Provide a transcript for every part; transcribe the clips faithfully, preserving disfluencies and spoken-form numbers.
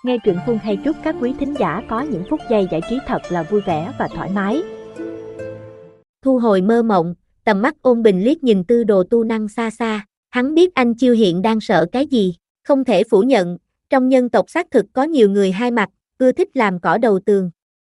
Nghe truyện Phương hay chúc các quý thính giả có những phút giây giải trí thật là vui vẻ và thoải mái. Thu hồi mơ mộng, tầm mắt Ôn Bình liếc nhìn Tư Đồ Tu Năng xa xa, hắn biết anh Chiêu hiện đang sợ cái gì, không thể phủ nhận, trong nhân tộc xác thực có nhiều người hai mặt, ưa thích làm cỏ đầu tường.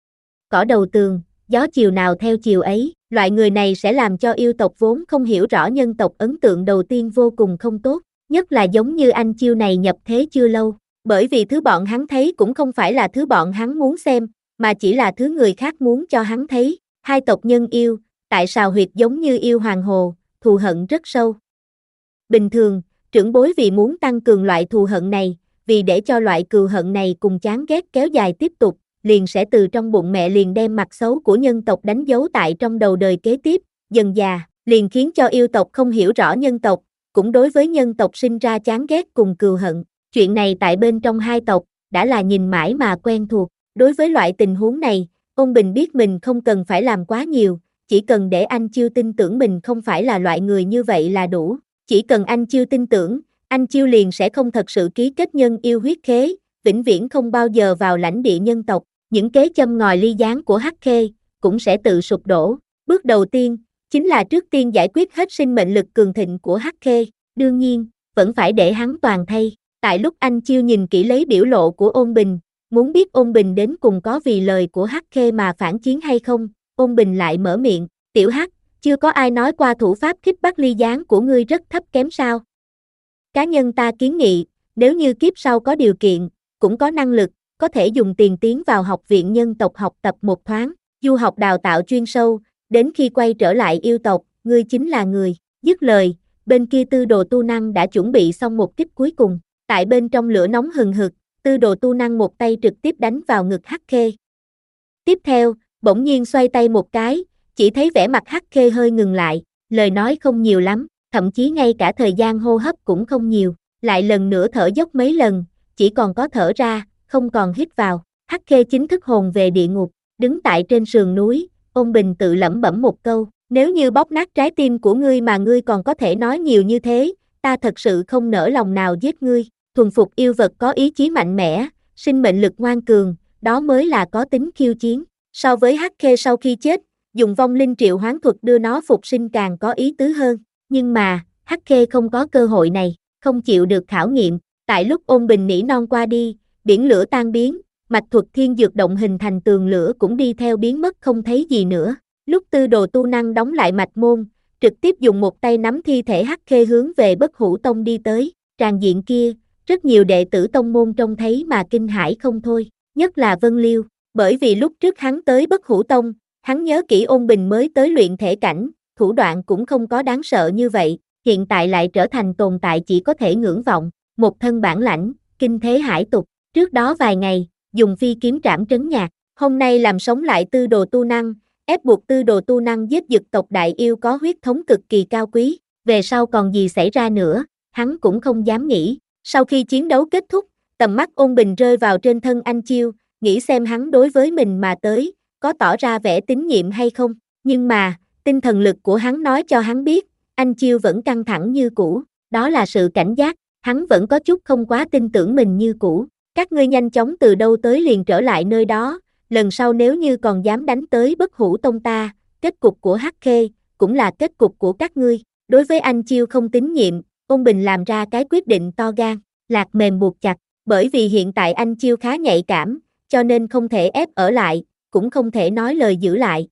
Cỏ đầu tường, gió chiều nào theo chiều ấy, loại người này sẽ làm cho yêu tộc vốn không hiểu rõ nhân tộc ấn tượng đầu tiên vô cùng không tốt, nhất là giống như anh Chiêu này nhập thế chưa lâu. Bởi vì thứ bọn hắn thấy cũng không phải là thứ bọn hắn muốn xem, mà chỉ là thứ người khác muốn cho hắn thấy. Hai tộc nhân yêu, tại sao huyệt giống như yêu hoàng hồ, thù hận rất sâu. Bình thường, trưởng bối vì muốn tăng cường loại thù hận này, vì để cho loại cừu hận này cùng chán ghét kéo dài tiếp tục, liền sẽ từ trong bụng mẹ liền đem mặt xấu của nhân tộc đánh dấu tại trong đầu đời kế tiếp, dần già, liền khiến cho yêu tộc không hiểu rõ nhân tộc, cũng đối với nhân tộc sinh ra chán ghét cùng cừu hận. Chuyện này tại bên trong hai tộc, đã là nhìn mãi mà quen thuộc. Đối với loại tình huống này, Ôn Bình biết mình không cần phải làm quá nhiều, chỉ cần để anh Chiêu tin tưởng mình không phải là loại người như vậy là đủ. Chỉ cần anh Chiêu tin tưởng, anh Chiêu liền sẽ không thật sự ký kết nhân yêu huyết khế, vĩnh viễn không bao giờ vào lãnh địa nhân tộc. Những kế châm ngòi ly gián của Hắc Khê, cũng sẽ tự sụp đổ. Bước đầu tiên, chính là trước tiên giải quyết hết sinh mệnh lực cường thịnh của Hắc Khê. Đương nhiên, vẫn phải để hắn toàn thây. Tại lúc anh Chiêu nhìn kỹ lấy biểu lộ của Ôn Bình, muốn biết Ôn Bình đến cùng có vì lời của Hắc Khê mà phản chiến hay không, Ôn Bình lại mở miệng, tiểu Hắc, chưa có ai nói qua thủ pháp khích bắt ly gián của ngươi rất thấp kém sao? Cá nhân ta kiến nghị, nếu như kiếp sau có điều kiện, cũng có năng lực, có thể dùng tiền tiến vào học viện nhân tộc học tập một thoáng, du học đào tạo chuyên sâu, đến khi quay trở lại yêu tộc, ngươi chính là người. Dứt lời, bên kia Tư Đồ Tu Năng đã chuẩn bị xong một kích cuối cùng. Tại bên trong lửa nóng hừng hực, Tư Đồ Tu Năng một tay trực tiếp đánh vào ngực Hắc Khê. Tiếp theo, bỗng nhiên xoay tay một cái, chỉ thấy vẻ mặt Hắc Khê hơi ngừng lại, lời nói không nhiều lắm, thậm chí ngay cả thời gian hô hấp cũng không nhiều, lại lần nữa thở dốc mấy lần, chỉ còn có thở ra, không còn hít vào. Hắc Khê chính thức hồn về địa ngục, đứng tại trên sườn núi, Ôn Bình tự lẩm bẩm một câu, nếu như bóp nát trái tim của ngươi mà ngươi còn có thể nói nhiều như thế, ta thật sự không nỡ lòng nào giết ngươi. Thuần phục yêu vật có ý chí mạnh mẽ, sinh mệnh lực ngoan cường, đó mới là có tính khiêu chiến. So với Hắc Khê sau khi chết, dùng vong linh triệu hoán thuật đưa nó phục sinh càng có ý tứ hơn. Nhưng mà, Hắc Khê không có cơ hội này, không chịu được khảo nghiệm. Tại lúc Ôn Bình nỉ non qua đi, biển lửa tan biến, mạch thuật thiên dược động hình thành tường lửa cũng đi theo biến mất không thấy gì nữa. Lúc Tư Đồ Tu Năng đóng lại mạch môn, trực tiếp dùng một tay nắm thi thể Hắc Khê hướng về Bất Hủ Tông đi tới. Tràng diện kia, rất nhiều đệ tử tông môn trông thấy mà kinh hãi không thôi, nhất là Vân Liêu, bởi vì lúc trước hắn tới Bất Hủ Tông, hắn nhớ kỹ Ôn Bình mới tới luyện thể cảnh, thủ đoạn cũng không có đáng sợ như vậy, hiện tại lại trở thành tồn tại chỉ có thể ngưỡng vọng, một thân bản lãnh, kinh thế hải tục, trước đó vài ngày, dùng phi kiếm trảm trấn nhạc, hôm nay làm sống lại Tư Đồ Tu Năng, ép buộc Tư Đồ Tu Năng giết dực tộc đại yêu có huyết thống cực kỳ cao quý, về sau còn gì xảy ra nữa, hắn cũng không dám nghĩ. Sau khi chiến đấu kết thúc, tầm mắt Ôn Bình rơi vào trên thân anh Chiêu, nghĩ xem hắn đối với mình mà tới, có tỏ ra vẻ tín nhiệm hay không, nhưng mà, tinh thần lực của hắn nói cho hắn biết, anh Chiêu vẫn căng thẳng như cũ, đó là sự cảnh giác, hắn vẫn có chút không quá tin tưởng mình như cũ. Các ngươi nhanh chóng từ đâu tới liền trở lại nơi đó, lần sau nếu như còn dám đánh tới Bất Hủ Tông ta, kết cục của Hắc Khê, cũng là kết cục của các ngươi. Đối với anh Chiêu không tín nhiệm, Ôn Bình làm ra cái quyết định to gan, lạc mềm buộc chặt, bởi vì hiện tại anh Chiêu khá nhạy cảm, cho nên không thể ép ở lại, cũng không thể nói lời giữ lại.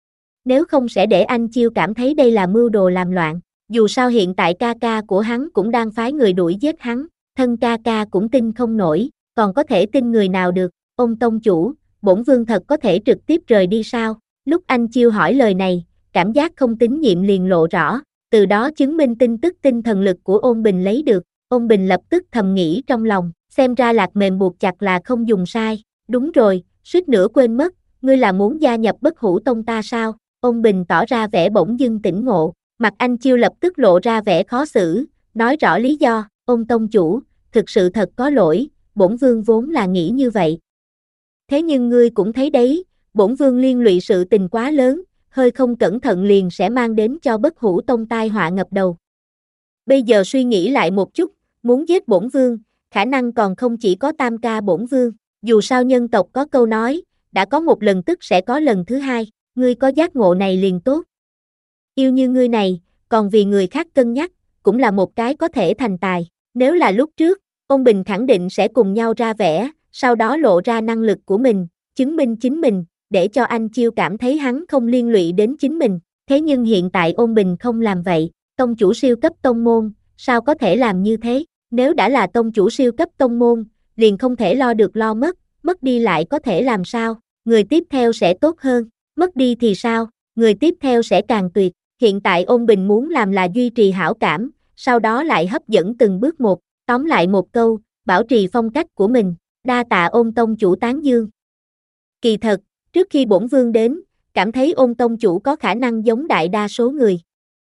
Nếu không sẽ để anh Chiêu cảm thấy đây là mưu đồ làm loạn, dù sao hiện tại ca ca của hắn cũng đang phái người đuổi giết hắn, thân ca ca cũng tin không nổi, còn có thể tin người nào được, Ôn tông chủ, bổn vương thật có thể trực tiếp rời đi sao? Lúc anh Chiêu hỏi lời này, cảm giác không tín nhiệm liền lộ rõ. Từ đó chứng minh tin tức tinh thần lực của Ôn Bình lấy được, Ôn Bình lập tức thầm nghĩ trong lòng, xem ra lạc mềm buộc chặt là không dùng sai, đúng rồi, suýt nữa quên mất, ngươi là muốn gia nhập Bất Hủ Tông ta sao? Ôn Bình tỏ ra vẻ bỗng dưng tỉnh ngộ, mặt anh Chiêu lập tức lộ ra vẻ khó xử, nói rõ lý do, Ôn tông chủ, thực sự thật có lỗi, bổn vương vốn là nghĩ như vậy. Thế nhưng ngươi cũng thấy đấy, bổn vương liên lụy sự tình quá lớn, hơi không cẩn thận liền sẽ mang đến cho Bất Hủ Tông tai họa ngập đầu. Bây giờ suy nghĩ lại một chút, muốn giết bổn vương, khả năng còn không chỉ có tam ca bổn vương, dù sao nhân tộc có câu nói, đã có một lần tức sẽ có lần thứ hai, ngươi có giác ngộ này liền tốt. Yêu như ngươi này, còn vì người khác cân nhắc, cũng là một cái có thể thành tài, nếu là lúc trước, Ôn Bình khẳng định sẽ cùng nhau ra vẻ, sau đó lộ ra năng lực của mình, chứng minh chính mình, để cho anh Chiêu cảm thấy hắn không liên lụy đến chính mình, thế nhưng hiện tại Ôn Bình không làm vậy, tông chủ siêu cấp tông môn, sao có thể làm như thế, nếu đã là tông chủ siêu cấp tông môn, liền không thể lo được lo mất, mất đi lại có thể làm sao, người tiếp theo sẽ tốt hơn, mất đi thì sao, người tiếp theo sẽ càng tuyệt, hiện tại Ôn Bình muốn làm là duy trì hảo cảm, sau đó lại hấp dẫn từng bước một, tóm lại một câu, bảo trì phong cách của mình, đa tạ Ôn tông chủ tán dương. Kỳ thật, trước khi bổn vương đến, cảm thấy Ôn tông chủ có khả năng giống đại đa số người.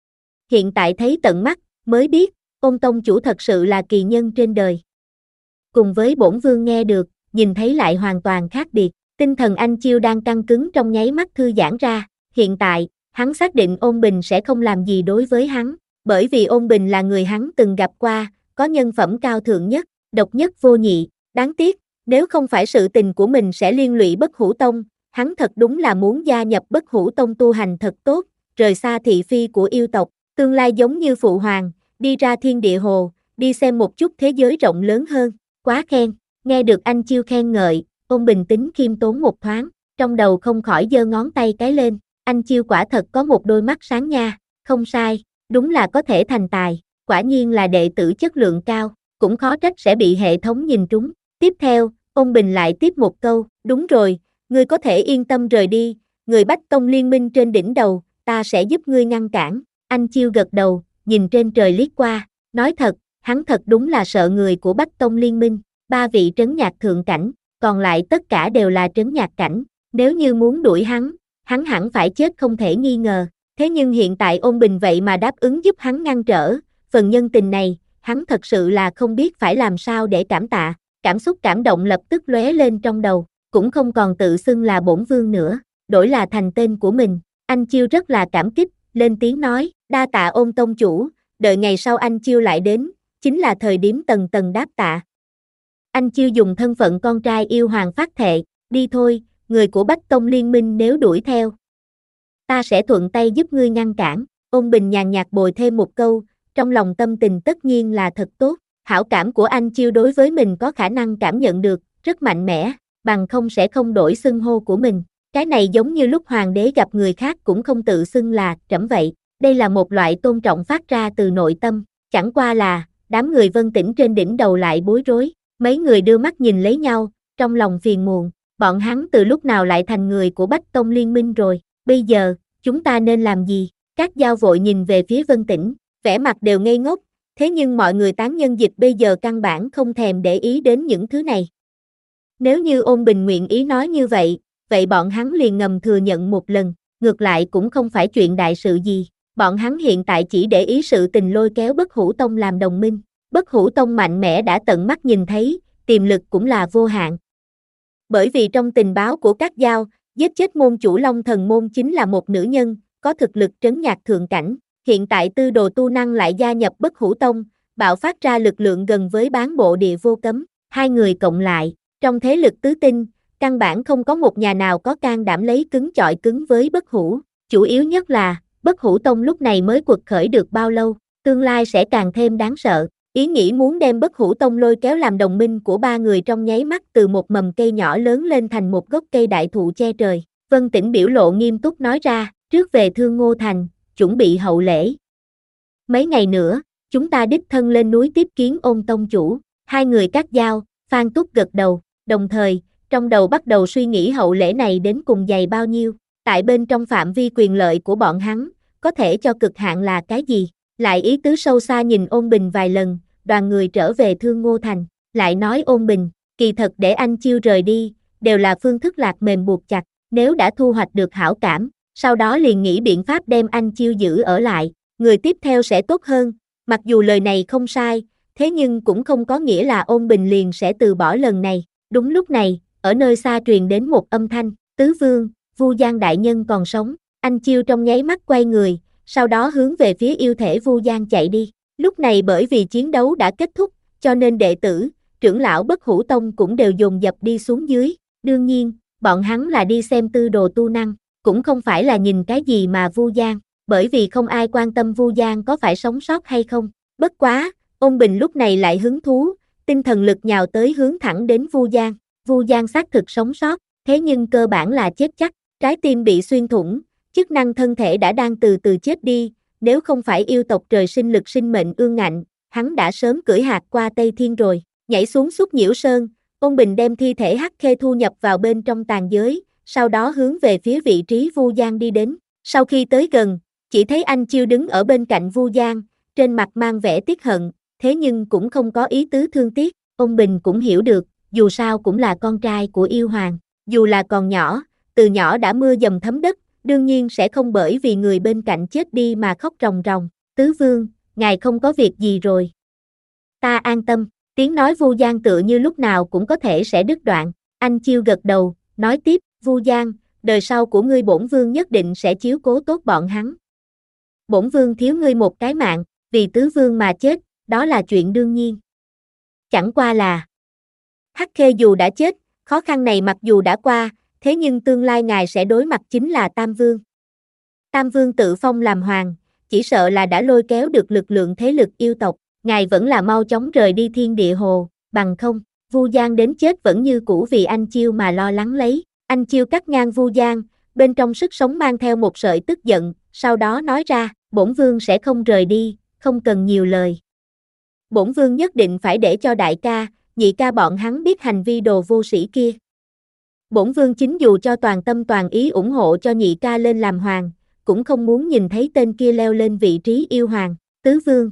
Hiện tại thấy tận mắt, mới biết, Ôn tông chủ thật sự là kỳ nhân trên đời. Cùng với bổn vương nghe được, nhìn thấy lại hoàn toàn khác biệt, tinh thần anh Chiêu đang căng cứng trong nháy mắt thư giãn ra, hiện tại, hắn xác định Ôn Bình sẽ không làm gì đối với hắn, bởi vì Ôn Bình là người hắn từng gặp qua, có nhân phẩm cao thượng nhất, độc nhất vô nhị, đáng tiếc, nếu không phải sự tình của mình sẽ liên lụy Bất Hủ Tông, hắn thật đúng là muốn gia nhập Bất Hủ Tông tu hành thật tốt, rời xa thị phi của yêu tộc, tương lai giống như phụ hoàng, đi ra thiên địa hồ, đi xem một chút thế giới rộng lớn hơn, quá khen, nghe được anh Chiêu khen ngợi, Ôn Bình tính khiêm tốn một thoáng, trong đầu không khỏi giơ ngón tay cái lên, anh Chiêu quả thật có một đôi mắt sáng nha, không sai, đúng là có thể thành tài, quả nhiên là đệ tử chất lượng cao, cũng khó trách sẽ bị hệ thống nhìn trúng. Tiếp theo, Ôn Bình lại tiếp một câu, đúng rồi, ngươi có thể yên tâm rời đi, người Bách Tông liên minh trên đỉnh đầu, ta sẽ giúp ngươi ngăn cản, anh Chiêu gật đầu, nhìn trên trời liếc qua, nói thật, hắn thật đúng là sợ người của Bách Tông liên minh, ba vị trấn nhạc thượng cảnh, còn lại tất cả đều là trấn nhạc cảnh, nếu như muốn đuổi hắn, hắn hẳn phải chết không thể nghi ngờ, thế nhưng hiện tại Ôn Bình vậy mà đáp ứng giúp hắn ngăn trở, phần nhân tình này, hắn thật sự là không biết phải làm sao để cảm tạ, cảm xúc cảm động lập tức lóe lên trong đầu, cũng không còn tự xưng là bổn vương nữa, đổi là thành tên của mình, anh Chiêu rất là cảm kích, lên tiếng nói, đa tạ Ôn tông chủ, đợi ngày sau anh Chiêu lại đến, chính là thời điểm tầng tầng đáp tạ. Anh Chiêu dùng thân phận con trai yêu hoàng phát thệ, đi thôi, người của Bách Tông liên minh nếu đuổi theo, ta sẽ thuận tay giúp ngươi ngăn cản, Ôn Bình nhàn nhạt bồi thêm một câu, trong lòng tâm tình tất nhiên là thật tốt, hảo cảm của anh Chiêu đối với mình có khả năng cảm nhận được, rất mạnh mẽ, bằng không sẽ không đổi xưng hô của mình, cái này giống như lúc hoàng đế gặp người khác cũng không tự xưng là trẫm vậy, đây là một loại tôn trọng phát ra từ nội tâm, chẳng qua là, đám người Vân Tĩnh trên đỉnh đầu lại bối rối, mấy người đưa mắt nhìn lấy nhau, trong lòng phiền muộn, bọn hắn từ lúc nào lại thành người của Bách Tông liên minh rồi, bây giờ, chúng ta nên làm gì? Các Dao vội nhìn về phía Vân Tĩnh, vẻ mặt đều ngây ngốc, thế nhưng mọi người tán nhân dịch bây giờ căn bản không thèm để ý đến những thứ này. Nếu như Ôn Bình nguyện ý nói như vậy, vậy bọn hắn liền ngầm thừa nhận một lần, ngược lại cũng không phải chuyện đại sự gì, bọn hắn hiện tại chỉ để ý sự tình lôi kéo Bất Hủ Tông làm đồng minh, Bất Hủ Tông mạnh mẽ đã tận mắt nhìn thấy, tiềm lực cũng là vô hạn. Bởi vì trong tình báo của các Dao, giết chết môn chủ Long Thần môn chính là một nữ nhân, có thực lực trấn nhạc thượng cảnh, hiện tại tư đồ tu năng lại gia nhập Bất Hủ Tông, bạo phát ra lực lượng gần với bán bộ địa vô cấm, hai người cộng lại, trong thế lực tứ tinh, căn bản không có một nhà nào có can đảm lấy cứng chọi cứng với Bất Hủ, chủ yếu nhất là, Bất Hủ Tông lúc này mới quật khởi được bao lâu, tương lai sẽ càng thêm đáng sợ, ý nghĩ muốn đem Bất Hủ Tông lôi kéo làm đồng minh của ba người trong nháy mắt từ một mầm cây nhỏ lớn lên thành một gốc cây đại thụ che trời, Vân Tĩnh biểu lộ nghiêm túc nói ra, trước về Thương Ngô Thành, chuẩn bị hậu lễ. Mấy ngày nữa, chúng ta đích thân lên núi tiếp kiến Ôn tông chủ, hai người cắt dao, Phan Túc gật đầu, đồng thời, trong đầu bắt đầu suy nghĩ hậu lễ này đến cùng dày bao nhiêu, tại bên trong phạm vi quyền lợi của bọn hắn, có thể cho cực hạn là cái gì, lại ý tứ sâu xa nhìn Ôn Bình vài lần, đoàn người trở về Thương Ngô Thành, lại nói Ôn Bình, kỳ thật để anh Chiêu rời đi, đều là phương thức lạc mềm buộc chặt, nếu đã thu hoạch được hảo cảm, sau đó liền nghĩ biện pháp đem anh Chiêu giữ ở lại, người tiếp theo sẽ tốt hơn, mặc dù lời này không sai, thế nhưng cũng không có nghĩa là Ôn Bình liền sẽ từ bỏ lần này, đúng lúc này, ở nơi xa truyền đến một âm thanh, tứ vương, Vu Giang đại nhân còn sống, anh Chiêu trong nháy mắt quay người, sau đó hướng về phía yêu thể Vu Giang chạy đi, lúc này bởi vì chiến đấu đã kết thúc, cho nên đệ tử, trưởng lão Bất Hủ Tông cũng đều dồn dập đi xuống dưới, đương nhiên, bọn hắn là đi xem tư đồ tu năng, cũng không phải là nhìn cái gì mà Vu Giang, bởi vì không ai quan tâm Vu Giang có phải sống sót hay không. Bất quá, Ôn Bình lúc này lại hứng thú, tinh thần lực nhào tới hướng thẳng đến Vu Giang. Vu Giang xác thực sống sót, thế nhưng cơ bản là chết chắc, trái tim bị xuyên thủng, chức năng thân thể đã đang từ từ chết đi, nếu không phải yêu tộc trời sinh lực sinh mệnh ương ngạnh, hắn đã sớm cưỡi hạc qua Tây Thiên rồi. Nhảy xuống Xúc Nhiễu Sơn, Ôn Bình đem thi thể Hắc Khê thu nhập vào bên trong tàn giới, sau đó hướng về phía vị trí Vu Giang đi đến. Sau khi tới gần, chỉ thấy anh Chiêu đứng ở bên cạnh Vu Giang, trên mặt mang vẻ tiếc hận, thế nhưng cũng không có ý tứ thương tiếc. Ôn Bình cũng hiểu được, dù sao cũng là con trai của yêu hoàng, dù là còn nhỏ, từ nhỏ đã mưa dầm thấm đất, đương nhiên sẽ không bởi vì người bên cạnh chết đi mà khóc ròng ròng. Tứ Vương, ngài không có việc gì rồi. Ta an tâm, tiếng nói Vu Giang tựa như lúc nào cũng có thể sẽ đứt đoạn. Anh Chiêu gật đầu, nói tiếp, Vu Giang, đời sau của ngươi bổn vương nhất định sẽ chiếu cố tốt bọn hắn. Bổn vương thiếu ngươi một cái mạng, vì Tứ Vương mà chết, đó là chuyện đương nhiên. Chẳng qua là Hắc Khê dù đã chết, khó khăn này mặc dù đã qua, thế nhưng tương lai ngài sẽ đối mặt chính là Tam Vương. Tam Vương tự phong làm hoàng, chỉ sợ là đã lôi kéo được lực lượng thế lực yêu tộc, ngài vẫn là mau chóng rời đi Thiên Địa Hồ, bằng không, Vu Giang đến chết vẫn như cũ vì anh Chiêu mà lo lắng lấy. Anh Chiêu cắt ngang Vu Giang, bên trong sức sống mang theo một sợi tức giận, sau đó nói ra, bổn vương sẽ không rời đi, không cần nhiều lời. Bổn vương nhất định phải để cho đại ca, nhị ca bọn hắn biết hành vi đồ vô sĩ kia. Bổn vương chính dù cho toàn tâm toàn ý ủng hộ cho nhị ca lên làm hoàng, cũng không muốn nhìn thấy tên kia leo lên vị trí yêu hoàng. Tứ Vương,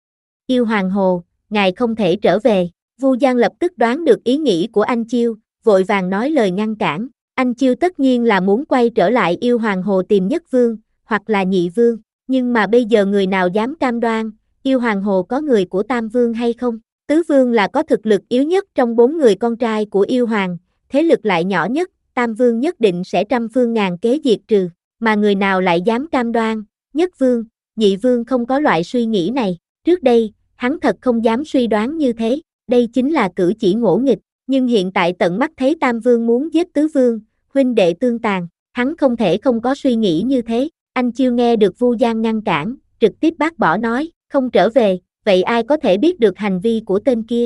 yêu hoàng hồ, ngài không thể trở về. Vu Giang lập tức đoán được ý nghĩ của anh Chiêu, vội vàng nói lời ngăn cản. Anh Chiêu tất nhiên là muốn quay trở lại yêu hoàng hồ tìm nhất vương, hoặc là nhị vương, nhưng mà bây giờ người nào dám cam đoan, yêu hoàng hồ có người của Tam Vương hay không? Tứ Vương là có thực lực yếu nhất trong bốn người con trai của yêu hoàng, thế lực lại nhỏ nhất, Tam Vương nhất định sẽ trăm phương ngàn kế diệt trừ, mà người nào lại dám cam đoan, nhất vương, nhị vương không có loại suy nghĩ này. Trước đây, hắn thật không dám suy đoán như thế, đây chính là cử chỉ ngỗ nghịch, nhưng hiện tại tận mắt thấy Tam Vương muốn giết Tứ Vương, huynh đệ tương tàn, hắn không thể không có suy nghĩ như thế. Anh Chiêu nghe được Vu Giang ngăn cản, trực tiếp bác bỏ nói, không trở về, vậy ai có thể biết được hành vi của tên kia?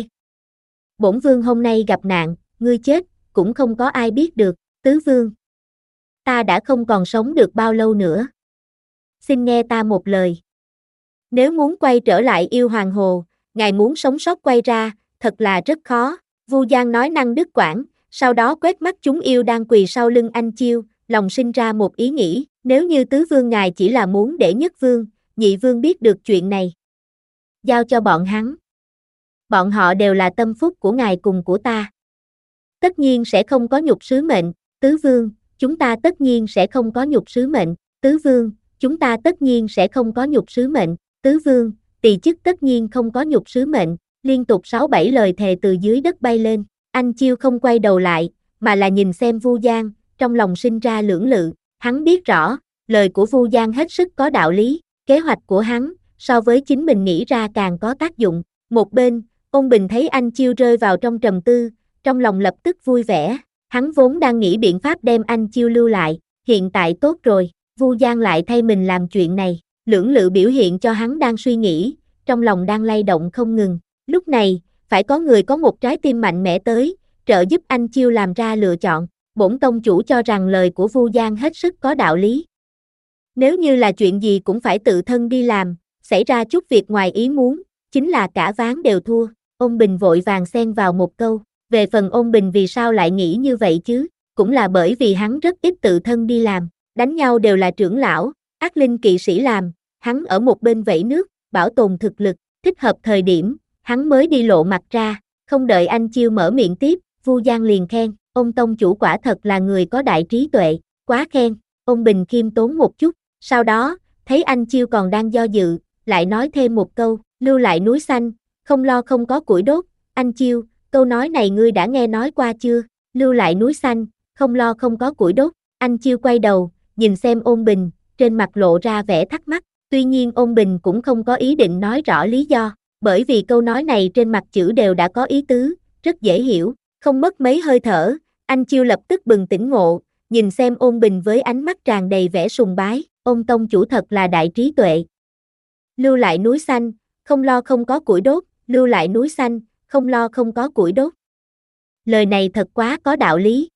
Bổn vương hôm nay gặp nạn, ngươi chết, cũng không có ai biết được. Tứ Vương, ta đã không còn sống được bao lâu nữa. Xin nghe ta một lời. Nếu muốn quay trở lại yêu hoàng hồ, ngài muốn sống sót quay ra, thật là rất khó. Vu Giang nói năng đứt quãng, sau đó quét mắt chúng yêu đang quỳ sau lưng anh Chiêu, lòng sinh ra một ý nghĩ, nếu như Tứ Vương ngài chỉ là muốn để nhất vương, nhị vương biết được chuyện này, giao cho bọn hắn. Bọn họ đều là tâm phúc của ngài cùng của ta. Tất nhiên sẽ không có nhục sứ mệnh. Tứ Vương, chúng ta tất nhiên sẽ không có nhục sứ mệnh. Tứ Vương, chúng ta tất nhiên sẽ không có nhục sứ mệnh. Tứ Vương, tỳ chức tất nhiên không có nhục sứ mệnh. Liên tục sáu bảy lời thề từ dưới đất bay lên. Anh Chiêu không quay đầu lại, mà là nhìn xem Vu Giang, trong lòng sinh ra lưỡng lự. Hắn biết rõ, lời của Vu Giang hết sức có đạo lý, kế hoạch của hắn, so với chính mình nghĩ ra càng có tác dụng. Một bên, Ôn Bình thấy anh Chiêu rơi vào trong trầm tư, trong lòng lập tức vui vẻ. Hắn vốn đang nghĩ biện pháp đem anh Chiêu lưu lại, hiện tại tốt rồi, Vu Giang lại thay mình làm chuyện này. Lưỡng lự biểu hiện cho hắn đang suy nghĩ, trong lòng đang lay động không ngừng. Lúc này, phải có người có một trái tim mạnh mẽ tới, trợ giúp anh Chiêu làm ra lựa chọn. Bổn tông chủ cho rằng lời của Vu Giang hết sức có đạo lý. Nếu như là chuyện gì cũng phải tự thân đi làm, xảy ra chút việc ngoài ý muốn, chính là cả ván đều thua. Ôn Bình vội vàng xen vào một câu, về phần Ôn Bình vì sao lại nghĩ như vậy chứ, cũng là bởi vì hắn rất ít tự thân đi làm, đánh nhau đều là trưởng lão, ác linh kỵ sĩ làm, hắn ở một bên vẩy nước, bảo tồn thực lực, thích hợp thời điểm, hắn mới đi lộ mặt ra, không đợi anh Chiêu mở miệng tiếp, Vu Giang liền khen, Ôn tông chủ quả thật là người có đại trí tuệ, quá khen. Ôn Bình khiêm tốn một chút, sau đó, thấy anh Chiêu còn đang do dự, lại nói thêm một câu, lưu lại núi xanh, không lo không có củi đốt. Anh Chiêu, câu nói này ngươi đã nghe nói qua chưa? Lưu lại núi xanh, không lo không có củi đốt. Anh Chiêu quay đầu, nhìn xem Ôn Bình, trên mặt lộ ra vẻ thắc mắc. Tuy nhiên Ôn Bình cũng không có ý định nói rõ lý do, bởi vì câu nói này trên mặt chữ đều đã có ý tứ, rất dễ hiểu, không mất mấy hơi thở, anh Chiêu lập tức bừng tỉnh ngộ, nhìn xem Ôn Bình với ánh mắt tràn đầy vẻ sùng bái, Ôn tông chủ thật là đại trí tuệ. Lưu lại núi xanh, không lo không có củi đốt, lưu lại núi xanh, không lo không có củi đốt. Lời này thật quá có đạo lý.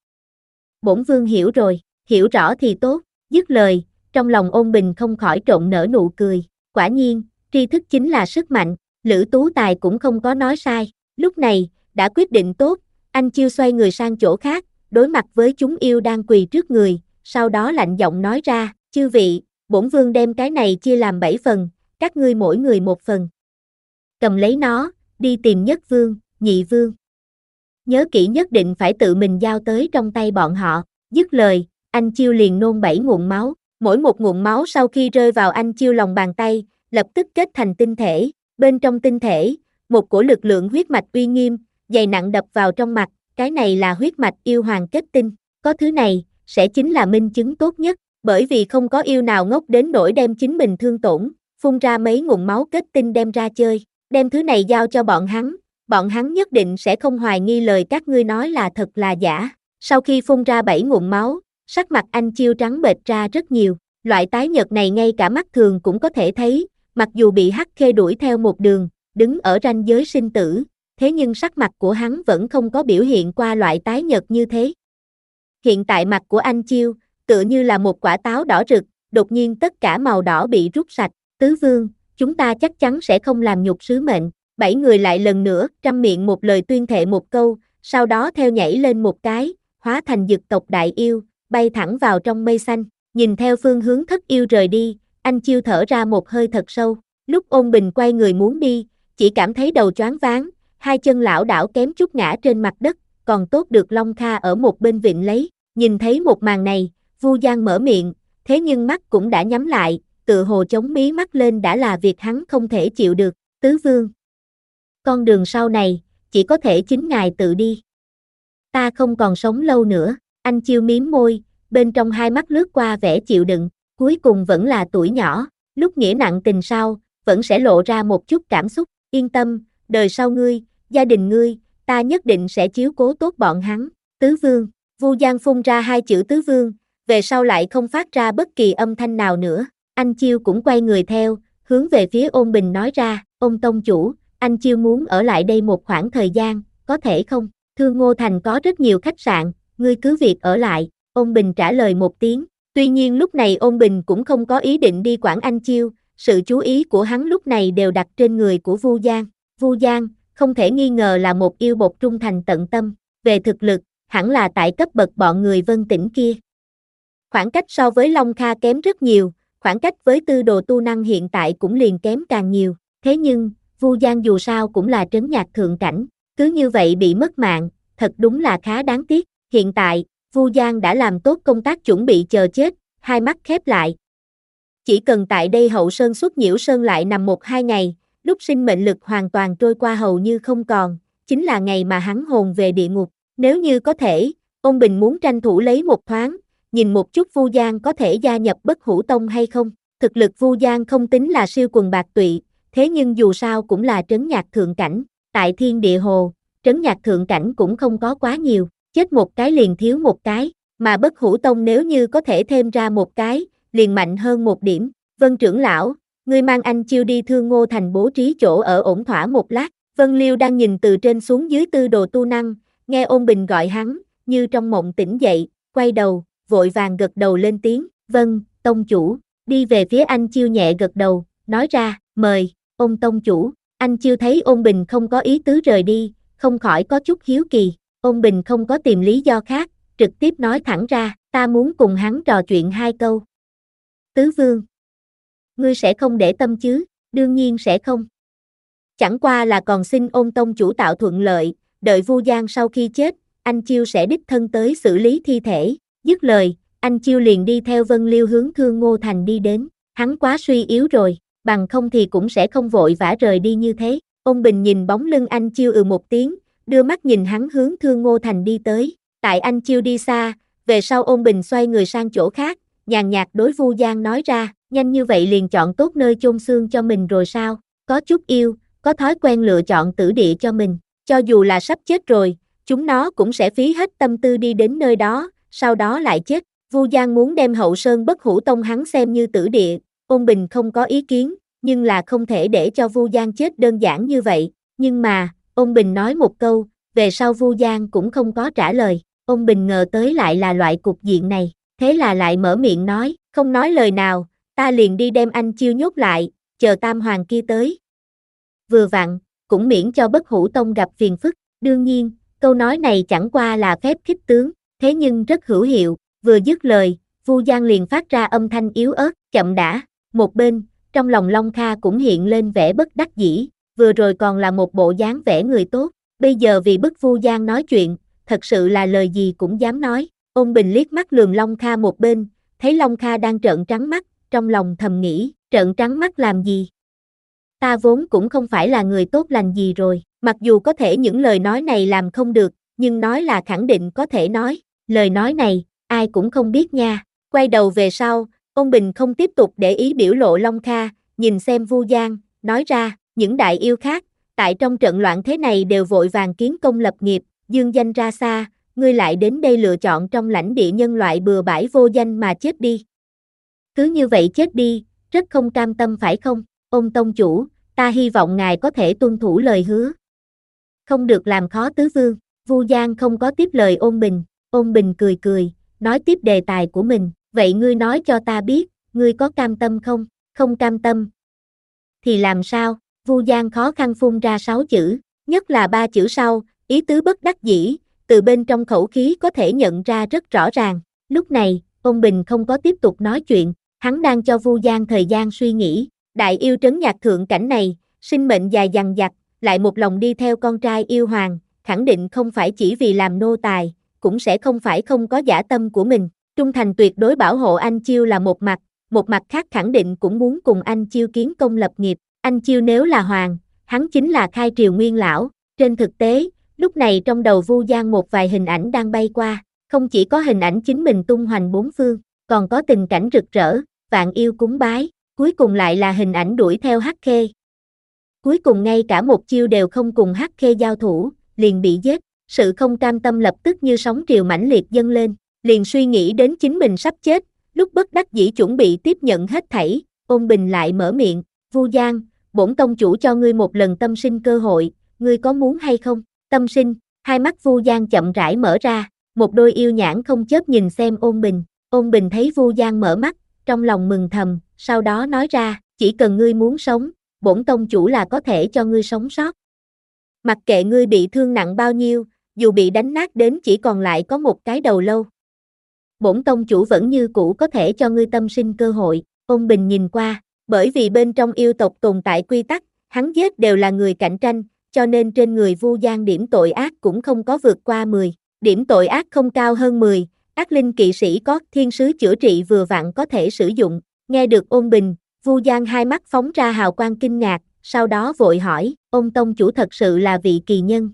Bổn vương hiểu rồi, hiểu rõ thì tốt, dứt lời, trong lòng Ôn Bình không khỏi trộn nở nụ cười, quả nhiên, tri thức chính là sức mạnh, Lữ Tú Tài cũng không có nói sai, lúc này, đã quyết định tốt, anh Chiêu xoay người sang chỗ khác, đối mặt với chúng yêu đang quỳ trước người, sau đó lạnh giọng nói ra, chư vị, bổn vương đem cái này chia làm bảy phần, các ngươi mỗi người một phần. Cầm lấy nó, đi tìm nhất vương, nhị vương. Nhớ kỹ nhất định phải tự mình giao tới trong tay bọn họ, dứt lời, anh Chiêu liền nôn bảy ngụm máu, mỗi một ngụm máu sau khi rơi vào anh Chiêu lòng bàn tay, lập tức kết thành tinh thể, bên trong tinh thể, một cổ lực lượng huyết mạch uy nghiêm, dày nặng đập vào trong mặt, cái này là huyết mạch yêu hoàng kết tinh, có thứ này, sẽ chính là minh chứng tốt nhất, bởi vì không có yêu nào ngốc đến nỗi đem chính mình thương tổn, phun ra mấy ngụm máu kết tinh đem ra chơi, đem thứ này giao cho bọn hắn, bọn hắn nhất định sẽ không hoài nghi lời các ngươi nói là thật là giả. Sau khi phun ra bảy ngụm máu, sắc mặt anh Chiêu trắng bệch ra rất nhiều, loại tái nhợt này ngay cả mắt thường cũng có thể thấy, mặc dù bị Hắc Khê đuổi theo một đường, đứng ở ranh giới sinh tử, thế nhưng sắc mặt của hắn vẫn không có biểu hiện qua loại tái nhợt như thế. Hiện tại mặt của anh Chiêu, tựa như là một quả táo đỏ rực, đột nhiên tất cả màu đỏ bị rút sạch, tứ vương, chúng ta chắc chắn sẽ không làm nhục sứ mệnh. Bảy người lại lần nữa, trăm miệng một lời tuyên thệ một câu, sau đó theo nhảy lên một cái, hóa thành dực tộc đại yêu, bay thẳng vào trong mây xanh, nhìn theo phương hướng thất yêu rời đi, anh Chiêu thở ra một hơi thật sâu, lúc Ôn Bình quay người muốn đi, chỉ cảm thấy đầu choáng váng, hai chân lảo đảo kém chút ngã trên mặt đất, còn tốt được Long Kha ở một bên vịn lấy, nhìn thấy một màn này, Vu Giang mở miệng, thế nhưng mắt cũng đã nhắm lại, tựa hồ chống mí mắt lên đã là việc hắn không thể chịu được, tứ vương. Con đường sau này, chỉ có thể chính ngài tự đi. Ta không còn sống lâu nữa, anh Chiêu miếm môi, bên trong hai mắt lướt qua vẻ chịu đựng, cuối cùng vẫn là tuổi nhỏ, lúc nghĩa nặng tình sau, vẫn sẽ lộ ra một chút cảm xúc, yên tâm, đời sau ngươi, gia đình ngươi, ta nhất định sẽ chiếu cố tốt bọn hắn, tứ vương, Vu Giang phun ra hai chữ tứ vương, về sau lại không phát ra bất kỳ âm thanh nào nữa, anh Chiêu cũng quay người theo, hướng về phía Ôn Bình nói ra, ông tông chủ, anh Chiêu muốn ở lại đây một khoảng thời gian, có thể không? Thương Ngô Thành có rất nhiều khách sạn, ngươi cứ việc ở lại, Ôn Bình trả lời một tiếng, tuy nhiên lúc này Ôn Bình cũng không có ý định đi quản anh Chiêu, sự chú ý của hắn lúc này đều đặt trên người của Vu Giang, Vu Giang, không thể nghi ngờ là một yêu bột trung thành tận tâm, về thực lực, hẳn là tại cấp bậc bọn người Vân Tỉnh kia. Khoảng cách so với Long Kha kém rất nhiều, khoảng cách với tư đồ tu năng hiện tại cũng liền kém càng nhiều, thế nhưng, Vu Giang dù sao cũng là trấn nhạc thượng cảnh, cứ như vậy bị mất mạng, thật đúng là khá đáng tiếc, hiện tại, Vu Giang đã làm tốt công tác chuẩn bị chờ chết, hai mắt khép lại. Chỉ cần tại đây hậu sơn xuất nhiễu sơn lại nằm một hai ngày, lúc sinh mệnh lực hoàn toàn trôi qua hầu như không còn, chính là ngày mà hắn hồn về địa ngục, nếu như có thể, Ôn Bình muốn tranh thủ lấy một thoáng, nhìn một chút Vu Giang có thể gia nhập Bất Hủ Tông hay không, thực lực Vu Giang không tính là siêu quần bạc tụy, thế nhưng dù sao cũng là trấn nhạc thượng cảnh, tại thiên địa hồ, trấn nhạc thượng cảnh cũng không có quá nhiều, chết một cái liền thiếu một cái, mà Bất Hủ Tông nếu như có thể thêm ra một cái, liền mạnh hơn một điểm. Vân trưởng lão, ngươi mang anh Chiêu đi Thương Ngô Thành bố trí chỗ ở ổn thỏa một lát, Vân Liêu đang nhìn từ trên xuống dưới tư đồ tu năng, nghe Ôn Bình gọi hắn, như trong mộng tỉnh dậy, quay đầu, vội vàng gật đầu lên tiếng, vâng, tông chủ, đi về phía anh Chiêu nhẹ gật đầu, nói ra, mời, Ôn tông chủ, anh Chiêu thấy Ôn Bình không có ý tứ rời đi, không khỏi có chút hiếu kỳ, Ôn Bình không có tìm lý do khác, trực tiếp nói thẳng ra, ta muốn cùng hắn trò chuyện hai câu. Tứ vương, ngươi sẽ không để tâm chứ, đương nhiên sẽ không. Chẳng qua là còn xin Ôn tông chủ tạo thuận lợi, đợi Vu Giang sau khi chết, anh Chiêu sẽ đích thân tới xử lý thi thể, dứt lời, anh Chiêu liền đi theo Vân Liêu hướng Thương Ngô Thành đi đến, hắn quá suy yếu rồi, bằng không thì cũng sẽ không vội vã rời đi như thế. Ôn Bình nhìn bóng lưng anh Chiêu ừ một tiếng, đưa mắt nhìn hắn hướng Thương Ngô Thành đi tới, tại anh Chiêu đi xa, về sau Ôn Bình xoay người sang chỗ khác, nhàn nhạt đối Vu Giang nói ra, nhanh như vậy liền chọn tốt nơi chôn xương cho mình rồi sao, có chút yêu, có thói quen lựa chọn tử địa cho mình, cho dù là sắp chết rồi, chúng nó cũng sẽ phí hết tâm tư đi đến nơi đó, sau đó lại chết. Vu Giang muốn đem Hậu Sơn Bất Hủ Tông hắn xem như tử địa, Ôn Bình không có ý kiến, nhưng là không thể để cho Vu Giang chết đơn giản như vậy. Nhưng mà, Ôn Bình nói một câu, về sau Vu Giang cũng không có trả lời. Ôn Bình ngờ tới lại là loại cục diện này, thế là lại mở miệng nói, không nói lời nào, ta liền đi đem anh Chiêu nhốt lại, chờ Tam Hoàng kia tới. Vừa vặn, cũng miễn cho Bất Hủ Tông gặp phiền phức. Đương nhiên, câu nói này chẳng qua là phép khích tướng, thế nhưng rất hữu hiệu. Vừa dứt lời, Vu Giang liền phát ra âm thanh yếu ớt, chậm đã. Một bên, trong lòng Long Kha cũng hiện lên vẻ bất đắc dĩ, vừa rồi còn là một bộ dáng vẻ người tốt, bây giờ vì bức Vu Giang nói chuyện, thật sự là lời gì cũng dám nói. Ôn Bình liếc mắt lườm Long Kha một bên, thấy Long Kha đang trợn trắng mắt, trong lòng thầm nghĩ, trợn trắng mắt làm gì? Ta vốn cũng không phải là người tốt lành gì rồi, mặc dù có thể những lời nói này làm không được, nhưng nói là khẳng định có thể nói, lời nói này, ai cũng không biết nha. Quay đầu về sau, Ôn Bình không tiếp tục để ý biểu lộ Long Kha, nhìn xem Vu Giang, nói ra, những đại yêu khác, tại trong trận loạn thế này đều vội vàng kiến công lập nghiệp, dương danh ra xa, ngươi lại đến đây lựa chọn trong lãnh địa nhân loại bừa bãi vô danh mà chết đi. Cứ như vậy chết đi, rất không cam tâm phải không? Ôn tông chủ, ta hy vọng ngài có thể tuân thủ lời hứa. Không được làm khó tứ vương. Vu Giang không có tiếp lời Ôn Bình. Ôn Bình cười cười, nói tiếp đề tài của mình. Vậy ngươi nói cho ta biết, ngươi có cam tâm không? Không cam tâm. Thì làm sao? Vu Giang khó khăn phun ra sáu chữ, nhất là ba chữ sau, ý tứ bất đắc dĩ, từ bên trong khẩu khí có thể nhận ra rất rõ ràng. Lúc này, Ôn Bình không có tiếp tục nói chuyện, hắn đang cho Vu Giang thời gian suy nghĩ. Đại yêu trấn nhạc thượng cảnh này, sinh mệnh dài dằng dặc, lại một lòng đi theo con trai yêu hoàng, khẳng định không phải chỉ vì làm nô tài, cũng sẽ không phải không có dã tâm của mình. Trung thành tuyệt đối bảo hộ anh Chiêu là một mặt, một mặt khác khẳng định cũng muốn cùng anh Chiêu kiến công lập nghiệp. Anh Chiêu nếu là hoàng, hắn chính là khai triều nguyên lão. Trên thực tế, lúc này trong đầu Vu Giang một vài hình ảnh đang bay qua, không chỉ có hình ảnh chính mình tung hoành bốn phương, còn có tình cảnh rực rỡ, vạn yêu cúng bái, cuối cùng lại là hình ảnh đuổi theo Hắc Khê. Cuối cùng ngay cả một chiêu đều không cùng Hắc Khê giao thủ, liền bị giết, sự không cam tâm lập tức như sóng triều mãnh liệt dâng lên, liền suy nghĩ đến chính mình sắp chết, lúc bất đắc dĩ chuẩn bị tiếp nhận hết thảy, Ôn Bình lại mở miệng, Vu Giang, bổn tông chủ cho ngươi một lần tâm sinh cơ hội, ngươi có muốn hay không? Tâm sinh, hai mắt Vu Giang chậm rãi mở ra, một đôi yêu nhãn không chớp nhìn xem Ôn Bình, Ôn Bình thấy Vu Giang mở mắt, trong lòng mừng thầm, sau đó nói ra, chỉ cần ngươi muốn sống, bổn tông chủ là có thể cho ngươi sống sót. Mặc kệ ngươi bị thương nặng bao nhiêu, dù bị đánh nát đến chỉ còn lại có một cái đầu lâu, bổn tông chủ vẫn như cũ có thể cho ngươi tâm sinh cơ hội. Ôn Bình nhìn qua, bởi vì bên trong yêu tộc tồn tại quy tắc, hắn giết đều là người cạnh tranh, cho nên trên người Vu Giang điểm tội ác cũng không có vượt qua mười, điểm tội ác không cao hơn mười, ác linh kỵ sĩ có thiên sứ chữa trị vừa vặn có thể sử dụng. Nghe được Ôn Bình, Vu Giang hai mắt phóng ra hào quang kinh ngạc, sau đó vội hỏi, Ôn tông chủ thật sự là vị kỳ nhân.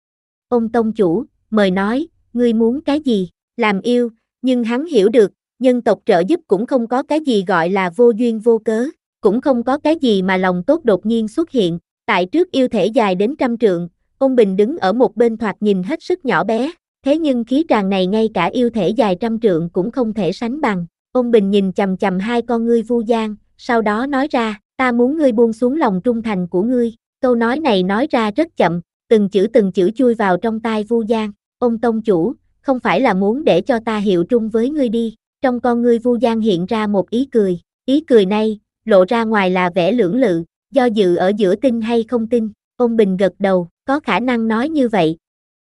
Ôn tông chủ, mời nói, ngươi muốn cái gì? Làm yêu, nhưng hắn hiểu được, nhân tộc trợ giúp cũng không có cái gì gọi là vô duyên vô cớ, cũng không có cái gì mà lòng tốt đột nhiên xuất hiện. Tại trước yêu thể dài đến trăm trượng, Ôn Bình đứng ở một bên thoạt nhìn hết sức nhỏ bé, thế nhưng khí tràng này ngay cả yêu thể dài trăm trượng cũng không thể sánh bằng. Ôn Bình nhìn chằm chằm hai con ngươi Vu Giang, sau đó nói ra, ta muốn ngươi buông xuống lòng trung thành của ngươi. Câu nói này nói ra rất chậm, từng chữ từng chữ chui vào trong tai Vu Giang. Ôn tông chủ, không phải là muốn để cho ta hiệu trung với ngươi đi. Trong con ngươi Vu Giang hiện ra một ý cười, ý cười này, lộ ra ngoài là vẻ lưỡng lự, do dự ở giữa tin hay không tin. Ôn Bình gật đầu, có khả năng nói như vậy.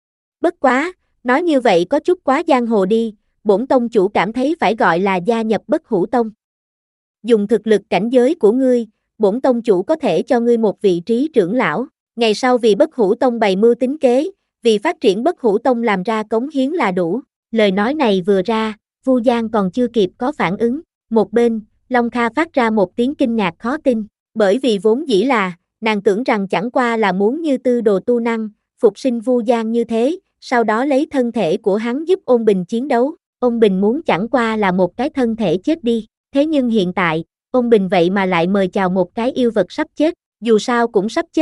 Bất quá, nói như vậy có chút quá giang hồ đi, bổn tông chủ cảm thấy phải gọi là gia nhập Bất Hủ Tông. Dùng thực lực cảnh giới của ngươi, bổn tông chủ có thể cho ngươi một vị trí trưởng lão, ngày sau vì Bất Hủ Tông bày mưu tính kế, vì phát triển Bất Hủ Tông làm ra cống hiến là đủ. Lời nói này vừa ra, Vu Giang còn chưa kịp có phản ứng, một bên, Long Kha phát ra một tiếng kinh ngạc khó tin, bởi vì vốn dĩ là, nàng tưởng rằng chẳng qua là muốn như tư đồ tu năng, phục sinh Vu Giang như thế, sau đó lấy thân thể của hắn giúp Ôn Bình chiến đấu. Ôn Bình muốn chẳng qua là một cái thân thể chết đi, thế nhưng hiện tại, Ôn Bình vậy mà lại mời chào một cái yêu vật sắp chết, dù sao cũng sắp chết,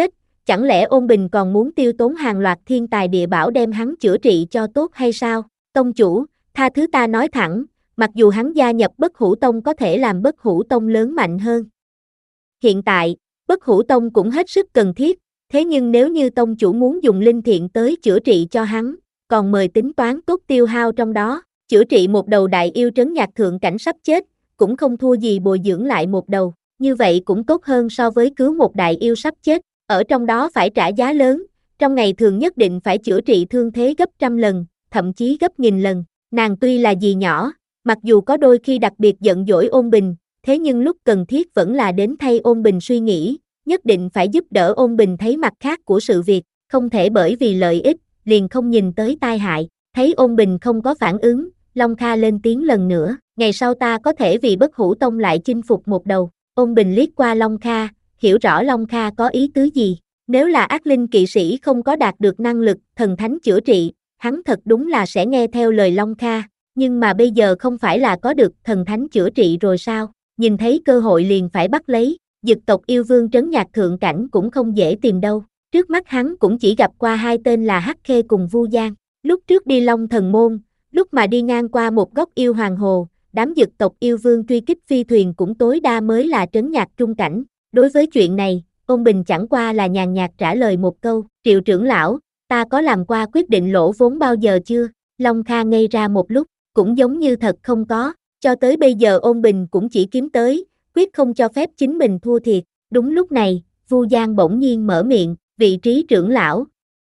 chẳng lẽ Ôn Bình còn muốn tiêu tốn hàng loạt thiên tài địa bảo đem hắn chữa trị cho tốt hay sao? Tông chủ, tha thứ ta nói thẳng, mặc dù hắn gia nhập Bất Hủ Tông có thể làm Bất Hủ Tông lớn mạnh hơn. Hiện tại, Bất Hủ Tông cũng hết sức cần thiết, thế nhưng nếu như tông chủ muốn dùng linh thiện tới chữa trị cho hắn, còn mời tính toán tốt tiêu hao trong đó, chữa trị một đầu đại yêu trấn nhạc thượng cảnh sắp chết, cũng không thua gì bồi dưỡng lại một đầu, như vậy cũng tốt hơn so với cứu một đại yêu sắp chết, ở trong đó phải trả giá lớn, trong ngày thường nhất định phải chữa trị thương thế gấp trăm lần, thậm chí gấp nghìn lần, nàng tuy là dì nhỏ, mặc dù có đôi khi đặc biệt giận dỗi Ôn Bình, thế nhưng lúc cần thiết vẫn là đến thay Ôn Bình suy nghĩ, nhất định phải giúp đỡ Ôn Bình thấy mặt khác của sự việc, không thể bởi vì lợi ích, liền không nhìn tới tai hại, thấy Ôn Bình không có phản ứng, Long Kha lên tiếng lần nữa, ngày sau ta có thể vì Bất Hủ Tông lại chinh phục một đầu, Ôn Bình liếc qua Long Kha, hiểu rõ Long Kha có ý tứ gì, nếu là ác linh kỵ sĩ không có đạt được năng lực thần thánh chữa trị, hắn thật đúng là sẽ nghe theo lời Long Kha, nhưng mà bây giờ không phải là có được thần thánh chữa trị rồi sao, nhìn thấy cơ hội liền phải bắt lấy, Dực tộc yêu vương trấn nhạc thượng cảnh cũng không dễ tìm đâu, trước mắt hắn cũng chỉ gặp qua hai tên là Hắc Khê cùng Vu Giang, lúc trước đi Long Thần Môn, lúc mà đi ngang qua một góc yêu hoàng hồ, đám Dực tộc yêu vương truy kích phi thuyền cũng tối đa mới là trấn nhạc trung cảnh, đối với chuyện này, Ôn Bình chẳng qua là nhàn nhạt trả lời một câu, Triệu trưởng lão, ta có làm qua quyết định lỗ vốn bao giờ chưa, Long Kha ngây ra một lúc, cũng giống như thật không có, cho tới bây giờ Ôn Bình cũng chỉ kiếm tới, quyết không cho phép chính mình thua thiệt, đúng lúc này, Vu Giang bỗng nhiên mở miệng, vị trí trưởng lão.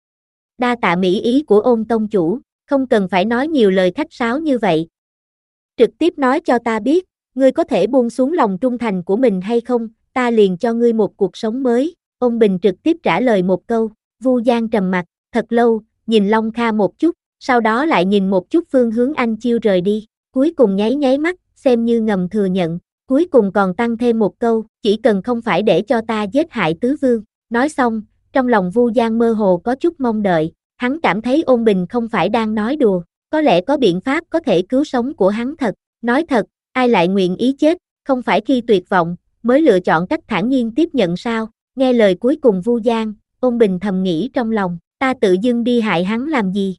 Đa tạ mỹ ý của Ôn tông chủ, không cần phải nói nhiều lời khách sáo như vậy. Trực tiếp nói cho ta biết, ngươi có thể buông xuống lòng trung thành của mình hay không, ta liền cho ngươi một cuộc sống mới, Ôn Bình trực tiếp trả lời một câu, Vu Giang trầm mặt, thật lâu, nhìn Long Kha một chút, sau đó lại nhìn một chút phương hướng Anh Chiêu rời đi, cuối cùng nháy nháy mắt, xem như ngầm thừa nhận, cuối cùng còn tăng thêm một câu, chỉ cần không phải để cho ta giết hại tứ vương, nói xong, trong lòng Vu Giang mơ hồ có chút mong đợi, hắn cảm thấy Ôn Bình không phải đang nói đùa, có lẽ có biện pháp có thể cứu sống của hắn thật, nói thật, ai lại nguyện ý chết, không phải khi tuyệt vọng, mới lựa chọn cách thản nhiên tiếp nhận sao, nghe lời cuối cùng Vu Giang, Ôn Bình thầm nghĩ trong lòng, ta tự dưng đi hại hắn làm gì?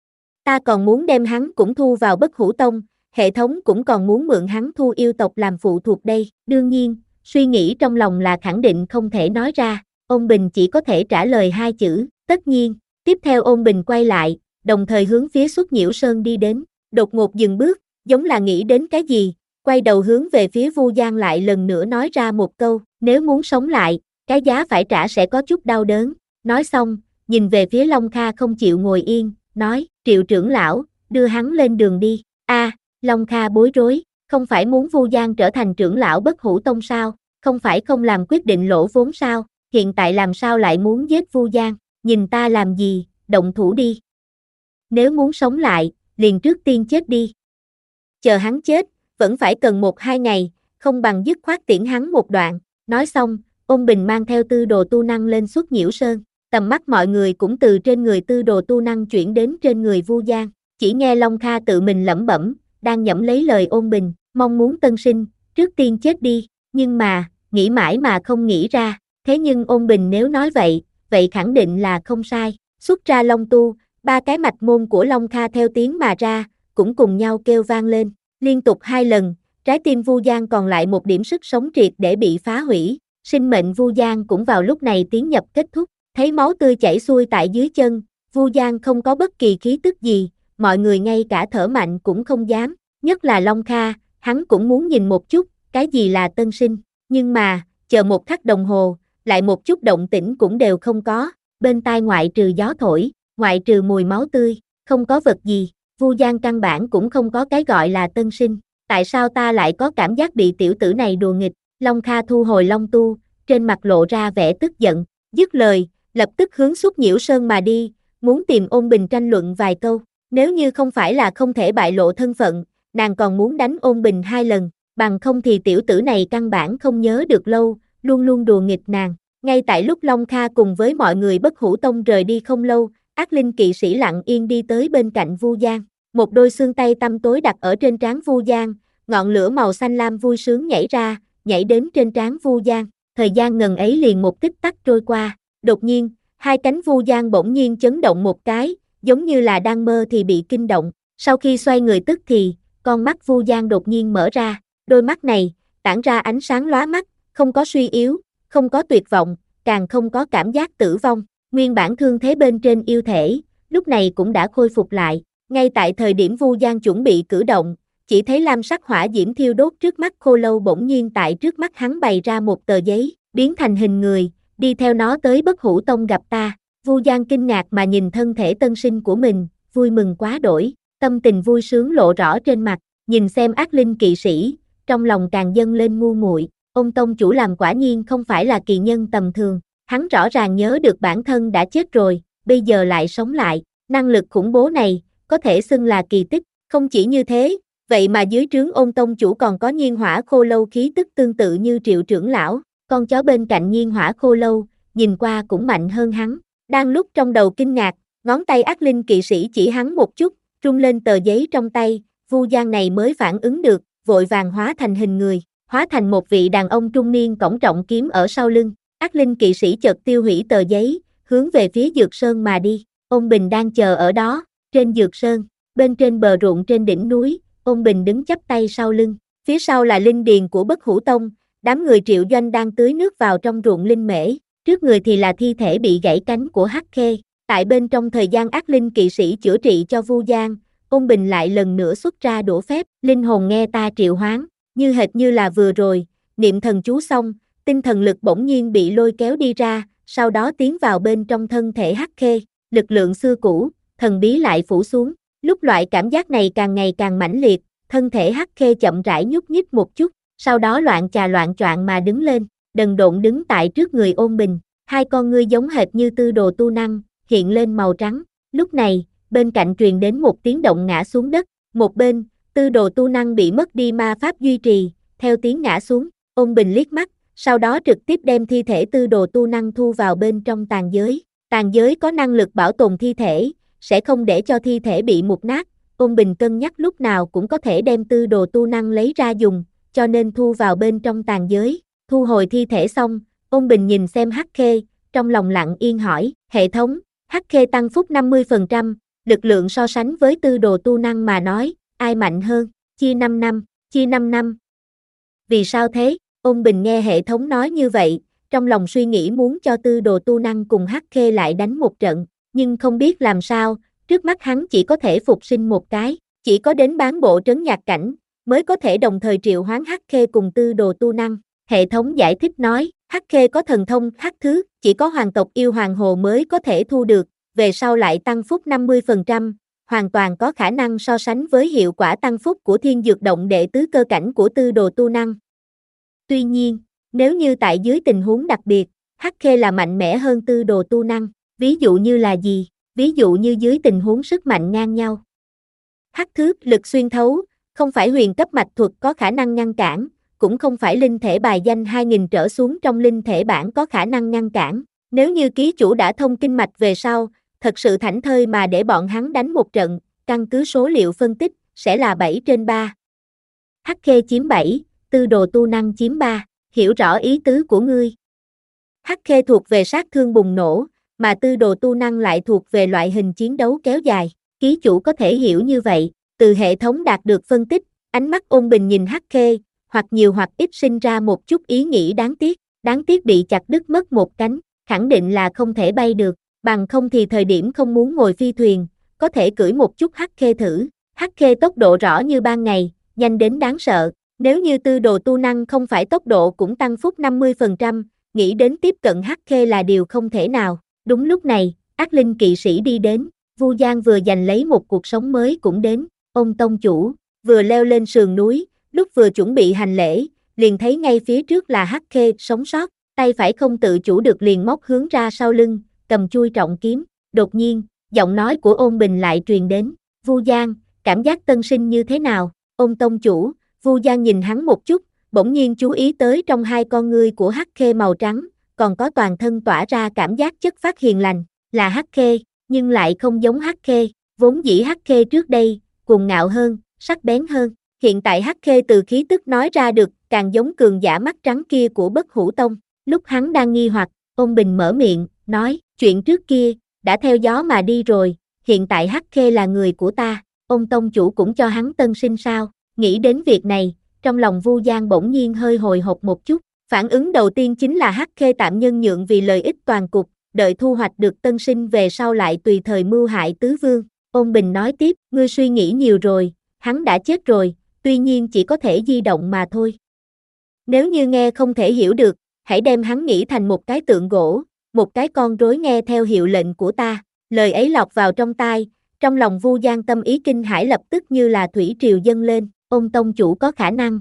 Ta còn muốn đem hắn cũng thu vào Bất Hủ Tông, hệ thống cũng còn muốn mượn hắn thu yêu tộc làm phụ thuộc đây, đương nhiên, suy nghĩ trong lòng là khẳng định không thể nói ra, Ôn Bình chỉ có thể trả lời hai chữ, tất nhiên, tiếp theo Ôn Bình quay lại, đồng thời hướng phía Xuất Nhiễu Sơn đi đến, đột ngột dừng bước, giống là nghĩ đến cái gì, quay đầu hướng về phía Vu Giang lại lần nữa nói ra một câu, nếu muốn sống lại, cái giá phải trả sẽ có chút đau đớn, nói xong, nhìn về phía Long Kha không chịu ngồi yên, nói, Triệu trưởng lão, đưa hắn lên đường đi, a Long Kha bối rối, không phải muốn Vu Giang trở thành trưởng lão Bất Hủ Tông sao, không phải không làm quyết định lỗ vốn sao, hiện tại làm sao lại muốn giết Vu Giang, nhìn ta làm gì, động thủ đi. Nếu muốn sống lại, liền trước tiên chết đi. Chờ hắn chết, vẫn phải cần một hai ngày, không bằng dứt khoát tiễn hắn một đoạn, nói xong, Ôn Bình mang theo tư đồ tu năng lên Xuất Nhiễu Sơn, tầm mắt mọi người cũng từ trên người tư đồ tu năng chuyển đến trên người Vu Giang, chỉ nghe Long Kha tự mình lẩm bẩm, đang nhẩm lấy lời Ôn Bình, mong muốn tân sinh, trước tiên chết đi, nhưng mà, nghĩ mãi mà không nghĩ ra, thế nhưng Ôn Bình nếu nói vậy, vậy khẳng định là không sai, xuất ra Long Tu, ba cái mạch môn của Long Kha theo tiếng mà ra, cũng cùng nhau kêu vang lên, liên tục hai lần, trái tim Vu Giang còn lại một điểm sức sống triệt để bị phá hủy, sinh mệnh Vu Giang cũng vào lúc này tiến nhập kết thúc, thấy máu tươi chảy xuôi tại dưới chân, Vu Giang không có bất kỳ khí tức gì, mọi người ngay cả thở mạnh cũng không dám, nhất là Long Kha, hắn cũng muốn nhìn một chút, cái gì là tân sinh, nhưng mà, chờ một khắc đồng hồ, lại một chút động tĩnh cũng đều không có, bên tai ngoại trừ gió thổi, ngoại trừ mùi máu tươi, không có vật gì, Vu Giang căn bản cũng không có cái gọi là tân sinh, tại sao ta lại có cảm giác bị tiểu tử này đùa nghịch, Long Kha thu hồi Long Tu, trên mặt lộ ra vẻ tức giận, dứt lời, lập tức hướng Xuất Nhiễu Sơn mà đi, muốn tìm Ôn Bình tranh luận vài câu, nếu như không phải là không thể bại lộ thân phận, nàng còn muốn đánh Ôn Bình hai lần, bằng không thì tiểu tử này căn bản không nhớ được lâu, luôn luôn đùa nghịch nàng. Ngay tại lúc Long Kha cùng với mọi người Bất Hủ Tông rời đi không lâu, ác linh kỵ sĩ lặng yên đi tới bên cạnh Vu Giang, một đôi xương tay tăm tối đặt ở trên trán Vu Giang, ngọn lửa màu xanh lam vui sướng nhảy ra, nhảy đến trên trán Vu Giang, thời gian ngần ấy liền một tích tắc trôi qua, Đột nhiên, hai cánh Vu Giang bỗng nhiên chấn động một cái, giống như là đang mơ thì bị kinh động. Sau khi xoay người tức thì, con mắt Vu Giang đột nhiên mở ra, đôi mắt này tản ra ánh sáng lóa mắt, không có suy yếu, không có tuyệt vọng, càng không có cảm giác tử vong. Nguyên bản thương thế bên trên yêu thể, lúc này cũng đã khôi phục lại. Ngay tại thời điểm Vu Giang chuẩn bị cử động, chỉ thấy lam sắc hỏa diễm thiêu đốt trước mắt khô lâu bỗng nhiên tại trước mắt hắn bày ra một tờ giấy, biến thành hình người, đi theo nó tới Bất Hủ Tông gặp ta. Vu Giang kinh ngạc mà nhìn thân thể tân sinh của mình, vui mừng quá đổi, tâm tình vui sướng lộ rõ trên mặt, nhìn xem ác linh kỵ sĩ, trong lòng càng dâng lên ngu muội. Ông tông chủ làm quả nhiên không phải là kỳ nhân tầm thường, hắn rõ ràng nhớ được bản thân đã chết rồi, bây giờ lại sống lại, năng lực khủng bố này, có thể xưng là kỳ tích. Không chỉ như thế, vậy mà dưới trướng Ôn tông chủ còn có nhiên hỏa khô lâu khí tức tương tự như Triệu trưởng lão, con chó bên cạnh nhiên hỏa khô lâu, nhìn qua cũng mạnh hơn hắn. Đang lúc trong đầu kinh ngạc, ngón tay ác linh kỵ sĩ chỉ hắn một chút, rung lên tờ giấy trong tay, Vu Giang này mới phản ứng được, vội vàng hóa thành hình người, hóa thành một vị đàn ông trung niên cõng trọng kiếm ở sau lưng. Ác linh kỵ sĩ chợt tiêu hủy tờ giấy, hướng về phía Dược Sơn mà đi. Ôn Bình đang chờ ở đó, trên Dược Sơn, bên trên bờ ruộng trên đỉnh núi, Ôn Bình đứng chắp tay sau lưng, phía sau là linh điền của Bất Hủ Tông, đám người Triệu Doanh đang tưới nước vào trong ruộng linh mễ, trước người thì là thi thể bị gãy cánh của Hắc Khê. Tại bên trong thời gian ác linh kỵ sĩ chữa trị cho Vu Giang, Ôn Bình lại lần nữa xuất ra đũa phép, linh hồn nghe ta triệu hoán, như hệt như là vừa rồi, niệm thần chú xong, tinh thần lực bỗng nhiên bị lôi kéo đi ra, sau đó tiến vào bên trong thân thể Hắc Khê, lực lượng xưa cũ, thần bí lại phủ xuống. Lúc loại cảm giác này càng ngày càng mãnh liệt, thân thể Hắc Khê chậm rãi nhúc nhích một chút, sau đó loạn trà loạn choạng mà đứng lên, đần độn đứng tại trước người Ôn Bình, hai con ngươi giống hệt như tư đồ tu năng, hiện lên màu trắng. Lúc này, bên cạnh truyền đến một tiếng động ngã xuống đất, một bên, tư đồ tu năng bị mất đi ma pháp duy trì, theo tiếng ngã xuống, Ôn Bình liếc mắt, sau đó trực tiếp đem thi thể tư đồ tu năng thu vào bên trong tàn giới. Tàn giới có năng lực bảo tồn thi thể, sẽ không để cho thi thể bị mục nát. Ôn Bình cân nhắc lúc nào cũng có thể đem tư đồ tu năng lấy ra dùng, cho nên thu vào bên trong tàn giới. Thu hồi thi thể xong, Ôn Bình nhìn xem Hắc Khê, trong lòng lặng yên hỏi, hệ thống, Hắc Khê tăng phúc năm mươi phần trăm, lực lượng so sánh với tư đồ tu năng mà nói, ai mạnh hơn, chia năm năm, chia năm năm. Vì sao thế? Ôn Bình nghe hệ thống nói như vậy, trong lòng suy nghĩ muốn cho tư đồ tu năng cùng Hắc Khê lại đánh một trận, nhưng không biết làm sao, trước mắt hắn chỉ có thể phục sinh một cái, chỉ có đến bán bộ trấn nhạc cảnh, mới có thể đồng thời triệu hoán Hắc Khê cùng tư đồ tu năng. Hệ thống giải thích nói, Hắc Khê có thần thông Hắc Thứ, chỉ có hoàng tộc yêu hoàng hồ mới có thể thu được, về sau lại tăng phúc năm mươi phần trăm, hoàn toàn có khả năng so sánh với hiệu quả tăng phúc của thiên dược động đệ tứ cơ cảnh của tư đồ tu năng. Tuy nhiên, nếu như tại dưới tình huống đặc biệt, Hắc Khê là mạnh mẽ hơn tư đồ tu năng, ví dụ như là gì? Ví dụ như dưới tình huống sức mạnh ngang nhau. Hắc Thứ, lực xuyên thấu, không phải huyền cấp mạch thuật có khả năng ngăn cản, cũng không phải linh thể bài danh hai nghìn trở xuống trong linh thể bản có khả năng ngăn cản. Nếu như ký chủ đã thông kinh mạch về sau, thật sự thảnh thơi mà để bọn hắn đánh một trận, căn cứ số liệu phân tích, sẽ là bảy trên ba. Hắc Khê chiếm bảy, tư đồ tu năng chiếm ba, hiểu rõ ý tứ của ngươi. Hắc Khê thuộc về sát thương bùng nổ, mà tư đồ tu năng lại thuộc về loại hình chiến đấu kéo dài. Ký chủ có thể hiểu như vậy, từ hệ thống đạt được phân tích, ánh mắt Ôn Bình nhìn Hắc Khê, hoặc nhiều hoặc ít sinh ra một chút ý nghĩ đáng tiếc, đáng tiếc bị chặt đứt mất một cánh, khẳng định là không thể bay được, bằng không thì thời điểm không muốn ngồi phi thuyền, có thể cưỡi một chút Hắc Khê thử. Hắc Khê tốc độ rõ như ban ngày, nhanh đến đáng sợ, nếu như tư đồ tu năng không phải tốc độ cũng tăng phúc năm mươi phần trăm, nghĩ đến tiếp cận Hắc Khê là điều không thể nào. Đúng lúc này, ác linh kỵ sĩ đi đến, Vu Giang vừa giành lấy một cuộc sống mới cũng đến, ông tông chủ, vừa leo lên sườn núi, lúc vừa chuẩn bị hành lễ, liền thấy ngay phía trước là Hắc Khê sống sót, tay phải không tự chủ được liền móc hướng ra sau lưng, cầm chui trọng kiếm. Đột nhiên, giọng nói của Ôn Bình lại truyền đến, Vu Giang, cảm giác tân sinh như thế nào? Ông tông chủ, Vu Giang nhìn hắn một chút, bỗng nhiên chú ý tới trong hai con ngươi của Hắc Khê màu trắng, còn có toàn thân tỏa ra cảm giác chất phát hiền lành, là Hắc Khê, nhưng lại không giống Hắc Khê, vốn dĩ Hắc Khê trước đây, cuồng ngạo hơn, sắc bén hơn, hiện tại Hắc Khê từ khí tức nói ra được, càng giống cường giả mắt trắng kia của Bất Hủ Tông. Lúc hắn đang nghi hoặc, Ôn Bình mở miệng, nói, chuyện trước kia, đã theo gió mà đi rồi, hiện tại Hắc Khê là người của ta, ông tông chủ cũng cho hắn tân sinh sao, nghĩ đến việc này, trong lòng Vu Giang bỗng nhiên hơi hồi hộp một chút, phản ứng đầu tiên chính là Hắc Khê tạm nhân nhượng vì lợi ích toàn cục, đợi thu hoạch được tân sinh về sau lại tùy thời mưu hại tứ vương, Ôn Bình nói tiếp, ngươi suy nghĩ nhiều rồi, hắn đã chết rồi, tuy nhiên chỉ có thể di động mà thôi. Nếu như nghe không thể hiểu được, hãy đem hắn nghĩ thành một cái tượng gỗ, một cái con rối nghe theo hiệu lệnh của ta, lời ấy lọt vào trong tai, trong lòng Vu Giang tâm ý kinh hãi lập tức như là thủy triều dâng lên, Ôn tông chủ có khả năng.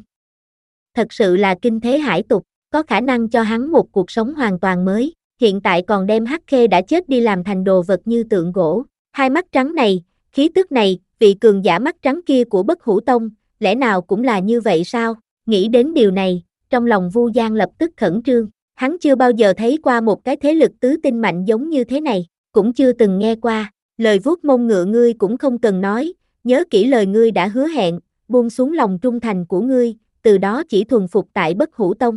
Thật sự là kinh thế hải tục, có khả năng cho hắn một cuộc sống hoàn toàn mới, hiện tại còn đem Hắc Khê đã chết đi làm thành đồ vật như tượng gỗ, hai mắt trắng này, khí tức này, vị cường giả mắt trắng kia của Bất Hủ Tông, lẽ nào cũng là như vậy sao? Nghĩ đến điều này, trong lòng Vu Giang lập tức khẩn trương, hắn chưa bao giờ thấy qua một cái thế lực tứ tinh mạnh giống như thế này, cũng chưa từng nghe qua, lời vuốt mông ngựa ngươi cũng không cần nói, nhớ kỹ lời ngươi đã hứa hẹn, buông xuống lòng trung thành của ngươi, từ đó chỉ thuần phục tại Bất Hủ Tông.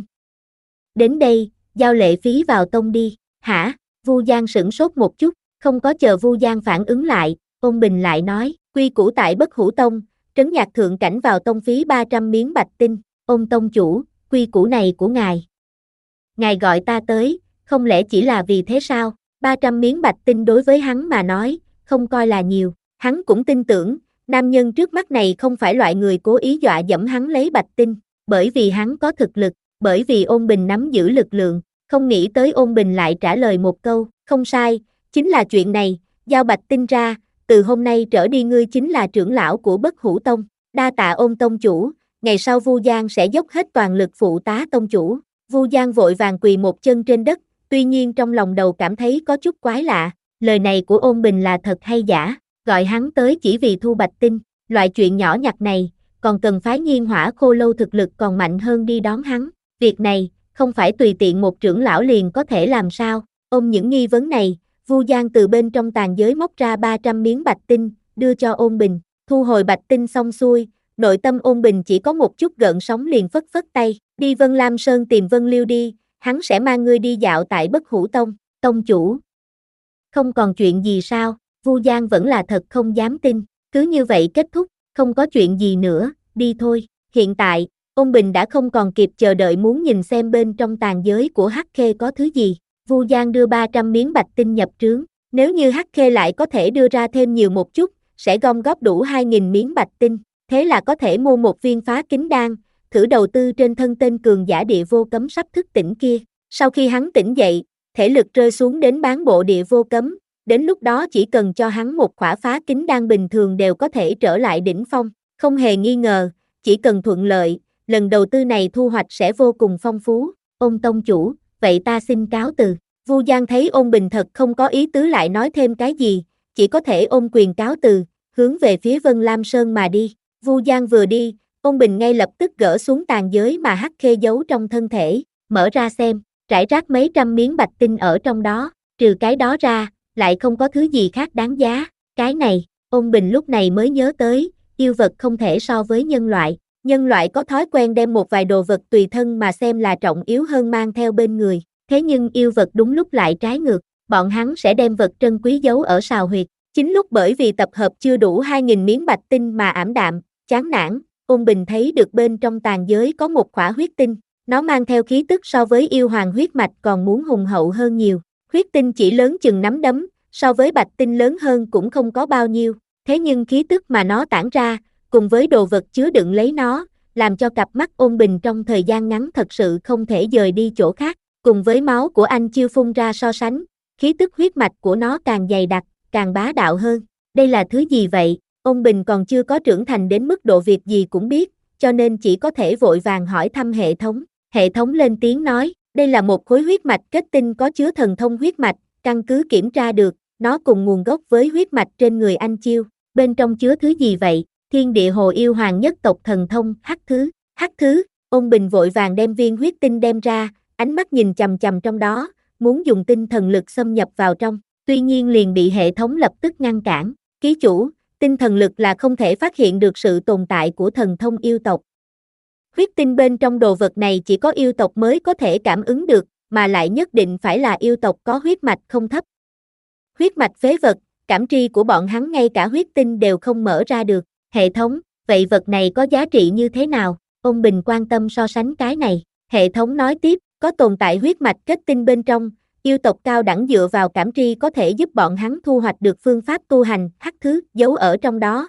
Đến đây, giao lệ phí vào tông đi, hả? Vu Giang sửng sốt một chút, không có chờ Vu Giang phản ứng lại, Ôn Bình lại nói, quy củ tại Bất Hủ Tông, trấn nhạc thượng cảnh vào tông phí ba trăm miếng bạch tinh, Ôn tông chủ, quy củ này của ngài. Ngài gọi ta tới, không lẽ chỉ là vì thế sao? ba trăm miếng bạch tinh đối với hắn mà nói, không coi là nhiều, hắn cũng tin tưởng, nam nhân trước mắt này không phải loại người cố ý dọa dẫm hắn lấy bạch tinh, bởi vì hắn có thực lực, bởi vì Ôn Bình nắm giữ lực lượng, không nghĩ tới Ôn Bình lại trả lời một câu, không sai, chính là chuyện này, giao bạch tinh ra, từ hôm nay trở đi ngươi chính là trưởng lão của Bất Hủ Tông, đa tạ Ôn tông chủ, ngày sau Vu Giang sẽ dốc hết toàn lực phụ tá tông chủ. Vu Giang vội vàng quỳ một chân trên đất, tuy nhiên trong lòng đầu cảm thấy có chút quái lạ, lời này của Ôn Bình là thật hay giả, gọi hắn tới chỉ vì thu bạch tinh, loại chuyện nhỏ nhặt này, còn cần phái Nhiên Hỏa Khô Lâu thực lực còn mạnh hơn đi đón hắn, việc này, không phải tùy tiện một trưởng lão liền có thể làm sao, ôm những nghi vấn này, Vu Giang từ bên trong tàn giới móc ra ba trăm miếng bạch tinh, đưa cho Ôn Bình, thu hồi bạch tinh xong xuôi, nội tâm Ôn Bình chỉ có một chút gợn sóng liền phất phất tay, đi Vân Lam Sơn tìm Vân Liêu đi, hắn sẽ mang ngươi đi dạo tại Bất Hủ Tông, tông chủ. Không còn chuyện gì sao, Vu Giang vẫn là thật không dám tin, cứ như vậy kết thúc, không có chuyện gì nữa, đi thôi, hiện tại, Ôn Bình đã không còn kịp chờ đợi muốn nhìn xem bên trong tàn giới của Hắc Khê có thứ gì, Vu Giang đưa ba trăm miếng bạch tinh nhập trướng, nếu như Hắc Khê lại có thể đưa ra thêm nhiều một chút, sẽ gom góp đủ hai nghìn miếng bạch tinh, thế là có thể mua một viên phá kính đan, thử đầu tư trên thân tên cường giả địa vô cấm sắp thức tỉnh kia, sau khi hắn tỉnh dậy, thể lực rơi xuống đến bán bộ địa vô cấm, đến lúc đó chỉ cần cho hắn một khỏa phá kính đan bình thường đều có thể trở lại đỉnh phong, không hề nghi ngờ, chỉ cần thuận lợi, lần đầu tư này thu hoạch sẽ vô cùng phong phú, Ôn tông chủ, vậy ta xin cáo từ, Vu Giang thấy Ôn Bình thật không có ý tứ lại nói thêm cái gì, chỉ có thể ôm quyền cáo từ, hướng về phía Vân Lam Sơn mà đi, Vu Giang vừa đi, Ôn Bình ngay lập tức gỡ xuống tàn giới mà Hắc Khê giấu trong thân thể, mở ra xem, rải rác mấy trăm miếng bạch tinh ở trong đó, trừ cái đó ra, lại không có thứ gì khác đáng giá, cái này, Ôn Bình lúc này mới nhớ tới, yêu vật không thể so với nhân loại, nhân loại có thói quen đem một vài đồ vật tùy thân mà xem là trọng yếu hơn mang theo bên người, thế nhưng yêu vật đúng lúc lại trái ngược, bọn hắn sẽ đem vật trân quý giấu ở sào huyệt, chính lúc bởi vì tập hợp chưa đủ hai nghìn miếng bạch tinh mà ảm đạm, chán nản, Ôn Bình thấy được bên trong tàn giới có một khỏa huyết tinh, nó mang theo khí tức so với yêu hoàng huyết mạch còn muốn hùng hậu hơn nhiều, huyết tinh chỉ lớn chừng nắm đấm, so với bạch tinh lớn hơn cũng không có bao nhiêu, thế nhưng khí tức mà nó tản ra, cùng với đồ vật chứa đựng lấy nó, làm cho cặp mắt Ôn Bình trong thời gian ngắn thật sự không thể dời đi chỗ khác, cùng với máu của anh chiêu phun ra so sánh, khí tức huyết mạch của nó càng dày đặc, càng bá đạo hơn, đây là thứ gì vậy? Ôn Bình còn chưa có trưởng thành đến mức độ việc gì cũng biết, cho nên chỉ có thể vội vàng hỏi thăm hệ thống, hệ thống lên tiếng nói, đây là một khối huyết mạch kết tinh có chứa thần thông huyết mạch, căn cứ kiểm tra được, nó cùng nguồn gốc với huyết mạch trên người anh chiêu, bên trong chứa thứ gì vậy? Thiên địa hồ yêu hoàng nhất tộc thần thông, hắc thứ, hắc thứ, Ôn Bình vội vàng đem viên huyết tinh đem ra, ánh mắt nhìn chằm chằm trong đó, muốn dùng tinh thần lực xâm nhập vào trong, tuy nhiên liền bị hệ thống lập tức ngăn cản, ký chủ, tinh thần lực là không thể phát hiện được sự tồn tại của thần thông yêu tộc. Huyết tinh bên trong đồ vật này chỉ có yêu tộc mới có thể cảm ứng được, mà lại nhất định phải là yêu tộc có huyết mạch không thấp. Huyết mạch phế vật, cảm tri của bọn hắn ngay cả huyết tinh đều không mở ra được. Hệ thống, vậy vật này có giá trị như thế nào? Ôn Bình quan tâm so sánh cái này. Hệ thống nói tiếp, có tồn tại huyết mạch kết tinh bên trong, yêu tộc cao đẳng dựa vào cảm tri có thể giúp bọn hắn thu hoạch được phương pháp tu hành, hắc thứ, giấu ở trong đó.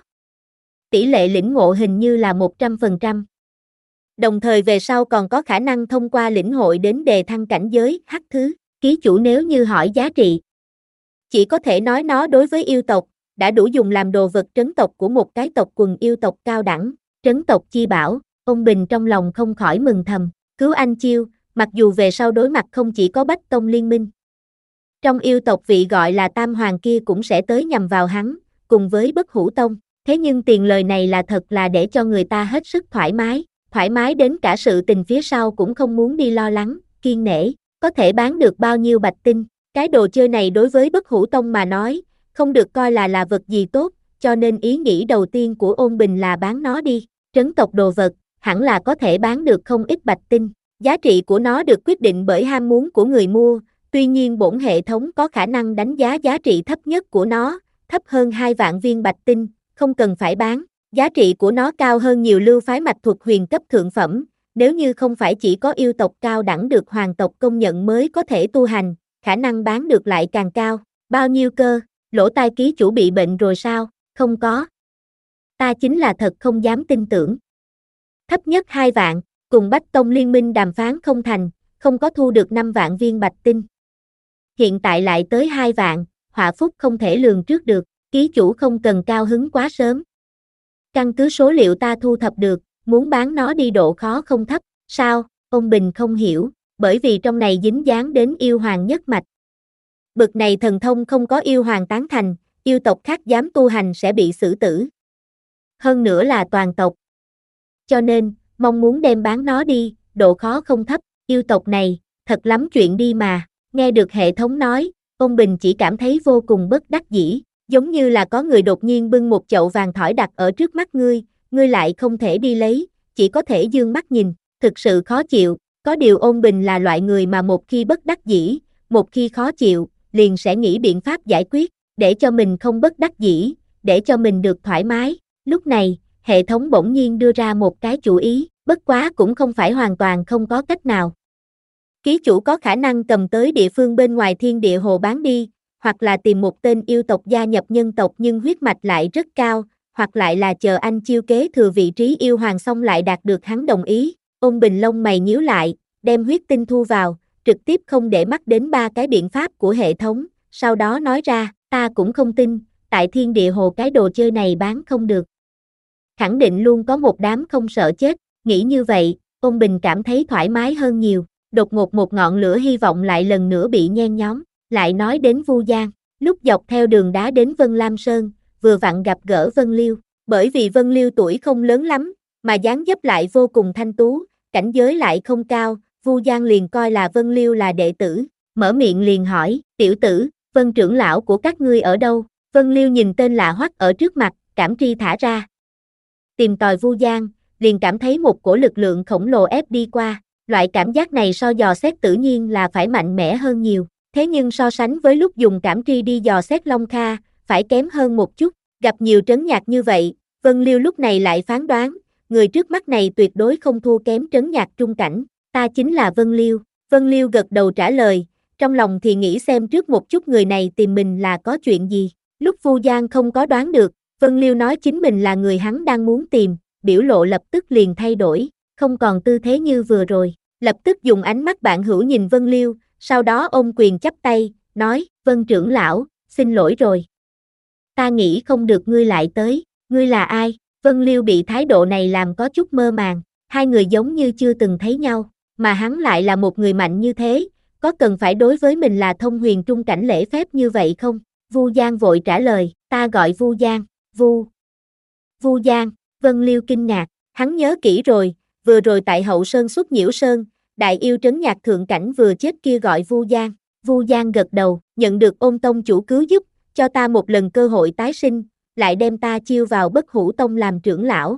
Tỷ lệ lĩnh ngộ hình như là một trăm phần trăm. Đồng thời về sau còn có khả năng thông qua lĩnh hội đến đề thăng cảnh giới, hắc thứ. Ký chủ nếu như hỏi giá trị, chỉ có thể nói nó đối với yêu tộc, đã đủ dùng làm đồ vật trấn tộc của một cái tộc quần yêu tộc cao đẳng, trấn tộc chi bảo. Ôn Bình trong lòng không khỏi mừng thầm, cứu anh Chiêu, mặc dù về sau đối mặt không chỉ có Bách Tông liên minh. Trong yêu tộc vị gọi là Tam Hoàng kia cũng sẽ tới nhằm vào hắn, cùng với Bất Hủ Tông, thế nhưng tiền lời này là thật là để cho người ta hết sức thoải mái, thoải mái đến cả sự tình phía sau cũng không muốn đi lo lắng, kiên nể, có thể bán được bao nhiêu bạch tinh, cái đồ chơi này đối với Bất Hủ Tông mà nói, không được coi là là vật gì tốt, cho nên ý nghĩ đầu tiên của Ôn Bình là bán nó đi, trấn tộc đồ vật, hẳn là có thể bán được không ít bạch tinh, giá trị của nó được quyết định bởi ham muốn của người mua, tuy nhiên bổn hệ thống có khả năng đánh giá giá trị thấp nhất của nó, thấp hơn hai vạn viên bạch tinh, không cần phải bán, giá trị của nó cao hơn nhiều lưu phái mạch thuật huyền cấp thượng phẩm, nếu như không phải chỉ có yêu tộc cao đẳng được hoàng tộc công nhận mới có thể tu hành, khả năng bán được lại càng cao, bao nhiêu cơ, lỗ tai ký chủ bị bệnh rồi sao, không có. Ta chính là thật không dám tin tưởng. Thấp nhất hai vạn, cùng Bách Tông liên minh đàm phán không thành, không có thu được năm vạn viên bạch tinh. Hiện tại lại tới hai vạn, họa phúc không thể lường trước được, ký chủ không cần cao hứng quá sớm. Căn cứ số liệu ta thu thập được, muốn bán nó đi độ khó không thấp, sao? Ông Bình không hiểu, bởi vì trong này dính dáng đến yêu hoàng nhất mạch. Bực này thần thông không có yêu hoàng tán thành, yêu tộc khác dám tu hành sẽ bị xử tử. Hơn nữa là toàn tộc. Cho nên, mong muốn đem bán nó đi, độ khó không thấp, yêu tộc này, thật lắm chuyện đi mà, nghe được hệ thống nói, ông Bình chỉ cảm thấy vô cùng bất đắc dĩ, giống như là có người đột nhiên bưng một chậu vàng thỏi đặt ở trước mắt ngươi, ngươi lại không thể đi lấy, chỉ có thể dương mắt nhìn, thực sự khó chịu, có điều Ôn Bình là loại người mà một khi bất đắc dĩ, một khi khó chịu, liền sẽ nghĩ biện pháp giải quyết, để cho mình không bất đắc dĩ, để cho mình được thoải mái, lúc này, hệ thống bỗng nhiên đưa ra một cái chủ ý, bất quá cũng không phải hoàn toàn không có cách nào. Ký chủ có khả năng cầm tới địa phương bên ngoài thiên địa hồ bán đi, hoặc là tìm một tên yêu tộc gia nhập nhân tộc nhưng huyết mạch lại rất cao, hoặc lại là chờ anh Chiêu kế thừa vị trí yêu hoàng xong lại đạt được hắn đồng ý. Ôn Bình lông mày nhíu lại, đem huyết tinh thu vào, trực tiếp không để mắt đến ba cái biện pháp của hệ thống, sau đó nói ra, ta cũng không tin, tại thiên địa hồ cái đồ chơi này bán không được. Khẳng định luôn có một đám không sợ chết, nghĩ như vậy, Ôn Bình cảm thấy thoải mái hơn nhiều, đột ngột một ngọn lửa hy vọng lại lần nữa bị nhen nhóm, lại nói đến Vu Giang, lúc dọc theo đường đá đến Vân Lam Sơn, vừa vặn gặp gỡ Vân Liêu, bởi vì Vân Liêu tuổi không lớn lắm, mà dáng dấp lại vô cùng thanh tú, cảnh giới lại không cao, Vu Giang liền coi là Vân Liêu là đệ tử, mở miệng liền hỏi, tiểu tử, Vân trưởng lão của các ngươi ở đâu? Vân Liêu nhìn tên lạ hoắc ở trước mặt, cảm tri thả ra. Tìm tòi Vu Giang, liền cảm thấy một cổ lực lượng khổng lồ ép đi qua, loại cảm giác này so dò xét tự nhiên là phải mạnh mẽ hơn nhiều, thế nhưng so sánh với lúc dùng cảm tri đi dò xét Long Kha, phải kém hơn một chút, gặp nhiều trấn nhạc như vậy, Vân Liêu lúc này lại phán đoán, người trước mắt này tuyệt đối không thua kém trấn nhạc trung cảnh, ta chính là Vân Liêu, Vân Liêu gật đầu trả lời, trong lòng thì nghĩ xem trước một chút người này tìm mình là có chuyện gì, lúc Vu Giang không có đoán được, Vân Liêu nói chính mình là người hắn đang muốn tìm, biểu lộ lập tức liền thay đổi, không còn tư thế như vừa rồi, lập tức dùng ánh mắt bạn hữu nhìn Vân Liêu, sau đó ôm quyền chắp tay, nói, Vân trưởng lão, xin lỗi rồi. Ta nghĩ không được ngươi lại tới, ngươi là ai? Vân Liêu bị thái độ này làm có chút mơ màng, hai người giống như chưa từng thấy nhau, mà hắn lại là một người mạnh như thế, có cần phải đối với mình là thông huyền trung cảnh lễ phép như vậy không? Vu Giang vội trả lời, ta gọi Vu Giang, Vu. Vu Giang, Vân Liêu kinh ngạc, hắn nhớ kỹ rồi, vừa rồi tại Hậu Sơn xuất Nhiễu Sơn, đại yêu trấn nhạc thượng cảnh vừa chết kia gọi Vu Giang, Vu Giang gật đầu, nhận được Ôn tông chủ cứu giúp, cho ta một lần cơ hội tái sinh, lại đem ta chiêu vào Bất Hủ Tông làm trưởng lão.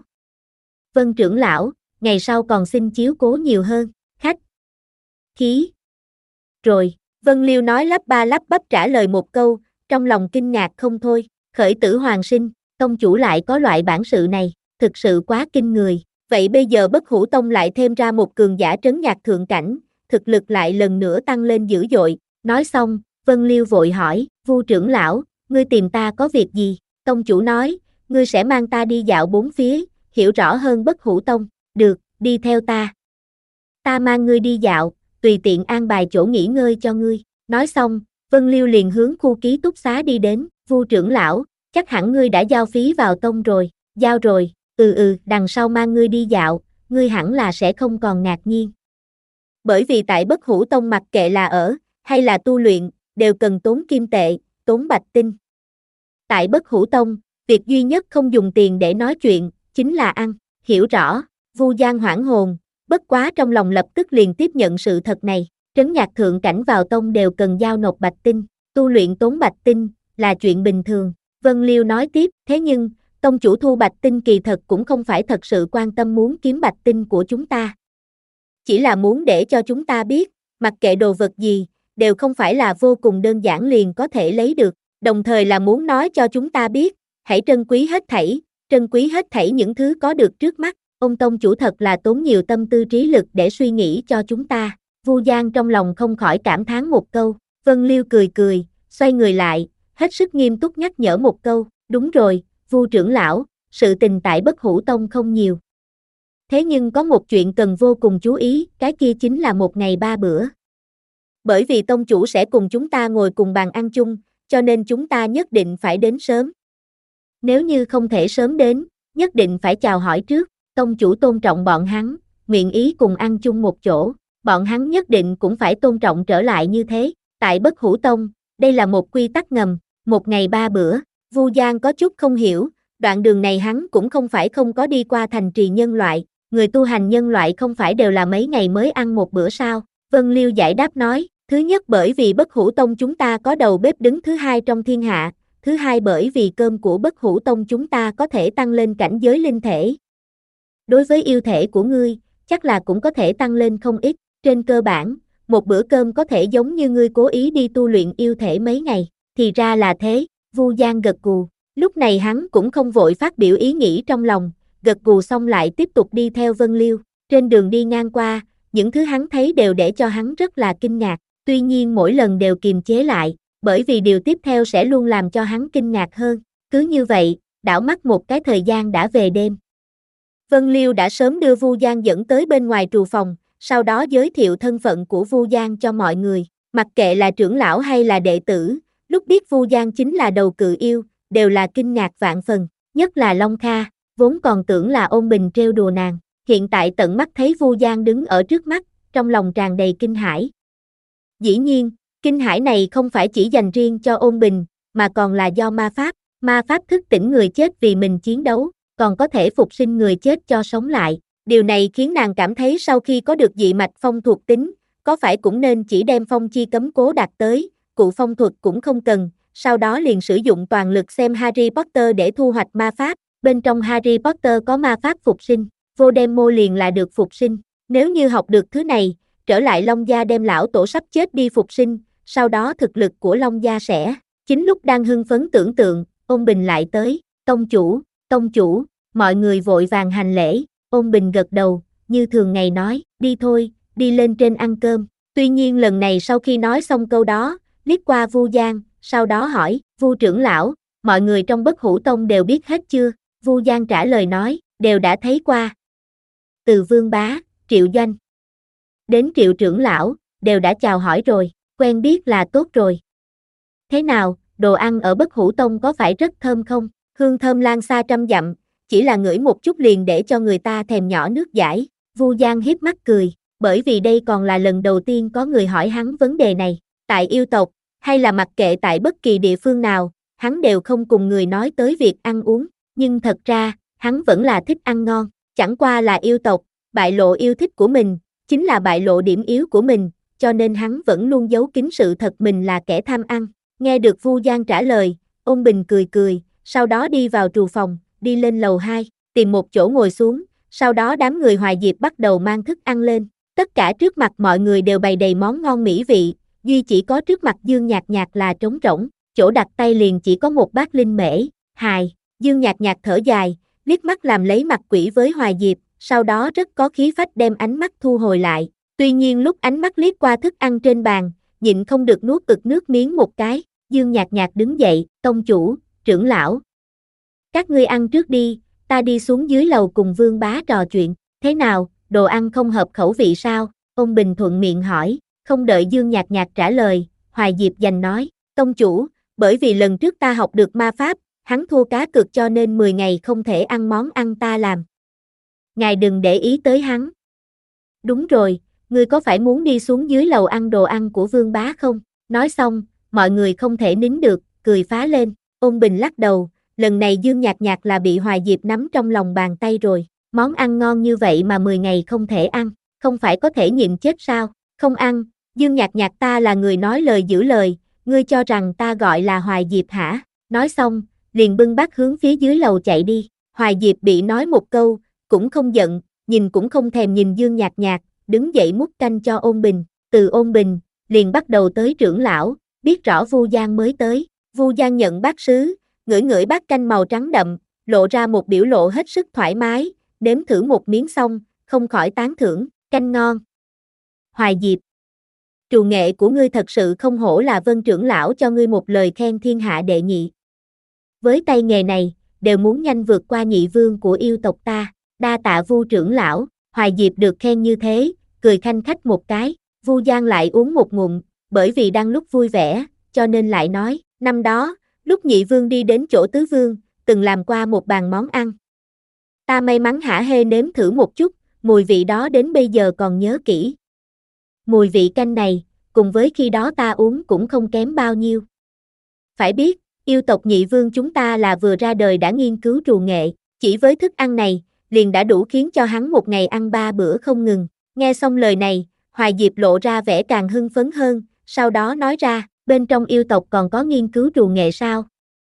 Vân trưởng lão, ngày sau còn xin chiếu cố nhiều hơn, khách khí. rồi, Vân Liêu nói lắp ba lắp bắp trả lời một câu, trong lòng kinh ngạc không thôi, khởi tử hoàng sinh, tông chủ lại có loại bản sự này, thực sự quá kinh người, vậy bây giờ Bất Hủ Tông lại thêm ra một cường giả trấn nhạc thượng cảnh, thực lực lại lần nữa tăng lên dữ dội, nói xong, Vân Liêu vội hỏi, Vu trưởng lão, ngươi tìm ta có việc gì? Tông chủ nói, ngươi sẽ mang ta đi dạo bốn phía, hiểu rõ hơn Bất Hủ Tông, được, đi theo ta. Ta mang ngươi đi dạo, tùy tiện an bài chỗ nghỉ ngơi cho ngươi, nói xong, Vân Liêu liền hướng khu ký túc xá đi đến, Vu trưởng lão, chắc hẳn ngươi đã giao phí vào tông rồi, giao rồi, ừ ừ, đằng sau mang ngươi đi dạo, ngươi hẳn là sẽ không còn ngạc nhiên. Bởi vì tại Bất Hủ Tông mặc kệ là ở, hay là tu luyện, đều cần tốn kim tệ, tốn bạch tinh. Tại Bất Hủ Tông, việc duy nhất không dùng tiền để nói chuyện, chính là ăn, hiểu rõ, Vu Giang hoảng hồn, bất quá trong lòng lập tức liền tiếp nhận sự thật này, trấn nhạc thượng cảnh vào tông đều cần giao nộp bạch tinh, tu luyện tốn bạch tinh, là chuyện bình thường. Vân Liêu nói tiếp, thế nhưng, tông chủ thu bạch tinh kỳ thật cũng không phải thật sự quan tâm muốn kiếm bạch tinh của chúng ta. Chỉ là muốn để cho chúng ta biết, mặc kệ đồ vật gì, đều không phải là vô cùng đơn giản liền có thể lấy được, đồng thời là muốn nói cho chúng ta biết, hãy trân quý hết thảy, trân quý hết thảy những thứ có được trước mắt, ông tông chủ thật là tốn nhiều tâm tư trí lực để suy nghĩ cho chúng ta, Vu Giang trong lòng không khỏi cảm thán một câu, Vân Liêu cười cười, xoay người lại, hết sức nghiêm túc nhắc nhở một câu, đúng rồi, Vu trưởng lão, sự tình tại Bất Hủ Tông không nhiều. Thế nhưng có một chuyện cần vô cùng chú ý, cái kia chính là một ngày ba bữa. Bởi vì tông chủ sẽ cùng chúng ta ngồi cùng bàn ăn chung, cho nên chúng ta nhất định phải đến sớm. Nếu như không thể sớm đến, nhất định phải chào hỏi trước, tông chủ tôn trọng bọn hắn, nguyện ý cùng ăn chung một chỗ, bọn hắn nhất định cũng phải tôn trọng trở lại như thế. Tại Bất Hủ Tông, đây là một quy tắc ngầm, một ngày ba bữa, Vu Giang có chút không hiểu, đoạn đường này hắn cũng không phải không có đi qua thành trì nhân loại, người tu hành nhân loại không phải đều là mấy ngày mới ăn một bữa sao, Vân Liêu giải đáp nói, thứ nhất bởi vì Bất Hủ Tông chúng ta có đầu bếp đứng thứ hai trong thiên hạ, thứ hai bởi vì cơm của Bất Hủ Tông chúng ta có thể tăng lên cảnh giới linh thể. Đối với yêu thể của ngươi, chắc là cũng có thể tăng lên không ít, trên cơ bản, một bữa cơm có thể giống như ngươi cố ý đi tu luyện yêu thể mấy ngày, thì ra là thế, Vu Giang gật gù, lúc này hắn cũng không vội phát biểu ý nghĩ trong lòng, gật gù xong lại tiếp tục đi theo Vân Liêu, trên đường đi ngang qua, những thứ hắn thấy đều để cho hắn rất là kinh ngạc, tuy nhiên mỗi lần đều kiềm chế lại, bởi vì điều tiếp theo sẽ luôn làm cho hắn kinh ngạc hơn, cứ như vậy, đảo mắt một cái thời gian đã về đêm. Vân Liêu đã sớm đưa Vu Giang dẫn tới bên ngoài trù phòng, sau đó giới thiệu thân phận của Vu Giang cho mọi người, mặc kệ là trưởng lão hay là đệ tử, lúc biết Vu Giang chính là đầu cự yêu, đều là kinh ngạc vạn phần, nhất là Long Kha, vốn còn tưởng là Ôn Bình trêu đùa nàng, hiện tại tận mắt thấy Vu Giang đứng ở trước mắt, trong lòng tràn đầy kinh hãi. Dĩ nhiên, kinh hãi này không phải chỉ dành riêng cho Ôn Bình, mà còn là do ma pháp, ma pháp thức tỉnh người chết vì mình chiến đấu, còn có thể phục sinh người chết cho sống lại. Điều này khiến nàng cảm thấy sau khi có được dị mạch phong thuộc tính, có phải cũng nên chỉ đem phong chi cấm cố đạt tới, cụ phong thuật cũng không cần, sau đó liền sử dụng toàn lực xem Harry Potter để thu hoạch ma pháp, bên trong Harry Potter có ma pháp phục sinh, Voldemort liền là được phục sinh, nếu như học được thứ này, trở lại Long Gia đem lão tổ sắp chết đi phục sinh, sau đó thực lực của Long Gia sẽ, chính lúc đang hưng phấn tưởng tượng, Ôn Bình lại tới, tông chủ, tông chủ, mọi người vội vàng hành lễ, Ôn Bình gật đầu, như thường ngày nói, đi thôi, đi lên trên ăn cơm, tuy nhiên lần này sau khi nói xong câu đó, liếc qua Vu Giang, sau đó hỏi, Vu trưởng lão, mọi người trong Bất Hủ Tông đều biết hết chưa? Vu Giang trả lời nói, đều đã thấy qua. Từ Vương Bá, Triệu Doanh, đến Triệu trưởng lão, đều đã chào hỏi rồi, quen biết là tốt rồi. Thế nào, đồ ăn ở Bất Hủ Tông có phải rất thơm không? Hương thơm lan xa trăm dặm, chỉ là ngửi một chút liền để cho người ta thèm nhỏ nước dãi. Vu Giang hiếp mắt cười, bởi vì đây còn là lần đầu tiên có người hỏi hắn vấn đề này. Tại yêu tộc, hay là mặc kệ tại bất kỳ địa phương nào, hắn đều không cùng người nói tới việc ăn uống, nhưng thật ra, hắn vẫn là thích ăn ngon, chẳng qua là yêu tộc, bại lộ yêu thích của mình, chính là bại lộ điểm yếu của mình, cho nên hắn vẫn luôn giấu kín sự thật mình là kẻ tham ăn. Nghe được Vu Giang trả lời, Ôn Bình cười cười, sau đó đi vào trù phòng, đi lên lầu hai, tìm một chỗ ngồi xuống, sau đó đám người Hoài Diệp bắt đầu mang thức ăn lên, tất cả trước mặt mọi người đều bày đầy món ngon mỹ vị, duy chỉ có trước mặt Dương Nhạc Nhạc là trống rỗng, chỗ đặt tay liền chỉ có một bát linh mễ, hài, Dương Nhạc Nhạc thở dài, liếc mắt làm lấy mặt quỷ với Hoài Diệp, sau đó rất có khí phách đem ánh mắt thu hồi lại, tuy nhiên lúc ánh mắt liếc qua thức ăn trên bàn, nhịn không được nuốt ực nước miếng một cái, Dương Nhạc Nhạc đứng dậy, tông chủ, trưởng lão. Các ngươi ăn trước đi, ta đi xuống dưới lầu cùng Vương Bá trò chuyện, thế nào, đồ ăn không hợp khẩu vị sao? Ôn Bình thuận miệng hỏi, không đợi Dương Nhạc Nhạc trả lời, Hoài Diệp giành nói, tông chủ, bởi vì lần trước ta học được ma pháp, hắn thua cá cược cho nên mười ngày không thể ăn món ăn ta làm. Ngài đừng để ý tới hắn. Đúng rồi, ngươi có phải muốn đi xuống dưới lầu ăn đồ ăn của Vương Bá không? Nói xong, mọi người không thể nín được, cười phá lên, Ôn Bình lắc đầu, lần này Dương Nhạc Nhạc là bị Hoài Diệp nắm trong lòng bàn tay rồi, món ăn ngon như vậy mà mười ngày không thể ăn, không phải có thể nhịn chết sao? Không ăn, Dương Nhạc Nhạc ta là người nói lời giữ lời, ngươi cho rằng ta gọi là Hoài Diệp hả? Nói xong, liền bưng bát hướng phía dưới lầu chạy đi, Hoài Diệp bị nói một câu, cũng không giận, nhìn cũng không thèm nhìn Dương Nhạc Nhạc, đứng dậy múc canh cho Ôn Bình, từ Ôn Bình, liền bắt đầu tới trưởng lão, biết rõ Vu Giang mới tới, Vu Giang nhận bát sứ, ngửi ngửi bát canh màu trắng đậm, lộ ra một biểu lộ hết sức thoải mái, nếm thử một miếng xong, không khỏi tán thưởng, canh ngon. Hoài Diệp, trù nghệ của ngươi thật sự không hổ là Vân trưởng lão cho ngươi một lời khen thiên hạ đệ nhị. Với tay nghề này, đều muốn nhanh vượt qua nhị vương của yêu tộc ta, đa tạ Vu trưởng lão. Hoài Diệp được khen như thế, cười khanh khách một cái, Vu Giang lại uống một ngụm, bởi vì đang lúc vui vẻ, cho nên lại nói, năm đó, lúc nhị vương đi đến chỗ tứ vương, từng làm qua một bàn món ăn. Ta may mắn hả hê nếm thử một chút, mùi vị đó đến bây giờ còn nhớ kỹ. Mùi vị canh này, cùng với khi đó ta uống cũng không kém bao nhiêu. Phải biết, yêu tộc nhị vương chúng ta là vừa ra đời đã nghiên cứu trù nghệ, chỉ với thức ăn này, liền đã đủ khiến cho hắn một ngày ăn ba bữa không ngừng. Nghe xong lời này, Hoài Diệp lộ ra vẻ càng hưng phấn hơn, sau đó nói ra, bên trong yêu tộc còn có nghiên cứu trù nghệ sao?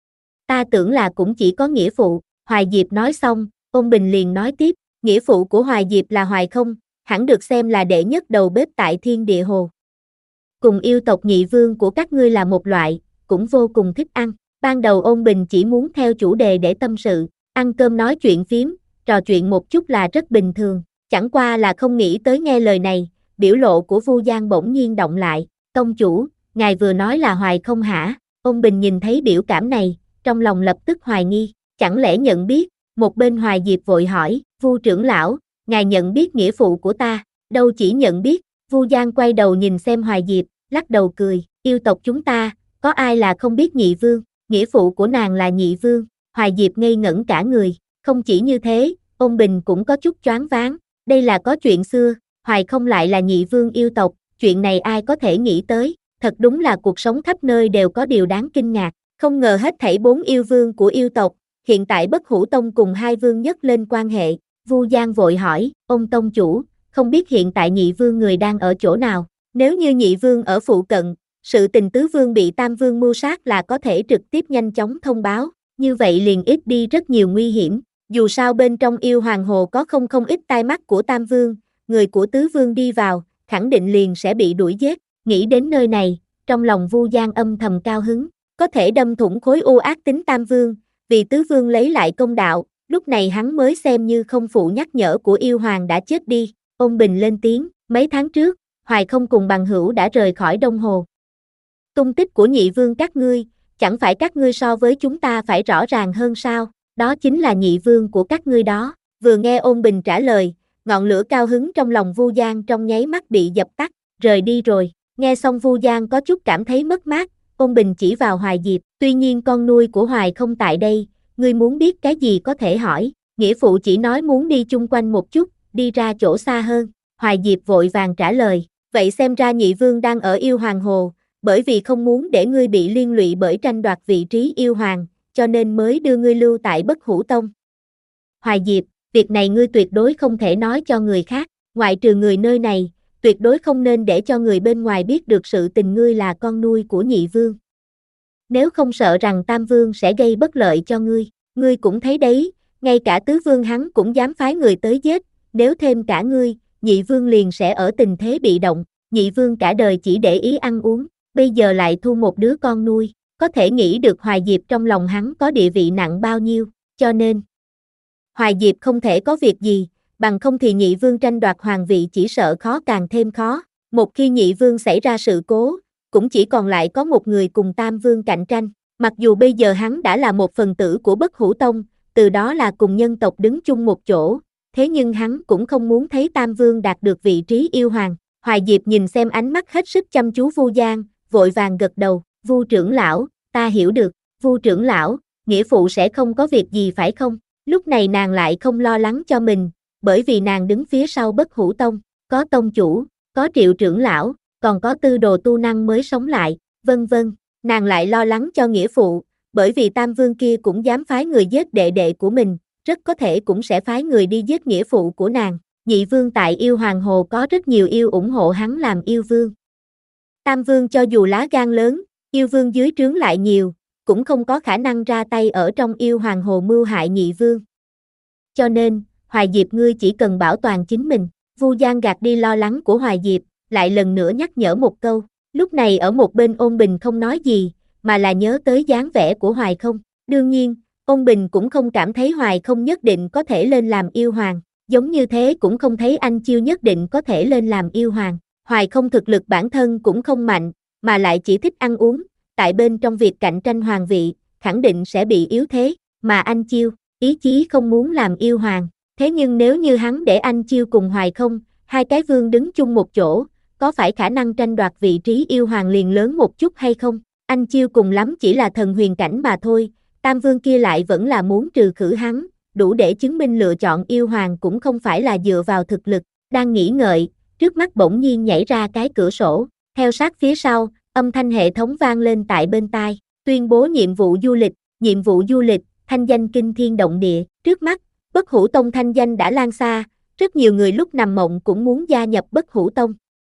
Ta tưởng là cũng chỉ có nghĩa phụ. Hoài Diệp nói xong, Ôn Bình liền nói tiếp, nghĩa phụ của Hoài Diệp là Hoài Không, hẳn được xem là đệ nhất đầu bếp tại Thiên Địa Hồ. Cùng yêu tộc nhị vương của các ngươi là một loại, cũng vô cùng thích ăn. Ban đầu Ôn Bình chỉ muốn theo chủ đề để tâm sự, ăn cơm nói chuyện phiếm, trò chuyện một chút là rất bình thường, chẳng qua là không nghĩ tới nghe lời này, biểu lộ của Vu Giang bỗng nhiên động lại, tông chủ, ngài vừa nói là Hoài Không hả? Ôn Bình nhìn thấy biểu cảm này, trong lòng lập tức hoài nghi, chẳng lẽ nhận biết, một bên Hoài Diệp vội hỏi, Vu trưởng lão, ngài nhận biết nghĩa phụ của ta, đâu chỉ nhận biết, Vu Giang quay đầu nhìn xem Hoài Diệp, lắc đầu cười, yêu tộc chúng ta, có ai là không biết nhị vương, nghĩa phụ của nàng là nhị vương, Hoài Diệp ngây ngẩn cả người, không chỉ như thế, Ôn Bình cũng có chút choáng váng, đây là có chuyện xưa, Hoài Không lại là nhị vương yêu tộc, chuyện này ai có thể nghĩ tới, thật đúng là cuộc sống khắp nơi đều có điều đáng kinh ngạc, không ngờ hết thảy bốn yêu vương của yêu tộc, hiện tại Bất Hủ Tông cùng hai vương nhất lên quan hệ, Vu Giang vội hỏi, ông tông chủ, không biết hiện tại nhị vương người đang ở chỗ nào, nếu như nhị vương ở phụ cận, sự tình tứ vương bị tam vương mưu sát là có thể trực tiếp nhanh chóng thông báo, như vậy liền ít đi rất nhiều nguy hiểm. Dù sao bên trong yêu hoàng hồ có không không ít tai mắt của tam vương, người của tứ vương đi vào, khẳng định liền sẽ bị đuổi giết. Nghĩ đến nơi này, trong lòng Vu Giang âm thầm cao hứng, có thể đâm thủng khối u ác tính tam vương, vì tứ vương lấy lại công đạo, lúc này hắn mới xem như không phụ nhắc nhở của yêu hoàng đã chết đi. Ôn Bình lên tiếng, mấy tháng trước, Hoài Không cùng bằng hữu đã rời khỏi Đông Hồ. Tung tích của nhị vương các ngươi, chẳng phải các ngươi so với chúng ta phải rõ ràng hơn sao? Đó chính là nhị vương của các ngươi đó. Vừa nghe Ôn Bình trả lời, ngọn lửa cao hứng trong lòng Vu Giang trong nháy mắt bị dập tắt, rời đi rồi. Nghe xong Vu Giang có chút cảm thấy mất mát, Ôn Bình chỉ vào Hoài Diệp, tuy nhiên con nuôi của Hoài Không tại đây, ngươi muốn biết cái gì có thể hỏi, nghĩa phụ chỉ nói muốn đi chung quanh một chút, đi ra chỗ xa hơn. Hoài Diệp vội vàng trả lời, vậy xem ra nhị vương đang ở yêu hoàng hồ, bởi vì không muốn để ngươi bị liên lụy bởi tranh đoạt vị trí yêu hoàng, cho nên mới đưa ngươi lưu tại Bất Hủ Tông. Hoài Diệp, việc này ngươi tuyệt đối không thể nói cho người khác, ngoại trừ người nơi này, tuyệt đối không nên để cho người bên ngoài biết được sự tình ngươi là con nuôi của nhị vương. Nếu không sợ rằng tam vương sẽ gây bất lợi cho ngươi, ngươi cũng thấy đấy, ngay cả tứ vương hắn cũng dám phái người tới giết, nếu thêm cả ngươi, nhị vương liền sẽ ở tình thế bị động. nhị vương cả đời chỉ để ý ăn uống, bây giờ lại thu một đứa con nuôi, có thể nghĩ được Hoài Diệp trong lòng hắn có địa vị nặng bao nhiêu, cho nên Hoài Diệp không thể có việc gì, bằng không thì nhị vương tranh đoạt hoàng vị chỉ sợ khó càng thêm khó, một khi nhị vương xảy ra sự cố, cũng chỉ còn lại có một người cùng tam vương cạnh tranh, mặc dù bây giờ hắn đã là một phần tử của Bất Hủ Tông, từ đó là cùng nhân tộc đứng chung một chỗ, thế nhưng hắn cũng không muốn thấy tam vương đạt được vị trí yêu hoàng. Hoài Diệp nhìn xem ánh mắt hết sức chăm chú Vu Giang, vội vàng gật đầu, Vu trưởng lão, ta hiểu được, Vu trưởng lão, nghĩa phụ sẽ không có việc gì phải không? Lúc này nàng lại không lo lắng cho mình, bởi vì nàng đứng phía sau Bất Hủ Tông, có tông chủ, có Triệu trưởng lão, còn có tư đồ tu năng mới sống lại, vân vân, nàng lại lo lắng cho nghĩa phụ, bởi vì tam vương kia cũng dám phái người giết đệ đệ của mình, rất có thể cũng sẽ phái người đi giết nghĩa phụ của nàng. Nhị vương tại yêu hoàng hồ có rất nhiều yêu ủng hộ hắn làm yêu vương. Tam vương cho dù lá gan lớn, yêu vương dưới trướng lại nhiều, cũng không có khả năng ra tay ở trong yêu hoàng hồ mưu hại nhị vương. Cho nên, Hoài Diệp ngươi chỉ cần bảo toàn chính mình. Vu Giang gạt đi lo lắng của Hoài Diệp, lại lần nữa nhắc nhở một câu. Lúc này ở một bên Ôn Bình không nói gì, mà là nhớ tới dáng vẻ của Hoài Không. Đương nhiên, Ôn Bình cũng không cảm thấy Hoài Không nhất định có thể lên làm yêu hoàng. Giống như thế cũng không thấy anh Chiêu nhất định có thể lên làm yêu hoàng. Hoài Không thực lực bản thân cũng không mạnh, mà lại chỉ thích ăn uống, tại bên trong việc cạnh tranh hoàng vị, khẳng định sẽ bị yếu thế, mà anh Chiêu, ý chí không muốn làm yêu hoàng. Thế nhưng nếu như hắn để anh Chiêu cùng Hoài Không, hai cái vương đứng chung một chỗ, có phải khả năng tranh đoạt vị trí yêu hoàng liền lớn một chút hay không? Anh Chiêu cùng lắm chỉ là thần huyền cảnh mà thôi, tam vương kia lại vẫn là muốn trừ khử hắn, đủ để chứng minh lựa chọn yêu hoàng cũng không phải là dựa vào thực lực. Đang nghĩ ngợi, trước mắt bỗng nhiên nhảy ra cái cửa sổ, theo sát phía sau, âm thanh hệ thống vang lên tại bên tai, tuyên bố nhiệm vụ du lịch, nhiệm vụ du lịch, thanh danh kinh thiên động địa, trước mắt, Bất Hủ Tông thanh danh đã lan xa, rất nhiều người lúc nằm mộng cũng muốn gia nhập Bất Hủ Tông.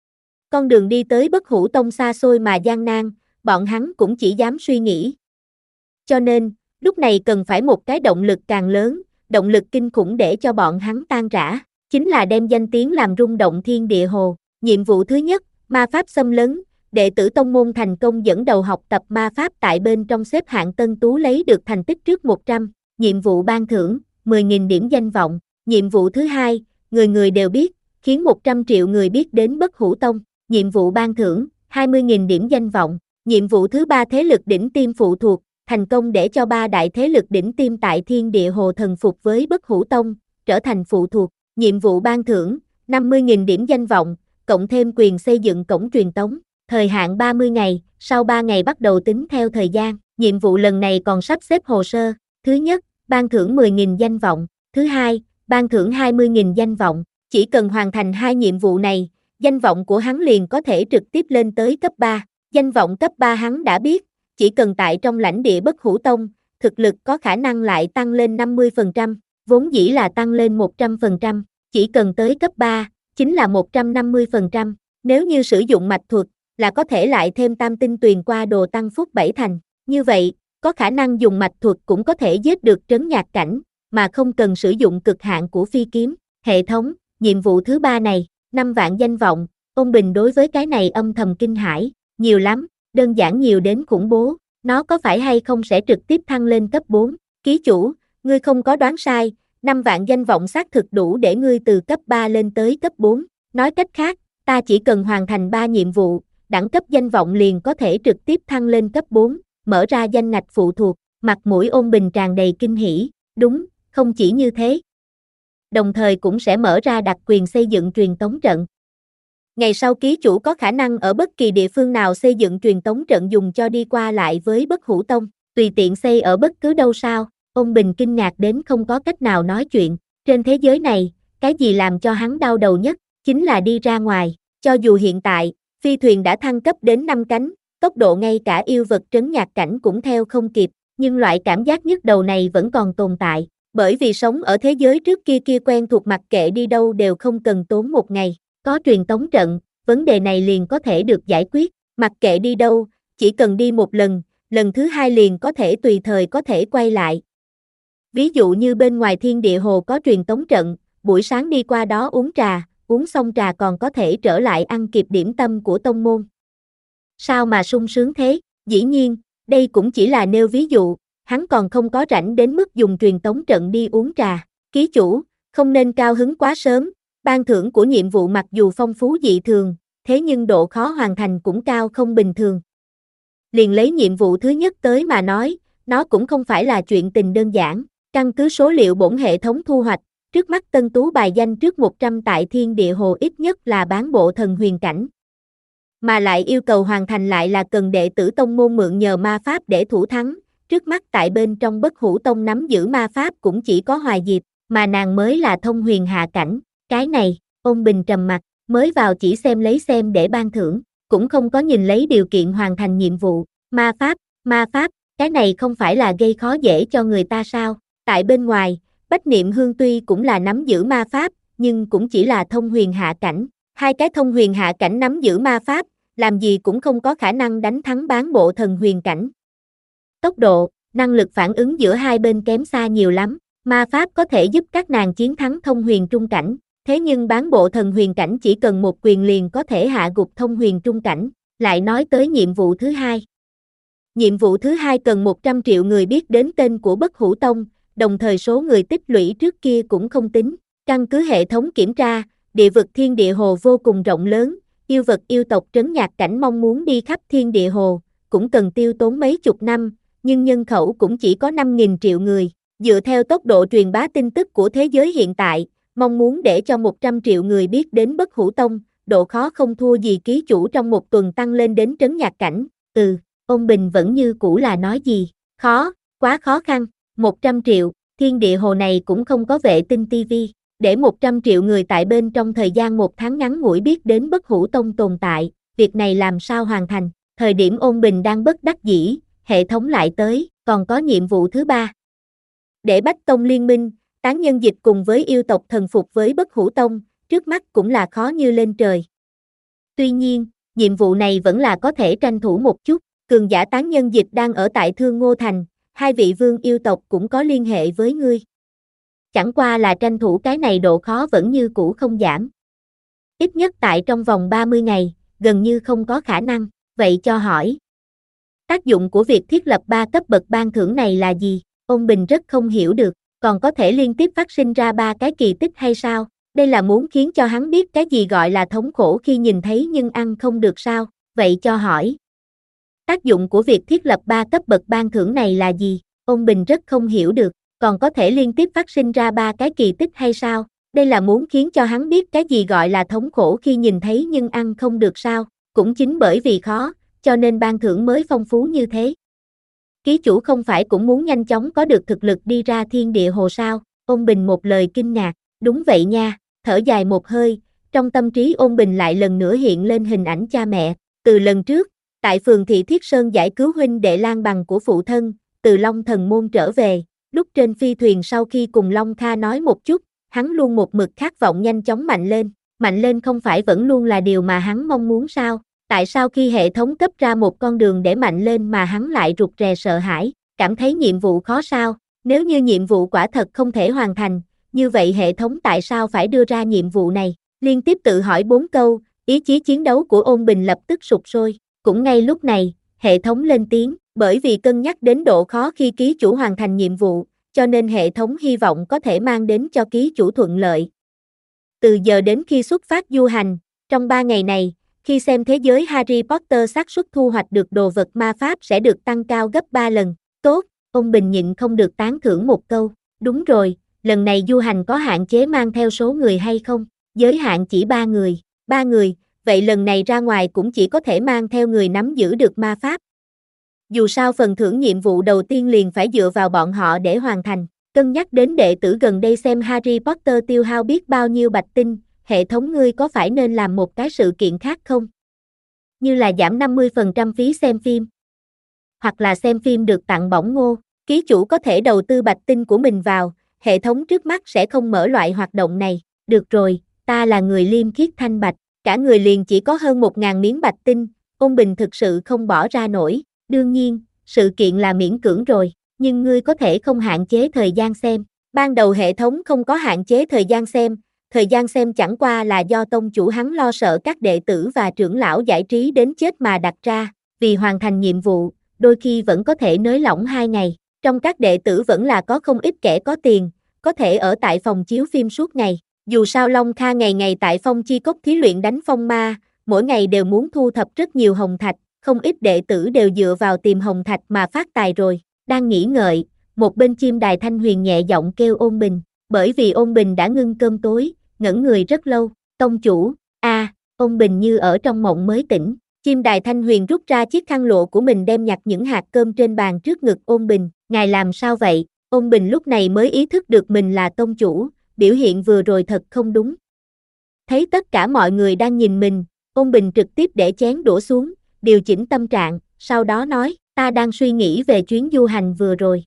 Con đường đi tới Bất Hủ Tông xa xôi mà gian nan, bọn hắn cũng chỉ dám suy nghĩ. Cho nên, lúc này cần phải một cái động lực càng lớn, động lực kinh khủng để cho bọn hắn tan rã, chính là đem danh tiếng làm rung động thiên địa hồ. Nhiệm vụ thứ nhất, ma pháp xâm lấn, đệ tử tông môn thành công dẫn đầu học tập ma pháp tại bên trong xếp hạng tân tú lấy được thành tích trước một trăm. Nhiệm vụ ban thưởng, mười nghìn điểm danh vọng. Nhiệm vụ thứ hai, người người đều biết, khiến một trăm triệu người biết đến Bất Hủ Tông. Nhiệm vụ ban thưởng, hai mươi nghìn điểm danh vọng. Nhiệm vụ thứ ba, thế lực đỉnh tiêm phụ thuộc, thành công để cho ba đại thế lực đỉnh tiêm tại thiên địa hồ thần phục với Bất Hủ Tông, trở thành phụ thuộc. Nhiệm vụ ban thưởng, năm mươi nghìn điểm danh vọng, cộng thêm quyền xây dựng cổng truyền tống. Thời hạn ba mươi ngày, sau ba ngày bắt đầu tính theo thời gian. Nhiệm vụ lần này còn sắp xếp hồ sơ. Thứ nhất, ban thưởng mười nghìn danh vọng. Thứ hai, ban thưởng hai mươi nghìn danh vọng. Chỉ cần hoàn thành hai nhiệm vụ này, danh vọng của hắn liền có thể trực tiếp lên tới cấp ba. Danh vọng cấp ba hắn đã biết, chỉ cần tại trong lãnh địa Bất Hủ Tông, thực lực có khả năng lại tăng lên năm mươi phần trăm, vốn dĩ là tăng lên một trăm phần trăm, chỉ cần tới cấp ba, chính là một trăm năm mươi phần trăm. Nếu như sử dụng mạch thuật, là có thể lại thêm tam tinh tuyền qua đồ tăng phúc bảy thành. Như vậy, có khả năng dùng mạch thuật cũng có thể giết được trấn nhạc cảnh, mà không cần sử dụng cực hạn của phi kiếm. Hệ thống, nhiệm vụ thứ ba này, năm vạn danh vọng. Ôn Bình đối với cái này âm thầm kinh hãi, nhiều lắm, đơn giản nhiều đến khủng bố, nó có phải hay không sẽ trực tiếp thăng lên cấp bốn. Ký chủ, ngươi không có đoán sai, năm vạn danh vọng xác thực đủ để ngươi từ cấp ba lên tới cấp bốn. Nói cách khác, ta chỉ cần hoàn thành ba nhiệm vụ, đẳng cấp danh vọng liền có thể trực tiếp thăng lên cấp bốn, mở ra danh ngạch phụ thuộc. Mặt mũi Ôn Bình tràn đầy kinh hỉ, đúng, không chỉ như thế. Đồng thời cũng sẽ mở ra đặc quyền xây dựng truyền tống trận. Ngày sau ký chủ có khả năng ở bất kỳ địa phương nào xây dựng truyền tống trận dùng cho đi qua lại với Bất Hủ Tông, tùy tiện xây ở bất cứ đâu sao. Ôn Bình kinh ngạc đến không có cách nào nói chuyện. Trên thế giới này, cái gì làm cho hắn đau đầu nhất, chính là đi ra ngoài. Cho dù hiện tại, phi thuyền đã thăng cấp đến năm cánh, tốc độ ngay cả yêu vật trấn nhạc cảnh cũng theo không kịp, nhưng loại cảm giác nhức đầu này vẫn còn tồn tại, bởi vì sống ở thế giới trước kia kia quen thuộc mặc kệ đi đâu đều không cần tốn một ngày, có truyền tống trận, vấn đề này liền có thể được giải quyết, mặc kệ đi đâu, chỉ cần đi một lần, lần thứ hai liền có thể tùy thời có thể quay lại. Ví dụ như bên ngoài thiên địa hồ có truyền tống trận, buổi sáng đi qua đó uống trà, uống xong trà còn có thể trở lại ăn kịp điểm tâm của tông môn. Sao mà sung sướng thế? Dĩ nhiên, đây cũng chỉ là nêu ví dụ, hắn còn không có rảnh đến mức dùng truyền tống trận đi uống trà. Ký chủ, không nên cao hứng quá sớm, ban thưởng của nhiệm vụ mặc dù phong phú dị thường, thế nhưng độ khó hoàn thành cũng cao không bình thường. Liền lấy nhiệm vụ thứ nhất tới mà nói, nó cũng không phải là chuyện tình đơn giản, căn cứ số liệu bổn hệ thống thu hoạch, trước mắt Tân Tú bài danh trước một trăm tại Thiên Địa Hồ ít nhất là bán bộ thần huyền cảnh. Mà lại yêu cầu hoàn thành lại là cần đệ tử tông môn mượn nhờ ma pháp để thủ thắng, trước mắt tại bên trong Bất Hủ Tông nắm giữ ma pháp cũng chỉ có Hoài Diệp, mà nàng mới là thông huyền hạ cảnh, cái này, Ôn Bình trầm mặt, mới vào chỉ xem lấy xem để ban thưởng, cũng không có nhìn lấy điều kiện hoàn thành nhiệm vụ, ma pháp, ma pháp, cái này không phải là gây khó dễ cho người ta sao? Tại bên ngoài, Bách Niệm Hương tuy cũng là nắm giữ ma pháp, nhưng cũng chỉ là thông huyền hạ cảnh, hai cái thông huyền hạ cảnh nắm giữ ma pháp, làm gì cũng không có khả năng đánh thắng bán bộ thần huyền cảnh. Tốc độ, năng lực phản ứng giữa hai bên kém xa nhiều lắm, ma pháp có thể giúp các nàng chiến thắng thông huyền trung cảnh, thế nhưng bán bộ thần huyền cảnh chỉ cần một quyền liền có thể hạ gục thông huyền trung cảnh. Lại nói tới nhiệm vụ thứ hai. Nhiệm vụ thứ hai cần một trăm triệu người biết đến tên của Bất Hủ Tông, đồng thời số người tích lũy trước kia cũng không tính. Căn cứ hệ thống kiểm tra, địa vực Thiên Địa Hồ vô cùng rộng lớn, yêu vật yêu tộc trấn nhạc cảnh mong muốn đi khắp Thiên Địa Hồ, cũng cần tiêu tốn mấy chục năm, nhưng nhân khẩu cũng chỉ có năm nghìn triệu người. Dựa theo tốc độ truyền bá tin tức của thế giới hiện tại, mong muốn để cho một trăm triệu người biết đến Bất Hủ Tông, độ khó không thua gì ký chủ trong một tuần tăng lên đến trấn nhạc cảnh. Ừ, Ôn Bình vẫn như cũ là nói gì, khó, quá khó khăn, một trăm triệu, Thiên Địa Hồ này cũng không có vệ tinh tivi, để một trăm triệu người tại bên trong thời gian một tháng ngắn ngủi biết đến Bất Hủ Tông tồn tại, việc này làm sao hoàn thành? Thời điểm Ôn Bình đang bất đắc dĩ, hệ thống lại tới, còn có nhiệm vụ thứ ba. Để Bách Tông liên minh, tán nhân dịch cùng với yêu tộc thần phục với Bất Hủ Tông, trước mắt cũng là khó như lên trời. Tuy nhiên, nhiệm vụ này vẫn là có thể tranh thủ một chút, cường giả tán nhân dịch đang ở tại Thương Ngô Thành, hai vị vương yêu tộc cũng có liên hệ với ngươi. Chẳng qua là tranh thủ cái này độ khó vẫn như cũ không giảm. Ít nhất tại trong vòng ba mươi ngày, gần như không có khả năng, vậy cho hỏi. Tác dụng của việc thiết lập ba cấp bậc ban thưởng này là gì? Ôn Bình rất không hiểu được, còn có thể liên tiếp phát sinh ra ba cái kỳ tích hay sao? Đây là muốn khiến cho hắn biết cái gì gọi là thống khổ khi nhìn thấy nhưng ăn không được sao? Vậy cho hỏi. Tác dụng của việc thiết lập ba cấp bậc ban thưởng này là gì? Ôn Bình rất không hiểu được, còn có thể liên tiếp phát sinh ra ba cái kỳ tích hay sao? Đây là muốn khiến cho hắn biết cái gì gọi là thống khổ khi nhìn thấy nhưng ăn không được sao? Cũng chính bởi vì khó, cho nên ban thưởng mới phong phú như thế. Ký chủ không phải cũng muốn nhanh chóng có được thực lực đi ra Thiên Địa Hồ sao? Ôn Bình một lời kinh ngạc, đúng vậy nha, thở dài một hơi, trong tâm trí Ôn Bình lại lần nữa hiện lên hình ảnh cha mẹ, từ lần trước, tại phường Thị Thiết Sơn giải cứu huynh đệ Lan Bằng của phụ thân, từ Long Thần Môn trở về, lúc trên phi thuyền sau khi cùng Long Kha nói một chút, hắn luôn một mực khát vọng nhanh chóng mạnh lên, mạnh lên không phải vẫn luôn là điều mà hắn mong muốn sao? Tại sao khi hệ thống cấp ra một con đường để mạnh lên mà hắn lại rụt rè sợ hãi, cảm thấy nhiệm vụ khó sao? Nếu như nhiệm vụ quả thật không thể hoàn thành, như vậy hệ thống tại sao phải đưa ra nhiệm vụ này? Liên tiếp tự hỏi bốn câu, ý chí chiến đấu của Ôn Bình lập tức sụp sôi. Cũng ngay lúc này, hệ thống lên tiếng, bởi vì cân nhắc đến độ khó khi ký chủ hoàn thành nhiệm vụ, cho nên hệ thống hy vọng có thể mang đến cho ký chủ thuận lợi. Từ giờ đến khi xuất phát du hành, trong ba ngày này, khi xem thế giới Harry Potter xác suất thu hoạch được đồ vật ma pháp sẽ được tăng cao gấp ba lần. Tốt, Ôn Bình nhịn không được tán thưởng một câu. Đúng rồi, lần này du hành có hạn chế mang theo số người hay không? Giới hạn chỉ ba người. Ba người, vậy lần này ra ngoài cũng chỉ có thể mang theo người nắm giữ được ma pháp. Dù sao phần thưởng nhiệm vụ đầu tiên liền phải dựa vào bọn họ để hoàn thành. Cân nhắc đến đệ tử gần đây xem Harry Potter tiêu hao biết bao nhiêu bạch tinh, hệ thống ngươi có phải nên làm một cái sự kiện khác không? Như là giảm năm mươi phần trăm phí xem phim. Hoặc là xem phim được tặng bổng ngô, ký chủ có thể đầu tư bạch tinh của mình vào, hệ thống trước mắt sẽ không mở loại hoạt động này. Được rồi, ta là người liêm khiết thanh bạch, cả người liền chỉ có hơn một ngàn miếng bạch tinh, Ôn Bình thực sự không bỏ ra nổi. Đương nhiên, sự kiện là miễn cưỡng rồi, nhưng ngươi có thể không hạn chế thời gian xem. Ban đầu hệ thống không có hạn chế thời gian xem, thời gian xem chẳng qua là do tông chủ hắn lo sợ các đệ tử và trưởng lão giải trí đến chết mà đặt ra, vì hoàn thành nhiệm vụ, đôi khi vẫn có thể nới lỏng hai ngày. Trong các đệ tử vẫn là có không ít kẻ có tiền, có thể ở tại phòng chiếu phim suốt ngày. Dù sao Long Kha ngày ngày tại phong chi cốc thí luyện đánh phong ma, mỗi ngày đều muốn thu thập rất nhiều hồng thạch, không ít đệ tử đều dựa vào tìm hồng thạch mà phát tài rồi. Đang nghĩ ngợi, một bên chim đài Thanh Huyền nhẹ giọng kêu Ôn Bình, bởi vì Ôn Bình đã ngưng cơm tối, ngẩn người rất lâu. Tông chủ, a, à, Ôn Bình như ở trong mộng mới tỉnh. Chim đài Thanh Huyền rút ra chiếc khăn lụa của mình đem nhặt những hạt cơm trên bàn trước ngực Ôn Bình. Ngài làm sao vậy? Ôn Bình lúc này mới ý thức được mình là tông chủ, biểu hiện vừa rồi thật không đúng. Thấy tất cả mọi người đang nhìn mình, Ôn Bình trực tiếp để chén đũa xuống, điều chỉnh tâm trạng, sau đó nói, ta đang suy nghĩ về chuyến du hành vừa rồi.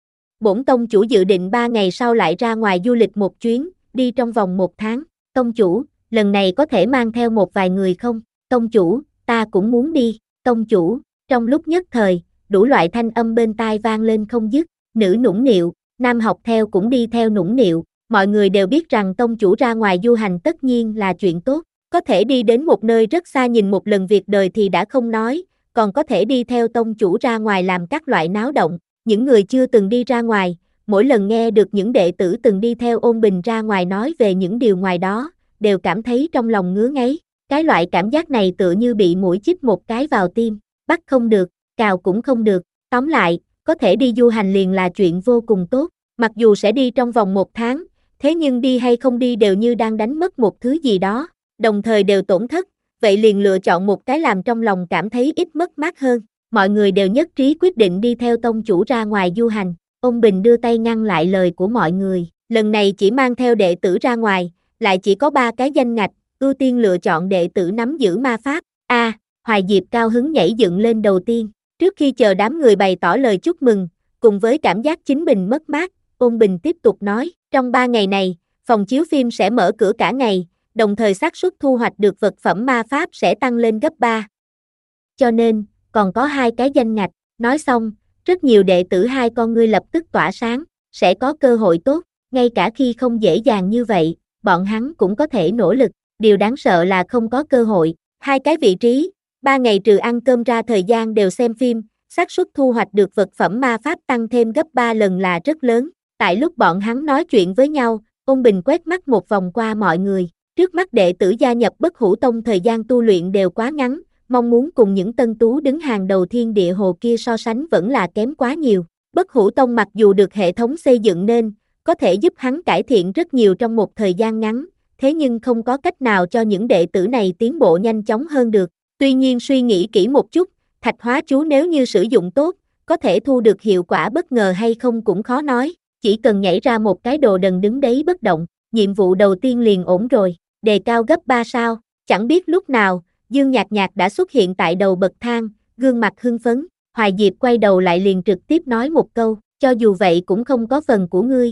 Bổn tông chủ dự định ba ngày sau lại ra ngoài du lịch một chuyến, đi trong vòng một tháng. Tông chủ, lần này có thể mang theo một vài người không? Tông chủ, ta cũng muốn đi. Tông chủ, trong lúc nhất thời, đủ loại thanh âm bên tai vang lên không dứt, nữ nũng nịu, nam học theo cũng đi theo nũng nịu. Mọi người đều biết rằng tông chủ ra ngoài du hành tất nhiên là chuyện tốt, có thể đi đến một nơi rất xa nhìn một lần việc đời thì đã không nói, còn có thể đi theo tông chủ ra ngoài làm các loại náo động. Những người chưa từng đi ra ngoài, mỗi lần nghe được những đệ tử từng đi theo Ôn Bình ra ngoài nói về những điều ngoài đó, đều cảm thấy trong lòng ngứa ngáy. Cái loại cảm giác này tựa như bị muỗi chích một cái vào tim, bắt không được, cào cũng không được. Tóm lại, có thể đi du hành liền là chuyện vô cùng tốt, mặc dù sẽ đi trong vòng một tháng, thế nhưng đi hay không đi đều như đang đánh mất một thứ gì đó, đồng thời đều tổn thất, vậy liền lựa chọn một cái làm trong lòng cảm thấy ít mất mát hơn. Mọi người đều nhất trí quyết định đi theo tông chủ ra ngoài du hành. Ôn Bình đưa tay ngăn lại lời của mọi người, lần này chỉ mang theo đệ tử ra ngoài, lại chỉ có ba cái danh ngạch, ưu tiên lựa chọn đệ tử nắm giữ ma pháp. A, à, Hoài Diệp cao hứng nhảy dựng lên đầu tiên, trước khi chờ đám người bày tỏ lời chúc mừng, cùng với cảm giác chính mình mất mát, Ôn Bình tiếp tục nói, trong ba ngày này, phòng chiếu phim sẽ mở cửa cả ngày, đồng thời xác suất thu hoạch được vật phẩm ma pháp sẽ tăng lên gấp ba. Cho nên, còn có hai cái danh ngạch. Nói xong, rất nhiều đệ tử hai con ngươi lập tức tỏa sáng, sẽ có cơ hội tốt, ngay cả khi không dễ dàng như vậy, bọn hắn cũng có thể nỗ lực, điều đáng sợ là không có cơ hội. Hai cái vị trí, ba ngày trừ ăn cơm ra thời gian đều xem phim, xác suất thu hoạch được vật phẩm ma pháp tăng thêm gấp ba lần là rất lớn. Tại lúc bọn hắn nói chuyện với nhau, Ôn Bình quét mắt một vòng qua mọi người, trước mắt đệ tử gia nhập Bất Hủ Tông thời gian tu luyện đều quá ngắn, mong muốn cùng những tân tú đứng hàng đầu thiên địa hồ kia so sánh vẫn là kém quá nhiều. Bất Hủ Tông mặc dù được hệ thống xây dựng nên, có thể giúp hắn cải thiện rất nhiều trong một thời gian ngắn, thế nhưng không có cách nào cho những đệ tử này tiến bộ nhanh chóng hơn được. Tuy nhiên suy nghĩ kỹ một chút, thạch hóa chú nếu như sử dụng tốt, có thể thu được hiệu quả bất ngờ hay không cũng khó nói, chỉ cần nhảy ra một cái đồ đần đứng đấy bất động, nhiệm vụ đầu tiên liền ổn rồi, đề cao gấp ba sao, chẳng biết lúc nào, Dương Nhạc Nhạc đã xuất hiện tại đầu bậc thang, gương mặt hưng phấn, Hoài Diệp quay đầu lại liền trực tiếp nói một câu, cho dù vậy cũng không có phần của ngươi.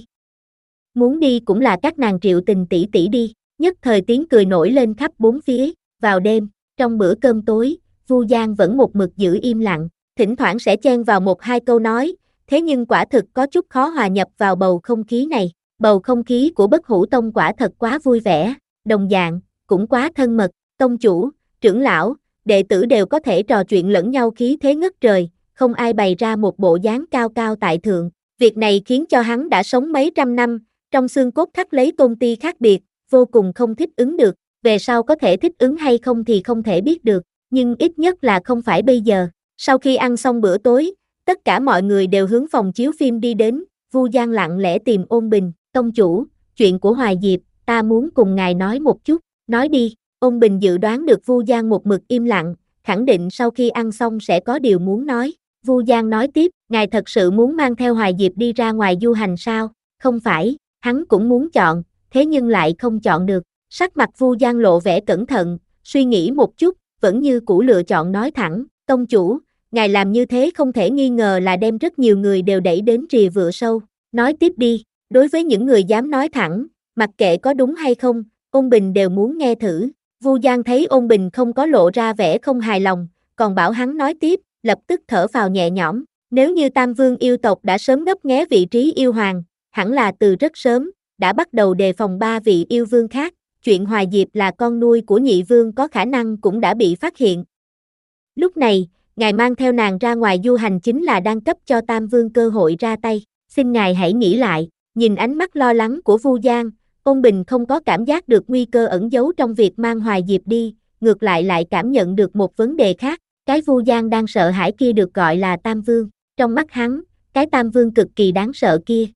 Muốn đi cũng là các nàng Triệu Tình tỷ tỷ đi, nhất thời tiếng cười nổi lên khắp bốn phía. Vào đêm, trong bữa cơm tối, Vu Giang vẫn một mực giữ im lặng, thỉnh thoảng sẽ chen vào một hai câu nói, thế nhưng quả thực có chút khó hòa nhập vào bầu không khí này. Bầu không khí của Bất Hủ Tông quả thật quá vui vẻ, đồng dạng, cũng quá thân mật, tông chủ, trưởng lão, đệ tử đều có thể trò chuyện lẫn nhau khí thế ngất trời, không ai bày ra một bộ dáng cao cao tại thượng. Việc này khiến cho hắn đã sống mấy trăm năm, trong xương cốt khắc lấy tôn ti khác biệt, vô cùng không thích ứng được. Về sau có thể thích ứng hay không thì không thể biết được, nhưng ít nhất là không phải bây giờ. Sau khi ăn xong bữa tối, tất cả mọi người đều hướng phòng chiếu phim đi đến, Vu Giang lặng lẽ tìm Ôn Bình, tông chủ, chuyện của Hoài Diệp, ta muốn cùng ngài nói một chút, nói đi. Ôn Bình dự đoán được Vu Giang một mực im lặng, khẳng định sau khi ăn xong sẽ có điều muốn nói. Vu Giang nói tiếp, ngài thật sự muốn mang theo Hoài Diệp đi ra ngoài du hành sao? Không phải, hắn cũng muốn chọn, thế nhưng lại không chọn được. Sắc mặt Vu Giang lộ vẻ cẩn thận, suy nghĩ một chút, vẫn như cũ lựa chọn nói thẳng, tông chủ, ngài làm như thế không thể nghi ngờ là đem rất nhiều người đều đẩy đến rìa vựa sâu. Nói tiếp đi, đối với những người dám nói thẳng, mặc kệ có đúng hay không, Ôn Bình đều muốn nghe thử. Vu Giang thấy Ôn Bình không có lộ ra vẻ không hài lòng, còn bảo hắn nói tiếp, lập tức thở phào nhẹ nhõm. Nếu như Tam Vương yêu tộc đã sớm ngấp nghé vị trí yêu hoàng, hẳn là từ rất sớm, đã bắt đầu đề phòng ba vị yêu vương khác, chuyện Hoài Diệp là con nuôi của nhị vương có khả năng cũng đã bị phát hiện. Lúc này, ngài mang theo nàng ra ngoài du hành chính là đang cấp cho Tam Vương cơ hội ra tay, xin ngài hãy nghĩ lại. Nhìn ánh mắt lo lắng của Vu Giang, Ôn Bình không có cảm giác được nguy cơ ẩn giấu trong việc mang Hoài Diệp đi, ngược lại lại cảm nhận được một vấn đề khác, cái Vu Giang đang sợ hãi kia được gọi là Tam Vương, trong mắt hắn, cái Tam Vương cực kỳ đáng sợ kia.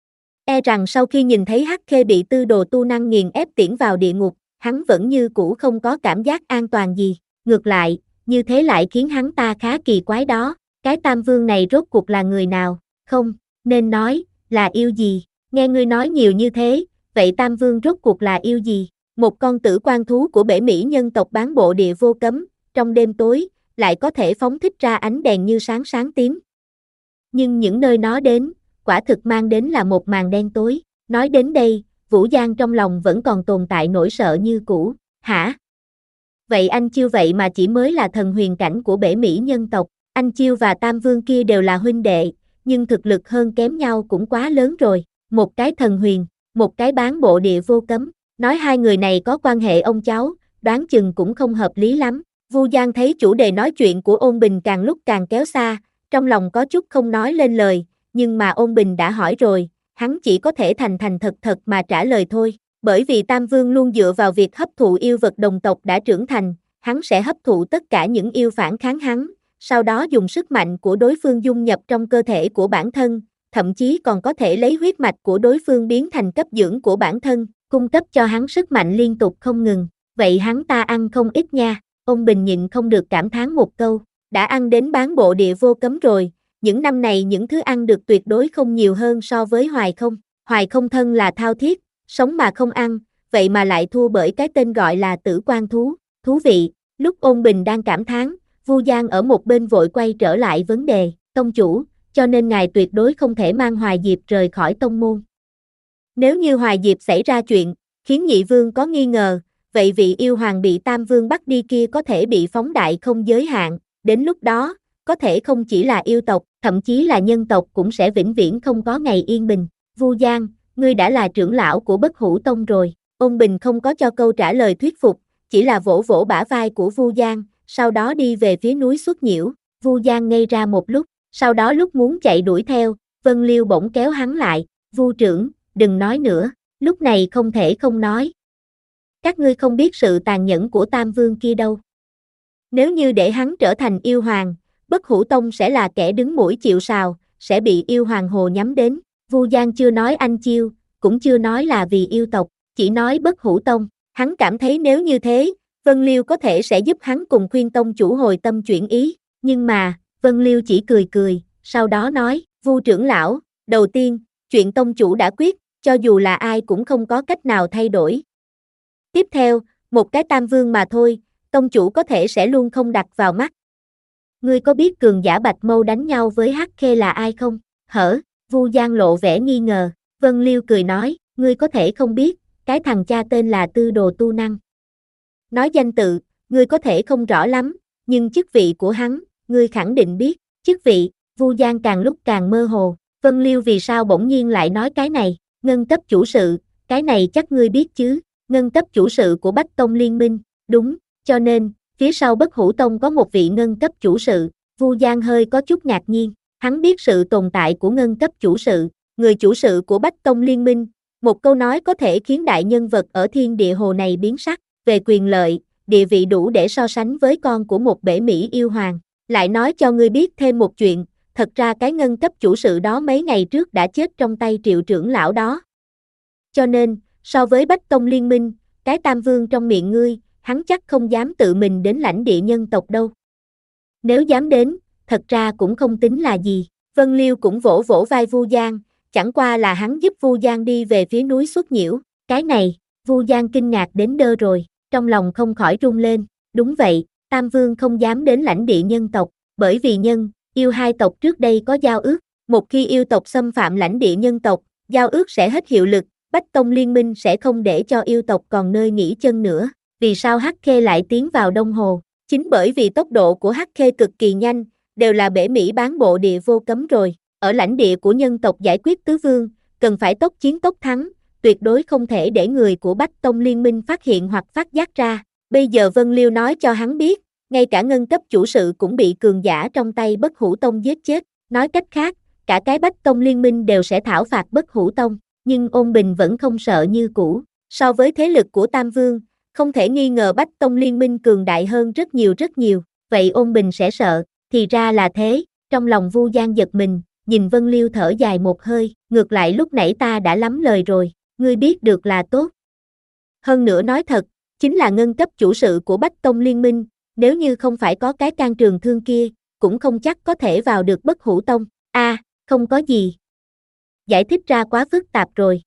E rằng sau khi nhìn thấy Hắc Khê bị tư đồ tu năng nghiền ép tiễn vào địa ngục, hắn vẫn như cũ không có cảm giác an toàn gì, ngược lại, như thế lại khiến hắn ta khá kỳ quái đó, cái Tam Vương này rốt cuộc là người nào, không, nên nói, là yêu gì, nghe ngươi nói nhiều như thế, vậy Tam Vương rốt cuộc là yêu gì, một con tử quan thú của bể Mỹ nhân tộc bán bộ địa vô cấm, trong đêm tối, lại có thể phóng thích ra ánh đèn như sáng sáng tím. Nhưng những nơi nó đến, quả thực mang đến là một màn đen tối, nói đến đây, Vũ Giang trong lòng vẫn còn tồn tại nỗi sợ như cũ, hả? Vậy anh Chiêu vậy mà chỉ mới là thần huyền cảnh của bể Mỹ nhân tộc, anh Chiêu và Tam Vương kia đều là huynh đệ, nhưng thực lực hơn kém nhau cũng quá lớn rồi, một cái thần huyền, một cái bán bộ địa vô cấm, nói hai người này có quan hệ ông cháu, đoán chừng cũng không hợp lý lắm. Vu Giang thấy chủ đề nói chuyện của Ôn Bình càng lúc càng kéo xa, trong lòng có chút không nói lên lời, nhưng mà Ôn Bình đã hỏi rồi, hắn chỉ có thể thành thành thật thật mà trả lời thôi, bởi vì Tam Vương luôn dựa vào việc hấp thụ yêu vật đồng tộc đã trưởng thành, hắn sẽ hấp thụ tất cả những yêu phản kháng hắn, sau đó dùng sức mạnh của đối phương dung nhập trong cơ thể của bản thân, thậm chí còn có thể lấy huyết mạch của đối phương biến thành cấp dưỡng của bản thân, cung cấp cho hắn sức mạnh liên tục không ngừng, vậy hắn ta ăn không ít nha. Ôn Bình nhịn không được cảm thán một câu, đã ăn đến bán bộ địa vô cấm rồi, những năm này những thứ ăn được tuyệt đối không nhiều hơn so với Hoài Không. Hoài Không thân là thao thiết, sống mà không ăn, vậy mà lại thua bởi cái tên gọi là tử quan thú, thú vị. Lúc Ôn Bình đang cảm thán, Vu Giang ở một bên vội quay trở lại vấn đề, tông chủ, cho nên ngài tuyệt đối không thể mang Hoài Diệp rời khỏi tông môn. Nếu như Hoài Diệp xảy ra chuyện, khiến nhị vương có nghi ngờ, vậy vị yêu hoàng bị Tam Vương bắt đi kia có thể bị phóng đại không giới hạn, đến lúc đó, có thể không chỉ là yêu tộc, thậm chí là nhân tộc cũng sẽ vĩnh viễn không có ngày yên bình. Vu Giang, ngươi đã là trưởng lão của Bất Hủ Tông rồi. Ôn Bình không có cho câu trả lời thuyết phục, chỉ là vỗ vỗ bả vai của Vu Giang, sau đó đi về phía núi Xuất Nhiễu. Vu Giang ngây ra một lúc, sau đó lúc muốn chạy đuổi theo, Vân Liêu bỗng kéo hắn lại, Vu trưởng, đừng nói nữa, lúc này không thể không nói. Các ngươi không biết sự tàn nhẫn của Tam Vương kia đâu. Nếu như để hắn trở thành yêu hoàng, Bất Hủ Tông sẽ là kẻ đứng mũi chịu sào, sẽ bị yêu hoàng hồ nhắm đến. Vu Giang chưa nói anh Chiêu, cũng chưa nói là vì yêu tộc, chỉ nói Bất Hủ Tông. Hắn cảm thấy nếu như thế, Vân Liêu có thể sẽ giúp hắn cùng khuyên tông chủ hồi tâm chuyển ý. Nhưng mà, Vân Liêu chỉ cười cười, sau đó nói, Vu trưởng lão, đầu tiên, chuyện tông chủ đã quyết, cho dù là ai cũng không có cách nào thay đổi. Tiếp theo, một cái Tam Vương mà thôi, tông chủ có thể sẽ luôn không đặt vào mắt. Ngươi có biết cường giả Bạch Mâu đánh nhau với Hắc Khê là ai không? Hở, Vu Giang lộ vẻ nghi ngờ, Vân Liêu cười nói, ngươi có thể không biết, cái thằng cha tên là Tư Đồ Tu Năng. Nói danh tự, ngươi có thể không rõ lắm, nhưng chức vị của hắn, ngươi khẳng định biết, chức vị, Vu Giang càng lúc càng mơ hồ, Vân Liêu vì sao bỗng nhiên lại nói cái này, ngân cấp chủ sự, cái này chắc ngươi biết chứ, ngân cấp chủ sự của Bách Tông Liên Minh, đúng, cho nên, phía sau Bất Hủ Tông có một vị ngân cấp chủ sự, Vu Giang hơi có chút ngạc nhiên, hắn biết sự tồn tại của ngân cấp chủ sự, người chủ sự của Bách Tông Liên Minh, một câu nói có thể khiến đại nhân vật ở thiên địa hồ này biến sắc, về quyền lợi, địa vị đủ để so sánh với con của một bể Mỹ yêu hoàng. Lại nói cho ngươi biết thêm một chuyện, thật ra cái ngân cấp chủ sự đó mấy ngày trước đã chết trong tay Triệu trưởng lão đó. Cho nên, so với Bách Tông Liên Minh, cái Tam Vương trong miệng ngươi, hắn chắc không dám tự mình đến lãnh địa nhân tộc đâu. Nếu dám đến, thật ra cũng không tính là gì. Vân Liêu cũng vỗ vỗ vai Vu Giang, chẳng qua là hắn giúp Vu Giang đi về phía núi Xuất Nhiễu. Cái này, Vu Giang kinh ngạc đến đơ rồi, trong lòng không khỏi rung lên. Đúng vậy, Tam Vương không dám đến lãnh địa nhân tộc, bởi vì nhân, yêu hai tộc trước đây có giao ước. Một khi yêu tộc xâm phạm lãnh địa nhân tộc, giao ước sẽ hết hiệu lực, Bách Tông Liên Minh sẽ không để cho yêu tộc còn nơi nghỉ chân nữa. Vì sao Hắc Khê lại tiến vào Đông Hồ? Chính bởi vì tốc độ của Hắc Khê cực kỳ nhanh, đều là bể Mỹ bán bộ địa vô cấm rồi. Ở lãnh địa của nhân tộc giải quyết tứ vương, cần phải tốc chiến tốc thắng, tuyệt đối không thể để người của Bách Tông Liên minh phát hiện hoặc phát giác ra. Bây giờ Vân Liêu nói cho hắn biết, ngay cả ngân cấp chủ sự cũng bị cường giả trong tay Bất Hủ Tông giết chết. Nói cách khác, cả cái Bách Tông Liên minh đều sẽ thảo phạt Bất Hủ Tông, nhưng Ôn Bình vẫn không sợ như cũ. So với thế lực của Tam Vương, không thể nghi ngờ Bách Tông Liên minh cường đại hơn rất nhiều rất nhiều, vậy Ôn Bình sẽ sợ, thì ra là thế. Trong lòng Vu Giang giật mình, nhìn Vân Liêu thở dài một hơi, ngược lại lúc nãy ta đã lắm lời rồi, ngươi biết được là tốt. Hơn nữa nói thật, chính là ngân cấp chủ sự của Bách Tông Liên minh, nếu như không phải có cái can trường thương kia, cũng không chắc có thể vào được Bất Hủ Tông. A, à, không có gì. Giải thích ra quá phức tạp rồi.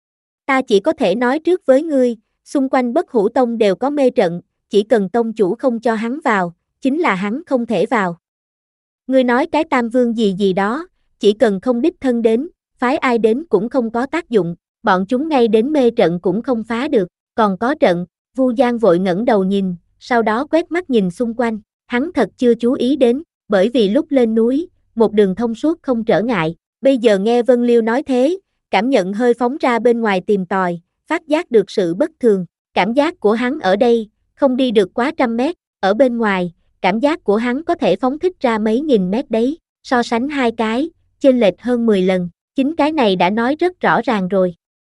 Ta chỉ có thể nói trước với ngươi, xung quanh Bất Hủ Tông đều có mê trận, chỉ cần tông chủ không cho hắn vào, chính là hắn không thể vào. Ngươi nói cái Tam Vương gì gì đó, chỉ cần không đích thân đến, phái ai đến cũng không có tác dụng, bọn chúng ngay đến mê trận cũng không phá được, còn có trận. Vu Giang vội ngẩng đầu nhìn, sau đó quét mắt nhìn xung quanh, hắn thật chưa chú ý đến, bởi vì lúc lên núi, một đường thông suốt không trở ngại, bây giờ nghe Vân Liêu nói thế, cảm nhận hơi phóng ra bên ngoài tìm tòi, phát giác được sự bất thường, cảm giác của hắn ở đây, không đi được quá trăm mét, ở bên ngoài, cảm giác của hắn có thể phóng thích ra mấy nghìn mét đấy, so sánh hai cái, chênh lệch hơn mười lần, chính cái này đã nói rất rõ ràng rồi.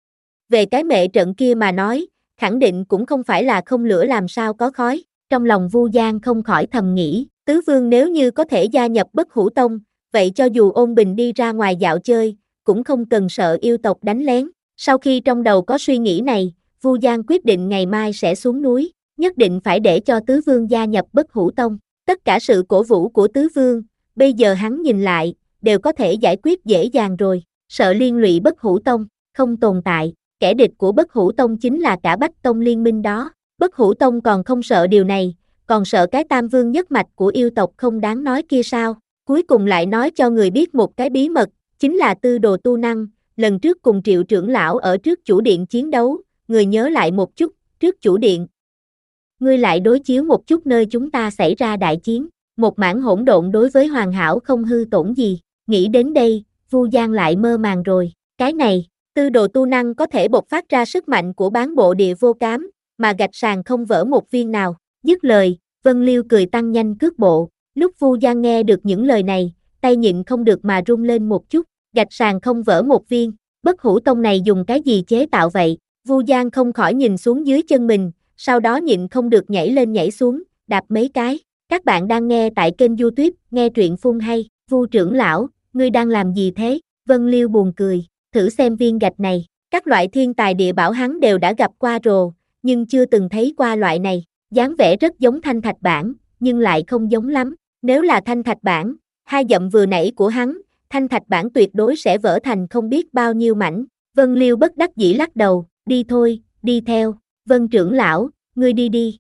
Về cái mệ trận kia mà nói, khẳng định cũng không phải là không lửa làm sao có khói, trong lòng Vu Giang không khỏi thầm nghĩ, Tứ Vương nếu như có thể gia nhập Bất Hủ Tông, vậy cho dù Ôn Bình đi ra ngoài dạo chơi, cũng không cần sợ yêu tộc đánh lén. Sau khi trong đầu có suy nghĩ này, Vu Giang quyết định ngày mai sẽ xuống núi, nhất định phải để cho Tứ Vương gia nhập Bất Hủ Tông. Tất cả sự cổ vũ của Tứ Vương, bây giờ hắn nhìn lại, đều có thể giải quyết dễ dàng rồi, sợ liên lụy Bất Hủ Tông, không tồn tại. Kẻ địch của Bất Hủ Tông chính là cả Bách Tông Liên minh đó. Bất Hủ Tông còn không sợ điều này, còn sợ cái Tam Vương nhất mạch của yêu tộc không đáng nói kia sao. Cuối cùng lại nói cho người biết một cái bí mật, chính là tư đồ tu năng, lần trước cùng Triệu trưởng lão ở trước chủ điện chiến đấu, người nhớ lại một chút, trước chủ điện. Ngươi lại đối chiếu một chút nơi chúng ta xảy ra đại chiến, một mảng hỗn độn đối với hoàn hảo không hư tổn gì, nghĩ đến đây, Vu Giang lại mơ màng rồi, cái này. Tư đồ tu năng có thể bộc phát ra sức mạnh của bán bộ địa vô cám, mà gạch sàn không vỡ một viên nào. Dứt lời, Vân Liêu cười tăng nhanh cước bộ, lúc Vu Giang nghe được những lời này, tay nhịn không được mà rung lên một chút, gạch sàn không vỡ một viên, Bất Hủ Tông này dùng cái gì chế tạo vậy? Vu Giang không khỏi nhìn xuống dưới chân mình, sau đó nhịn không được nhảy lên nhảy xuống, đạp mấy cái. Các bạn đang nghe tại kênh YouTube, nghe truyện phun hay, Vu trưởng lão, ngươi đang làm gì thế? Vân Liêu buồn cười. Thử xem viên gạch này, các loại thiên tài địa bảo hắn đều đã gặp qua rồi, nhưng chưa từng thấy qua loại này, dáng vẻ rất giống thanh thạch bản, nhưng lại không giống lắm, nếu là thanh thạch bản, hai dặm vừa nãy của hắn, thanh thạch bản tuyệt đối sẽ vỡ thành không biết bao nhiêu mảnh. Vân Liêu bất đắc dĩ lắc đầu, đi thôi, đi theo, Vân trưởng lão, ngươi đi đi.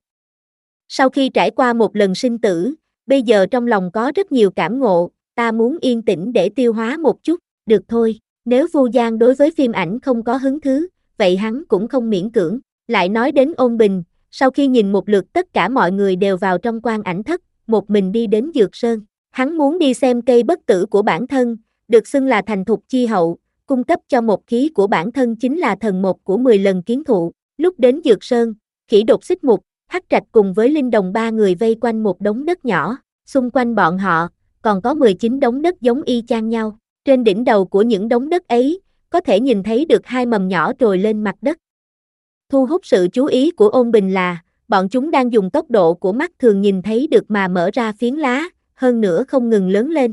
Sau khi trải qua một lần sinh tử, bây giờ trong lòng có rất nhiều cảm ngộ, ta muốn yên tĩnh để tiêu hóa một chút, được thôi. Nếu Vu Giang đối với phim ảnh không có hứng thú, vậy hắn cũng không miễn cưỡng. Lại nói đến Ôn Bình, sau khi nhìn một lượt tất cả mọi người đều vào trong quan ảnh thất, một mình đi đến Dược Sơn. Hắn muốn đi xem cây bất tử của bản thân, được xưng là thành thục chi hậu, cung cấp cho một khí của bản thân chính là thần một của mười lần kiến thụ. Lúc đến Dược Sơn, Khỉ Đột Xích Mục, Hắc Trạch cùng với Linh Đồng ba người vây quanh một đống đất nhỏ, xung quanh bọn họ, còn có mười chín đống đất giống y chang nhau. Trên đỉnh đầu của những đống đất ấy, có thể nhìn thấy được hai mầm nhỏ trồi lên mặt đất. Thu hút sự chú ý của Ôn Bình là, bọn chúng đang dùng tốc độ của mắt thường nhìn thấy được mà mở ra phiến lá, hơn nữa không ngừng lớn lên.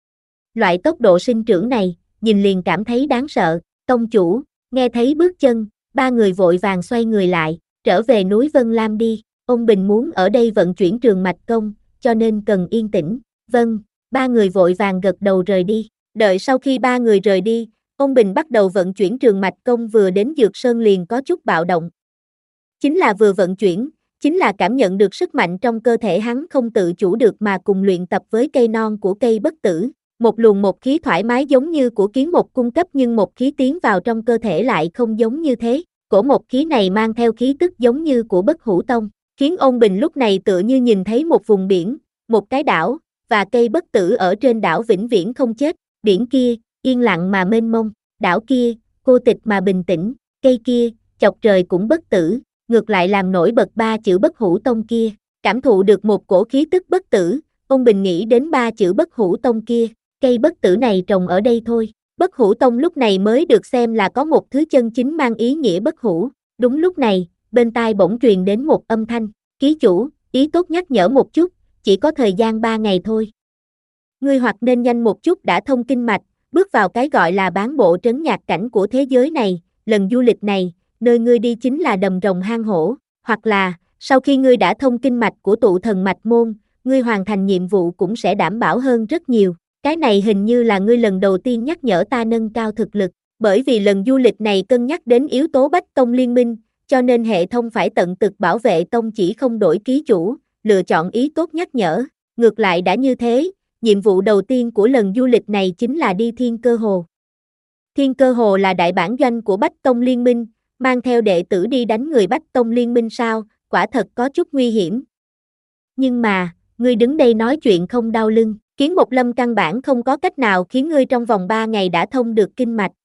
Loại tốc độ sinh trưởng này, nhìn liền cảm thấy đáng sợ. Tông chủ, nghe thấy bước chân, ba người vội vàng xoay người lại, trở về núi Vân Lam đi. Ôn Bình muốn ở đây vận chuyển trường mạch công, cho nên cần yên tĩnh. Vâng, ba người vội vàng gật đầu rời đi. Đợi sau khi ba người rời đi, Ôn Bình bắt đầu vận chuyển trường mạch công, vừa đến Dược Sơn liền có chút bạo động. Chính là vừa vận chuyển, chính là cảm nhận được sức mạnh trong cơ thể hắn không tự chủ được mà cùng luyện tập với cây non của cây bất tử. Một luồng một khí thoải mái giống như của kiến một cung cấp, nhưng một khí tiến vào trong cơ thể lại không giống như thế. Cổ một khí này mang theo khí tức giống như của Bất Hủ Tông, khiến Ôn Bình lúc này tựa như nhìn thấy một vùng biển, một cái đảo, và cây bất tử ở trên đảo vĩnh viễn không chết. Biển kia, yên lặng mà mênh mông, đảo kia, cô tịch mà bình tĩnh, cây kia, chọc trời cũng bất tử, ngược lại làm nổi bật ba chữ Bất Hủ Tông kia. Cảm thụ được một cổ khí tức bất tử, ông Bình nghĩ đến ba chữ Bất Hủ Tông kia, cây bất tử này trồng ở đây thôi. Bất Hủ Tông lúc này mới được xem là có một thứ chân chính mang ý nghĩa bất hủ. Đúng lúc này, bên tai bỗng truyền đến một âm thanh, ký chủ, ý tốt nhắc nhở một chút, chỉ có thời gian ba ngày thôi. Ngươi hoặc nên nhanh một chút đã thông kinh mạch, bước vào cái gọi là bán bộ trấn nhạc cảnh của thế giới này, lần du lịch này, nơi ngươi đi chính là đầm rồng hang hổ, hoặc là, sau khi ngươi đã thông kinh mạch của tụ thần mạch môn, ngươi hoàn thành nhiệm vụ cũng sẽ đảm bảo hơn rất nhiều. Cái này hình như là ngươi lần đầu tiên nhắc nhở ta nâng cao thực lực, bởi vì lần du lịch này cân nhắc đến yếu tố Bách Tông liên minh, cho nên hệ thống phải tận tực bảo vệ tông chỉ không đổi ký chủ, lựa chọn ý tốt nhắc nhở. Ngược lại đã như thế, nhiệm vụ đầu tiên của lần du lịch này chính là đi Thiên Cơ Hồ. Thiên Cơ Hồ là đại bản doanh của Bách Tông liên minh, mang theo đệ tử đi đánh người Bách Tông liên minh sao, quả thật có chút nguy hiểm. Nhưng mà, ngươi đứng đây nói chuyện không đau lưng, Kiến Một Lâm căn bản không có cách nào khiến ngươi trong vòng ba ngày đã thông được kinh mạch.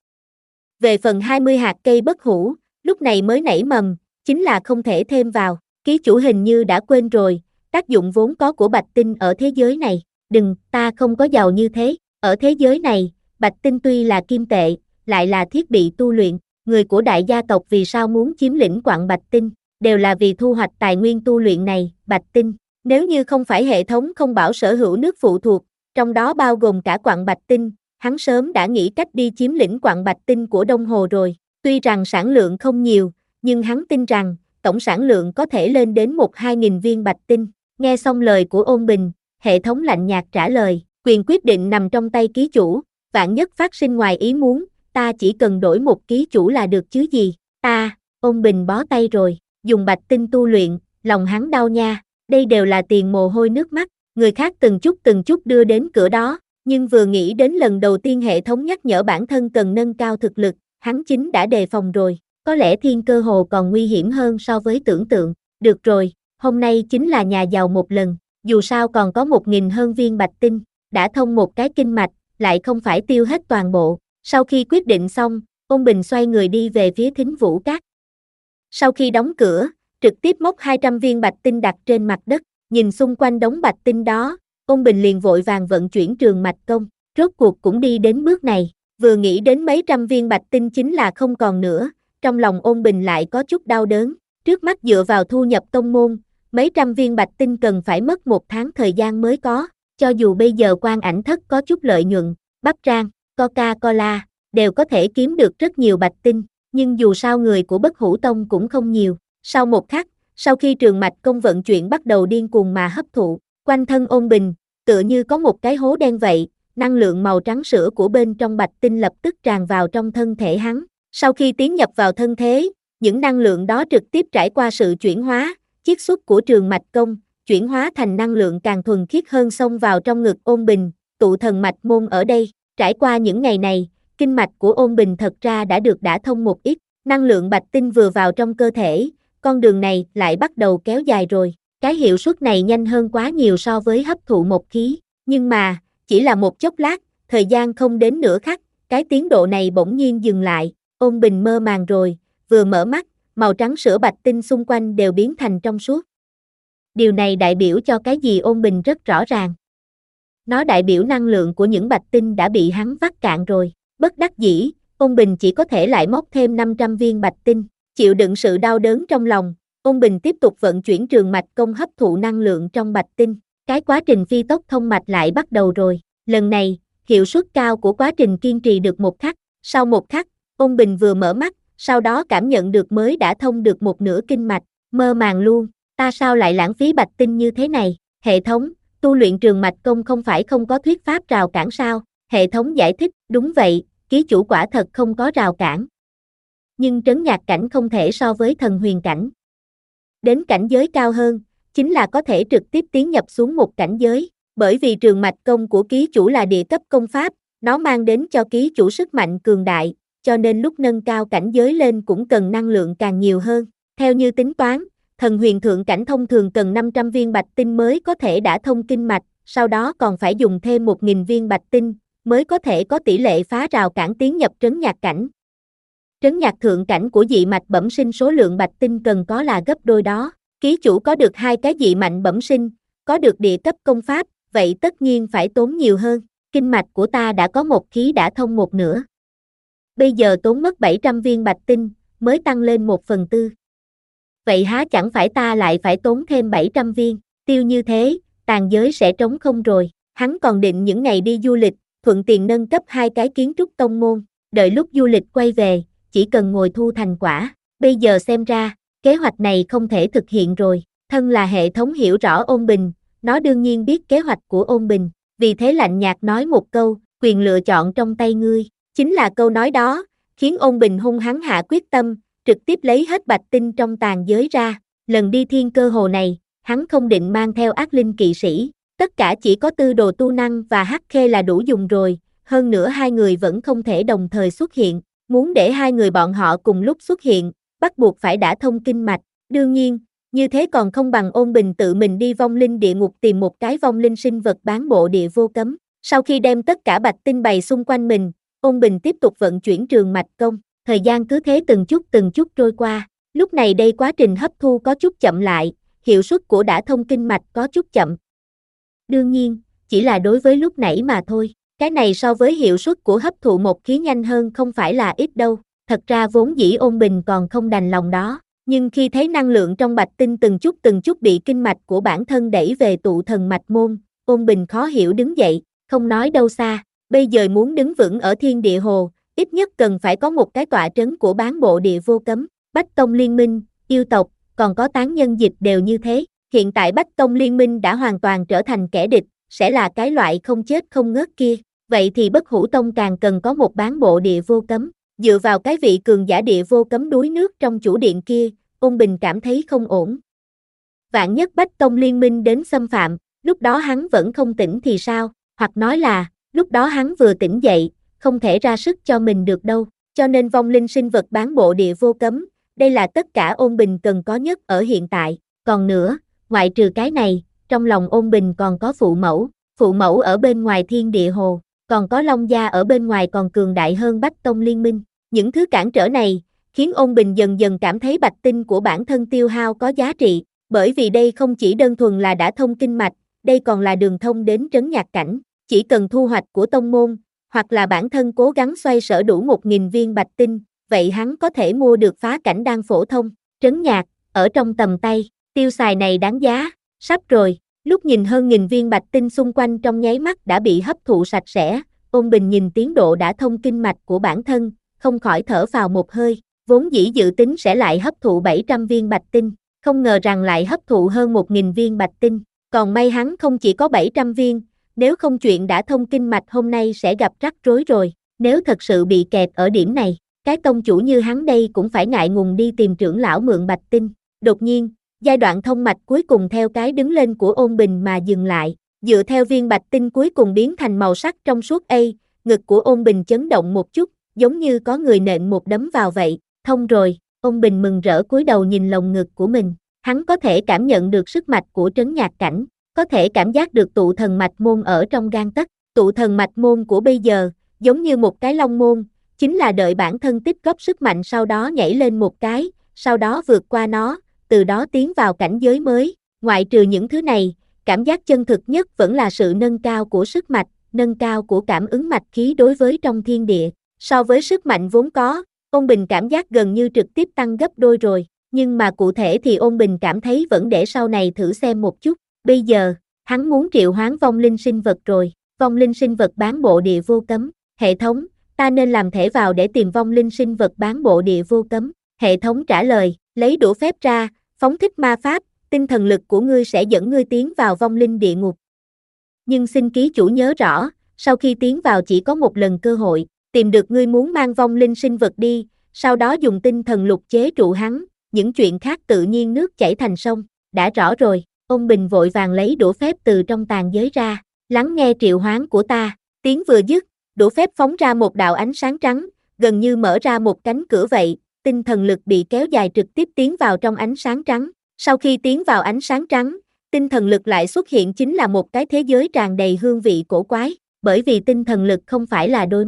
Về phần hai mươi hạt cây bất hủ, lúc này mới nảy mầm, chính là không thể thêm vào, ký chủ hình như đã quên rồi, tác dụng vốn có của bạch tinh ở thế giới này, đừng, ta không có giàu như thế, ở thế giới này, bạch tinh tuy là kim tệ, lại là thiết bị tu luyện, người của đại gia tộc vì sao muốn chiếm lĩnh quặng bạch tinh, đều là vì thu hoạch tài nguyên tu luyện này, bạch tinh, nếu như không phải hệ thống không bảo sở hữu nước phụ thuộc, trong đó bao gồm cả quặng bạch tinh, hắn sớm đã nghĩ cách đi chiếm lĩnh quặng bạch tinh của Đông Hồ rồi, tuy rằng sản lượng không nhiều, nhưng hắn tin rằng, tổng sản lượng có thể lên đến một hai nghìn viên bạch tinh, nghe xong lời của Ôn Bình, hệ thống lạnh nhạt trả lời, quyền quyết định nằm trong tay ký chủ, vạn nhất phát sinh ngoài ý muốn, ta chỉ cần đổi một ký chủ là được chứ gì, ta, Ôn Bình bó tay rồi, dùng bạch tinh tu luyện, lòng hắn đau nha, đây đều là tiền mồ hôi nước mắt, người khác từng chút từng chút đưa đến cửa đó, nhưng vừa nghĩ đến lần đầu tiên hệ thống nhắc nhở bản thân cần nâng cao thực lực, hắn chính đã đề phòng rồi, có lẽ Thiên Cơ Hồ còn nguy hiểm hơn so với tưởng tượng, được rồi, hôm nay chính là nhà giàu một lần, dù sao còn có một nghìn hơn viên bạch tinh, đã thông một cái kinh mạch, lại không phải tiêu hết toàn bộ, sau khi quyết định xong, Ôn Bình xoay người đi về phía Thính Vũ Các. Sau khi đóng cửa, trực tiếp móc hai trăm viên bạch tinh đặt trên mặt đất, nhìn xung quanh đống bạch tinh đó, Ôn Bình liền vội vàng vận chuyển trường mạch công, rốt cuộc cũng đi đến bước này, vừa nghĩ đến mấy trăm viên bạch tinh chính là không còn nữa, trong lòng Ôn Bình lại có chút đau đớn, trước mắt dựa vào thu nhập tông môn, mấy trăm viên bạch tinh cần phải mất một tháng thời gian mới có, cho dù bây giờ Quan Ảnh Thất có chút lợi nhuận, bắp rang, Coca-Cola, đều có thể kiếm được rất nhiều bạch tinh, nhưng dù sao người của Bất Hủ Tông cũng không nhiều, sau một khắc, sau khi trường mạch công vận chuyển bắt đầu điên cuồng mà hấp thụ, quanh thân Ôn Bình, tựa như có một cái hố đen vậy, năng lượng màu trắng sữa của bên trong bạch tinh lập tức tràn vào trong thân thể hắn, sau khi tiến nhập vào thân thế, những năng lượng đó trực tiếp trải qua sự chuyển hóa, chiết xuất của trường mạch công, chuyển hóa thành năng lượng càng thuần khiết hơn xông vào trong ngực Ôn Bình, tụ thần mạch môn ở đây, trải qua những ngày này, kinh mạch của Ôn Bình thật ra đã được đả thông một ít, năng lượng bạch tinh vừa vào trong cơ thể, con đường này lại bắt đầu kéo dài rồi, cái hiệu suất này nhanh hơn quá nhiều so với hấp thụ một khí, nhưng mà, chỉ là một chốc lát, thời gian không đến nửa khắc, cái tiến độ này bỗng nhiên dừng lại, Ôn Bình mơ màng rồi, vừa mở mắt, màu trắng sữa bạch tinh xung quanh đều biến thành trong suốt. Điều này đại biểu cho cái gì Ôn Bình rất rõ ràng. Nó đại biểu năng lượng của những bạch tinh đã bị hắn vắt cạn rồi, bất đắc dĩ, Ôn Bình chỉ có thể lại móc thêm năm trăm viên bạch tinh, chịu đựng sự đau đớn trong lòng, Ôn Bình tiếp tục vận chuyển trường mạch công hấp thụ năng lượng trong bạch tinh, cái quá trình phi tốc thông mạch lại bắt đầu rồi, lần này, hiệu suất cao của quá trình kiên trì được một khắc, sau một khắc, Ôn Bình vừa mở mắt, sau đó cảm nhận được mới đã thông được một nửa kinh mạch, mơ màng luôn, ta sao lại lãng phí bạch tinh như thế này, hệ thống, tu luyện trường mạch công không phải không có thuyết pháp rào cản sao, hệ thống giải thích, đúng vậy, ký chủ quả thật không có rào cản. Nhưng trấn nhạc cảnh không thể so với thần huyền cảnh. Đến cảnh giới cao hơn, chính là có thể trực tiếp tiến nhập xuống một cảnh giới, bởi vì trường mạch công của ký chủ là địa cấp công pháp, nó mang đến cho ký chủ sức mạnh cường đại, cho nên lúc nâng cao cảnh giới lên cũng cần năng lượng càng nhiều hơn. Theo như tính toán, thần huyền thượng cảnh thông thường cần năm trăm viên bạch tinh mới có thể đả thông kinh mạch, sau đó còn phải dùng thêm một nghìn viên bạch tinh, mới có thể có tỷ lệ phá rào cản tiến nhập trấn nhạc cảnh. Trấn nhạc thượng cảnh của dị mạch bẩm sinh số lượng bạch tinh cần có là gấp đôi đó. Ký chủ có được hai cái dị mạnh bẩm sinh, có được địa cấp công pháp, vậy tất nhiên phải tốn nhiều hơn. Kinh mạch của ta đã có một khí đã thông một nửa. Bây giờ tốn mất bảy trăm viên bạch tinh, mới tăng lên một phần tư. Vậy há chẳng phải ta lại phải tốn thêm bảy trăm viên, tiêu như thế, tàn giới sẽ trống không rồi. Hắn còn định những ngày đi du lịch, thuận tiện nâng cấp hai cái kiến trúc tông môn, đợi lúc du lịch quay về, chỉ cần ngồi thu thành quả. Bây giờ xem ra, kế hoạch này không thể thực hiện rồi. Thân là hệ thống hiểu rõ Ôn Bình, nó đương nhiên biết kế hoạch của Ôn Bình, vì thế lạnh nhạt nói một câu, quyền lựa chọn trong tay ngươi. Chính là câu nói đó, khiến Ôn Bình hung hăng hạ quyết tâm, trực tiếp lấy hết bạch tinh trong tàn giới ra. Lần đi thiên cơ hồ này, hắn không định mang theo ác linh kỵ sĩ, tất cả chỉ có tư đồ tu năng và hắc khê là đủ dùng rồi, hơn nữa hai người vẫn không thể đồng thời xuất hiện, muốn để hai người bọn họ cùng lúc xuất hiện, bắt buộc phải đã thông kinh mạch, đương nhiên, như thế còn không bằng Ôn Bình tự mình đi vong linh địa ngục tìm một cái vong linh sinh vật bán bộ địa vô cấm. Sau khi đem tất cả bạch tinh bày xung quanh mình, Ôn Bình tiếp tục vận chuyển trường mạch công, thời gian cứ thế từng chút từng chút trôi qua, lúc này đây quá trình hấp thu có chút chậm lại, hiệu suất của đã thông kinh mạch có chút chậm. Đương nhiên, chỉ là đối với lúc nãy mà thôi, cái này so với hiệu suất của hấp thụ một khí nhanh hơn không phải là ít đâu, thật ra vốn dĩ Ôn Bình còn không đành lòng đó, nhưng khi thấy năng lượng trong bạch tinh từng chút từng chút bị kinh mạch của bản thân đẩy về tụ thần mạch môn, Ôn Bình khó hiểu đứng dậy, không nói đâu xa, bây giờ muốn đứng vững ở thiên địa hồ, ít nhất cần phải có một cái tọa trấn của bán bộ địa vô cấm, Bách Tông Liên Minh, yêu tộc, còn có tán nhân dịch đều như thế, hiện tại Bách Tông Liên Minh đã hoàn toàn trở thành kẻ địch, sẽ là cái loại không chết không ngớt kia, vậy thì Bất Hủ Tông càng cần có một bán bộ địa vô cấm, dựa vào cái vị cường giả địa vô cấm đuối nước trong chủ điện kia, Ôn Bình cảm thấy không ổn. Vạn nhất Bách Tông Liên Minh đến xâm phạm, lúc đó hắn vẫn không tỉnh thì sao, hoặc nói là, lúc đó hắn vừa tỉnh dậy, không thể ra sức cho mình được đâu, cho nên vong linh sinh vật bán bộ địa vô cấm, đây là tất cả Ôn Bình cần có nhất ở hiện tại, còn nữa, ngoại trừ cái này, trong lòng Ôn Bình còn có phụ mẫu, phụ mẫu ở bên ngoài thiên địa hồ, còn có Long Gia ở bên ngoài còn cường đại hơn Bách Tông Liên Minh, những thứ cản trở này, khiến Ôn Bình dần dần cảm thấy bạch tinh của bản thân tiêu hao có giá trị, bởi vì đây không chỉ đơn thuần là đã thông kinh mạch, đây còn là đường thông đến trấn nhạc cảnh, chỉ cần thu hoạch của tông môn, hoặc là bản thân cố gắng xoay sở đủ một nghìn viên bạch tinh, vậy hắn có thể mua được phá cảnh đan phổ thông, trấn nhạc, ở trong tầm tay, tiêu xài này đáng giá, sắp rồi, lúc nhìn hơn nghìn viên bạch tinh xung quanh trong nháy mắt đã bị hấp thụ sạch sẽ, Ôn Bình nhìn tiến độ đã thông kinh mạch của bản thân, không khỏi thở phào một hơi, vốn dĩ dự tính sẽ lại hấp thụ bảy trăm viên bạch tinh, không ngờ rằng lại hấp thụ hơn một nghìn viên bạch tinh, còn may hắn không chỉ có bảy trăm viên, nếu không chuyện đã thông kinh mạch hôm nay sẽ gặp rắc rối rồi, nếu thật sự bị kẹt ở điểm này, cái tông chủ như hắn đây cũng phải ngại ngùng đi tìm trưởng lão mượn bạch tinh. Đột nhiên, giai đoạn thông mạch cuối cùng theo cái đứng lên của Ôn Bình mà dừng lại, dựa theo viên bạch tinh cuối cùng biến thành màu sắc trong suốt A, ngực của Ôn Bình chấn động một chút, giống như có người nện một đấm vào vậy, thông rồi, Ôn Bình mừng rỡ cúi đầu nhìn lồng ngực của mình, hắn có thể cảm nhận được sức mạch của trấn nhạc cảnh, có thể cảm giác được tụ thần mạch môn ở trong gan tấc, tụ thần mạch môn của bây giờ, giống như một cái long môn, chính là đợi bản thân tích góp sức mạnh sau đó nhảy lên một cái, sau đó vượt qua nó, từ đó tiến vào cảnh giới mới, ngoại trừ những thứ này, cảm giác chân thực nhất vẫn là sự nâng cao của sức mạch, nâng cao của cảm ứng mạch khí đối với trong thiên địa, so với sức mạnh vốn có, Ôn Bình cảm giác gần như trực tiếp tăng gấp đôi rồi, nhưng mà cụ thể thì Ôn Bình cảm thấy vẫn để sau này thử xem một chút, bây giờ, hắn muốn triệu hoán vong linh sinh vật rồi, vong linh sinh vật bán bộ địa vô cấm, hệ thống, ta nên làm thể vào để tìm vong linh sinh vật bán bộ địa vô cấm, hệ thống trả lời, lấy đũa phép ra, phóng thích ma pháp, tinh thần lực của ngươi sẽ dẫn ngươi tiến vào vong linh địa ngục. Nhưng xin ký chủ nhớ rõ, sau khi tiến vào chỉ có một lần cơ hội, tìm được ngươi muốn mang vong linh sinh vật đi, sau đó dùng tinh thần lục chế trụ hắn, những chuyện khác tự nhiên nước chảy thành sông, đã rõ rồi, Ôn Bình vội vàng lấy đũa phép từ trong tàn giới ra, lắng nghe triệu hoán của ta, tiếng vừa dứt, đũa phép phóng ra một đạo ánh sáng trắng, gần như mở ra một cánh cửa vậy, tinh thần lực bị kéo dài trực tiếp tiến vào trong ánh sáng trắng, sau khi tiến vào ánh sáng trắng, tinh thần lực lại xuất hiện chính là một cái thế giới tràn đầy hương vị cổ quái, bởi vì tinh thần lực không phải là đôi mắt,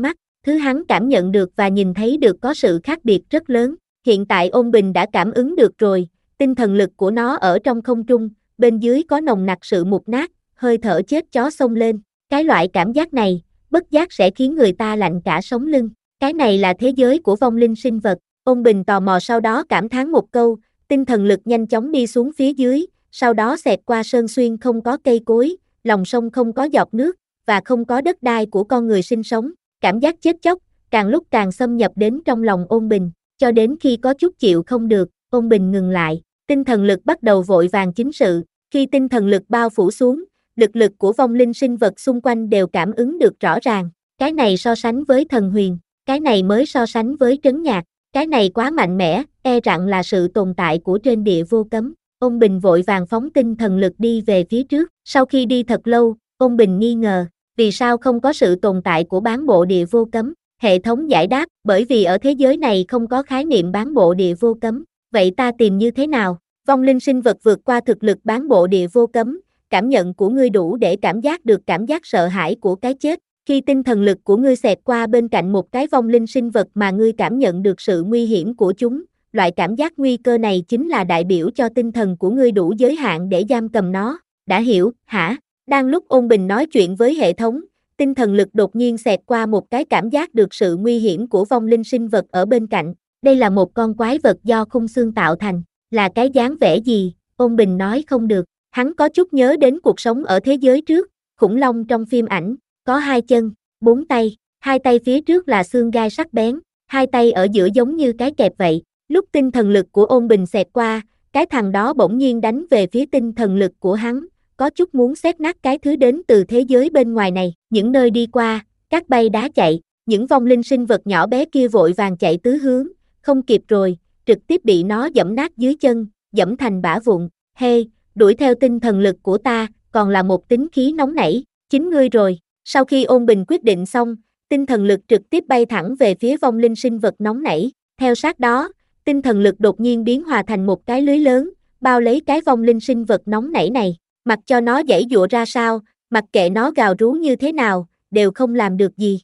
Thứ hắn cảm nhận được và nhìn thấy được có sự khác biệt rất lớn. Hiện tại Ôn Bình đã cảm ứng được rồi, tinh thần lực của nó ở trong không trung, bên dưới có nồng nặc sự mục nát, hơi thở chết chó xông lên. Cái loại cảm giác này, bất giác sẽ khiến người ta lạnh cả sống lưng. Cái này là thế giới của vong linh sinh vật. Ôn Bình tò mò sau đó cảm thán một câu, tinh thần lực nhanh chóng đi xuống phía dưới, sau đó xẹt qua sơn xuyên không có cây cối, lòng sông không có giọt nước, và không có đất đai của con người sinh sống. Cảm giác chết chóc, càng lúc càng xâm nhập đến trong lòng Ôn Bình, cho đến khi có chút chịu không được, Ôn Bình ngừng lại, tinh thần lực bắt đầu vội vàng chính sự, khi tinh thần lực bao phủ xuống, lực lực của vong linh sinh vật xung quanh đều cảm ứng được rõ ràng, cái này so sánh với thần huyền, cái này mới so sánh với trấn nhạc, cái này quá mạnh mẽ, e rằng là sự tồn tại của trên địa vô cấm. Ôn Bình vội vàng phóng tinh thần lực đi về phía trước, sau khi đi thật lâu, Ôn Bình nghi ngờ, vì sao không có sự tồn tại của bán bộ địa vô cấm? Hệ thống giải đáp, bởi vì ở thế giới này không có khái niệm bán bộ địa vô cấm, vậy ta tìm như thế nào? Vong linh sinh vật vượt qua thực lực bán bộ địa vô cấm, cảm nhận của ngươi đủ để cảm giác được cảm giác sợ hãi của cái chết. Khi tinh thần lực của ngươi xẹt qua bên cạnh một cái vong linh sinh vật mà ngươi cảm nhận được sự nguy hiểm của chúng, loại cảm giác nguy cơ này chính là đại biểu cho tinh thần của ngươi đủ giới hạn để giam cầm nó. Đã hiểu, hả? Đang lúc Ôn Bình nói chuyện với hệ thống, tinh thần lực đột nhiên xẹt qua một cái cảm giác được sự nguy hiểm của vong linh sinh vật ở bên cạnh. Đây là một con quái vật do khung xương tạo thành, là cái dáng vẻ gì? Ôn Bình nói không được, hắn có chút nhớ đến cuộc sống ở thế giới trước, khủng long trong phim ảnh, có hai chân, bốn tay, hai tay phía trước là xương gai sắc bén, hai tay ở giữa giống như cái kẹp vậy. Lúc tinh thần lực của Ôn Bình xẹt qua, cái thằng đó bỗng nhiên đánh về phía tinh thần lực của hắn, có chút muốn xé nát cái thứ đến từ thế giới bên ngoài này. Những nơi đi qua, cát bay đá chạy, những vong linh sinh vật nhỏ bé kia vội vàng chạy tứ hướng, không kịp rồi, trực tiếp bị nó giẫm nát dưới chân, giẫm thành bã vụn. Hey, đuổi theo tinh thần lực của ta, còn là một tính khí nóng nảy, chính ngươi rồi. Sau khi Ôn Bình quyết định xong, tinh thần lực trực tiếp bay thẳng về phía vong linh sinh vật nóng nảy, theo sát đó, tinh thần lực đột nhiên biến hòa thành một cái lưới lớn, bao lấy cái vong linh sinh vật nóng nảy này, mặc cho nó giãy giụa ra sao, mặc kệ nó gào rú như thế nào, đều không làm được gì.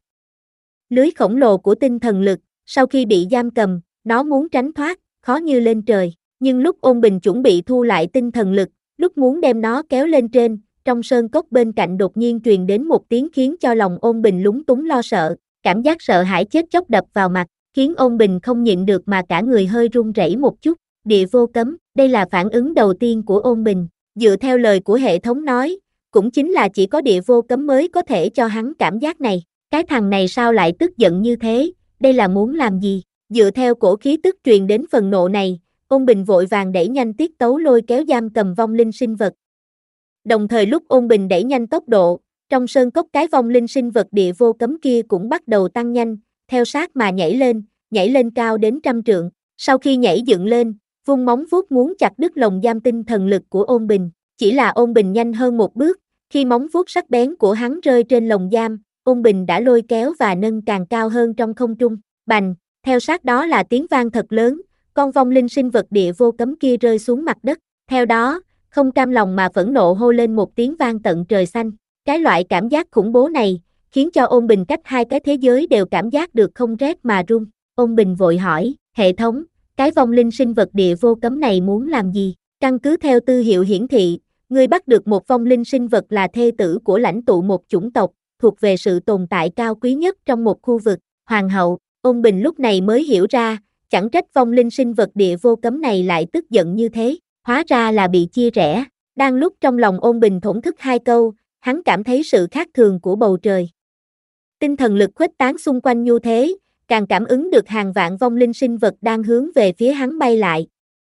Lưới khổng lồ của tinh thần lực, sau khi bị giam cầm, nó muốn tránh thoát, khó như lên trời, nhưng lúc Ôn Bình chuẩn bị thu lại tinh thần lực, lúc muốn đem nó kéo lên trên, trong sơn cốc bên cạnh đột nhiên truyền đến một tiếng khiến cho lòng Ôn Bình lúng túng lo sợ, cảm giác sợ hãi chết chóc đập vào mặt, khiến Ôn Bình không nhịn được mà cả người hơi run rẩy một chút. Địa vô cấm, đây là phản ứng đầu tiên của Ôn Bình, dựa theo lời của hệ thống nói, cũng chính là chỉ có địa vô cấm mới có thể cho hắn cảm giác này. Cái thằng này sao lại tức giận như thế, đây là muốn làm gì? Dựa theo cổ khí tức truyền đến phần nộ này, Ôn Bình vội vàng đẩy nhanh tiết tấu lôi kéo giam cầm vong linh sinh vật. Đồng thời lúc Ôn Bình đẩy nhanh tốc độ, trong sơn cốc cái vong linh sinh vật địa vô cấm kia cũng bắt đầu tăng nhanh, theo sát mà nhảy lên, nhảy lên cao đến trăm trượng. Sau khi nhảy dựng lên, vung móng vuốt muốn chặt đứt lồng giam tinh thần lực của Ôn Bình. Chỉ là Ôn Bình nhanh hơn một bước, khi móng vuốt sắc bén của hắn rơi trên lồng giam, Ôn Bình đã lôi kéo và nâng càng cao hơn trong không trung. Bành, theo sát đó là tiếng vang thật lớn, con vong linh sinh vật địa vô cấm kia rơi xuống mặt đất. Theo đó, không cam lòng mà phẫn nộ hô lên một tiếng vang tận trời xanh. Cái loại cảm giác khủng bố này, khiến cho Ôn Bình cách hai cái thế giới đều cảm giác được không rét mà run. Ôn Bình vội hỏi, hệ thống, cái vong linh sinh vật địa vô cấm này muốn làm gì? Căn cứ theo tư hiệu hiển thị, ngươi bắt được một vong linh sinh vật là thê tử của lãnh tụ một chủng tộc, thuộc về sự tồn tại cao quý nhất trong một khu vực, hoàng hậu. Ôn Bình lúc này mới hiểu ra, chẳng trách vong linh sinh vật địa vô cấm này lại tức giận như thế, hóa ra là bị chia rẽ. Đang lúc trong lòng Ôn Bình thổn thức hai câu, hắn cảm thấy sự khác thường của bầu trời. Tinh thần lực khuếch tán xung quanh như thế, càng cảm ứng được hàng vạn vong linh sinh vật đang hướng về phía hắn bay lại.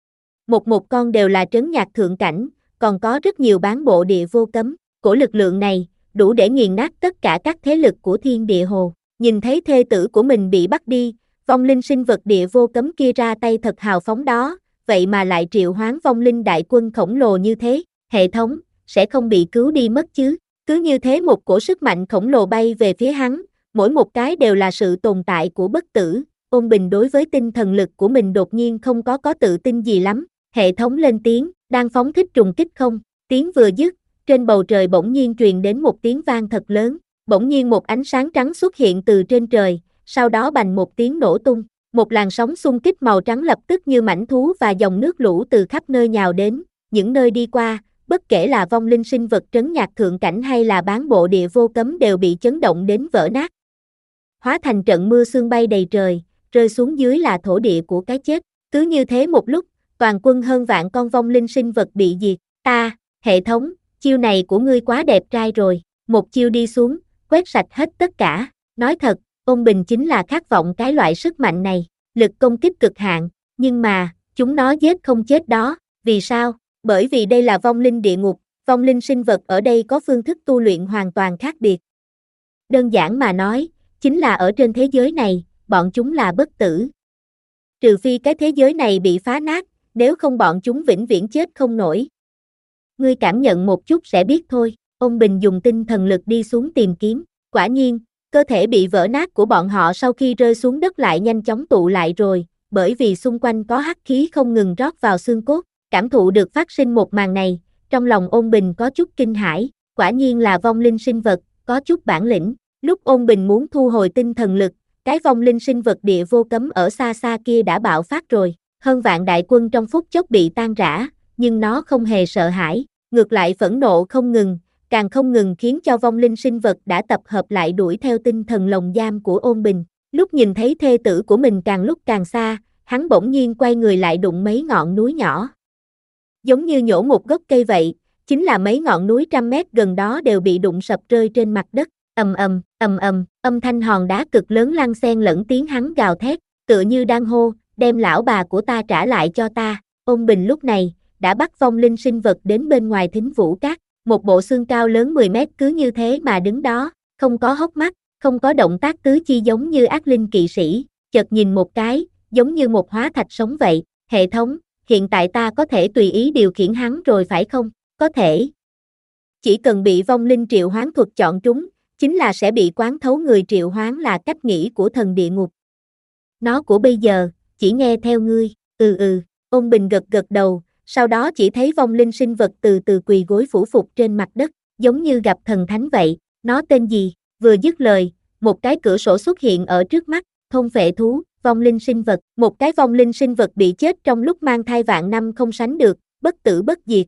Một một con đều là trấn nhạc thượng cảnh, còn có rất nhiều bán bộ địa vô cấm. Cổ lực lượng này, đủ để nghiền nát tất cả các thế lực của thiên địa hồ. Nhìn thấy thê tử của mình bị bắt đi, vong linh sinh vật địa vô cấm kia ra tay thật hào phóng đó, vậy mà lại triệu hoán vong linh đại quân khổng lồ như thế. Hệ thống, sẽ không bị cứu đi mất chứ? Cứ như thế một cổ sức mạnh khổng lồ bay về phía hắn, mỗi một cái đều là sự tồn tại của bất tử. Ôn Bình đối với tinh thần lực của mình đột nhiên không có có tự tin gì lắm. Hệ thống lên tiếng, đang phóng thích trùng kích không? Tiếng vừa dứt, trên bầu trời bỗng nhiên truyền đến một tiếng vang thật lớn. Bỗng nhiên một ánh sáng trắng xuất hiện từ trên trời, sau đó bành một tiếng nổ tung. Một làn sóng xung kích màu trắng lập tức như mãnh thú và dòng nước lũ từ khắp nơi nhào đến, những nơi đi qua, bất kể là vong linh sinh vật trấn nhạc thượng cảnh hay là bán bộ địa vô cấm đều bị chấn động đến vỡ nát. Hóa thành trận mưa sương bay đầy trời, rơi xuống dưới là thổ địa của cái chết. Cứ như thế một lúc, toàn quân hơn vạn con vong linh sinh vật bị diệt. Ta, hệ thống, chiêu này của ngươi quá đẹp trai rồi. Một chiêu đi xuống, quét sạch hết tất cả. Nói thật, ôn bình chính là khát vọng cái loại sức mạnh này, lực công kích cực hạn, nhưng mà, chúng nó giết không chết đó. Vì sao? Bởi vì đây là vong linh địa ngục, vong linh sinh vật ở đây có phương thức tu luyện hoàn toàn khác biệt. Đơn giản mà nói, chính là ở trên thế giới này, bọn chúng là bất tử. Trừ phi cái thế giới này bị phá nát, nếu không bọn chúng vĩnh viễn chết không nổi. Ngươi cảm nhận một chút sẽ biết thôi. Ôn Bình dùng tinh thần lực đi xuống tìm kiếm, quả nhiên, cơ thể bị vỡ nát của bọn họ sau khi rơi xuống đất lại nhanh chóng tụ lại rồi, bởi vì xung quanh có hắc khí không ngừng rót vào xương cốt. Cảm thụ được phát sinh một màn này, trong lòng Ôn Bình có chút kinh hãi, quả nhiên là vong linh sinh vật, có chút bản lĩnh. Lúc Ôn Bình muốn thu hồi tinh thần lực, cái vong linh sinh vật địa vô cấm ở xa xa kia đã bạo phát rồi, hơn vạn đại quân trong phút chốc bị tan rã, nhưng nó không hề sợ hãi, ngược lại phẫn nộ không ngừng, càng không ngừng khiến cho vong linh sinh vật đã tập hợp lại đuổi theo tinh thần lồng giam của Ôn Bình. Lúc nhìn thấy thê tử của mình càng lúc càng xa, hắn bỗng nhiên quay người lại đụng mấy ngọn núi nhỏ. Giống như nhổ một gốc cây vậy, chính là mấy ngọn núi trăm mét gần đó đều bị đụng sập rơi trên mặt đất, ầm ầm, ầm ầm, âm thanh hòn đá cực lớn lăn xen lẫn tiếng hắn gào thét, tựa như đang hô, đem lão bà của ta trả lại cho ta. Ôn Bình lúc này, đã bắt vong linh sinh vật đến bên ngoài Thính Vũ Các, một bộ xương cao lớn mười mét cứ như thế mà đứng đó, không có hốc mắt, không có động tác tứ chi giống như ác linh kỵ sĩ, chợt nhìn một cái, giống như một hóa thạch sống vậy. Hệ thống, hiện tại ta có thể tùy ý điều khiển hắn rồi phải không? Có thể. Chỉ cần bị vong linh triệu hoán thuật chọn trúng, chính là sẽ bị quán thấu người triệu hoán là cách nghĩ của thần địa ngục. Nó của bây giờ, chỉ nghe theo ngươi, ừ ừ, Ôn Bình gật gật đầu, sau đó chỉ thấy vong linh sinh vật từ từ quỳ gối phủ phục trên mặt đất, giống như gặp thần thánh vậy. Nó tên gì? Vừa dứt lời, một cái cửa sổ xuất hiện ở trước mắt, thôn phệ thú, vong linh sinh vật, một cái vong linh sinh vật bị chết trong lúc mang thai vạn năm không sánh được, bất tử bất diệt.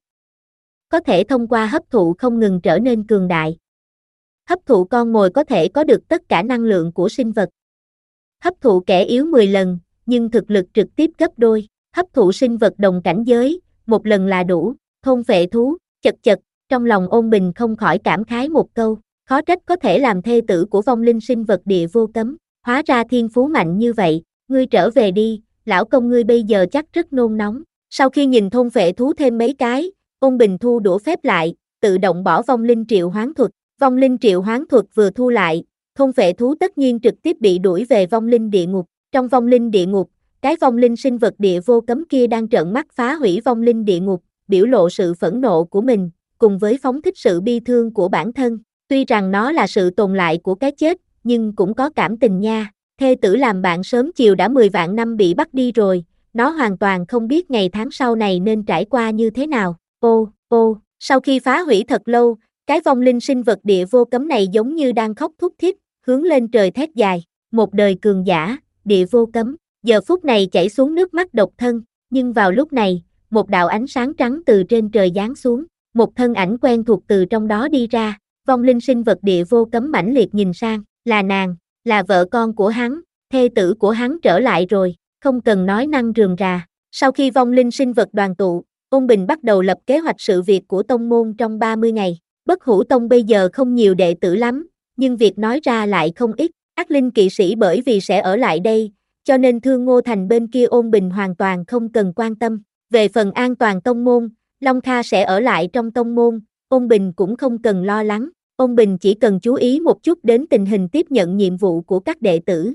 Có thể thông qua hấp thụ không ngừng trở nên cường đại. Hấp thụ con mồi có thể có được tất cả năng lượng của sinh vật. Hấp thụ kẻ yếu mười lần, nhưng thực lực trực tiếp gấp đôi. Hấp thụ sinh vật đồng cảnh giới, một lần là đủ. Thôn phệ thú, chật chật, trong lòng Ôn Bình không khỏi cảm khái một câu, khó trách có thể làm thê tử của vong linh sinh vật địa vô cấm, hóa ra thiên phú mạnh như vậy. Ngươi trở về đi, lão công ngươi bây giờ chắc rất nôn nóng. Sau khi nhìn thôn phệ thú thêm mấy cái, Ôn Bình thu đũa phép lại, tự động bỏ vong linh triệu hoán thuật. Vong linh triệu hoán thuật vừa thu lại, thôn phệ thú tất nhiên trực tiếp bị đuổi về vong linh địa ngục. Trong vong linh địa ngục, cái vong linh sinh vật địa vô cấm kia đang trợn mắt phá hủy vong linh địa ngục, biểu lộ sự phẫn nộ của mình, cùng với phóng thích sự bi thương của bản thân. Tuy rằng nó là sự tồn lại của cái chết, nhưng cũng có cảm tình nha. Thê tử làm bạn sớm chiều đã mười vạn năm bị bắt đi rồi, nó hoàn toàn không biết ngày tháng sau này nên trải qua như thế nào. Ô, ô, sau khi phá hủy thật lâu, cái vong linh sinh vật địa vô cấm này giống như đang khóc thút thít, hướng lên trời thét dài, một đời cường giả, địa vô cấm, giờ phút này chảy xuống nước mắt độc thân, nhưng vào lúc này, một đạo ánh sáng trắng từ trên trời giáng xuống, một thân ảnh quen thuộc từ trong đó đi ra, vong linh sinh vật địa vô cấm mãnh liệt nhìn sang, là nàng, là vợ con của hắn, thê tử của hắn trở lại rồi, không cần nói năng rườm rà. Sau khi vong linh sinh vật đoàn tụ, Ôn Bình bắt đầu lập kế hoạch sự việc của tông môn trong ba mươi ngày. Bất Hủ Tông bây giờ không nhiều đệ tử lắm, nhưng việc nói ra lại không ít. Ác linh kỵ sĩ bởi vì sẽ ở lại đây, cho nên Thương Ngô Thành bên kia Ôn Bình hoàn toàn không cần quan tâm. Về phần an toàn tông môn, Long Kha sẽ ở lại trong tông môn, Ôn Bình cũng không cần lo lắng. Ôn Bình chỉ cần chú ý một chút đến tình hình tiếp nhận nhiệm vụ của các đệ tử.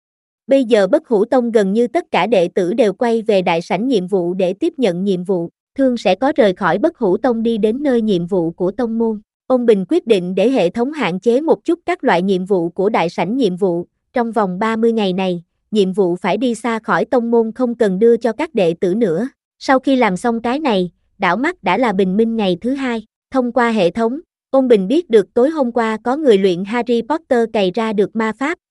Bây giờ Bất Hủ Tông gần như tất cả đệ tử đều quay về đại sảnh nhiệm vụ để tiếp nhận nhiệm vụ. Thương sẽ có rời khỏi Bất Hủ Tông đi đến nơi nhiệm vụ của tông môn. Ôn Bình quyết định để hệ thống hạn chế một chút các loại nhiệm vụ của đại sảnh nhiệm vụ. Trong vòng ba mươi ngày này, nhiệm vụ phải đi xa khỏi tông môn không cần đưa cho các đệ tử nữa. Sau khi làm xong cái này, đảo mắt đã là bình minh ngày thứ hai. Thông qua hệ thống, Ôn Bình biết được tối hôm qua có người luyện Harry Potter cày ra được ma pháp,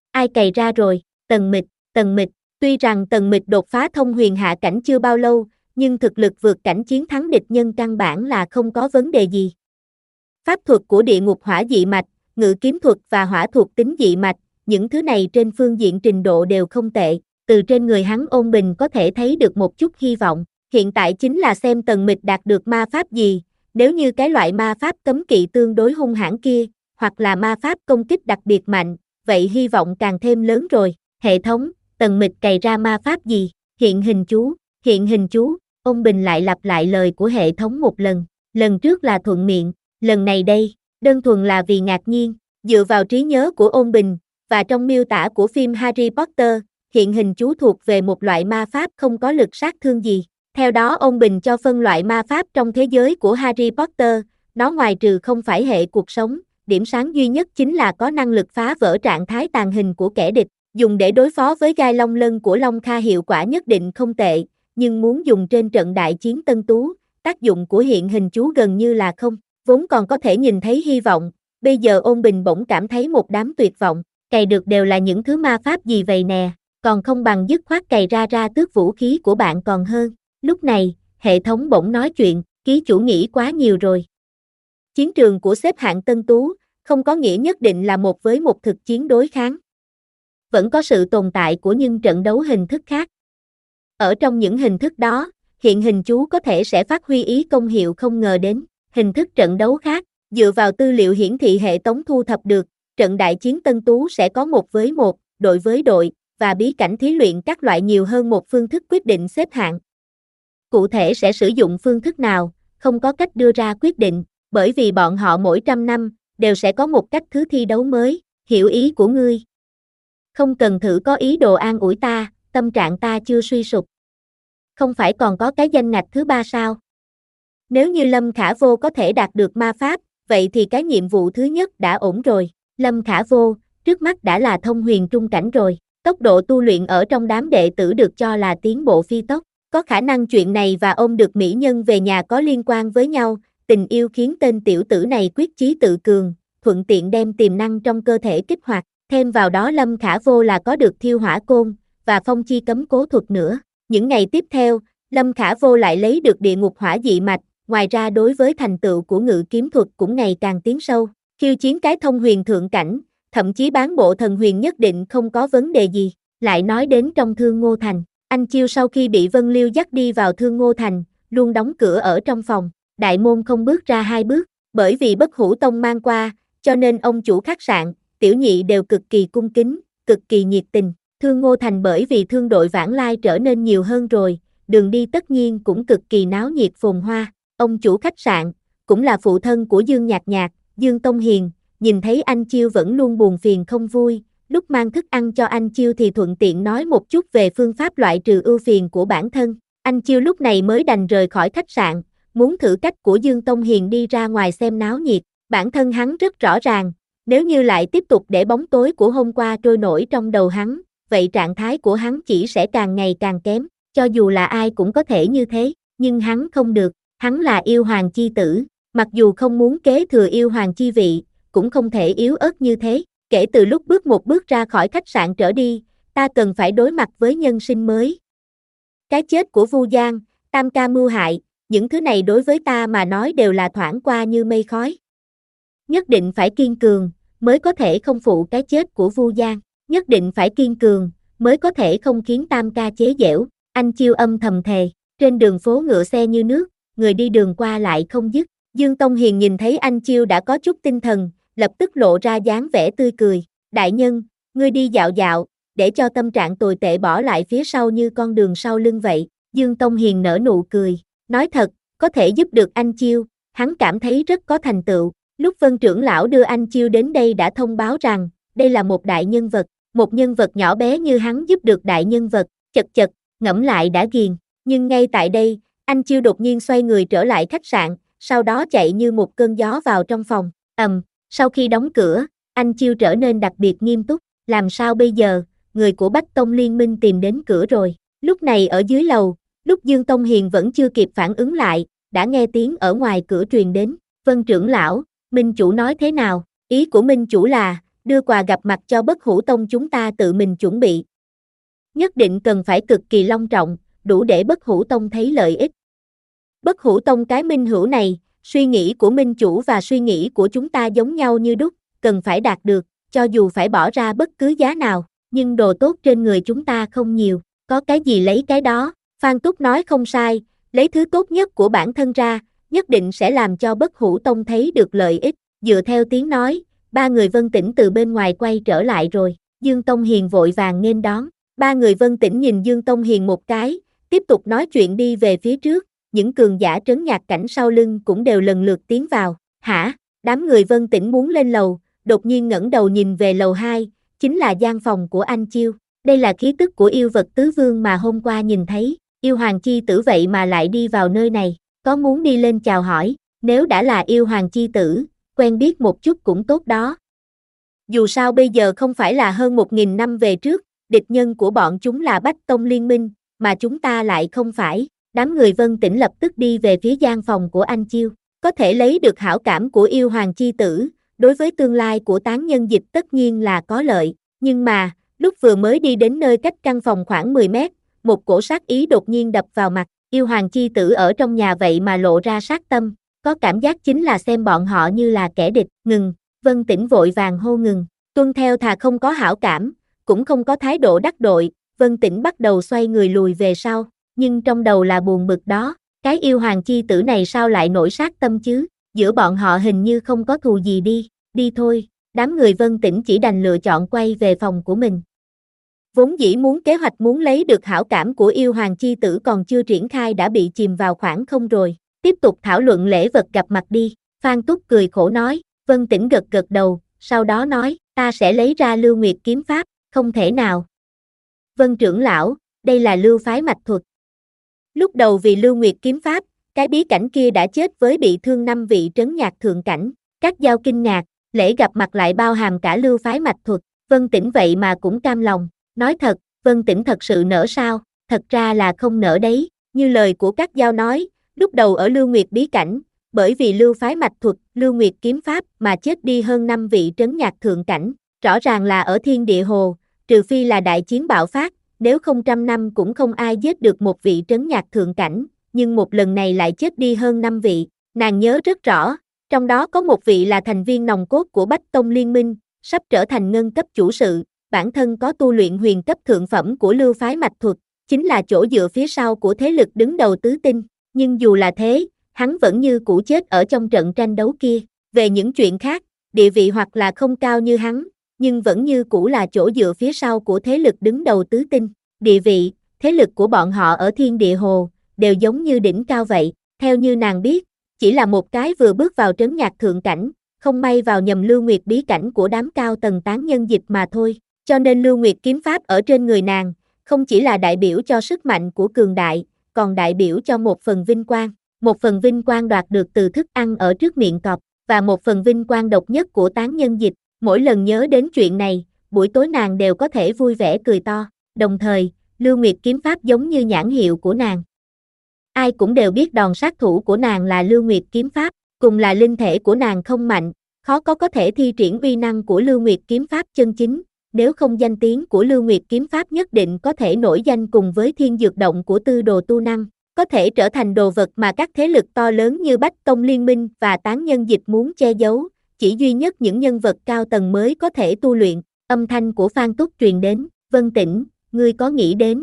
Ai cày ra rồi? Tần Mịch, Tần Mịch, tuy rằng Tần Mịch đột phá thông huyền hạ cảnh chưa bao lâu, nhưng thực lực vượt cảnh chiến thắng địch nhân căn bản là không có vấn đề gì. Pháp thuật của địa ngục hỏa dị mạch, ngự kiếm thuật và hỏa thuộc tính dị mạch, những thứ này trên phương diện trình độ đều không tệ, từ trên người hắn Ôn Bình có thể thấy được một chút hy vọng, hiện tại chính là xem Tần Mịch đạt được ma pháp gì, nếu như cái loại ma pháp cấm kỵ tương đối hung hãn kia, hoặc là ma pháp công kích đặc biệt mạnh, vậy hy vọng càng thêm lớn rồi. Hệ thống, Tần Mịch cày ra ma pháp gì? Hiện hình chú, hiện hình chú, Ôn Bình lại lặp lại lời của hệ thống một lần, lần trước là thuận miệng, lần này đây, đơn thuần là vì ngạc nhiên, dựa vào trí nhớ của Ôn Bình, và trong miêu tả của phim Harry Potter, hiện hình chú thuộc về một loại ma pháp không có lực sát thương gì. Theo đó Ôn Bình cho phân loại ma pháp trong thế giới của Harry Potter, nó ngoài trừ không phải hệ cuộc sống, điểm sáng duy nhất chính là có năng lực phá vỡ trạng thái tàng hình của kẻ địch, dùng để đối phó với gai long lân của Long Kha hiệu quả nhất định không tệ, nhưng muốn dùng trên trận đại chiến Tân Tú, tác dụng của hiện hình chú gần như là không, vốn còn có thể nhìn thấy hy vọng, bây giờ Ôn Bình bỗng cảm thấy một đám tuyệt vọng, cày được đều là những thứ ma pháp gì vậy nè, còn không bằng dứt khoát cày ra ra tước vũ khí của bạn còn hơn. Lúc này, hệ thống bỗng nói chuyện, ký chủ nghĩ quá nhiều rồi. Chiến trường của xếp hạng Tân Tú, không có nghĩa nhất định là một với một thực chiến đối kháng. Vẫn có sự tồn tại của những trận đấu hình thức khác. Ở trong những hình thức đó, hiện hình chú có thể sẽ phát huy ý công hiệu không ngờ đến. Hình thức trận đấu khác, dựa vào tư liệu hiển thị hệ thống thu thập được, trận đại chiến Tân Tú sẽ có một với một, đội với đội, và bí cảnh thí luyện các loại nhiều hơn một phương thức quyết định xếp hạng. Cụ thể sẽ sử dụng phương thức nào, không có cách đưa ra quyết định, bởi vì bọn họ mỗi trăm năm, đều sẽ có một cách thứ thi đấu mới, hiểu ý của ngươi. Không cần thử có ý đồ an ủi ta, tâm trạng ta chưa suy sụp. Không phải còn có cái danh ngạch thứ ba sao? Nếu như Lâm Khả Vô có thể đạt được ma pháp, vậy thì cái nhiệm vụ thứ nhất đã ổn rồi. Lâm Khả Vô, trước mắt đã là thông huyền trung cảnh rồi. Tốc độ tu luyện ở trong đám đệ tử được cho là tiến bộ phi tốc. Có khả năng chuyện này và ôm được mỹ nhân về nhà có liên quan với nhau, tình yêu khiến tên tiểu tử này quyết chí tự cường, thuận tiện đem tiềm năng trong cơ thể kích hoạt. Thêm vào đó Lâm Khả Vô là có được thiêu hỏa côn, và phong chi cấm cố thuật nữa. Những ngày tiếp theo, Lâm Khả Vô lại lấy được địa ngục hỏa dị mạch, ngoài ra đối với thành tựu của ngự kiếm thuật cũng ngày càng tiến sâu. Khiêu chiến cái thông huyền thượng cảnh, thậm chí bán bộ thần huyền nhất định không có vấn đề gì. Lại nói đến trong Thương Ngô Thành, anh Chiêu sau khi bị Vân Liêu dắt đi vào Thương Ngô Thành, luôn đóng cửa ở trong phòng, đại môn không bước ra hai bước, bởi vì Bất Hủ Tông mang qua, cho nên ông chủ khách sạn, tiểu nhị đều cực kỳ cung kính, cực kỳ nhiệt tình. Thương Ngô Thành bởi vì thương đội vãng lai trở nên nhiều hơn rồi, đường đi tất nhiên cũng cực kỳ náo nhiệt phồn hoa. Ông chủ khách sạn, cũng là phụ thân của Dương Nhạc Nhạc, Dương Tông Hiền, nhìn thấy anh Chiêu vẫn luôn buồn phiền không vui, lúc mang thức ăn cho anh Chiêu thì thuận tiện nói một chút về phương pháp loại trừ ưu phiền của bản thân. Anh Chiêu lúc này mới đành rời khỏi khách sạn, muốn thử cách của Dương Tông Hiền đi ra ngoài xem náo nhiệt. Bản thân hắn rất rõ ràng, nếu như lại tiếp tục để bóng tối của hôm qua trôi nổi trong đầu hắn, vậy trạng thái của hắn chỉ sẽ càng ngày càng kém, cho dù là ai cũng có thể như thế, nhưng hắn không được, hắn là yêu hoàng chi tử, mặc dù không muốn kế thừa yêu hoàng chi vị, cũng không thể yếu ớt như thế. Kể từ lúc bước một bước ra khỏi khách sạn trở đi, ta cần phải đối mặt với nhân sinh mới. Cái chết của Vu Giang, tam ca mưu hại, những thứ này đối với ta mà nói đều là thoảng qua như mây khói. Nhất định phải kiên cường, mới có thể không phụ cái chết của Vu Giang. Nhất định phải kiên cường, mới có thể không khiến tam ca chế giễu. Anh Chiêu âm thầm thề, trên đường phố ngựa xe như nước, người đi đường qua lại không dứt. Dương Tông Hiền nhìn thấy anh Chiêu đã có chút tinh thần, lập tức lộ ra dáng vẻ tươi cười. Đại nhân, ngươi đi dạo dạo, để cho tâm trạng tồi tệ bỏ lại phía sau như con đường sau lưng vậy. Dương Tông Hiền nở nụ cười, nói thật, có thể giúp được anh Chiêu, hắn cảm thấy rất có thành tựu. Lúc Vân trưởng lão đưa anh Chiêu đến đây đã thông báo rằng, đây là một đại nhân vật, một nhân vật nhỏ bé như hắn giúp được đại nhân vật, chật chật, ngẫm lại đã ghiền. Nhưng ngay tại đây, anh Chiêu đột nhiên xoay người trở lại khách sạn, sau đó chạy như một cơn gió vào trong phòng. Ầm, um, sau khi đóng cửa, anh Chiêu trở nên đặc biệt nghiêm túc, làm sao bây giờ, người của Bách Tông Liên Minh tìm đến cửa rồi. Lúc này ở dưới lầu, lúc Dương Tông Hiền vẫn chưa kịp phản ứng lại, đã nghe tiếng ở ngoài cửa truyền đến. Vân trưởng lão, Minh chủ nói thế nào? Ý của Minh chủ là, đưa quà gặp mặt cho Bất Hủ Tông chúng ta tự mình chuẩn bị. Nhất định cần phải cực kỳ long trọng, đủ để Bất Hủ Tông thấy lợi ích. Bất Hủ Tông cái minh hữu này, suy nghĩ của minh chủ và suy nghĩ của chúng ta giống nhau như đúc, cần phải đạt được, cho dù phải bỏ ra bất cứ giá nào, nhưng đồ tốt trên người chúng ta không nhiều, có cái gì lấy cái đó. Phan Túc nói không sai, lấy thứ tốt nhất của bản thân ra, nhất định sẽ làm cho Bất Hủ Tông thấy được lợi ích. Dựa theo tiếng nói, ba người Vân Tĩnh từ bên ngoài quay trở lại rồi, Dương Tông Hiền vội vàng nghênh đón. Ba người Vân Tĩnh nhìn Dương Tông Hiền một cái, tiếp tục nói chuyện đi về phía trước, những cường giả trấn nhạc cảnh sau lưng cũng đều lần lượt tiến vào. Hả? Đám người Vân Tĩnh muốn lên lầu, đột nhiên ngẩng đầu nhìn về lầu hai, chính là gian phòng của anh Chiêu. Đây là khí tức của yêu vật tứ vương mà hôm qua nhìn thấy, yêu hoàng chi tử vậy mà lại đi vào nơi này, có muốn đi lên chào hỏi, nếu đã là yêu hoàng chi tử, quen biết một chút cũng tốt đó. Dù sao bây giờ không phải là hơn một nghìn năm về trước, địch nhân của bọn chúng là Bách Tông Liên Minh, mà chúng ta lại không phải. Đám người Vân Tĩnh lập tức đi về phía gian phòng của anh Chiêu, có thể lấy được hảo cảm của yêu hoàng chi tử, đối với tương lai của tán nhân dịch tất nhiên là có lợi, nhưng mà, lúc vừa mới đi đến nơi cách căn phòng khoảng mười mét, một cổ sát ý đột nhiên đập vào mặt, yêu hoàng chi tử ở trong nhà vậy mà lộ ra sát tâm, có cảm giác chính là xem bọn họ như là kẻ địch. Ngừng, Vân Tĩnh vội vàng hô ngừng, tuân theo thà không có hảo cảm, cũng không có thái độ đắc đội. Vân Tĩnh bắt đầu xoay người lùi về sau, nhưng trong đầu là buồn bực đó, cái yêu hoàng chi tử này sao lại nổi sát tâm chứ, giữa bọn họ hình như không có thù gì đi, đi thôi. Đám người Vân Tĩnh chỉ đành lựa chọn quay về phòng của mình. Vốn dĩ muốn kế hoạch muốn lấy được hảo cảm của yêu hoàng chi tử còn chưa triển khai đã bị chìm vào khoảng không rồi, tiếp tục thảo luận lễ vật gặp mặt đi. Phan Túc cười khổ nói. Vân Tĩnh gật gật đầu, sau đó nói, ta sẽ lấy ra Lưu Nguyệt kiếm pháp. Không thể nào. Vân trưởng lão, đây là Lưu phái mạch thuật. Lúc đầu vì Lưu Nguyệt kiếm pháp, cái bí cảnh kia đã chết với bị thương năm vị trấn nhạc thượng cảnh. Các giao kinh ngạc, lễ gặp mặt lại bao hàm cả Lưu phái mạch thuật. Vân Tĩnh vậy mà cũng cam lòng. Nói thật, Vân Tĩnh thật sự nỡ sao? Thật ra là không nỡ đấy. Như lời của các giao nói, lúc đầu ở Lưu Nguyệt bí cảnh, bởi vì Lưu phái mạch thuật, Lưu Nguyệt kiếm pháp mà chết đi hơn năm vị trấn nhạc thượng cảnh. Rõ ràng là ở Thiên Địa Hồ, trừ phi là đại chiến bạo phát, nếu không trăm năm cũng không ai giết được một vị trấn nhạc thượng cảnh, nhưng một lần này lại chết đi hơn năm vị. Nàng nhớ rất rõ, trong đó có một vị là thành viên nòng cốt của Bách Tông Liên Minh, sắp trở thành ngân cấp chủ sự, bản thân có tu luyện huyền cấp thượng phẩm của Lưu phái mạch thuật, chính là chỗ dựa phía sau của thế lực đứng đầu tứ tinh, nhưng dù là thế, hắn vẫn như cũ chết ở trong trận tranh đấu kia. Về những chuyện khác, địa vị hoặc là không cao như hắn, nhưng vẫn như cũ là chỗ dựa phía sau của thế lực đứng đầu tứ tinh. Địa vị, thế lực của bọn họ ở Thiên Địa Hồ, đều giống như đỉnh cao vậy. Theo như nàng biết, chỉ là một cái vừa bước vào trấn nhạc thượng cảnh, không may vào nhầm Lưu Nguyệt bí cảnh của đám cao tầng tán nhân dịch mà thôi. Cho nên Lưu Nguyệt kiếm pháp ở trên người nàng, không chỉ là đại biểu cho sức mạnh của cường đại, còn đại biểu cho một phần vinh quang. Một phần vinh quang đoạt được từ thức ăn ở trước miệng cọp, và một phần vinh quang độc nhất của tán nhân dịch. Mỗi lần nhớ đến chuyện này, buổi tối nàng đều có thể vui vẻ cười to. Đồng thời, Lưu Nguyệt kiếm pháp giống như nhãn hiệu của nàng. Ai cũng đều biết đòn sát thủ của nàng là Lưu Nguyệt kiếm pháp, cùng là linh thể của nàng không mạnh, khó có có thể thi triển uy năng của Lưu Nguyệt kiếm pháp chân chính. Nếu không danh tiếng của Lưu Nguyệt kiếm pháp nhất định có thể nổi danh cùng với thiên dược động của tư đồ tu năng, có thể trở thành đồ vật mà các thế lực to lớn như Bách Tông Liên Minh và tán nhân dịch muốn che giấu, chỉ duy nhất những nhân vật cao tầng mới có thể tu luyện. Âm thanh của Phan Túc truyền đến, Vân Tĩnh, ngươi có nghĩ đến?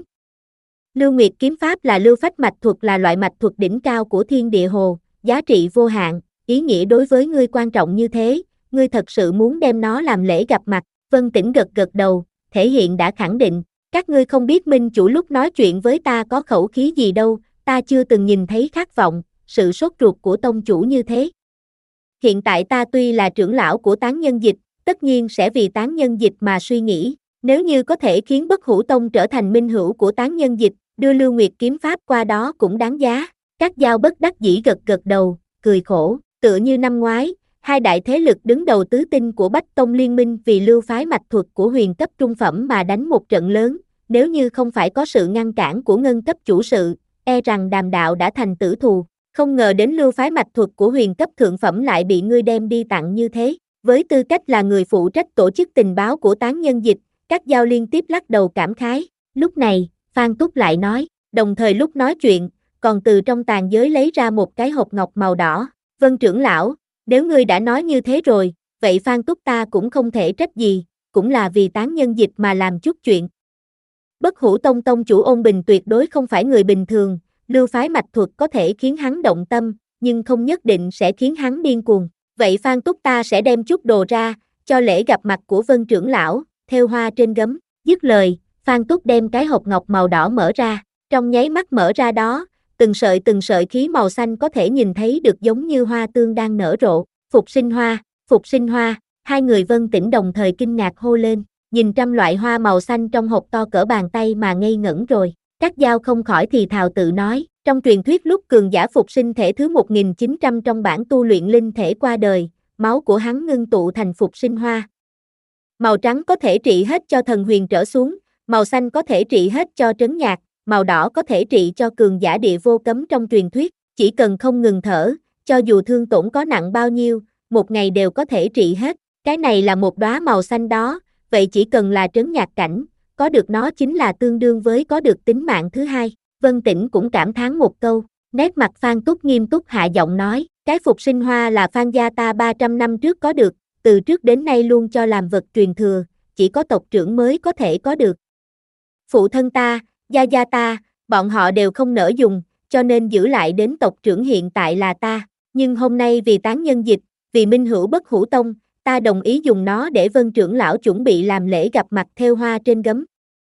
Lưu Nguyệt kiếm pháp là lưu phách mạch thuật, là loại mạch thuật đỉnh cao của Thiên Địa Hồ, giá trị vô hạn, ý nghĩa đối với ngươi quan trọng như thế, ngươi thật sự muốn đem nó làm lễ gặp mặt? Vân Tĩnh gật gật đầu, thể hiện đã khẳng định, các ngươi không biết minh chủ lúc nói chuyện với ta có khẩu khí gì đâu, ta chưa từng nhìn thấy khát vọng, sự sốt ruột của tông chủ như thế. Hiện tại ta tuy là trưởng lão của tán nhân dịch, tất nhiên sẽ vì tán nhân dịch mà suy nghĩ, nếu như có thể khiến Bất Hủ Tông trở thành minh hữu của tán nhân dịch, đưa Lưu Nguyệt kiếm pháp qua đó cũng đáng giá. Các giao bất đắc dĩ gật gật đầu, cười khổ, tựa như năm ngoái, hai đại thế lực đứng đầu tứ tinh của Bách Tông Liên Minh vì lưu phái mạch thuật của huyền cấp trung phẩm mà đánh một trận lớn, nếu như không phải có sự ngăn cản của ngân cấp chủ sự, e rằng đàm đạo đã thành tử thù. Không ngờ đến lưu phái mạch thuật của huyền cấp thượng phẩm lại bị ngươi đem đi tặng như thế. Với tư cách là người phụ trách tổ chức tình báo của Tán Nhân Dịch, Cát Dao liên tiếp lắc đầu cảm khái. Lúc này, Phan Túc lại nói, đồng thời lúc nói chuyện, còn từ trong tàn giới lấy ra một cái hộp ngọc màu đỏ. Vân trưởng lão, nếu ngươi đã nói như thế rồi, vậy Phan Túc ta cũng không thể trách gì, cũng là vì Tán Nhân Dịch mà làm chút chuyện. Bất Hủ Tông tông chủ Ôn Bình tuyệt đối không phải người bình thường, lưu phái mạch thuật có thể khiến hắn động tâm, nhưng không nhất định sẽ khiến hắn điên cuồng. Vậy Phan Túc ta sẽ đem chút đồ ra, cho lễ gặp mặt của Vân trưởng lão, thêu hoa trên gấm. Dứt lời, Phan Túc đem cái hộp ngọc màu đỏ mở ra, trong nháy mắt mở ra đó, từng sợi từng sợi khí màu xanh có thể nhìn thấy được giống như hoa tương đang nở rộ. Phục sinh hoa, phục sinh hoa, hai người Vân Tĩnh đồng thời kinh ngạc hô lên, nhìn trăm loại hoa màu xanh trong hộp to cỡ bàn tay mà ngây ngẩn rồi. Cát Dao không khỏi thì thào tự nói, trong truyền thuyết lúc cường giả phục sinh thể thứ một nghìn chín trăm trong bản tu luyện linh thể qua đời, máu của hắn ngưng tụ thành phục sinh hoa. Màu trắng có thể trị hết cho thần huyền trở xuống, màu xanh có thể trị hết cho trấn nhạc, màu đỏ có thể trị cho cường giả địa vô cấm trong truyền thuyết, chỉ cần không ngừng thở, cho dù thương tổn có nặng bao nhiêu, một ngày đều có thể trị hết. Cái này là một đóa màu xanh đó, vậy chỉ cần là trấn nhạc cảnh, có được nó chính là tương đương với có được tính mạng thứ hai. Vân Tĩnh cũng cảm thán một câu, nét mặt Phan Túc nghiêm túc hạ giọng nói, cái phục sinh hoa là Phan gia ta ba trăm năm trước có được, từ trước đến nay luôn cho làm vật truyền thừa, chỉ có tộc trưởng mới có thể có được. Phụ thân ta, gia gia ta, bọn họ đều không nỡ dùng, cho nên giữ lại đến tộc trưởng hiện tại là ta, nhưng hôm nay vì Tán Nhân Dịch, vì minh hữu Bất Hủ Tông, ta đồng ý dùng nó để Vân trưởng lão chuẩn bị làm lễ gặp mặt thêu hoa trên gấm.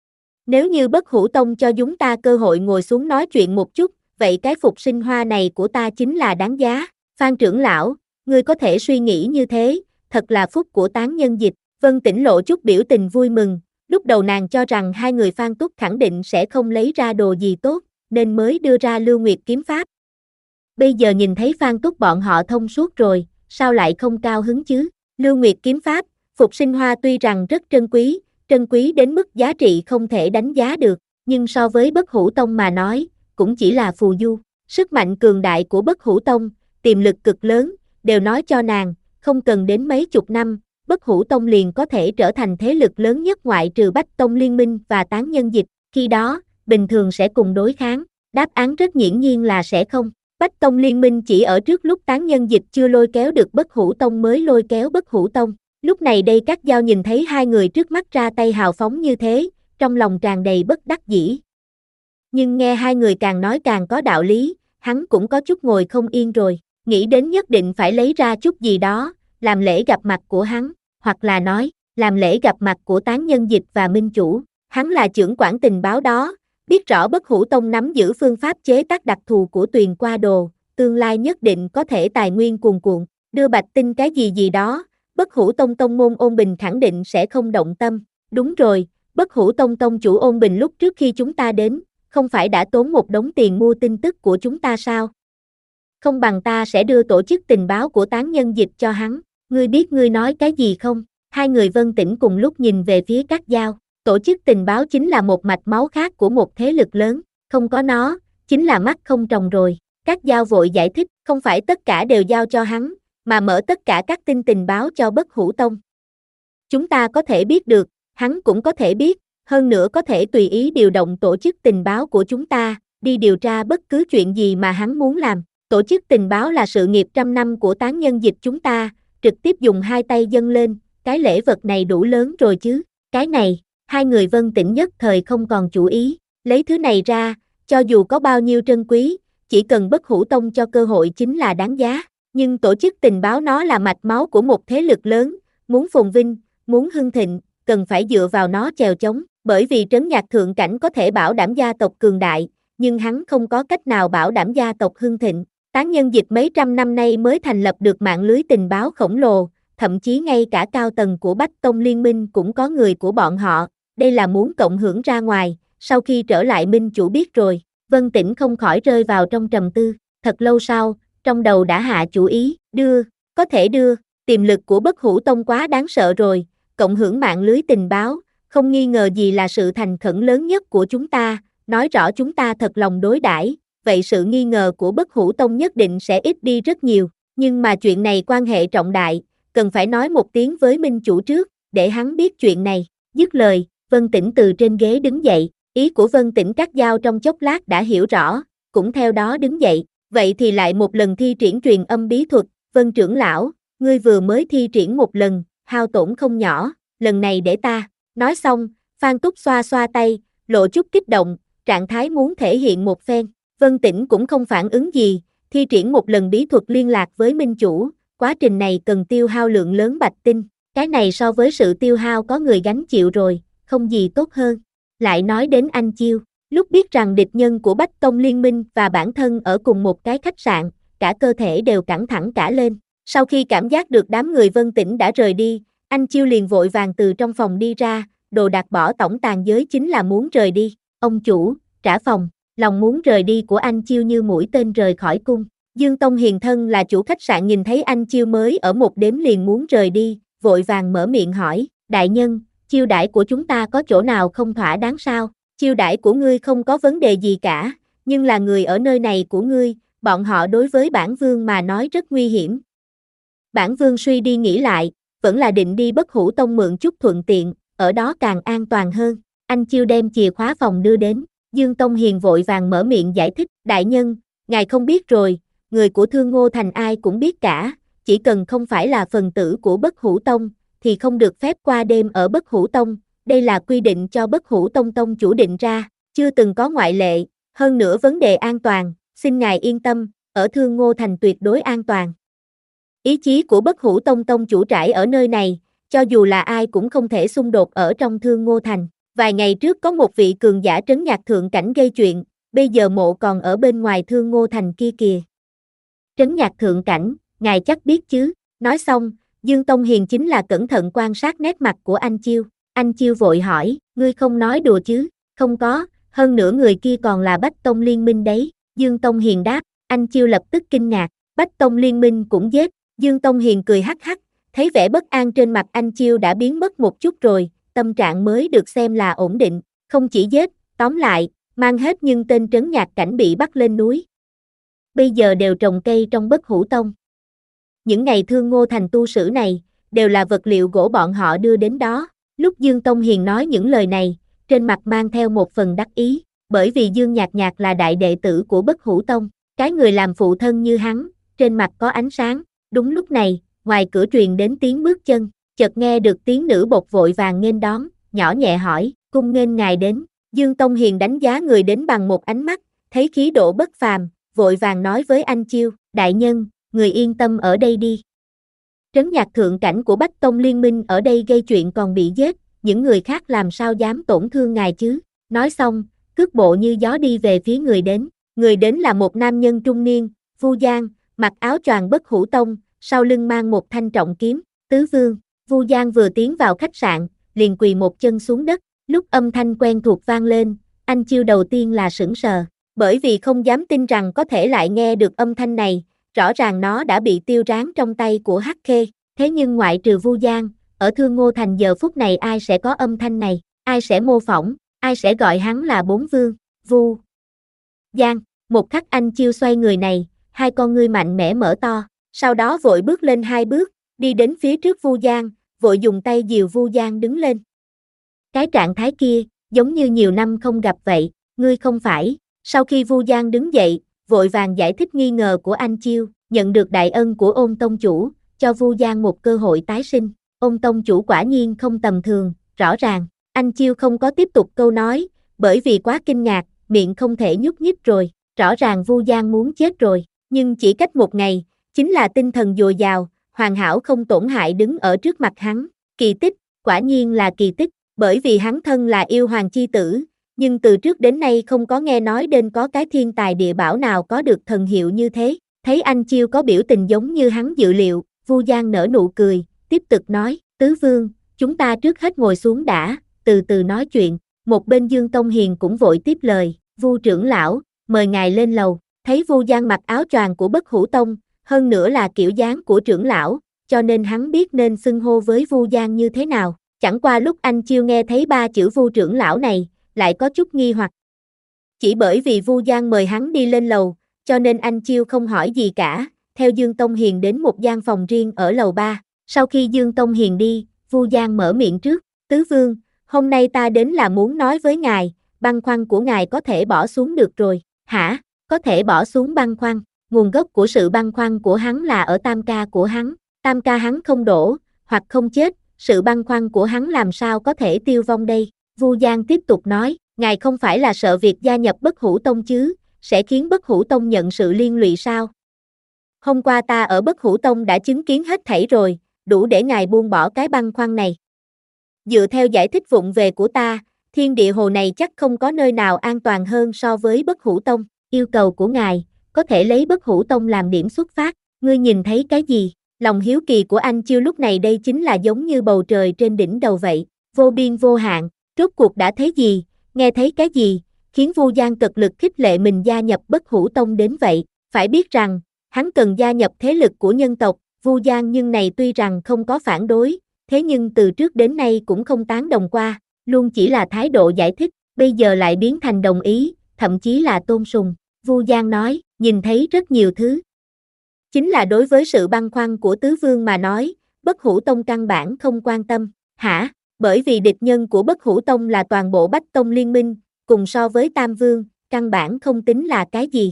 Nếu như Bất Hủ Tông cho chúng ta cơ hội ngồi xuống nói chuyện một chút, vậy cái phục sinh hoa này của ta chính là đáng giá. Phan trưởng lão, ngươi có thể suy nghĩ như thế, thật là phúc của Tán Nhân Dịch. Vân Tĩnh lộ chút biểu tình vui mừng, lúc đầu nàng cho rằng hai người Phan Túc khẳng định sẽ không lấy ra đồ gì tốt, nên mới đưa ra Lưu Nguyệt kiếm pháp. Bây giờ nhìn thấy Phan Túc bọn họ thông suốt rồi, sao lại không cao hứng chứ? Lưu Nguyệt kiếm pháp, phục sinh hoa tuy rằng rất trân quý, trân quý đến mức giá trị không thể đánh giá được, nhưng so với Bất Hủ Tông mà nói, cũng chỉ là phù du. Sức mạnh cường đại của Bất Hủ Tông, tiềm lực cực lớn, đều nói cho nàng, không cần đến mấy chục năm, Bất Hủ Tông liền có thể trở thành thế lực lớn nhất ngoại trừ Bách Tông Liên Minh và Tán Nhân Dịch, khi đó, bình thường sẽ cùng đối kháng. Đáp án rất hiển nhiên là sẽ không. Bách Tông Liên Minh chỉ ở trước lúc Tán Nhân Dịch chưa lôi kéo được Bất Hủ Tông mới lôi kéo Bất Hủ Tông. Lúc này đây Cát Dao nhìn thấy hai người trước mắt ra tay hào phóng như thế, trong lòng tràn đầy bất đắc dĩ. Nhưng nghe hai người càng nói càng có đạo lý, hắn cũng có chút ngồi không yên rồi, nghĩ đến nhất định phải lấy ra chút gì đó, làm lễ gặp mặt của hắn, hoặc là nói, làm lễ gặp mặt của Tán Nhân Dịch và Minh Chủ. Hắn là trưởng quản tình báo đó, biết rõ Bất Hủ Tông nắm giữ phương pháp chế tác đặc thù của Tuyền Qua Đồ, tương lai nhất định có thể tài nguyên cuồn cuộn, đưa bạch tinh cái gì gì đó, Bất Hủ Tông tông môn Ôn Bình khẳng định sẽ không động tâm. Đúng rồi, Bất Hủ Tông tông chủ Ôn Bình lúc trước khi chúng ta đến, không phải đã tốn một đống tiền mua tin tức của chúng ta sao? Không bằng ta sẽ đưa tổ chức tình báo của Tán Nhân Dịch cho hắn, ngươi biết ngươi nói cái gì không? Hai người Vân Tĩnh cùng lúc nhìn về phía Cát Dao, tổ chức tình báo chính là một mạch máu khác của một thế lực lớn, không có nó, chính là mắt không tròng rồi. Cát Dao vội giải thích, không phải tất cả đều giao cho hắn, mà mở tất cả các tin tình báo cho Bất Hủ Tông. Chúng ta có thể biết được, hắn cũng có thể biết, hơn nữa có thể tùy ý điều động tổ chức tình báo của chúng ta, đi điều tra bất cứ chuyện gì mà hắn muốn làm. Tổ chức tình báo là sự nghiệp trăm năm của Tán Nhân Dịch chúng ta, trực tiếp dùng hai tay dâng lên, cái lễ vật này đủ lớn rồi chứ. Cái này, hai người Vân Tĩnh nhất thời không còn chủ ý, lấy thứ này ra, cho dù có bao nhiêu trân quý, chỉ cần Bất Hủ Tông cho cơ hội chính là đáng giá. Nhưng tổ chức tình báo nó là mạch máu của một thế lực lớn, muốn phồn vinh, muốn hưng thịnh, cần phải dựa vào nó chèo chống, bởi vì trấn nhạc thượng cảnh có thể bảo đảm gia tộc cường đại, nhưng hắn không có cách nào bảo đảm gia tộc hưng thịnh. Tán Nhân Dịch mấy trăm năm nay mới thành lập được mạng lưới tình báo khổng lồ, thậm chí ngay cả cao tầng của Bách Tông Liên Minh cũng có người của bọn họ, đây là muốn cộng hưởng ra ngoài, sau khi trở lại Minh Chủ biết rồi. Vân Tĩnh không khỏi rơi vào trong trầm tư, thật lâu sau, trong đầu đã hạ chủ ý, đưa, có thể đưa, tiềm lực của Bất Hủ Tông quá đáng sợ rồi, cộng hưởng mạng lưới tình báo, không nghi ngờ gì là sự thành khẩn lớn nhất của chúng ta, nói rõ chúng ta thật lòng đối đãi, vậy sự nghi ngờ của Bất Hủ Tông nhất định sẽ ít đi rất nhiều, nhưng mà chuyện này quan hệ trọng đại, cần phải nói một tiếng với minh chủ trước, để hắn biết chuyện này. Dứt lời, Vân Tĩnh từ trên ghế đứng dậy, ý của Vân Tĩnh cắt giao trong chốc lát đã hiểu rõ, cũng theo đó đứng dậy. Vậy thì lại một lần thi triển truyền âm bí thuật, Vân trưởng lão, ngươi vừa mới thi triển một lần, hao tổn không nhỏ, lần này để ta. Nói xong, Phan Túc xoa xoa tay, lộ chút kích động, trạng thái muốn thể hiện một phen. Vân Tĩnh cũng không phản ứng gì, thi triển một lần bí thuật liên lạc với minh chủ, quá trình này cần tiêu hao lượng lớn bạch tinh, cái này so với sự tiêu hao có người gánh chịu rồi, không gì tốt hơn. Lại nói đến Anh Chiêu, lúc biết rằng địch nhân của Bách Tông Liên Minh và bản thân ở cùng một cái khách sạn, cả cơ thể đều căng thẳng cả lên. Sau khi cảm giác được đám người Vân Tĩnh đã rời đi, Anh Chiêu liền vội vàng từ trong phòng đi ra, đồ đạc bỏ tổng tàn giới chính là muốn rời đi. Ông chủ, trả phòng, lòng muốn rời đi của Anh Chiêu như mũi tên rời khỏi cung. Dương Tông Hiền thân là chủ khách sạn nhìn thấy Anh Chiêu mới ở một đêm liền muốn rời đi, vội vàng mở miệng hỏi, đại nhân, chiêu đãi của chúng ta có chỗ nào không thỏa đáng sao? Chiêu đãi của ngươi không có vấn đề gì cả, nhưng là người ở nơi này của ngươi, bọn họ đối với bản vương mà nói rất nguy hiểm. Bản vương suy đi nghĩ lại, vẫn là định đi Bất Hủ Tông mượn chút thuận tiện, ở đó càng an toàn hơn. Anh Chiêu đem chìa khóa phòng đưa đến, Dương Tông Hiền vội vàng mở miệng giải thích, đại nhân, ngài không biết rồi, người của Thương Ngô Thành ai cũng biết cả, chỉ cần không phải là phần tử của Bất Hủ Tông, thì không được phép qua đêm ở Bất Hủ Tông, đây là quy định cho Bất Hủ Tông tông chủ định ra, chưa từng có ngoại lệ, hơn nữa vấn đề an toàn, xin ngài yên tâm, ở Thương Ngô Thành tuyệt đối an toàn. Ý chí của Bất Hủ Tông tông chủ trải ở nơi này, cho dù là ai cũng không thể xung đột ở trong Thương Ngô Thành. Vài ngày trước có một vị cường giả trấn nhạc thượng cảnh gây chuyện, bây giờ mộ còn ở bên ngoài Thương Ngô Thành kia kìa. Trấn nhạc thượng cảnh, ngài chắc biết chứ? Nói xong, Dương Tông Hiền chính là cẩn thận quan sát nét mặt của Anh Chiêu. Anh Chiêu vội hỏi, ngươi không nói đùa chứ? Không có, hơn nữa người kia còn là Bách Tông Liên Minh đấy. Dương Tông Hiền đáp, Anh Chiêu lập tức kinh ngạc, Bách Tông Liên Minh cũng giết. Dương Tông Hiền cười hắc hắc, thấy vẻ bất an trên mặt Anh Chiêu đã biến mất một chút rồi, tâm trạng mới được xem là ổn định, không chỉ giết, tóm lại, mang hết nhưng tên trấn nhạc cảnh bị bắt lên núi. Bây giờ đều trồng cây trong Bất Hủ Tông. Những ngày Thương Ngô Thành tu sử này, đều là vật liệu gỗ bọn họ đưa đến đó. Lúc Dương Tông Hiền nói những lời này, trên mặt mang theo một phần đắc ý, bởi vì Dương Nhạc Nhạc là đại đệ tử của Bất Hủ Tông, cái người làm phụ thân như hắn, trên mặt có ánh sáng. Đúng lúc này, ngoài cửa truyền đến tiếng bước chân, chợt nghe được tiếng nữ bột vội vàng nghênh đón, nhỏ nhẹ hỏi, cung nghênh ngài đến. Dương Tông Hiền đánh giá người đến bằng một ánh mắt, thấy khí độ bất phàm, vội vàng nói với Anh Chiêu, đại nhân, người yên tâm ở đây đi. Trấn nhạc thượng cảnh của Bách Tông Liên Minh ở đây gây chuyện còn bị giết, những người khác làm sao dám tổn thương ngài chứ? Nói xong, cước bộ như gió đi về phía người đến. Người đến là một nam nhân trung niên, Vu Giang, mặc áo choàng Bất Hủ Tông, sau lưng mang một thanh trọng kiếm. Tứ vương, Vu Giang vừa tiến vào khách sạn, liền quỳ một chân xuống đất. Lúc âm thanh quen thuộc vang lên, Anh Chiêu đầu tiên là sững sờ, bởi vì không dám tin rằng có thể lại nghe được âm thanh này, rõ ràng nó đã bị tiêu rán trong tay của Hắc Khê. Thế nhưng ngoại trừ Vu Giang, ở Thương Ngô Thành giờ phút này ai sẽ có âm thanh này, ai sẽ mô phỏng, ai sẽ gọi hắn là bốn vương, Vu Giang. Một khắc Anh Chiêu xoay người này, hai con ngươi mạnh mẽ mở to, sau đó vội bước lên hai bước, đi đến phía trước Vu Giang, vội dùng tay dìu Vu Giang đứng lên. Cái trạng thái kia, giống như nhiều năm không gặp vậy, ngươi không phải. Sau khi Vu Giang đứng dậy, vội vàng giải thích nghi ngờ của Anh Chiêu, nhận được đại ân của Ôn tông chủ, cho Vu Giang một cơ hội tái sinh. Ôn tông chủ quả nhiên không tầm thường, rõ ràng. Anh Chiêu không có tiếp tục câu nói, bởi vì quá kinh ngạc, miệng không thể nhúc nhích rồi, rõ ràng Vu Giang muốn chết rồi, nhưng chỉ cách một ngày, chính là tinh thần dồi dào, hoàn hảo không tổn hại đứng ở trước mặt hắn. Kỳ tích, quả nhiên là kỳ tích, bởi vì hắn thân là yêu hoàng chi tử, nhưng từ trước đến nay không có nghe nói đến có cái thiên tài địa bảo nào có được thần hiệu như thế. Thấy Anh Chiêu có biểu tình giống như hắn dự liệu, Vu Giang nở nụ cười, tiếp tục nói, tứ vương, chúng ta trước hết ngồi xuống đã, từ từ nói chuyện. Một bên Dương Tông Hiền cũng vội tiếp lời, Vu trưởng lão, mời ngài lên lầu. Thấy Vu Giang mặc áo choàng của Bất Hủ Tông, hơn nữa là kiểu dáng của trưởng lão, cho nên hắn biết nên xưng hô với Vu Giang như thế nào. Chẳng qua lúc Anh Chiêu nghe thấy ba chữ Vu trưởng lão này, lại có chút nghi hoặc. Chỉ bởi vì Vu Giang mời hắn đi lên lầu, cho nên Anh Chiêu không hỏi gì cả, theo Dương Tông Hiền đến một gian phòng riêng ở lầu ba. Sau khi Dương Tông Hiền đi, Vu Giang mở miệng trước, Tứ Vương, hôm nay ta đến là muốn nói với ngài, băn khoăn của ngài có thể bỏ xuống được rồi, hả, có thể bỏ xuống băn khoăn, nguồn gốc của sự băn khoăn của hắn là ở tam ca của hắn, tam ca hắn không đổ, hoặc không chết, sự băn khoăn của hắn làm sao có thể tiêu vong đây, Vu Giang tiếp tục nói, ngài không phải là sợ việc gia nhập Bất Hủ Tông chứ, sẽ khiến Bất Hủ Tông nhận sự liên lụy sao? Hôm qua ta ở Bất Hủ Tông đã chứng kiến hết thảy rồi, đủ để ngài buông bỏ cái băn khoăn này. Dựa theo giải thích vụng về của ta, thiên địa hồ này chắc không có nơi nào an toàn hơn so với Bất Hủ Tông, yêu cầu của ngài, có thể lấy Bất Hủ Tông làm điểm xuất phát, ngươi nhìn thấy cái gì? Lòng hiếu kỳ của anh Chiêu lúc này đây chính là giống như bầu trời trên đỉnh đầu vậy, vô biên vô hạn, rốt cuộc đã thấy gì, nghe thấy cái gì, khiến Vu Giang cực lực khích lệ mình gia nhập Bất Hủ Tông đến vậy, phải biết rằng, hắn cần gia nhập thế lực của nhân tộc, Vu Giang nhưng này tuy rằng không có phản đối, thế nhưng từ trước đến nay cũng không tán đồng qua, luôn chỉ là thái độ giải thích, bây giờ lại biến thành đồng ý, thậm chí là tôn sùng, Vu Giang nói, nhìn thấy rất nhiều thứ. Chính là đối với sự băn khoăn của Tứ Vương mà nói, Bất Hủ Tông căn bản không quan tâm, hả, bởi vì địch nhân của Bất Hủ Tông là toàn bộ Bách Tông liên minh, cùng so với Tam Vương, căn bản không tính là cái gì.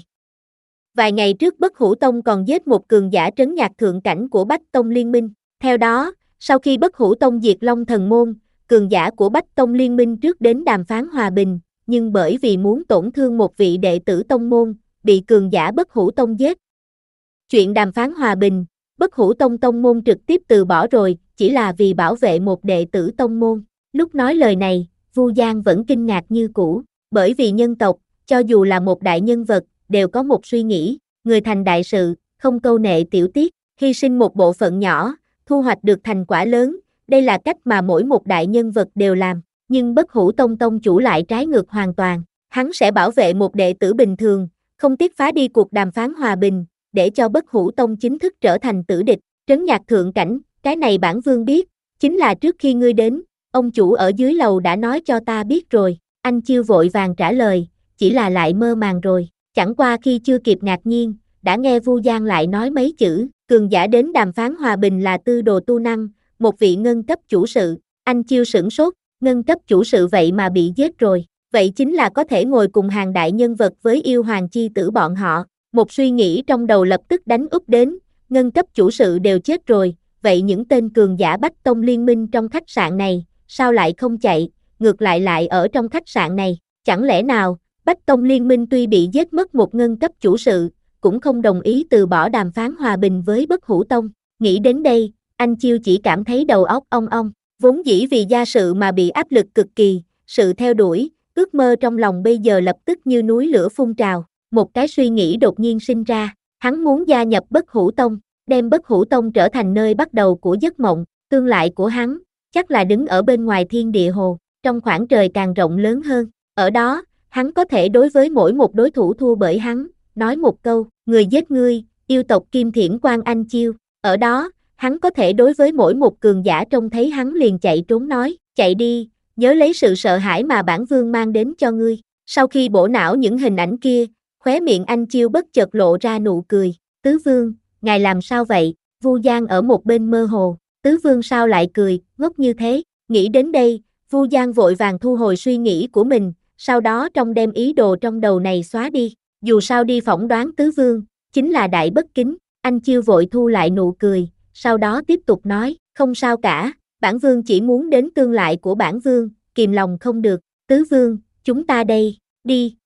Vài ngày trước Bất Hủ Tông còn giết một cường giả trấn nhạc thượng cảnh của Bách Tông liên minh, theo đó, sau khi Bất Hủ Tông diệt Long Thần Môn, cường giả của Bách Tông liên minh trước đến đàm phán hòa bình, nhưng bởi vì muốn tổn thương một vị đệ tử tông môn, bị cường giả Bất Hủ Tông giết. Chuyện đàm phán hòa bình, Bất Hủ Tông tông môn trực tiếp từ bỏ rồi, chỉ là vì bảo vệ một đệ tử tông môn. Lúc nói lời này, Vu Giang vẫn kinh ngạc như cũ, bởi vì nhân tộc, cho dù là một đại nhân vật, đều có một suy nghĩ, người thành đại sự, không câu nệ tiểu tiết, hy sinh một bộ phận nhỏ, thu hoạch được thành quả lớn, đây là cách mà mỗi một đại nhân vật đều làm, nhưng Bất Hủ Tông tông chủ lại trái ngược hoàn toàn, hắn sẽ bảo vệ một đệ tử bình thường, không tiếc phá đi cuộc đàm phán hòa bình, để cho Bất Hủ Tông chính thức trở thành tử địch, trấn nhạc thượng cảnh, cái này bản vương biết, chính là trước khi ngươi đến, ông chủ ở dưới lầu đã nói cho ta biết rồi, anh Chiêu vội vàng trả lời, chỉ là lại mơ màng rồi, chẳng qua khi chưa kịp ngạc nhiên, đã nghe Vu Giang lại nói mấy chữ, cường giả đến đàm phán hòa bình là Tư Đồ Tu Năng, một vị ngân cấp chủ sự, anh Chiêu sửng sốt, ngân cấp chủ sự vậy mà bị giết rồi, vậy chính là có thể ngồi cùng hàng đại nhân vật với yêu hoàng chi tử bọn họ, một suy nghĩ trong đầu lập tức đánh úp đến, ngân cấp chủ sự đều chết rồi, vậy những tên cường giả Bách Tông liên minh trong khách sạn này, sao lại không chạy, ngược lại lại ở trong khách sạn này, chẳng lẽ nào, Bách Tông liên minh tuy bị giết mất một ngân cấp chủ sự, cũng không đồng ý từ bỏ đàm phán hòa bình với Bất Hủ Tông, nghĩ đến đây, anh Chiêu chỉ cảm thấy đầu óc ong ong, vốn dĩ vì gia sự mà bị áp lực cực kỳ, sự theo đuổi, ước mơ trong lòng bây giờ lập tức như núi lửa phun trào, một cái suy nghĩ đột nhiên sinh ra, hắn muốn gia nhập Bất Hủ Tông, đem Bất Hủ Tông trở thành nơi bắt đầu của giấc mộng, tương lai của hắn, chắc là đứng ở bên ngoài thiên địa hồ, trong khoảng trời càng rộng lớn hơn, ở đó, hắn có thể đối với mỗi một đối thủ thua bởi hắn, nói một câu, người giết ngươi, yêu tộc Kim Thiển Quang Anh Chiêu, ở đó, hắn có thể đối với mỗi một cường giả trông thấy hắn liền chạy trốn nói, chạy đi, nhớ lấy sự sợ hãi mà bản vương mang đến cho ngươi, sau khi bổ não những hình ảnh kia, khóe miệng anh Chiêu bất chợt lộ ra nụ cười, Tứ Vương, ngài làm sao vậy, Vu Giang ở một bên mơ hồ, Tứ Vương sao lại cười, ngốc như thế, nghĩ đến đây, Vu Giang vội vàng thu hồi suy nghĩ của mình, sau đó trong đem ý đồ trong đầu này xóa đi, dù sao đi phỏng đoán Tứ Vương, chính là đại bất kính, anh Chiêu vội thu lại nụ cười, sau đó tiếp tục nói, không sao cả, bản vương chỉ muốn đến tương lai của bản vương, kìm lòng không được, Tứ Vương, chúng ta đây, đi.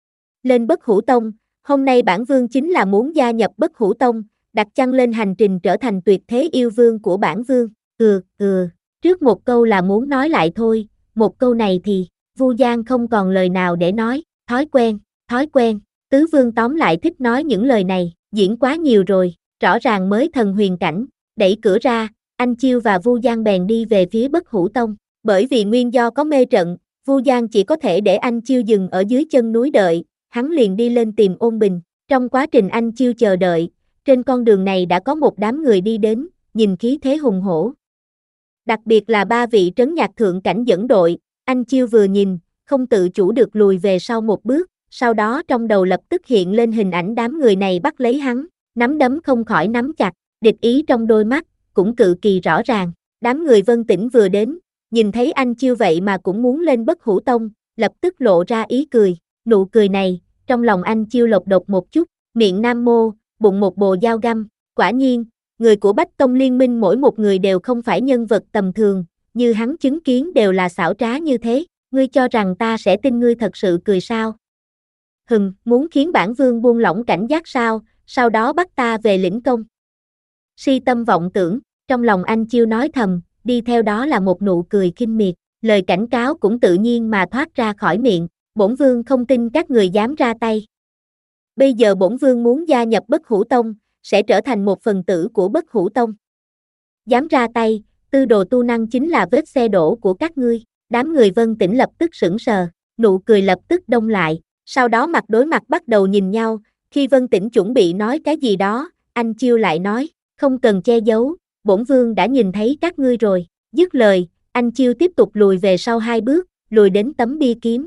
Lên Bất Hủ Tông, hôm nay bản vương chính là muốn gia nhập Bất Hủ Tông, đặt chân lên hành trình trở thành tuyệt thế yêu vương của bản vương, ừ, ừ, trước một câu là muốn nói lại thôi, một câu này thì, Vu Giang không còn lời nào để nói, thói quen, thói quen, Tứ Vương tóm lại thích nói những lời này, diễn quá nhiều rồi, rõ ràng mới thần huyền cảnh, đẩy cửa ra, anh Chiêu và Vu Giang bèn đi về phía Bất Hủ Tông, bởi vì nguyên do có mê trận, Vu Giang chỉ có thể để anh Chiêu dừng ở dưới chân núi đợi, hắn liền đi lên tìm Ôn Bình, trong quá trình anh Chiêu chờ đợi, trên con đường này đã có một đám người đi đến, nhìn khí thế hùng hổ. Đặc biệt là ba vị trấn nhạc thượng cảnh dẫn đội, anh Chiêu vừa nhìn, không tự chủ được lùi về sau một bước, sau đó trong đầu lập tức hiện lên hình ảnh đám người này bắt lấy hắn, nắm đấm không khỏi nắm chặt, địch ý trong đôi mắt, cũng cực kỳ rõ ràng. Đám người Vân Tĩnh vừa đến, nhìn thấy anh Chiêu vậy mà cũng muốn lên Bất Hủ Tông, lập tức lộ ra ý cười. Nụ cười này, trong lòng anh Chiêu lộc độc một chút, miệng nam mô, bụng một bồ dao găm. Quả nhiên, người của Bách Tông Liên minh mỗi một người đều không phải nhân vật tầm thường, như hắn chứng kiến đều là xảo trá như thế. Ngươi cho rằng ta sẽ tin ngươi thật sự cười sao? Hừm, muốn khiến bản vương buông lỏng cảnh giác sao, sau đó bắt ta về lĩnh công. Si tâm vọng tưởng, trong lòng anh Chiêu nói thầm, đi theo đó là một nụ cười khinh miệt, lời cảnh cáo cũng tự nhiên mà thoát ra khỏi miệng, bổn vương không tin các người dám ra tay. Bây giờ bổn vương muốn gia nhập Bất Hủ Tông, sẽ trở thành một phần tử của Bất Hủ Tông. Dám ra tay, tư đồ tu năng chính là vết xe đổ của các ngươi. Đám người Vân Tĩnh lập tức sững sờ, nụ cười lập tức đông lại, sau đó mặt đối mặt bắt đầu nhìn nhau, khi Vân Tĩnh chuẩn bị nói cái gì đó, anh Chiêu lại nói, không cần che giấu, bổn vương đã nhìn thấy các ngươi rồi. Dứt lời, anh Chiêu tiếp tục lùi về sau hai bước, lùi đến tấm bia kiếm.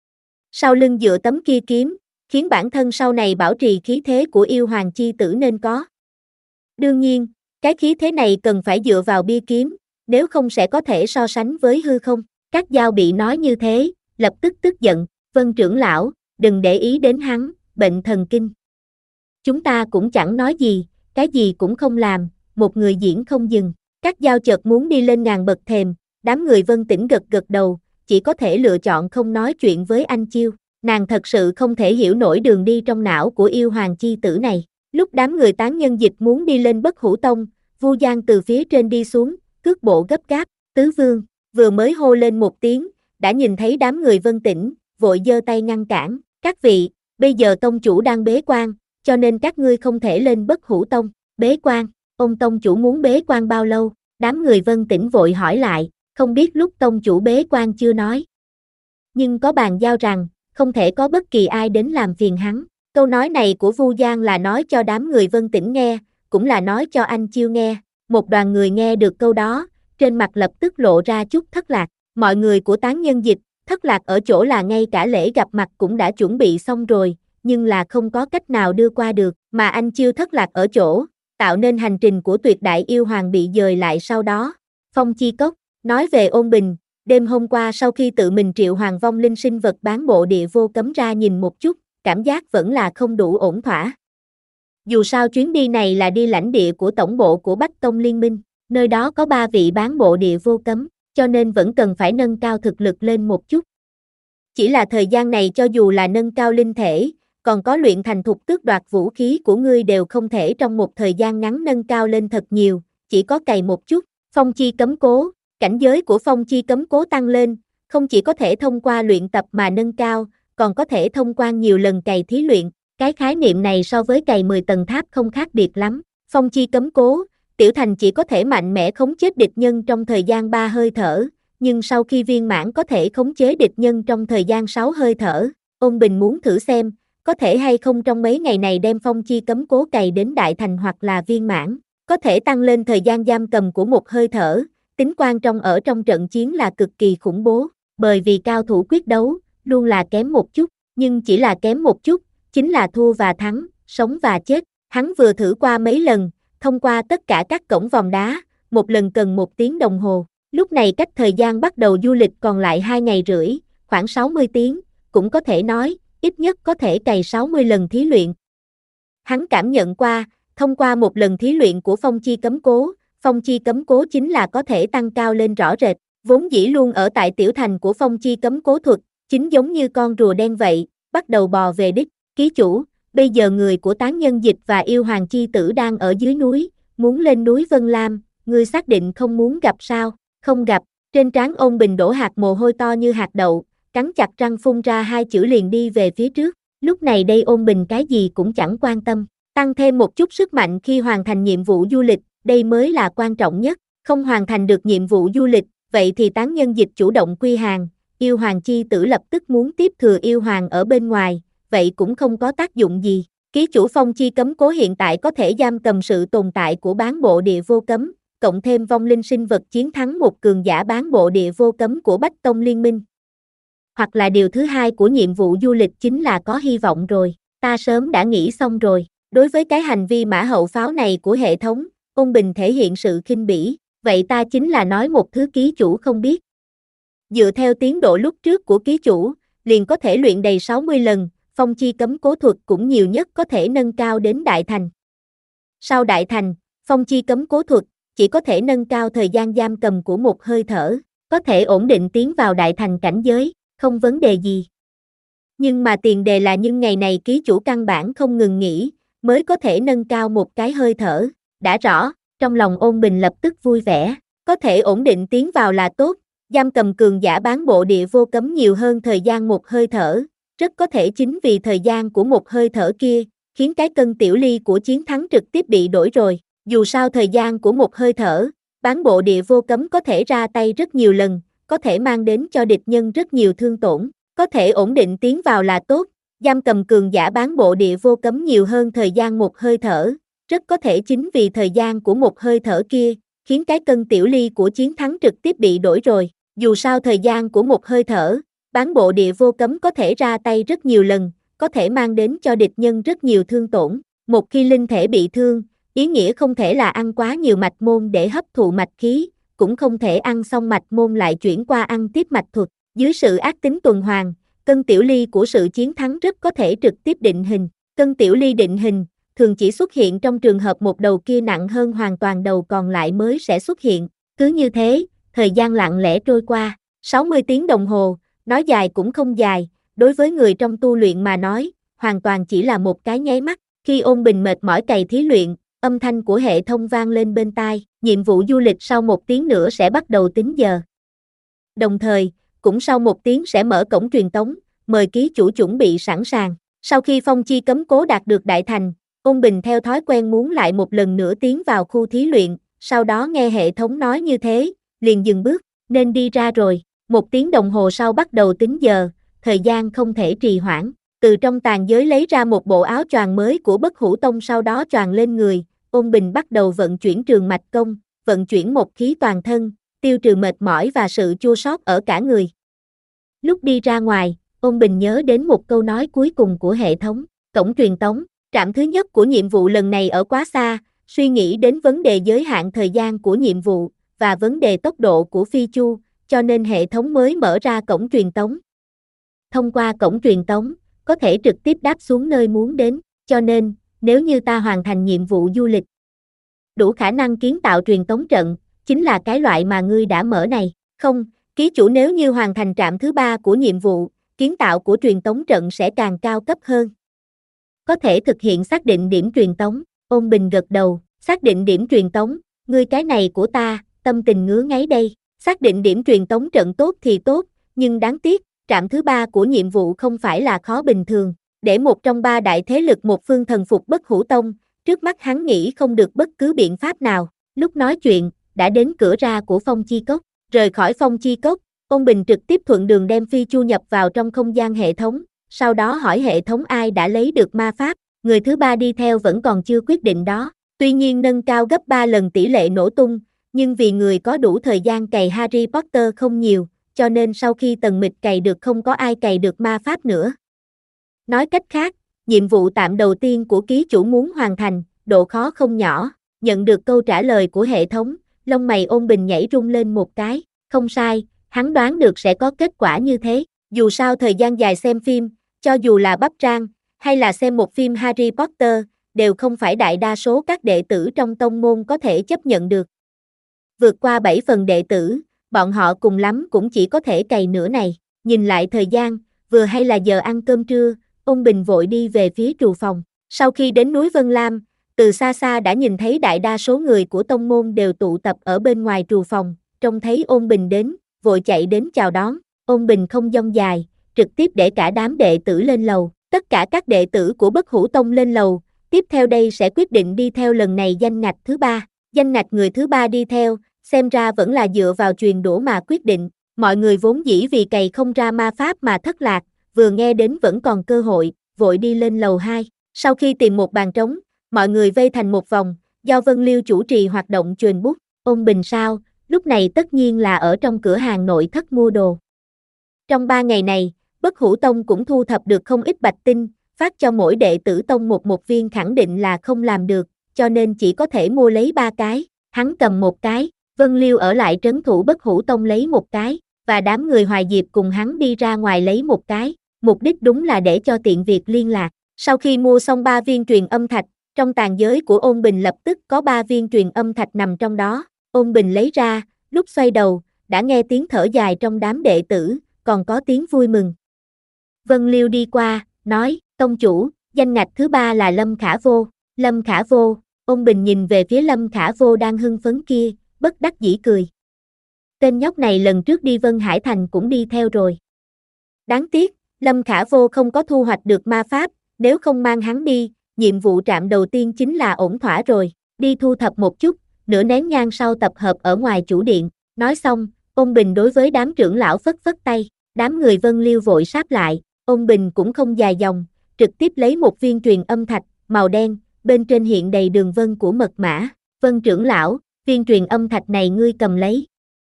Sau lưng dựa tấm kia kiếm, khiến bản thân sau này bảo trì khí thế của yêu hoàng chi tử nên có. Đương nhiên, cái khí thế này cần phải dựa vào bia kiếm, nếu không sẽ có thể so sánh với hư không. Các dao bị nói như thế, lập tức tức giận, Vân trưởng lão, đừng để ý đến hắn, bệnh thần kinh. Chúng ta cũng chẳng nói gì, cái gì cũng không làm, một người diễn không dừng. Các dao chợt muốn đi lên ngàn bậc thềm, đám người Vân Tĩnh gật gật đầu, chỉ có thể lựa chọn không nói chuyện với anh Chiêu. Nàng thật sự không thể hiểu nổi đường đi trong não của yêu hoàng chi tử này. Lúc đám người tán nhân dịch muốn đi lên Bất Hủ Tông, Vu Giang từ phía trên đi xuống, cước bộ gấp gáp, tứ vương, vừa mới hô lên một tiếng, đã nhìn thấy đám người Vân Tĩnh, vội giơ tay ngăn cản, các vị, bây giờ tông chủ đang bế quan, cho nên các ngươi không thể lên Bất Hủ Tông. Bế quan, ông tông chủ muốn bế quan bao lâu? Đám người Vân Tĩnh vội hỏi lại, không biết lúc tông chủ bế quan chưa nói. Nhưng có bàn giao rằng, không thể có bất kỳ ai đến làm phiền hắn. Câu nói này của Vu Giang là nói cho đám người Vân Tĩnh nghe, cũng là nói cho anh Chiêu nghe. Một đoàn người nghe được câu đó, trên mặt lập tức lộ ra chút thất lạc. Mọi người của tán nhân dịch, thất lạc ở chỗ là ngay cả lễ gặp mặt cũng đã chuẩn bị xong rồi, nhưng là không có cách nào đưa qua được, mà anh Chiêu thất lạc ở chỗ, tạo nên hành trình của tuyệt đại yêu hoàng bị dời lại sau đó. Phong Chi Cốc, nói về ôn bình, đêm hôm qua sau khi tự mình triệu hoàng vong linh sinh vật bán bộ địa vô cấm ra nhìn một chút, cảm giác vẫn là không đủ ổn thỏa. Dù sao chuyến đi này là đi lãnh địa của tổng bộ của Bách Tông Liên minh, nơi đó có ba vị bán bộ địa vô cấm, cho nên vẫn cần phải nâng cao thực lực lên một chút. Chỉ là thời gian này cho dù là nâng cao linh thể, còn có luyện thành thục tước đoạt vũ khí của ngươi đều không thể trong một thời gian ngắn nâng cao lên thật nhiều, chỉ có cày một chút. Phong chi cấm cố, cảnh giới của phong chi cấm cố tăng lên, không chỉ có thể thông qua luyện tập mà nâng cao, còn có thể thông qua nhiều lần cày thí luyện. Cái khái niệm này so với cày mười tầng tháp không khác biệt lắm. Phong chi cấm cố, Tiểu Thành chỉ có thể mạnh mẽ khống chế địch nhân trong thời gian ba hơi thở, nhưng sau khi viên mãn có thể khống chế địch nhân trong thời gian sáu hơi thở. Ôn Bình muốn thử xem, có thể hay không trong mấy ngày này đem phong chi cấm cố cày đến đại thành hoặc là viên mãn, có thể tăng lên thời gian giam cầm của một hơi thở, tính quan trọng ở trong trận chiến là cực kỳ khủng bố, bởi vì cao thủ quyết đấu, luôn là kém một chút, nhưng chỉ là kém một chút, chính là thua và thắng, sống và chết. Hắn vừa thử qua mấy lần, thông qua tất cả các cổng vòng đá, một lần cần một tiếng đồng hồ. Lúc này cách thời gian bắt đầu du lịch còn lại hai ngày rưỡi, khoảng sáu mươi tiếng, cũng có thể nói, ít nhất có thể cày sáu mươi lần thí luyện. Hắn cảm nhận qua, thông qua một lần thí luyện của phong chi cấm cố, phong chi cấm cố chính là có thể tăng cao lên rõ rệt, vốn dĩ luôn ở tại tiểu thành của phong chi cấm cố thuật, chính giống như con rùa đen vậy, bắt đầu bò về đích. Ký chủ, bây giờ người của tán nhân dịch và yêu hoàng chi tử đang ở dưới núi, muốn lên núi Vân Lam, ngươi xác định không muốn gặp sao? Không gặp. Trên trán Ôn Bình đổ hạt mồ hôi to như hạt đậu, cắn chặt răng phun ra hai chữ liền đi về phía trước. Lúc này đây Ôn Bình cái gì cũng chẳng quan tâm, tăng thêm một chút sức mạnh khi hoàn thành nhiệm vụ du lịch, đây mới là quan trọng nhất. Không hoàn thành được nhiệm vụ du lịch, vậy thì tán nhân dịch chủ động quy hàng, yêu hoàng chi tử lập tức muốn tiếp thừa yêu hoàng ở bên ngoài, vậy cũng không có tác dụng gì. Ký chủ phong chi cấm cố hiện tại có thể giam cầm sự tồn tại của bán bộ địa vô cấm, cộng thêm vong linh sinh vật chiến thắng một cường giả bán bộ địa vô cấm của Bách Tông Liên minh. Hoặc là điều thứ hai của nhiệm vụ du lịch chính là có hy vọng rồi, ta sớm đã nghĩ xong rồi. Đối với cái hành vi mã hậu pháo này của hệ thống, Ôn Bình thể hiện sự khinh bỉ, vậy ta chính là nói một thứ ký chủ không biết. Dựa theo tiến độ lúc trước của ký chủ, liền có thể luyện đầy sáu mươi lần, phong chi cấm cố thuật cũng nhiều nhất có thể nâng cao đến đại thành. Sau đại thành, phong chi cấm cố thuật chỉ có thể nâng cao thời gian giam cầm của một hơi thở, có thể ổn định tiến vào đại thành cảnh giới, không vấn đề gì. Nhưng mà tiền đề là những ngày này ký chủ căn bản không ngừng nghỉ, mới có thể nâng cao một cái hơi thở. Đã rõ, trong lòng Ôn Bình lập tức vui vẻ, có thể ổn định tiến vào là tốt, giam cầm cường giả bán bộ địa vô cấm nhiều hơn thời gian một hơi thở, rất có thể chính vì thời gian của một hơi thở kia, khiến cái cân tiểu ly của chiến thắng trực tiếp bị đổi rồi. Dù sao thời gian của một hơi thở, bán bộ địa vô cấm có thể ra tay rất nhiều lần, có thể mang đến cho địch nhân rất nhiều thương tổn, có thể ổn định tiến vào là tốt, giam cầm cường giả bán bộ địa vô cấm nhiều hơn thời gian một hơi thở, rất có thể chính vì thời gian của một hơi thở kia, khiến cái cân tiểu ly của chiến thắng trực tiếp bị đổi rồi. Dù sao thời gian của một hơi thở, bán bộ địa vô cấm có thể ra tay rất nhiều lần, có thể mang đến cho địch nhân rất nhiều thương tổn. Một khi linh thể bị thương, ý nghĩa không thể là ăn quá nhiều mạch môn để hấp thụ mạch khí, cũng không thể ăn xong mạch môn lại chuyển qua ăn tiếp mạch thuật. Dưới sự ác tính tuần hoàn, cân tiểu ly của sự chiến thắng rất có thể trực tiếp định hình. Cân tiểu ly định hình, thường chỉ xuất hiện trong trường hợp một đầu kia nặng hơn hoàn toàn đầu còn lại mới sẽ xuất hiện. Cứ như thế, thời gian lặng lẽ trôi qua, sáu mươi tiếng đồng hồ, nói dài cũng không dài, đối với người trong tu luyện mà nói, hoàn toàn chỉ là một cái nháy mắt. Khi Ôn Bình mệt mỏi cày thí luyện, âm thanh của hệ thống vang lên bên tai, nhiệm vụ du lịch sau một tiếng nữa sẽ bắt đầu tính giờ. Đồng thời, cũng sau một tiếng sẽ mở cổng truyền tống, mời ký chủ chuẩn bị sẵn sàng. Sau khi phong chi cấm cố đạt được đại thành, Ôn Bình theo thói quen muốn lại một lần nữa tiến vào khu thí luyện, sau đó nghe hệ thống nói như thế, liền dừng bước, nên đi ra rồi. Một tiếng đồng hồ sau bắt đầu tính giờ, thời gian không thể trì hoãn. Từ trong tàn giới lấy ra một bộ áo choàng mới của Bất Hủ Tông sau đó choàng lên người, Ôn Bình bắt đầu vận chuyển trường mạch công, vận chuyển một khí toàn thân, tiêu trừ mệt mỏi và sự chua xót ở cả người. Lúc đi ra ngoài, Ôn Bình nhớ đến một câu nói cuối cùng của hệ thống, cổng truyền tống, trạm thứ nhất của nhiệm vụ lần này ở quá xa, suy nghĩ đến vấn đề giới hạn thời gian của nhiệm vụ, và vấn đề tốc độ của phi chu, cho nên hệ thống mới mở ra cổng truyền tống. Thông qua cổng truyền tống, có thể trực tiếp đáp xuống nơi muốn đến, cho nên, nếu như ta hoàn thành nhiệm vụ du lịch, đủ khả năng kiến tạo truyền tống trận, chính là cái loại mà ngươi đã mở này. Không, ký chủ nếu như hoàn thành trạm thứ ba của nhiệm vụ, kiến tạo của truyền tống trận sẽ càng cao cấp hơn. Có thể thực hiện xác định điểm truyền tống, Ôn Bình gật đầu, xác định điểm truyền tống, ngươi cái này của ta, tâm tình ngứa ngáy đây. Xác định điểm truyền tống trận tốt thì tốt, nhưng đáng tiếc, trạm thứ ba của nhiệm vụ không phải là khó bình thường. Để một trong ba đại thế lực một phương thần phục Bất Hủ Tông, trước mắt hắn nghĩ không được bất cứ biện pháp nào. Lúc nói chuyện, đã đến cửa ra của Phong Chi Cốc. Rời khỏi Phong Chi Cốc, Ôn Bình trực tiếp thuận đường đem phi chu nhập vào trong không gian hệ thống, sau đó hỏi hệ thống ai đã lấy được ma pháp, người thứ ba đi theo vẫn còn chưa quyết định đó. Tuy nhiên nâng cao gấp ba lần tỷ lệ nổ tung, nhưng vì người có đủ thời gian cày Harry Potter không nhiều, cho nên sau khi Tần Mịch cày được không có ai cày được ma pháp nữa. Nói cách khác, nhiệm vụ tạm đầu tiên của ký chủ muốn hoàn thành, độ khó không nhỏ. Nhận được câu trả lời của hệ thống, lông mày Ôn Bình nhảy rung lên một cái, không sai, hắn đoán được sẽ có kết quả như thế. Dù sao thời gian dài xem phim, cho dù là bắp rang, hay là xem một phim Harry Potter, đều không phải đại đa số các đệ tử trong tông môn có thể chấp nhận được. Vượt qua bảy phần đệ tử, bọn họ cùng lắm cũng chỉ có thể cày nửa này. Nhìn lại thời gian, vừa hay là giờ ăn cơm trưa, Ôn Bình vội đi về phía trù phòng. Sau khi đến núi Vân Lam, từ xa xa đã nhìn thấy đại đa số người của tông môn đều tụ tập ở bên ngoài trù phòng, trông thấy Ôn Bình đến, vội chạy đến chào đón. Ôn Bình không dông dài, trực tiếp để cả đám đệ tử lên lầu. Tất cả các đệ tử của Bất Hủ Tông lên lầu, tiếp theo đây sẽ quyết định đi theo lần này danh ngạch thứ ba. Danh ngạch người thứ ba đi theo, xem ra vẫn là dựa vào truyền đũa mà quyết định. Mọi người vốn dĩ vì cày không ra ma pháp mà thất lạc, vừa nghe đến vẫn còn cơ hội, vội đi lên lầu hai. Sau khi tìm một bàn trống, mọi người vây thành một vòng, do Vân Liêu chủ trì hoạt động truyền bút. Ôn Bình sao, lúc này tất nhiên là ở trong cửa hàng nội thất mua đồ. Trong ba ngày này, Bất Hủ Tông cũng thu thập được không ít bạch tinh, phát cho mỗi đệ tử tông một một viên khẳng định là không làm được, cho nên chỉ có thể mua lấy ba cái, hắn cầm một cái, Vân Liêu ở lại trấn thủ Bất Hủ Tông lấy một cái, và đám người Hoài Diệp cùng hắn đi ra ngoài lấy một cái, mục đích đúng là để cho tiện việc liên lạc. Sau khi mua xong ba viên truyền âm thạch, trong tàn giới của Ôn Bình lập tức có ba viên truyền âm thạch nằm trong đó, Ôn Bình lấy ra, lúc xoay đầu, đã nghe tiếng thở dài trong đám đệ tử, còn có tiếng vui mừng. Vân Liêu đi qua, nói, tông chủ, danh ngạch thứ ba là Lâm Khả Vô. Lâm Khả Vô, Ôn Bình nhìn về phía Lâm Khả Vô đang hưng phấn kia, bất đắc dĩ cười. Tên nhóc này lần trước đi Vân Hải Thành cũng đi theo rồi. Đáng tiếc, Lâm Khả Vô không có thu hoạch được ma pháp, nếu không mang hắn đi, nhiệm vụ trạm đầu tiên chính là ổn thỏa rồi, đi thu thập một chút, nửa nén nhang sau tập hợp ở ngoài chủ điện. Nói xong, Ôn Bình đối với đám trưởng lão phất phất tay, đám người Vân Liêu vội sáp lại, Ôn Bình cũng không dài dòng, trực tiếp lấy một viên truyền âm thạch, màu đen, bên trên hiện đầy đường vân của mật mã, Vân trưởng lão, viên truyền âm thạch này ngươi cầm lấy.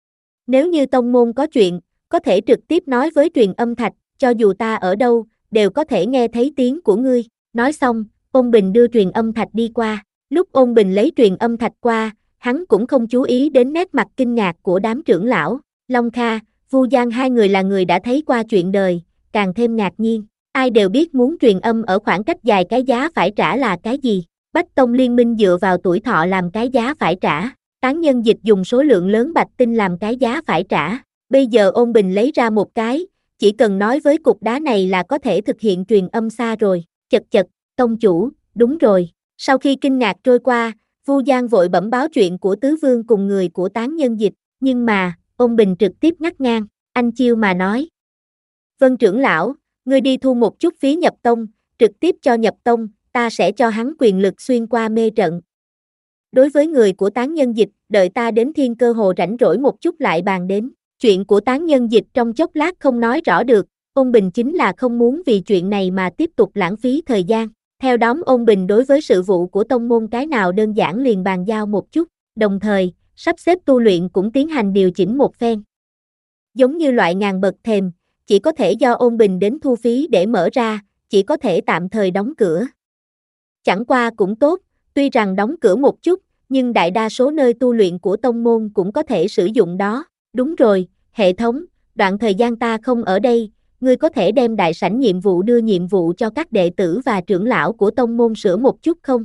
Nếu như tông môn có chuyện, có thể trực tiếp nói với truyền âm thạch, cho dù ta ở đâu, đều có thể nghe thấy tiếng của ngươi. Nói xong, Ôn Bình đưa truyền âm thạch đi qua, lúc Ôn Bình lấy truyền âm thạch qua, hắn cũng không chú ý đến nét mặt kinh ngạc của đám trưởng lão, Long Kha, Vu Giang hai người là người đã thấy qua chuyện đời, càng thêm ngạc nhiên, ai đều biết muốn truyền âm ở khoảng cách dài cái giá phải trả là cái gì, Bách Tông Liên minh dựa vào tuổi thọ làm cái giá phải trả, tán nhân dịch dùng số lượng lớn bạch tinh làm cái giá phải trả, bây giờ Ôn Bình lấy ra một cái, chỉ cần nói với cục đá này là có thể thực hiện truyền âm xa rồi, chật chật, tông chủ, đúng rồi, sau khi kinh ngạc trôi qua, Vu Giang vội bẩm báo chuyện của tứ vương cùng người của tán nhân dịch, nhưng mà, Ôn Bình trực tiếp ngắt ngang, anh chiêu mà nói. Vân trưởng lão, ngươi đi thu một chút phí nhập tông, trực tiếp cho nhập tông, ta sẽ cho hắn quyền lực xuyên qua mê trận. Đối với người của tán nhân dịch, đợi ta đến thiên cơ hồ rảnh rỗi một chút lại bàn đến, chuyện của tán nhân dịch trong chốc lát không nói rõ được, Ôn Bình chính là không muốn vì chuyện này mà tiếp tục lãng phí thời gian. Theo đó Ôn Bình đối với sự vụ của tông môn cái nào đơn giản liền bàn giao một chút, đồng thời, sắp xếp tu luyện cũng tiến hành điều chỉnh một phen. Giống như loại ngàn bậc thềm, chỉ có thể do Ôn Bình đến thu phí để mở ra, chỉ có thể tạm thời đóng cửa. Chẳng qua cũng tốt, tuy rằng đóng cửa một chút, nhưng đại đa số nơi tu luyện của tông môn cũng có thể sử dụng đó. Đúng rồi, hệ thống, đoạn thời gian ta không ở đây, ngươi có thể đem đại sảnh nhiệm vụ đưa nhiệm vụ cho các đệ tử và trưởng lão của tông môn sửa một chút không?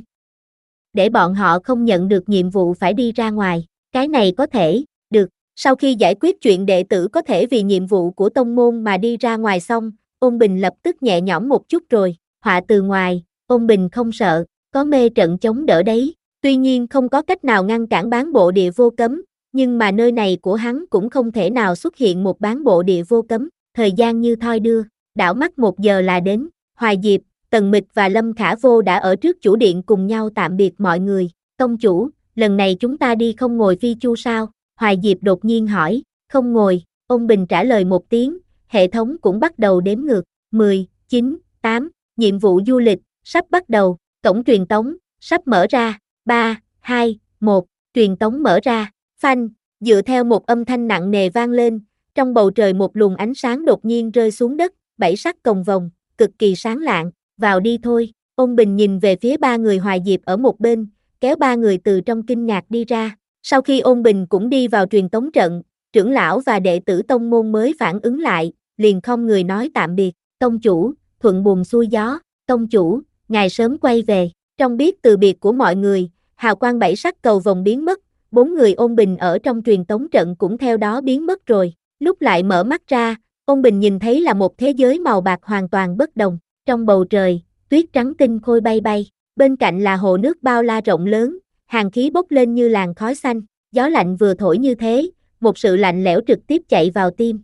Để bọn họ không nhận được nhiệm vụ phải đi ra ngoài, cái này có thể, được. Sau khi giải quyết chuyện đệ tử có thể vì nhiệm vụ của tông môn mà đi ra ngoài xong, Ôn Bình lập tức nhẹ nhõm một chút rồi, họa từ ngoài, Ôn Bình không sợ, có mê trận chống đỡ đấy, tuy nhiên không có cách nào ngăn cản bán bộ địa vô cấm, nhưng mà nơi này của hắn cũng không thể nào xuất hiện một bán bộ địa vô cấm, thời gian như thoi đưa, đảo mắt một giờ là đến, Hoài Diệp, Tần Mịch và Lâm Khả Vô đã ở trước chủ điện cùng nhau tạm biệt mọi người, tông chủ, lần này chúng ta đi không ngồi phi chu sao? Hoài Diệp đột nhiên hỏi, không ngồi, Ôn Bình trả lời một tiếng, hệ thống cũng bắt đầu đếm ngược, mười, chín, tám, nhiệm vụ du lịch, sắp bắt đầu, cổng truyền tống, sắp mở ra, ba, hai, một, truyền tống mở ra, phanh, dựa theo một âm thanh nặng nề vang lên, trong bầu trời một luồng ánh sáng đột nhiên rơi xuống đất, bảy sắc cồng vòng, cực kỳ sáng lạng, vào đi thôi, Ôn Bình nhìn về phía ba người Hoài Diệp ở một bên, kéo ba người từ trong kinh ngạc đi ra. Sau khi Ôn Bình cũng đi vào truyền tống trận, trưởng lão và đệ tử tông môn mới phản ứng lại, liền không người nói tạm biệt, tông chủ, thuận buồm xuôi gió, tông chủ, ngài sớm quay về, trong biết từ biệt của mọi người, hào quang bảy sắc cầu vòng biến mất, bốn người Ôn Bình ở trong truyền tống trận cũng theo đó biến mất rồi, lúc lại mở mắt ra, Ôn Bình nhìn thấy là một thế giới màu bạc hoàn toàn bất đồng, trong bầu trời, tuyết trắng tinh khôi bay bay, bên cạnh là hồ nước bao la rộng lớn, hàn khí bốc lên như làn khói xanh, gió lạnh vừa thổi như thế, một sự lạnh lẽo trực tiếp chạy vào tim.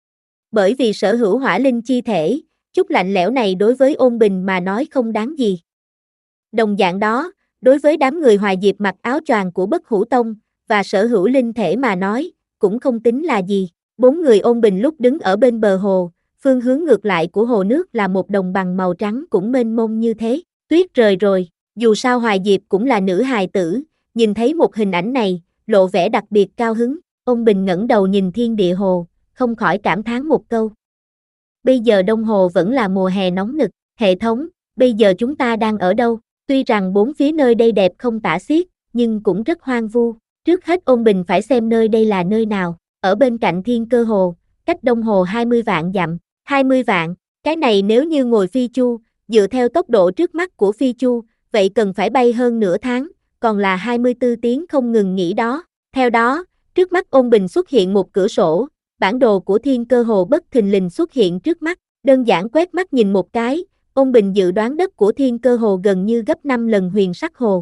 Bởi vì sở hữu hỏa linh chi thể, chút lạnh lẽo này đối với Ôn Bình mà nói không đáng gì. Đồng dạng đó, đối với đám người Hoài Diệp mặc áo choàng của Bất Hủ Tông, và sở hữu linh thể mà nói, cũng không tính là gì. Bốn người Ôn Bình lúc đứng ở bên bờ hồ, phương hướng ngược lại của hồ nước là một đồng bằng màu trắng cũng mênh mông như thế, tuyết rơi rồi. Dù sao Hoài Diệp cũng là nữ hài tử, nhìn thấy một hình ảnh này, lộ vẻ đặc biệt cao hứng, Ôn Bình ngẩng đầu nhìn thiên địa hồ, không khỏi cảm thán một câu. Bây giờ Đông Hồ vẫn là mùa hè nóng nực, hệ thống, bây giờ chúng ta đang ở đâu? Tuy rằng bốn phía nơi đây đẹp không tả xiết, nhưng cũng rất hoang vu. Trước hết Ôn Bình phải xem nơi đây là nơi nào. Ở bên cạnh Thiên Cơ Hồ, cách Đông Hồ hai mươi vạn dặm. hai mươi vạn, cái này nếu như ngồi phi chu, dựa theo tốc độ trước mắt của phi chu, vậy cần phải bay hơn nửa tháng, còn là hai mươi tư tiếng không ngừng nghỉ đó. Theo đó, trước mắt Ôn Bình xuất hiện một cửa sổ, bản đồ của Thiên Cơ Hồ bất thình lình xuất hiện trước mắt, đơn giản quét mắt nhìn một cái, Ôn Bình dự đoán đất của Thiên Cơ Hồ gần như gấp năm lần Huyền Sắc Hồ.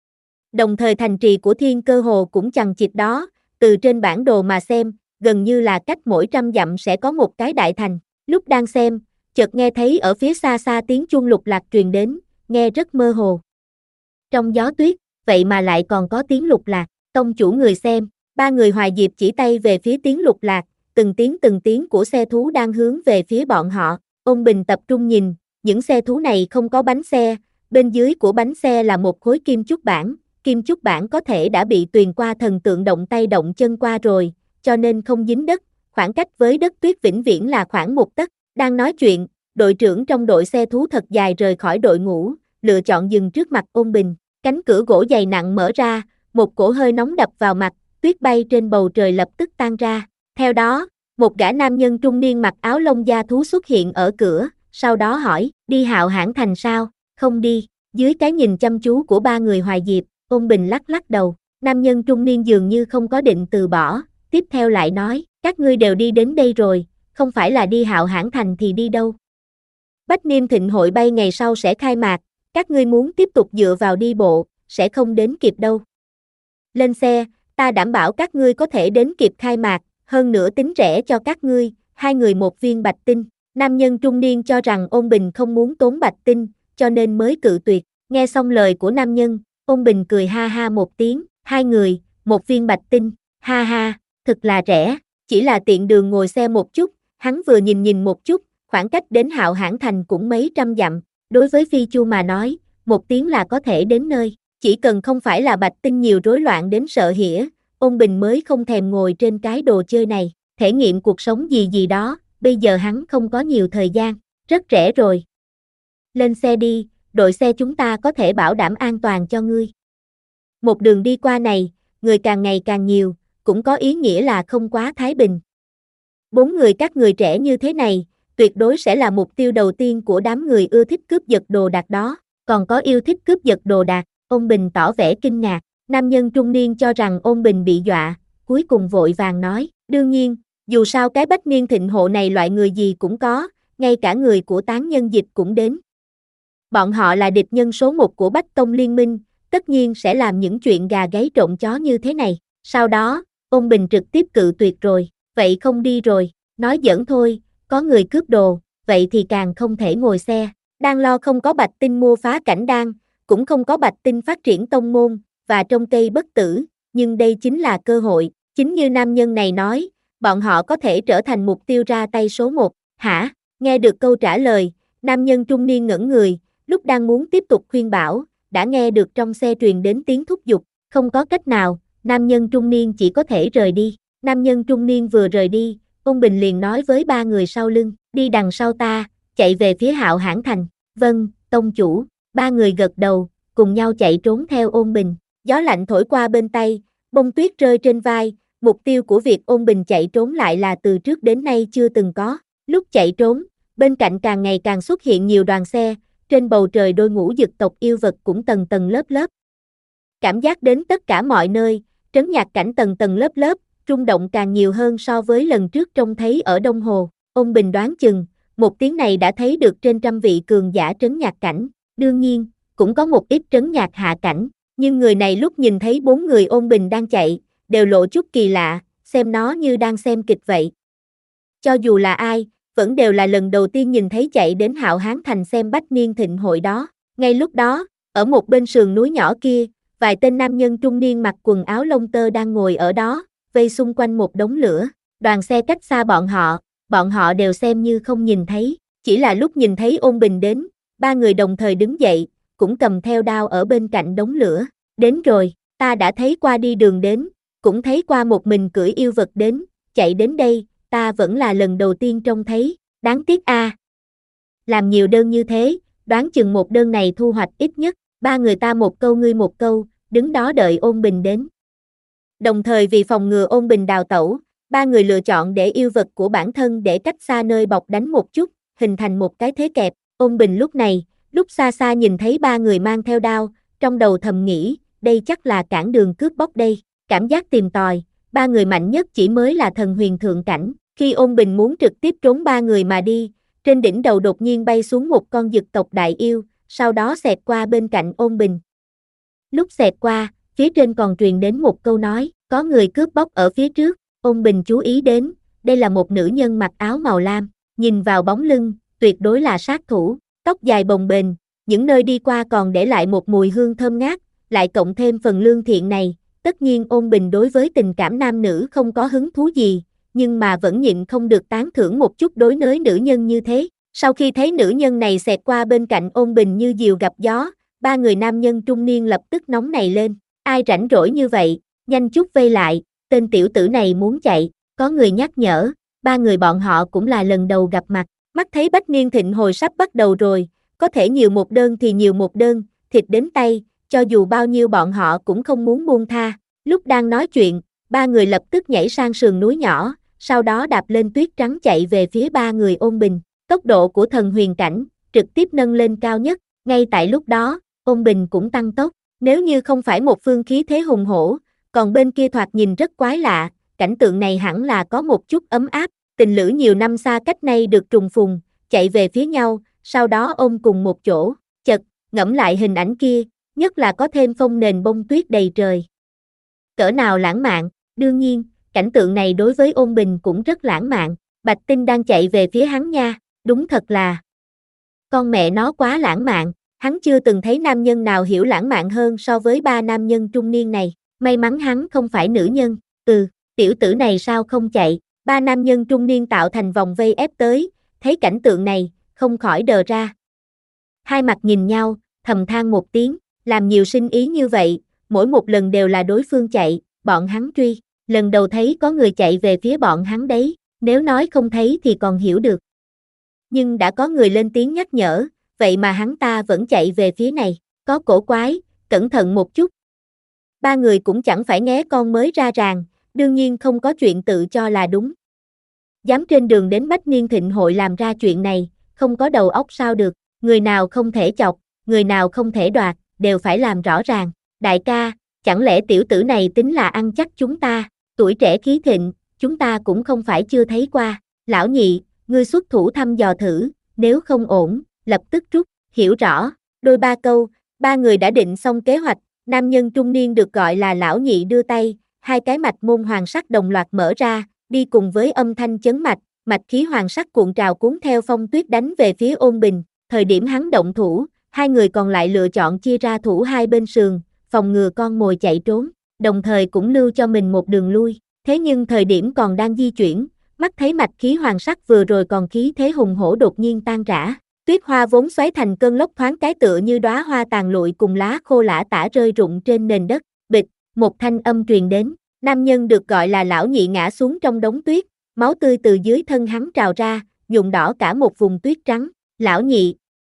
Đồng thời thành trì của Thiên Cơ Hồ cũng chằng chịt đó, từ trên bản đồ mà xem, gần như là cách mỗi trăm dặm sẽ có một cái đại thành. Lúc đang xem, chợt nghe thấy ở phía xa xa tiếng chuông lục lạc truyền đến, nghe rất mơ hồ. Trong gió tuyết, vậy mà lại còn có tiếng lục lạc, tông chủ người xem, ba người Hoài Diệp chỉ tay về phía tiếng lục lạc, từng tiếng từng tiếng của xe thú đang hướng về phía bọn họ. Ôn Bình tập trung nhìn, những xe thú này không có bánh xe, bên dưới của bánh xe là một khối kim chúc bản, kim chúc bản có thể đã bị Tuyền qua thần tượng động tay động chân qua rồi, cho nên không dính đất, khoảng cách với đất tuyết vĩnh viễn là khoảng một tấc. Đang nói chuyện, đội trưởng trong đội xe thú thật dài rời khỏi đội ngũ, lựa chọn dừng trước mặt Ôn Bình, cánh cửa gỗ dày nặng mở ra, một cổ hơi nóng đập vào mặt, tuyết bay trên bầu trời lập tức tan ra. Theo đó, một gã nam nhân trung niên mặc áo lông da thú xuất hiện ở cửa, sau đó hỏi, đi Hạo Hãn Thành sao? Không đi. Dưới cái nhìn chăm chú của ba người Hoài Diệp, Ôn Bình lắc lắc đầu, nam nhân trung niên dường như không có định từ bỏ, tiếp theo lại nói, các ngươi đều đi đến đây rồi, không phải là đi Hạo Hãn Thành thì đi đâu? Bách Niên Thịnh hội bay ngày sau sẽ khai mạc, các ngươi muốn tiếp tục dựa vào đi bộ, sẽ không đến kịp đâu. Lên xe, ta đảm bảo các ngươi có thể đến kịp khai mạc, hơn nữa tính rẻ cho các ngươi, hai người một viên bạch tinh. Nam nhân trung niên cho rằng Ôn Bình không muốn tốn bạch tinh, cho nên mới cự tuyệt. Nghe xong lời của nam nhân, Ôn Bình cười ha ha một tiếng, hai người, một viên bạch tinh, ha ha, thật là rẻ, chỉ là tiện đường ngồi xe một chút, hắn vừa nhìn nhìn một chút, khoảng cách đến Hạo Hãn Thành cũng mấy trăm dặm, đối với Phi Chu mà nói, một tiếng là có thể đến nơi, chỉ cần không phải là bạch tinh nhiều rối loạn đến sợ hỉa, Ôn Bình mới không thèm ngồi trên cái đồ chơi này, thể nghiệm cuộc sống gì gì đó, bây giờ hắn không có nhiều thời gian, rất rẻ rồi. Lên xe đi, đội xe chúng ta có thể bảo đảm an toàn cho ngươi. Một đường đi qua này, người càng ngày càng nhiều, cũng có ý nghĩa là không quá thái bình. Bốn người các người trẻ như thế này, tuyệt đối sẽ là mục tiêu đầu tiên của đám người ưa thích cướp giật đồ đạc đó, còn có yêu thích cướp giật đồ đạc. Ôn Bình tỏ vẻ kinh ngạc, nam nhân trung niên cho rằng Ôn Bình bị dọa, cuối cùng vội vàng nói, đương nhiên, dù sao cái Bách Niên Thịnh hộ này loại người gì cũng có, ngay cả người của tán nhân dịch cũng đến. Bọn họ là địch nhân số một của Bách Tông Liên minh, tất nhiên sẽ làm những chuyện gà gáy trộn chó như thế này. Sau đó, Ôn Bình trực tiếp cự tuyệt rồi, vậy không đi rồi, nói giỡn thôi, có người cướp đồ, vậy thì càng không thể ngồi xe. Đang lo không có bạch tinh mua phá cảnh đan, cũng không có bạch tinh phát triển tông môn, và trong cây bất tử, nhưng đây chính là cơ hội, chính như nam nhân này nói, bọn họ có thể trở thành mục tiêu ra tay số một, hả? Nghe được câu trả lời, nam nhân trung niên ngẩn người, lúc đang muốn tiếp tục khuyên bảo, đã nghe được trong xe truyền đến tiếng thúc giục, không có cách nào, nam nhân trung niên chỉ có thể rời đi. Nam nhân trung niên vừa rời đi, Ôn Bình liền nói với ba người sau lưng, đi đằng sau ta, chạy về phía Hạo Hãn Thành. Vâng, tông chủ. Ba người gật đầu, cùng nhau chạy trốn theo Ôn Bình. Gió lạnh thổi qua bên tay, bông tuyết rơi trên vai, mục tiêu của việc Ôn Bình chạy trốn lại là từ trước đến nay chưa từng có. Lúc chạy trốn, bên cạnh càng ngày càng xuất hiện nhiều đoàn xe, trên bầu trời đôi ngũ dực tộc yêu vật cũng tầng tầng lớp lớp. Cảm giác đến tất cả mọi nơi, trấn nhạc cảnh tầng tầng lớp lớp, rung động càng nhiều hơn so với lần trước trông thấy ở Đông Hồ. Ôn Bình đoán chừng, một tiếng này đã thấy được trên trăm vị cường giả trấn nhạc cảnh. Đương nhiên, cũng có một ít trấn nhạc hạ cảnh, nhưng người này lúc nhìn thấy bốn người Ôn Bình đang chạy, đều lộ chút kỳ lạ, xem nó như đang xem kịch vậy. Cho dù là ai, vẫn đều là lần đầu tiên nhìn thấy chạy đến Hạo Hán Thành xem Bách Niên Thịnh hội đó. Ngay lúc đó, ở một bên sườn núi nhỏ kia, vài tên nam nhân trung niên mặc quần áo lông tơ đang ngồi ở đó, vây xung quanh một đống lửa. Đoàn xe cách xa bọn họ, bọn họ đều xem như không nhìn thấy, chỉ là lúc nhìn thấy Ôn Bình đến, ba người đồng thời đứng dậy, cũng cầm theo đao ở bên cạnh đống lửa. Đến rồi, ta đã thấy qua đi đường đến, cũng thấy qua một mình cưỡi yêu vật đến, chạy đến đây, ta vẫn là lần đầu tiên trông thấy, đáng tiếc a. Làm nhiều đơn như thế, đoán chừng một đơn này thu hoạch ít nhất Ba người ta một câu ngươi một câu, đứng đó đợi Ôn Bình đến. Đồng thời vì phòng ngừa Ôn Bình đào tẩu, ba người lựa chọn để yêu vật của bản thân để cách xa nơi bọc đánh một chút, hình thành một cái thế kẹp. Ôn Bình lúc này, lúc xa xa nhìn thấy ba người mang theo đao, trong đầu thầm nghĩ, đây chắc là cản đường cướp bóc đây. Cảm giác tìm tòi, ba người mạnh nhất chỉ mới là thần huyền thượng cảnh. Khi Ôn Bình muốn trực tiếp trốn ba người mà đi, trên đỉnh đầu đột nhiên bay xuống một con dực tộc đại yêu, sau đó xẹt qua bên cạnh Ôn Bình. Lúc xẹt qua, phía trên còn truyền đến một câu nói, có người cướp bóc ở phía trước. Ôn Bình chú ý đến, đây là một nữ nhân mặc áo màu lam, nhìn vào bóng lưng, tuyệt đối là sát thủ, tóc dài bồng bềnh, những nơi đi qua còn để lại một mùi hương thơm ngát, lại cộng thêm phần lương thiện này, tất nhiên Ôn Bình đối với tình cảm nam nữ không có hứng thú gì, nhưng mà vẫn nhịn không được tán thưởng một chút đối với nữ nhân như thế. Sau khi thấy nữ nhân này xẹt qua bên cạnh Ôn Bình như diều gặp gió, ba người nam nhân trung niên lập tức nóng này lên, ai rảnh rỗi như vậy, nhanh chút vây lại, tên tiểu tử này muốn chạy, có người nhắc nhở, ba người bọn họ cũng là lần đầu gặp mặt, mắt thấy Bách Niên Thịnh hồi sắp bắt đầu rồi, có thể nhiều một đơn thì nhiều một đơn, thịt đến tay, cho dù bao nhiêu bọn họ cũng không muốn buông tha. Lúc đang nói chuyện, ba người lập tức nhảy sang sườn núi nhỏ, sau đó đạp lên tuyết trắng chạy về phía ba người Ôn Bình. Tốc độ của thần huyền cảnh trực tiếp nâng lên cao nhất, ngay tại lúc đó, Ôn Bình cũng tăng tốc, nếu như không phải một phương khí thế hùng hổ, còn bên kia thoạt nhìn rất quái lạ, cảnh tượng này hẳn là có một chút ấm áp, tình lữ nhiều năm xa cách nay được trùng phùng, chạy về phía nhau, sau đó ôm cùng một chỗ, chật, ngẫm lại hình ảnh kia, nhất là có thêm phông nền bông tuyết đầy trời. Cỡ nào lãng mạn, đương nhiên, cảnh tượng này đối với Ôn Bình cũng rất lãng mạn, Bạch Tinh đang chạy về phía hắn nha, đúng thật là con mẹ nó quá lãng mạn, hắn chưa từng thấy nam nhân nào hiểu lãng mạn hơn so với ba nam nhân trung niên này, may mắn hắn không phải nữ nhân, ừ, tiểu tử này sao không chạy, ba nam nhân trung niên tạo thành vòng vây ép tới, thấy cảnh tượng này, không khỏi đờ ra. Hai mặt nhìn nhau, thầm than một tiếng, làm nhiều sinh ý như vậy, mỗi một lần đều là đối phương chạy, bọn hắn truy, lần đầu thấy có người chạy về phía bọn hắn đấy, nếu nói không thấy thì còn hiểu được. Nhưng đã có người lên tiếng nhắc nhở, vậy mà hắn ta vẫn chạy về phía này, có cổ quái, cẩn thận một chút. Ba người cũng chẳng phải nghé con mới ra ràng, đương nhiên không có chuyện tự cho là đúng. Dám trên đường đến Bách Niên Thịnh hội làm ra chuyện này, không có đầu óc sao được, người nào không thể chọc, người nào không thể đoạt, đều phải làm rõ ràng. Đại ca, chẳng lẽ tiểu tử này tính là ăn chắc chúng ta, tuổi trẻ khí thịnh, chúng ta cũng không phải chưa thấy qua. Lão nhị, ngươi xuất thủ thăm dò thử, nếu không ổn, lập tức rút, hiểu rõ. Đôi ba câu, ba người đã định xong kế hoạch, nam nhân trung niên được gọi là lão nhị đưa tay, hai cái mạch môn hoàng sắc đồng loạt mở ra, đi cùng với âm thanh chấn mạch, mạch khí hoàng sắc cuộn trào cuốn theo phong tuyết đánh về phía Ôn Bình. Thời điểm hắn động thủ, hai người còn lại lựa chọn chia ra thủ hai bên sườn, phòng ngừa con mồi chạy trốn, đồng thời cũng lưu cho mình một đường lui. Thế nhưng thời điểm còn đang di chuyển, mắt thấy mạch khí hoàng sắc vừa rồi còn khí thế hùng hổ đột nhiên tan rã, tuyết hoa vốn xoáy thành cơn lốc thoáng cái tựa như đóa hoa tàn lụi cùng lá khô lả tả rơi rụng trên nền đất. Bịch, một thanh âm truyền đến, nam nhân được gọi là lão nhị ngã xuống trong đống tuyết, máu tươi từ dưới thân hắn trào ra, nhuộm đỏ cả một vùng tuyết trắng. Lão nhị.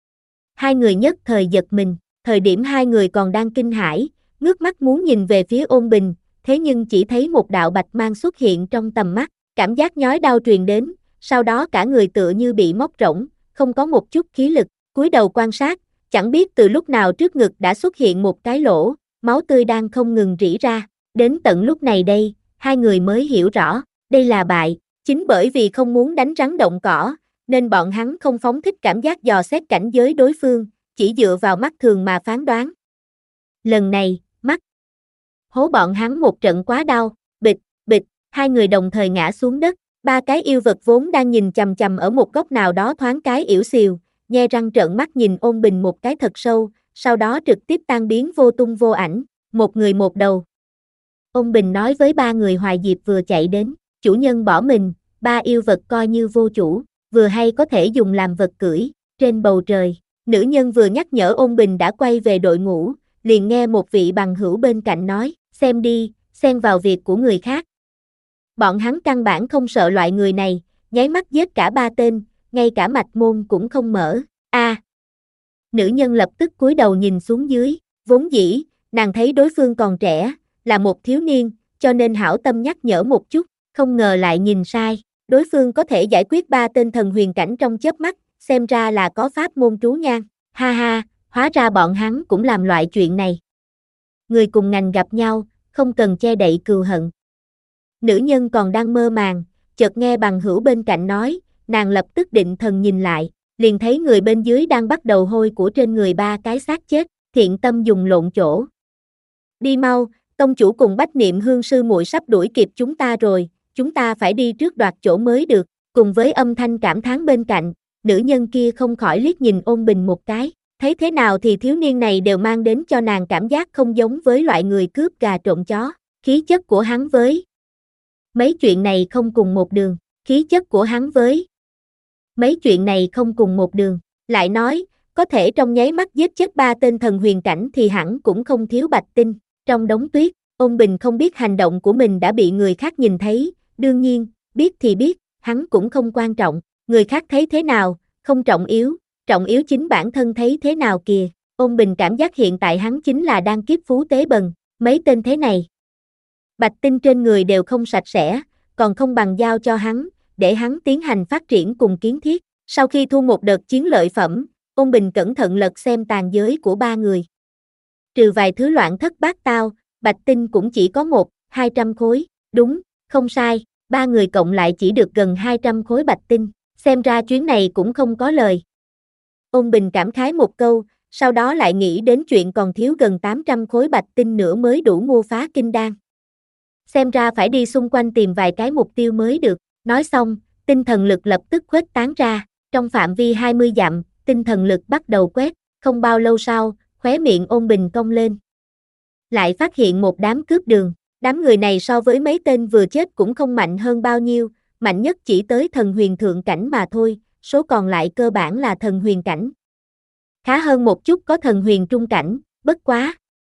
Hai người nhất thời giật mình, thời điểm hai người còn đang kinh hãi, ngước mắt muốn nhìn về phía Ôn Bình, thế nhưng chỉ thấy một đạo bạch mang xuất hiện trong tầm mắt, cảm giác nhói đau truyền đến, sau đó cả người tựa như bị móc rỗng, không có một chút khí lực, cúi đầu quan sát, chẳng biết từ lúc nào trước ngực đã xuất hiện một cái lỗ, máu tươi đang không ngừng rỉ ra, đến tận lúc này đây, hai người mới hiểu rõ, đây là bại, chính bởi vì không muốn đánh rắn động cỏ, nên bọn hắn không phóng thích cảm giác dò xét cảnh giới đối phương, chỉ dựa vào mắt thường mà phán đoán. Lần này, mắt hố bọn hắn một trận quá đau, bịch, bịch, hai người đồng thời ngã xuống đất, ba cái yêu vật vốn đang nhìn chằm chằm ở một góc nào đó thoáng cái yểu xìu, nhe răng trợn mắt nhìn Ôn Bình một cái thật sâu, sau đó trực tiếp tan biến vô tung vô ảnh, một người một đầu. Ôn Bình nói với ba người Hoài Diệp vừa chạy đến, chủ nhân bỏ mình, ba yêu vật coi như vô chủ, vừa hay có thể dùng làm vật cưỡi, trên bầu trời, nữ nhân vừa nhắc nhở Ôn Bình đã quay về đội ngũ, liền nghe một vị bằng hữu bên cạnh nói, xem đi, xen vào việc của người khác. Bọn hắn căn bản không sợ loại người này, nháy mắt giết cả ba tên, ngay cả mạch môn cũng không mở. A. Nữ nhân lập tức cúi đầu nhìn xuống dưới, vốn dĩ, nàng thấy đối phương còn trẻ, là một thiếu niên, cho nên hảo tâm nhắc nhở một chút, không ngờ lại nhìn sai, đối phương có thể giải quyết ba tên thần huyền cảnh trong chớp mắt, xem ra là có pháp môn trú nhan, ha ha, hóa ra bọn hắn cũng làm loại chuyện này. Người cùng ngành gặp nhau, không cần che đậy cừu hận. Nữ nhân còn đang mơ màng, chợt nghe bằng hữu bên cạnh nói, nàng lập tức định thần nhìn lại, liền thấy người bên dưới đang bắt đầu hôi của trên người ba cái xác chết, thiện tâm dùng lộn chỗ. Đi mau, tông chủ cùng Bách Niệm Hương sư muội sắp đuổi kịp chúng ta rồi, chúng ta phải đi trước đoạt chỗ mới được, cùng với âm thanh cảm thán bên cạnh, nữ nhân kia không khỏi liếc nhìn Ôn Bình một cái, thấy thế nào thì thiếu niên này đều mang đến cho nàng cảm giác không giống với loại người cướp gà trộm chó, khí chất của hắn với mấy chuyện này không cùng một đường, khí chất của hắn với mấy chuyện này không cùng một đường, lại nói, có thể trong nháy mắt giết chết ba tên thần huyền cảnh thì hẳn cũng không thiếu bạch tinh, trong đống tuyết, Ôn Bình không biết hành động của mình đã bị người khác nhìn thấy, đương nhiên, biết thì biết, hắn cũng không quan trọng, người khác thấy thế nào, không trọng yếu, trọng yếu chính bản thân thấy thế nào kìa, Ôn Bình cảm giác hiện tại hắn chính là đang kiếp phú tế bần, mấy tên thế này. Bạch tinh trên người đều không sạch sẽ, còn không bằng giao cho hắn, để hắn tiến hành phát triển cùng kiến thiết. Sau khi thu một đợt chiến lợi phẩm, Ôn Bình cẩn thận lật xem tàn giới của ba người. Trừ vài thứ loạn thất bát tao, bạch tinh cũng chỉ có một, hai trăm khối, đúng, không sai, ba người cộng lại chỉ được gần hai trăm khối bạch tinh, xem ra chuyến này cũng không có lời. Ôn Bình cảm khái một câu, sau đó lại nghĩ đến chuyện còn thiếu gần tám trăm khối bạch tinh nữa mới đủ mua phá kinh đan. Xem ra phải đi xung quanh tìm vài cái mục tiêu mới được, nói xong, tinh thần lực lập tức khuếch tán ra, trong phạm vi hai mươi dặm, tinh thần lực bắt đầu quét, không bao lâu sau, khóe miệng Ôn Bình cong lên. Lại phát hiện một đám cướp đường, đám người này so với mấy tên vừa chết cũng không mạnh hơn bao nhiêu, mạnh nhất chỉ tới thần huyền thượng cảnh mà thôi, số còn lại cơ bản là thần huyền cảnh. Khá hơn một chút có thần huyền trung cảnh, bất quá.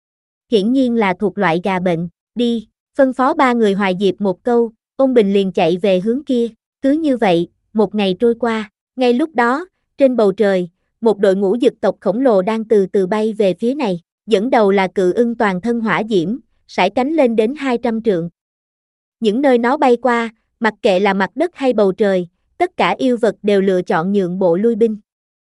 Hiển nhiên là thuộc loại gà bệnh, đi, phân phó ba người Hoài Diệp một câu, Ôn Bình liền chạy về hướng kia, cứ như vậy, một ngày trôi qua, ngay lúc đó, trên bầu trời, một đội ngũ dực tộc khổng lồ đang từ từ bay về phía này, dẫn đầu là cự ưng toàn thân hỏa diễm, sải cánh lên đến hai trăm trượng. Những nơi nó bay qua, mặc kệ là mặt đất hay bầu trời, tất cả yêu vật đều lựa chọn nhượng bộ lui binh.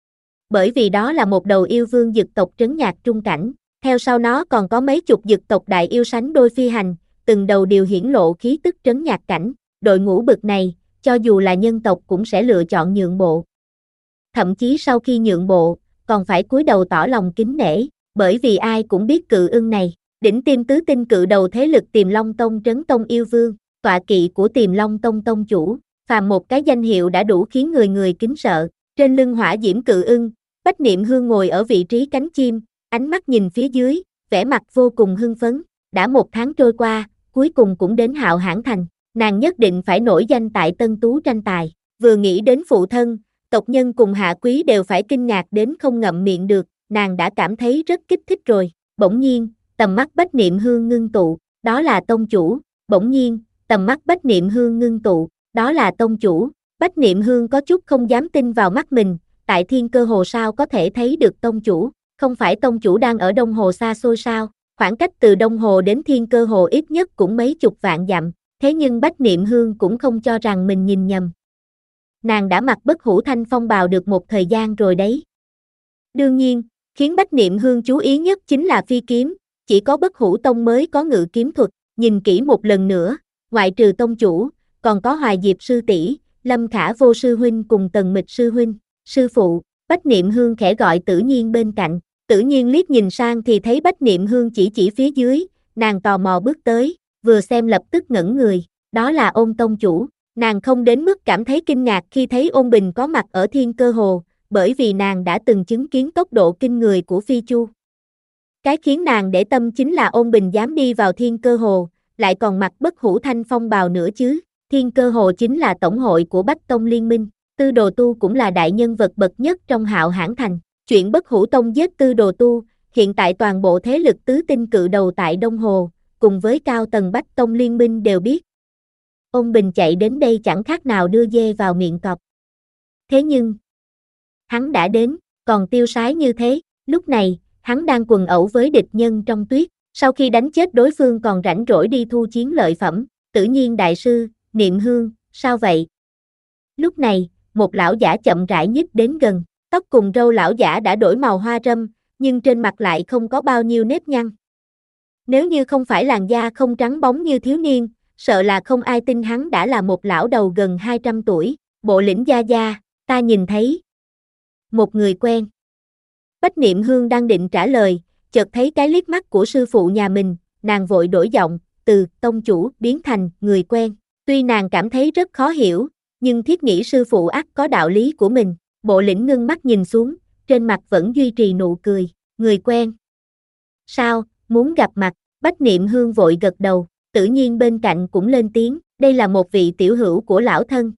Bởi vì đó là một đầu yêu vương dực tộc trấn nhạc trung cảnh, theo sau nó còn có mấy chục dực tộc đại yêu sánh đôi phi hành, từng đầu đều hiển lộ khí tức trấn nhạc cảnh, đội ngũ bực này, cho dù là nhân tộc cũng sẽ lựa chọn nhượng bộ. Thậm chí sau khi nhượng bộ, còn phải cúi đầu tỏ lòng kính nể, bởi vì ai cũng biết cự ưng này, đỉnh tiêm tứ tinh cự đầu thế lực Tiềm Long Tông Trấn Tông yêu vương, tọa kỵ của Tiềm Long Tông tông chủ, phàm một cái danh hiệu đã đủ khiến người người kính sợ. Trên lưng hỏa diễm cự ưng, Bách Niệm Hương ngồi ở vị trí cánh chim, ánh mắt nhìn phía dưới, vẻ mặt vô cùng hưng phấn, đã một tháng trôi qua, cuối cùng cũng đến Hạo Hãn Thành, nàng nhất định phải nổi danh tại Tân Tú tranh tài, vừa nghĩ đến phụ thân, tộc nhân cùng hạ quý đều phải kinh ngạc đến không ngậm miệng được, nàng đã cảm thấy rất kích thích rồi, bỗng nhiên, tầm mắt Bách Niệm Hương ngưng tụ, đó là tông chủ, bỗng nhiên, tầm mắt Bách Niệm Hương ngưng tụ, đó là tông chủ, Bách Niệm Hương có chút không dám tin vào mắt mình, tại Thiên Cơ Hồ sao có thể thấy được tông chủ, không phải tông chủ đang ở Đông Hồ xa xôi sao, khoảng cách từ Đông Hồ đến Thiên Cơ Hồ ít nhất cũng mấy chục vạn dặm, thế nhưng Bách Niệm Hương cũng không cho rằng mình nhìn nhầm. Nàng đã mặc Bất Hủ Thanh Phong bào được một thời gian rồi đấy. Đương nhiên, khiến Bách Niệm Hương chú ý nhất chính là phi kiếm, chỉ có Bất Hủ Tông mới có ngự kiếm thuật, nhìn kỹ một lần nữa, ngoại trừ tông chủ, còn có Hoài Diệp sư tỷ, Lâm Khả Vô sư huynh cùng Tần Mịch sư huynh, sư phụ, Bách Niệm Hương khẽ gọi Tử Nhiên bên cạnh, Tử Nhiên liếc nhìn sang thì thấy Bách Niệm Hương chỉ chỉ phía dưới, nàng tò mò bước tới, vừa xem lập tức ngẩn người, đó là Ôn tông chủ, nàng không đến mức cảm thấy kinh ngạc khi thấy Ôn Bình có mặt ở Thiên Cơ Hồ, bởi vì nàng đã từng chứng kiến tốc độ kinh người của Phi Chu. Cái khiến nàng để tâm chính là Ôn Bình dám đi vào Thiên Cơ Hồ, lại còn mặc Bất Hủ Thanh Phong bào nữa chứ. Thiên Cơ Hồ chính là tổng hội của Bách Tông Liên minh, Tư Đồ Tu cũng là đại nhân vật bậc nhất trong Hạo Hãn Thành. Chuyện Bất Hủ Tông giết Tư Đồ Tu, hiện tại toàn bộ thế lực tứ tinh cự đầu tại Đông Hồ, cùng với cao tầng Bách Tông Liên minh đều biết. Ôn Bình chạy đến đây chẳng khác nào đưa dê vào miệng cọp. Thế nhưng, hắn đã đến, còn tiêu sái như thế. Lúc này, hắn đang quần ẩu với địch nhân trong tuyết, sau khi đánh chết đối phương còn rảnh rỗi đi thu chiến lợi phẩm. Tử Nhiên đại sư, Niệm Hương, sao vậy? Lúc này, một lão giả chậm rãi nhích đến gần, tóc cùng râu lão giả đã đổi màu hoa râm, nhưng trên mặt lại không có bao nhiêu nếp nhăn. Nếu như không phải làn da không trắng bóng như thiếu niên, sợ là không ai tin hắn đã là một lão đầu gần hai trăm tuổi. Bộ lĩnh gia gia, ta nhìn thấy một người quen. Bách Niệm Hương đang định trả lời, chợt thấy cái liếc mắt của sư phụ nhà mình, nàng vội đổi giọng, từ tông chủ biến thành người quen. Tuy nàng cảm thấy rất khó hiểu, nhưng thiết nghĩ sư phụ ắt có đạo lý của mình. Bộ lĩnh ngưng mắt nhìn xuống, trên mặt vẫn duy trì nụ cười. Người quen. Sao, muốn gặp mặt? Bách Niệm Hương vội gật đầu. Tử Nhiên bên cạnh cũng lên tiếng, đây là một vị tiểu hữu của lão thân.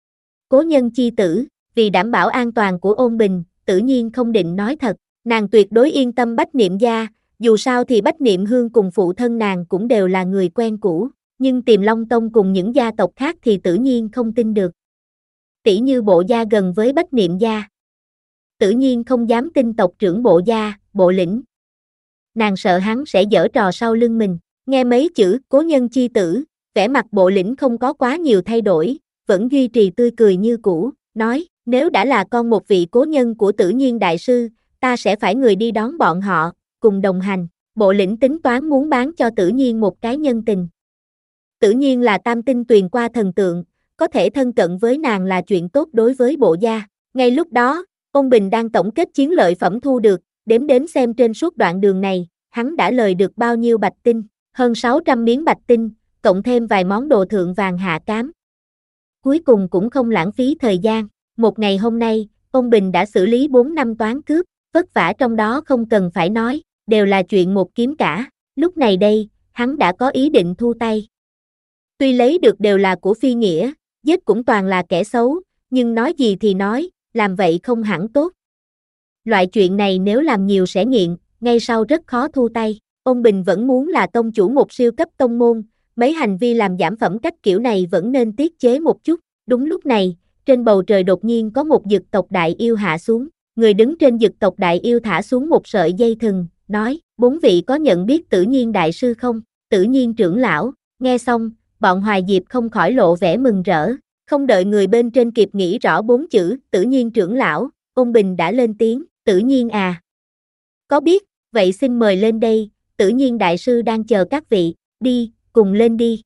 Cố nhân chi tử, vì đảm bảo an toàn của Ôn Bình, Tử Nhiên không định nói thật. Nàng tuyệt đối yên tâm Bách Niệm gia, dù sao thì Bách Niệm Hương cùng phụ thân nàng cũng đều là người quen cũ, nhưng Tiềm Long Tông cùng những gia tộc khác thì Tử Nhiên không tin được. Tỷ như Bộ gia gần với Bách Niệm gia. Tử Nhiên không dám tin tộc trưởng Bộ gia, Bộ lĩnh. Nàng sợ hắn sẽ giở trò sau lưng mình. Nghe mấy chữ cố nhân chi tử, vẻ mặt Bộ lĩnh không có quá nhiều thay đổi, vẫn duy trì tươi cười như cũ, nói, nếu đã là con một vị cố nhân của Tử Nhiên đại sư, ta sẽ phải người đi đón bọn họ, cùng đồng hành. Bộ lĩnh tính toán muốn bán cho Tử Nhiên một cái nhân tình. Tử Nhiên là tam tinh tuyền qua thần tượng, có thể thân cận với nàng là chuyện tốt đối với Bộ gia. Ngay lúc đó, Ôn Bình đang tổng kết chiến lợi phẩm thu được, đếm đếm xem trên suốt đoạn đường này, hắn đã lời được bao nhiêu bạch tinh, hơn sáu trăm miếng bạch tinh, cộng thêm vài món đồ thượng vàng hạ cám. Cuối cùng cũng không lãng phí thời gian, một ngày hôm nay, Ôn Bình đã xử lý bốn năm toán cướp, vất vả trong đó không cần phải nói, đều là chuyện một kiếm cả. Lúc này đây, hắn đã có ý định thu tay. Tuy lấy được đều là của phi nghĩa, giết cũng toàn là kẻ xấu, nhưng nói gì thì nói, làm vậy không hẳn tốt. Loại chuyện này nếu làm nhiều sẽ nghiện, ngay sau rất khó thu tay. Ôn Bình vẫn muốn là tông chủ một siêu cấp tông môn, mấy hành vi làm giảm phẩm cách kiểu này vẫn nên tiết chế một chút. Đúng lúc này, trên bầu trời đột nhiên có một dực tộc đại yêu hạ xuống. Người đứng trên dực tộc đại yêu thả xuống một sợi dây thừng, nói, bốn vị có nhận biết Tử Nhiên đại sư không? Tử Nhiên trưởng lão. Nghe xong, bọn Hoài Diệp không khỏi lộ vẻ mừng rỡ. Không đợi người bên trên kịp nghĩ rõ bốn chữ Tử Nhiên trưởng lão, Ôn Bình đã lên tiếng, Tử Nhiên à. Có biết, vậy xin mời lên đây, Tử Nhiên đại sư đang chờ các vị, đi, cùng lên đi.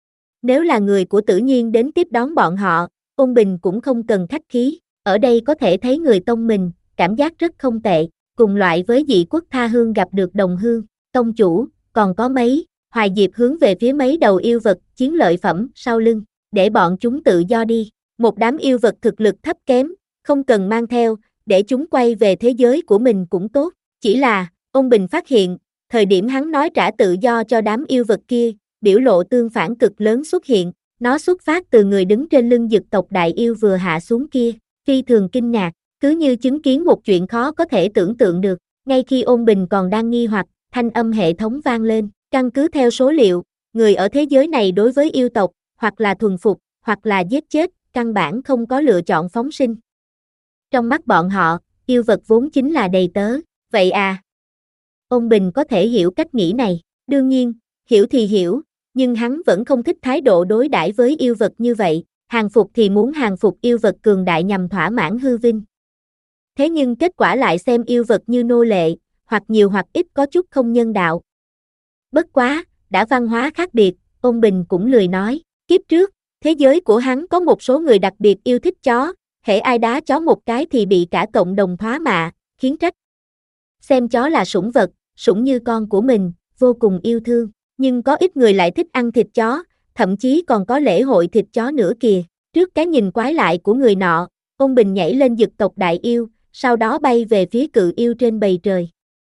Nếu là người của Tử Nhiên đến tiếp đón bọn họ, Ôn Bình cũng không cần khách khí, ở đây có thể thấy người tông mình, cảm giác rất không tệ, cùng loại với dị quốc tha hương gặp được đồng hương, tông chủ, còn có mấy, Hoài Diệp hướng về phía mấy đầu yêu vật, chiến lợi phẩm, sau lưng, để bọn chúng tự do đi, một đám yêu vật thực lực thấp kém, không cần mang theo, để chúng quay về thế giới của mình cũng tốt, chỉ là, Ôn Bình phát hiện, thời điểm hắn nói trả tự do cho đám yêu vật kia, biểu lộ tương phản cực lớn xuất hiện, nó xuất phát từ người đứng trên lưng dực tộc đại yêu vừa hạ xuống kia, phi thường kinh ngạc, cứ như chứng kiến một chuyện khó có thể tưởng tượng được, ngay khi Ôn Bình còn đang nghi hoặc, thanh âm hệ thống vang lên, căn cứ theo số liệu, người ở thế giới này đối với yêu tộc, hoặc là thuần phục, hoặc là giết chết, căn bản không có lựa chọn phóng sinh. Trong mắt bọn họ, yêu vật vốn chính là đầy tớ, vậy à? Ôn Bình có thể hiểu cách nghĩ này, đương nhiên, hiểu thì hiểu, nhưng hắn vẫn không thích thái độ đối đãi với yêu vật như vậy, hàng phục thì muốn hàng phục yêu vật cường đại nhằm thỏa mãn hư vinh. Thế nhưng kết quả lại xem yêu vật như nô lệ, hoặc nhiều hoặc ít có chút không nhân đạo. Bất quá, đã văn hóa khác biệt, Ôn Bình cũng lười nói, kiếp trước, thế giới của hắn có một số người đặc biệt yêu thích chó, hễ ai đá chó một cái thì bị cả cộng đồng thoá mạ, khiến trách. Xem chó là sủng vật, sủng như con của mình, vô cùng yêu thương, nhưng có ít người lại thích ăn thịt chó, thậm chí còn có lễ hội thịt chó nữa kìa. Trước cái nhìn quái lại của người nọ, Ôn Bình nhảy lên dực tộc đại yêu, sau đó bay về phía cự yêu trên bầy trời.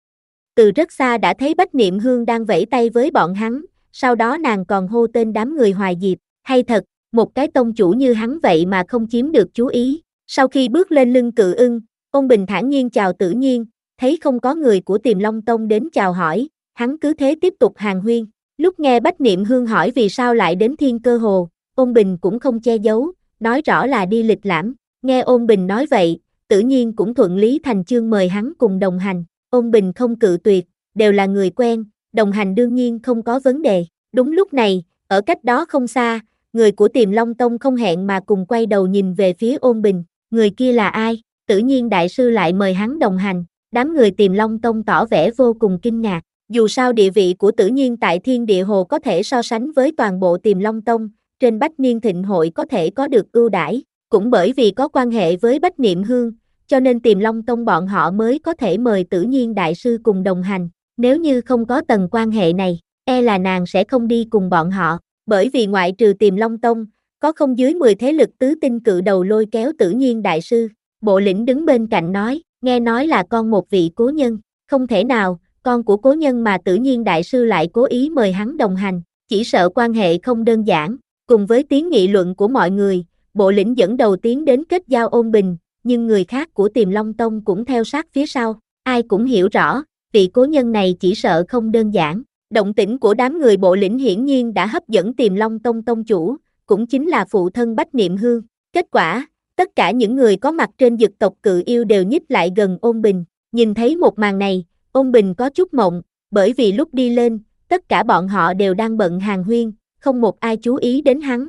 Từ rất xa đã thấy Bách Niệm Hương đang vẫy tay với bọn hắn, sau đó nàng còn hô tên đám người Hoài Diệp, hay thật, một cái tông chủ như hắn vậy mà không chiếm được chú ý. Sau khi bước lên lưng cự ưng, Ôn Bình thản nhiên chào Tử Nhiên, thấy không có người của Tiềm Long Tông đến chào hỏi, hắn cứ thế tiếp tục hàn huyên. Lúc nghe Bách Niệm Hương hỏi vì sao lại đến Thiên Cơ Hồ, Ôn Bình cũng không che giấu, nói rõ là đi lịch lãm. Nghe Ôn Bình nói vậy, Tử Nhiên cũng thuận lý thành chương mời hắn cùng đồng hành. Ôn Bình không cự tuyệt, đều là người quen, đồng hành đương nhiên không có vấn đề. Đúng lúc này, ở cách đó không xa, người của Tiềm Long Tông không hẹn mà cùng quay đầu nhìn về phía Ôn Bình. Người kia là ai? Tử Nhiên đại sư lại mời hắn đồng hành. Đám người Tiềm Long Tông tỏ vẻ vô cùng kinh ngạc. Dù sao địa vị của Tử Nhiên tại Thiên Địa Hồ có thể so sánh với toàn bộ Tiềm Long Tông, trên Bách Niên Thịnh Hội có thể có được ưu đãi, cũng bởi vì có quan hệ với Bách Niệm Hương, cho nên Tiềm Long Tông bọn họ mới có thể mời Tử Nhiên đại sư cùng đồng hành. Nếu như không có tầng quan hệ này, e là nàng sẽ không đi cùng bọn họ, bởi vì ngoại trừ Tiềm Long Tông, có không dưới mười thế lực tứ tinh cự đầu lôi kéo Tử Nhiên đại sư. Bộ lĩnh đứng bên cạnh nói, nghe nói là con một vị cố nhân, không thể nào, con của cố nhân mà Tử Nhiên đại sư lại cố ý mời hắn đồng hành, chỉ sợ quan hệ không đơn giản. Cùng với tiếng nghị luận của mọi người, bộ lĩnh dẫn đầu tiến đến kết giao Ôn Bình, nhưng người khác của Tiềm Long Tông cũng theo sát phía sau, ai cũng hiểu rõ, vị cố nhân này chỉ sợ không đơn giản. Động tĩnh của đám người bộ lĩnh hiển nhiên đã hấp dẫn Tiềm Long Tông tông chủ, cũng chính là phụ thân Bách Niệm Hương. Kết quả, tất cả những người có mặt trên Dực tộc cự yêu đều nhích lại gần Ôn Bình, nhìn thấy một màn này, Ôn Bình có chút mộng, bởi vì lúc đi lên, tất cả bọn họ đều đang bận hàn huyên, không một ai chú ý đến hắn.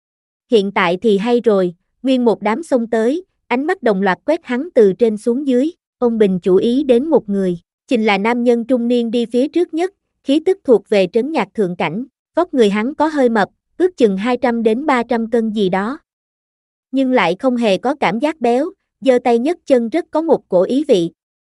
Hiện tại thì hay rồi, nguyên một đám xông tới, ánh mắt đồng loạt quét hắn từ trên xuống dưới. Ôn Bình chú ý đến một người, chính là nam nhân trung niên đi phía trước nhất, khí tức thuộc về trấn nhạc thượng cảnh, vóc người hắn có hơi mập, ước chừng hai trăm đến ba trăm cân gì đó. Nhưng lại không hề có cảm giác béo, giơ tay nhấc chân rất có một cổ ý vị.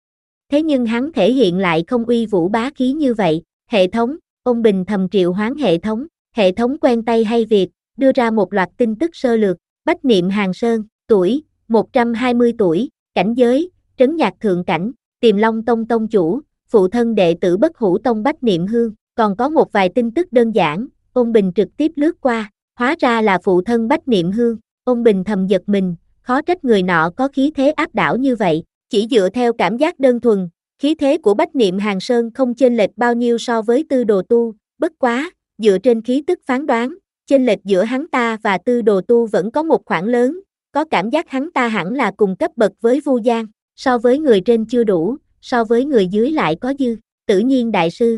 Thế nhưng hắn thể hiện lại không uy vũ bá khí như vậy. Hệ thống, Ôn Bình thầm triệu hoán hệ thống, hệ thống quen tay hay việc, đưa ra một loạt tin tức sơ lược. Bách Niệm Hàn Sơn, tuổi, một trăm hai mươi tuổi, cảnh giới, trấn nhạc thượng cảnh, Tiềm Long Tông tông chủ, phụ thân đệ tử Bất Hủ Tông Bách Niệm Hương. Còn có một vài tin tức đơn giản, Ôn Bình trực tiếp lướt qua, hóa ra là phụ thân Bách Niệm Hương. Ôn Bình thầm giật mình, khó trách người nọ có khí thế áp đảo như vậy, chỉ dựa theo cảm giác đơn thuần, khí thế của Bách Niệm Hàn Sơn không chênh lệch bao nhiêu so với Tư Đồ Tu, bất quá, dựa trên khí tức phán đoán, chênh lệch giữa hắn ta và Tư Đồ Tu vẫn có một khoảng lớn, có cảm giác hắn ta hẳn là cùng cấp bậc với Vu Giang, so với người trên chưa đủ, so với người dưới lại có dư. Tử Nhiên đại sư.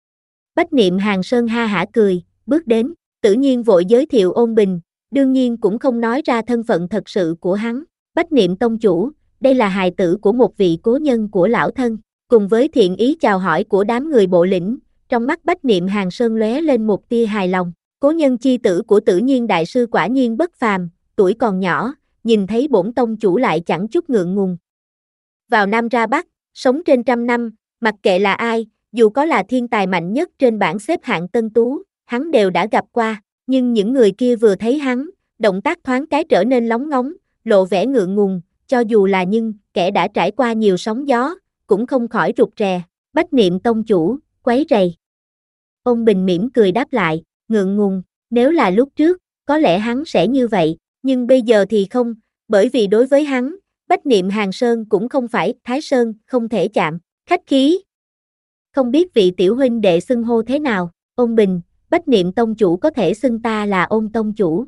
Bách Niệm Hàn Sơn ha hả cười, bước đến, Tử Nhiên vội giới thiệu Ôn Bình, đương nhiên cũng không nói ra thân phận thật sự của hắn. Bách Niệm tông chủ, đây là hài tử của một vị cố nhân của lão thân. Cùng với thiện ý chào hỏi của đám người bộ lĩnh, trong mắt Bách Niệm Hàn Sơn lóe lên một tia hài lòng. Cố nhân chi tử của Tử Nhiên đại sư quả nhiên bất phàm, tuổi còn nhỏ, nhìn thấy bổn tông chủ lại chẳng chút ngượng ngùng. Vào Nam ra Bắc, sống trên trăm năm, mặc kệ là ai, dù có là thiên tài mạnh nhất trên bảng xếp hạng tân tú, hắn đều đã gặp qua, nhưng những người kia vừa thấy hắn, động tác thoáng cái trở nên lóng ngóng, lộ vẻ ngượng ngùng, cho dù là nhưng, kẻ đã trải qua nhiều sóng gió, cũng không khỏi rụt rè. Bách Niệm tông chủ, quấy rầy. Ôn Bình mỉm cười đáp lại, ngượng ngùng, nếu là lúc trước, có lẽ hắn sẽ như vậy, nhưng bây giờ thì không, bởi vì đối với hắn, Bách Niệm Hàn Sơn cũng không phải Thái Sơn, không thể chạm, khách khí. Không biết vị tiểu huynh đệ xưng hô thế nào, Ôn Bình, Bách Niệm tông chủ có thể xưng ta là Ôn tông chủ.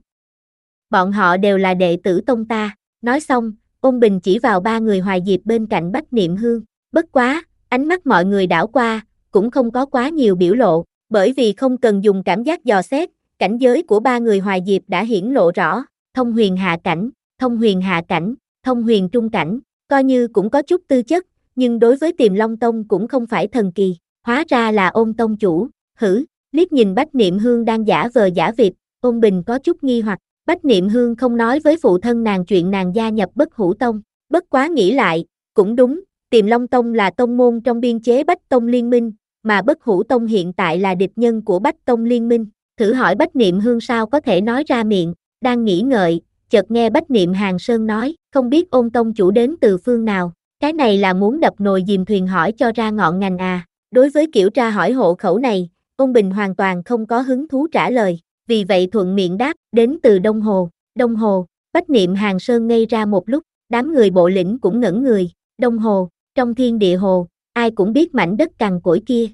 Bọn họ đều là đệ tử tông ta, nói xong, Ôn Bình chỉ vào ba người Hoài Diệp bên cạnh Bách Niệm Hương, bất quá, ánh mắt mọi người đảo qua, cũng không có quá nhiều biểu lộ, bởi vì không cần dùng cảm giác dò xét, cảnh giới của ba người Hoài Diệp đã hiển lộ rõ, thông huyền hạ cảnh, thông huyền hạ cảnh, thông huyền trung cảnh, coi như cũng có chút tư chất, nhưng đối với Tiềm Long Tông cũng không phải thần kỳ, hóa ra là Ôn tông chủ, hử, liếc nhìn Bách Niệm Hương đang giả vờ giả vịt, Ôn Bình có chút nghi hoặc, Bách Niệm Hương không nói với phụ thân nàng chuyện nàng gia nhập Bất Hủ Tông, bất quá nghĩ lại, cũng đúng, Tiềm Long Tông là tông môn trong biên chế Bách Tông Liên Minh, mà Bất Hủ Tông hiện tại là địch nhân của Bách Tông Liên Minh, thử hỏi Bách Niệm Hương sao có thể nói ra miệng, đang nghĩ ngợi, chợt nghe Bách Niệm Hàn Sơn nói, không biết Ôn tông chủ đến từ phương nào, cái này là muốn đập nồi dìm thuyền hỏi cho ra ngọn ngành à, đối với kiểu tra hỏi hộ khẩu này, Ôn Bình hoàn toàn không có hứng thú trả lời, vì vậy thuận miệng đáp, đến từ Đông Hồ, Đông Hồ, Bách Niệm Hàn Sơn ngây ra một lúc, đám người bộ lĩnh cũng ngẩn người, Đông Hồ, trong Thiên Địa Hồ, ai cũng biết mảnh đất cằn cỗi kia.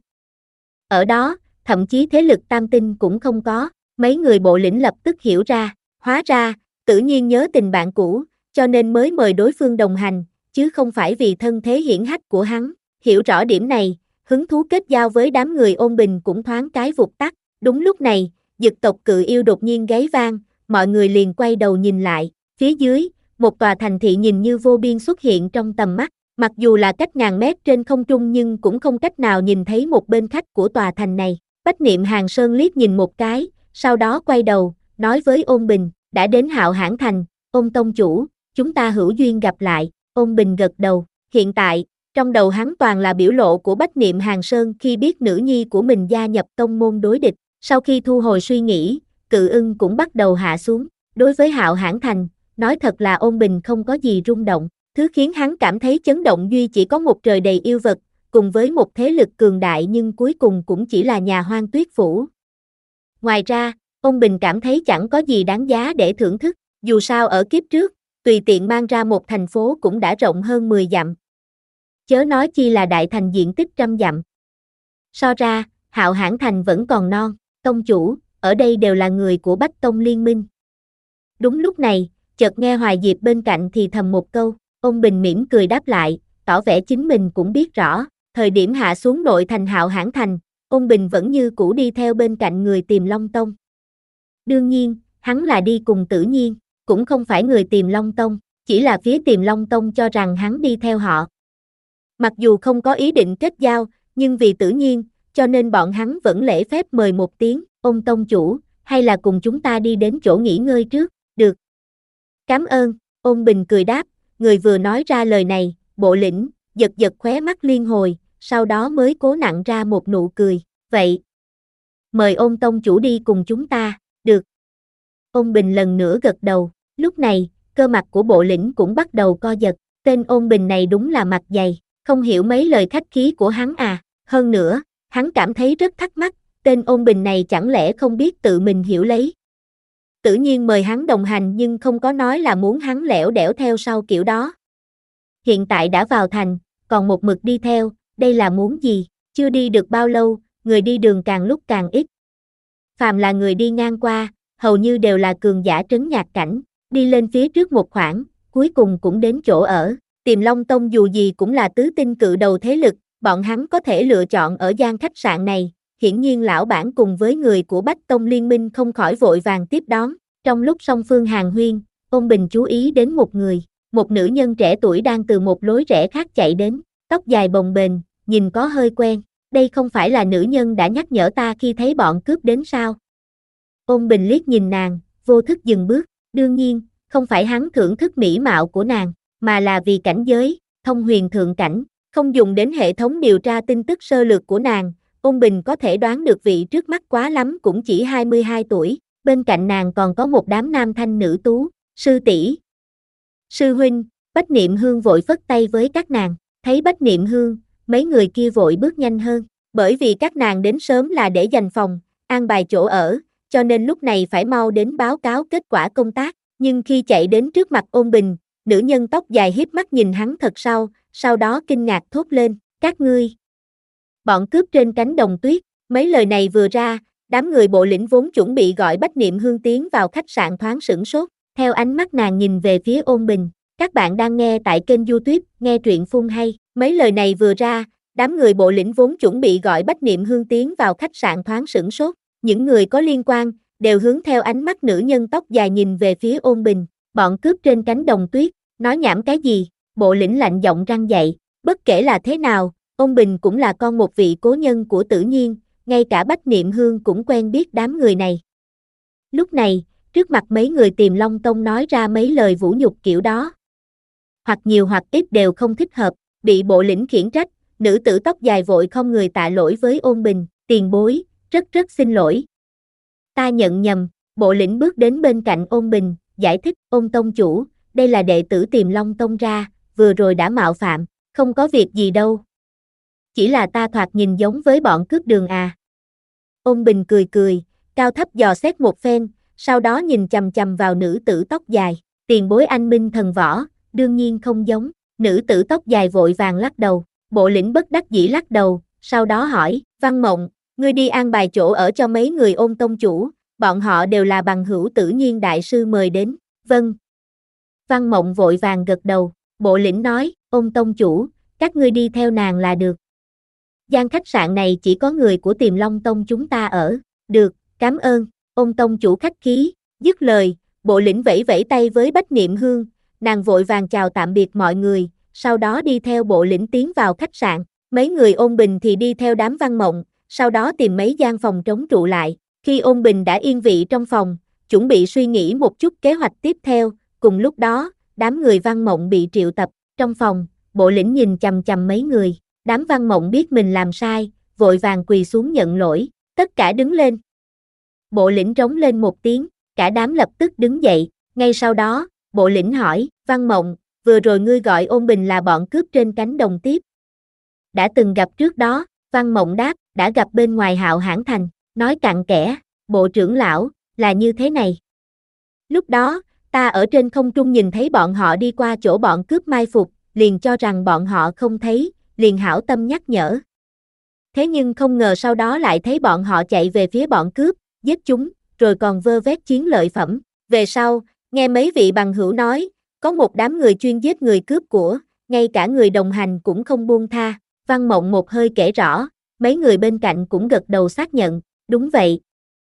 Ở đó, thậm chí thế lực tam tinh cũng không có, mấy người bộ lĩnh lập tức hiểu ra, hóa ra, Tử Nhiên nhớ tình bạn cũ, cho nên mới mời đối phương đồng hành, chứ không phải vì thân thế hiển hách của hắn. Hiểu rõ điểm này, hứng thú kết giao với đám người Ôn Bình cũng thoáng cái vụt tắt. Đúng lúc này, Dực tộc cự yêu đột nhiên gáy vang, mọi người liền quay đầu nhìn lại. Phía dưới, một tòa thành thị nhìn như vô biên xuất hiện trong tầm mắt. Mặc dù là cách ngàn mét trên không trung nhưng cũng không cách nào nhìn thấy một bên khách của tòa thành này. Bách Niệm Hàn Sơn liếc nhìn một cái, sau đó quay đầu, nói với Ôn Bình, đã đến Hạo Hãn Thành, Ôn tông chủ, chúng ta hữu duyên gặp lại. Ôn Bình gật đầu, hiện tại, trong đầu hắn toàn là biểu lộ của Bách Niệm Hàn Sơn khi biết nữ nhi của mình gia nhập tông môn đối địch. Sau khi thu hồi suy nghĩ, Cự Ưng cũng bắt đầu hạ xuống. Đối với Hạo Hãn Thành, nói thật là Ôn Bình không có gì rung động. Thứ khiến hắn cảm thấy chấn động duy chỉ có một trời đầy yêu vật, cùng với một thế lực cường đại nhưng cuối cùng cũng chỉ là nhà Hoang Tuyết Phủ. Ngoài ra, Ôn Bình cảm thấy chẳng có gì đáng giá để thưởng thức, dù sao ở kiếp trước, tùy tiện mang ra một thành phố cũng đã rộng hơn mười dặm. Chớ nói chi là đại thành diện tích trăm dặm. So ra, Hạo Hãn Thành vẫn còn non, tông chủ, ở đây đều là người của Bách Tông Liên Minh. Đúng lúc này, chợt nghe Hoài Diệp bên cạnh thì thầm một câu, Ôn Bình mỉm cười đáp lại, tỏ vẻ chính mình cũng biết rõ, thời điểm hạ xuống nội thành Hạo Hãn Thành, Ôn Bình vẫn như cũ đi theo bên cạnh người Tiềm Long Tông. Đương nhiên, hắn là đi cùng Tử Nhiên, cũng không phải người Tiềm Long Tông, chỉ là phía Tiềm Long Tông cho rằng hắn đi theo họ. Mặc dù không có ý định kết giao, nhưng vì Tử Nhiên, cho nên bọn hắn vẫn lễ phép mời một tiếng, Ôn tông chủ, hay là cùng chúng ta đi đến chỗ nghỉ ngơi trước, được. Cảm ơn, Ôn Bình cười đáp, người vừa nói ra lời này, Bộ Lĩnh, giật giật khóe mắt liên hồi, sau đó mới cố nặn ra một nụ cười, vậy. Mời Ôn tông chủ đi cùng chúng ta, được. Ôn Bình lần nữa gật đầu, lúc này, cơ mặt của Bộ Lĩnh cũng bắt đầu co giật, tên Ôn Bình này đúng là mặt dày, không hiểu mấy lời khách khí của hắn à, hơn nữa, hắn cảm thấy rất thắc mắc, tên Ôn Bình này chẳng lẽ không biết tự mình hiểu lấy. Tự nhiên mời hắn đồng hành nhưng không có nói là muốn hắn lẻo đẻo theo sau kiểu đó. Hiện tại đã vào thành, còn một mực đi theo, đây là muốn gì, chưa đi được bao lâu, người đi đường càng lúc càng ít. Phàm là người đi ngang qua, hầu như đều là cường giả trấn nhạc cảnh, đi lên phía trước một khoảng, cuối cùng cũng đến chỗ ở. Tiềm Long Tông dù gì cũng là tứ tinh cự đầu thế lực, bọn hắn có thể lựa chọn ở gian khách sạn này, hiển nhiên lão bản cùng với người của Bách Tông Liên Minh không khỏi vội vàng tiếp đón. Trong lúc song phương hàn huyên, Ôn Bình chú ý đến một người, một nữ nhân trẻ tuổi đang từ một lối rẽ khác chạy đến, tóc dài bồng bềnh, nhìn có hơi quen, đây không phải là nữ nhân đã nhắc nhở ta khi thấy bọn cướp đến sao? Ôn Bình liếc nhìn nàng, vô thức dừng bước, đương nhiên, không phải hắn thưởng thức mỹ mạo của nàng, mà là vì cảnh giới, thông huyền thượng cảnh, không dùng đến hệ thống điều tra tin tức sơ lược của nàng, Ôn Bình có thể đoán được vị trước mắt quá lắm cũng chỉ hai mươi hai tuổi, bên cạnh nàng còn có một đám nam thanh nữ tú, sư tỷ, sư huynh. Bách Niệm Hương vội phất tay với các nàng, thấy Bách Niệm Hương, mấy người kia vội bước nhanh hơn, bởi vì các nàng đến sớm là để dành phòng, an bài chỗ ở, cho nên lúc này phải mau đến báo cáo kết quả công tác, nhưng khi chạy đến trước mặt Ôn Bình, nữ nhân tóc dài híp mắt nhìn hắn thật sâu, sau đó kinh ngạc thốt lên, các ngươi. Bọn cướp trên cánh đồng tuyết, mấy lời này vừa ra, đám người Bộ Lĩnh vốn chuẩn bị gọi Bách Niệm Hương tiến vào khách sạn thoáng sửng sốt, theo ánh mắt nàng nhìn về phía Ôn Bình. Các bạn đang nghe tại kênh YouTube, nghe truyện phun hay, mấy lời này vừa ra, đám người Bộ Lĩnh vốn chuẩn bị gọi Bách Niệm Hương tiến vào khách sạn thoáng sửng sốt, những người có liên quan, đều hướng theo ánh mắt nữ nhân tóc dài nhìn về phía Ôn Bình, bọn cướp trên cánh đồng tuyết, nói nhảm cái gì, Bộ Lĩnh lạnh giọng răn dạy, bất kể là thế nào, Ôn Bình cũng là con một vị cố nhân của Tử Nhiên, ngay cả Bách Niệm Hương cũng quen biết đám người này. Lúc này, trước mặt mấy người Tiềm Long Tông nói ra mấy lời vũ nhục kiểu đó, hoặc nhiều hoặc ít đều không thích hợp, bị Bộ Lĩnh khiển trách, nữ tử tóc dài vội không người tạ lỗi với Ôn Bình, tiền bối, rất rất xin lỗi. Ta nhận nhầm, Bộ Lĩnh bước đến bên cạnh Ôn Bình, giải thích, Ôn tông chủ, đây là đệ tử Tiềm Long Tông ra, vừa rồi đã mạo phạm, không có việc gì đâu. Chỉ là ta thoạt nhìn giống với bọn cướp đường à. Ôn Bình cười cười, cao thấp dò xét một phen, sau đó nhìn chằm chằm vào nữ tử tóc dài, tiền bối anh minh thần võ, đương nhiên không giống, nữ tử tóc dài vội vàng lắc đầu, Bộ Lĩnh bất đắc dĩ lắc đầu, sau đó hỏi, Văn Mộng, ngươi đi an bài chỗ ở cho mấy người Ôn tông chủ, bọn họ đều là bằng hữu Tử Nhiên đại sư mời đến, vâng. Văn Mộng vội vàng gật đầu, Bộ Lĩnh nói, Ôn tông chủ, các ngươi đi theo nàng là được. Gian khách sạn này chỉ có người của Tiềm Long Tông chúng ta ở. Được, cảm ơn. Ôn tông chủ khách khí, dứt lời, bộ lĩnh vẫy vẫy tay với Bách Niệm Hương, nàng vội vàng chào tạm biệt mọi người, sau đó đi theo bộ lĩnh tiến vào khách sạn. Mấy người Ôn Bình thì đi theo đám Văn Mộng, sau đó tìm mấy gian phòng trống trụ lại. Khi Ôn Bình đã yên vị trong phòng, chuẩn bị suy nghĩ một chút kế hoạch tiếp theo, cùng lúc đó, đám người Văn Mộng bị triệu tập. Trong phòng, bộ lĩnh nhìn chằm chằm mấy người, đám Văn Mộng biết mình làm sai, vội vàng quỳ xuống nhận lỗi, tất cả đứng lên. Bộ lĩnh trống lên một tiếng, cả đám lập tức đứng dậy, ngay sau đó, bộ lĩnh hỏi, Văn Mộng, vừa rồi ngươi gọi Ôn Bình là bọn cướp trên cánh đồng tiếp. Đã từng gặp trước đó, Văn Mộng đáp, đã gặp bên ngoài Hạo Hãn Thành, nói cặn kẽ, bộ trưởng lão, là như thế này. Lúc đó, ta ở trên không trung nhìn thấy bọn họ đi qua chỗ bọn cướp mai phục, liền cho rằng bọn họ không thấy, liền hảo tâm nhắc nhở. Thế nhưng không ngờ sau đó lại thấy bọn họ chạy về phía bọn cướp, giết chúng, rồi còn vơ vét chiến lợi phẩm. Về sau, nghe mấy vị bằng hữu nói, có một đám người chuyên giết người cướp của, ngay cả người đồng hành cũng không buông tha. Văn Mộng một hơi kể rõ, mấy người bên cạnh cũng gật đầu xác nhận, đúng vậy.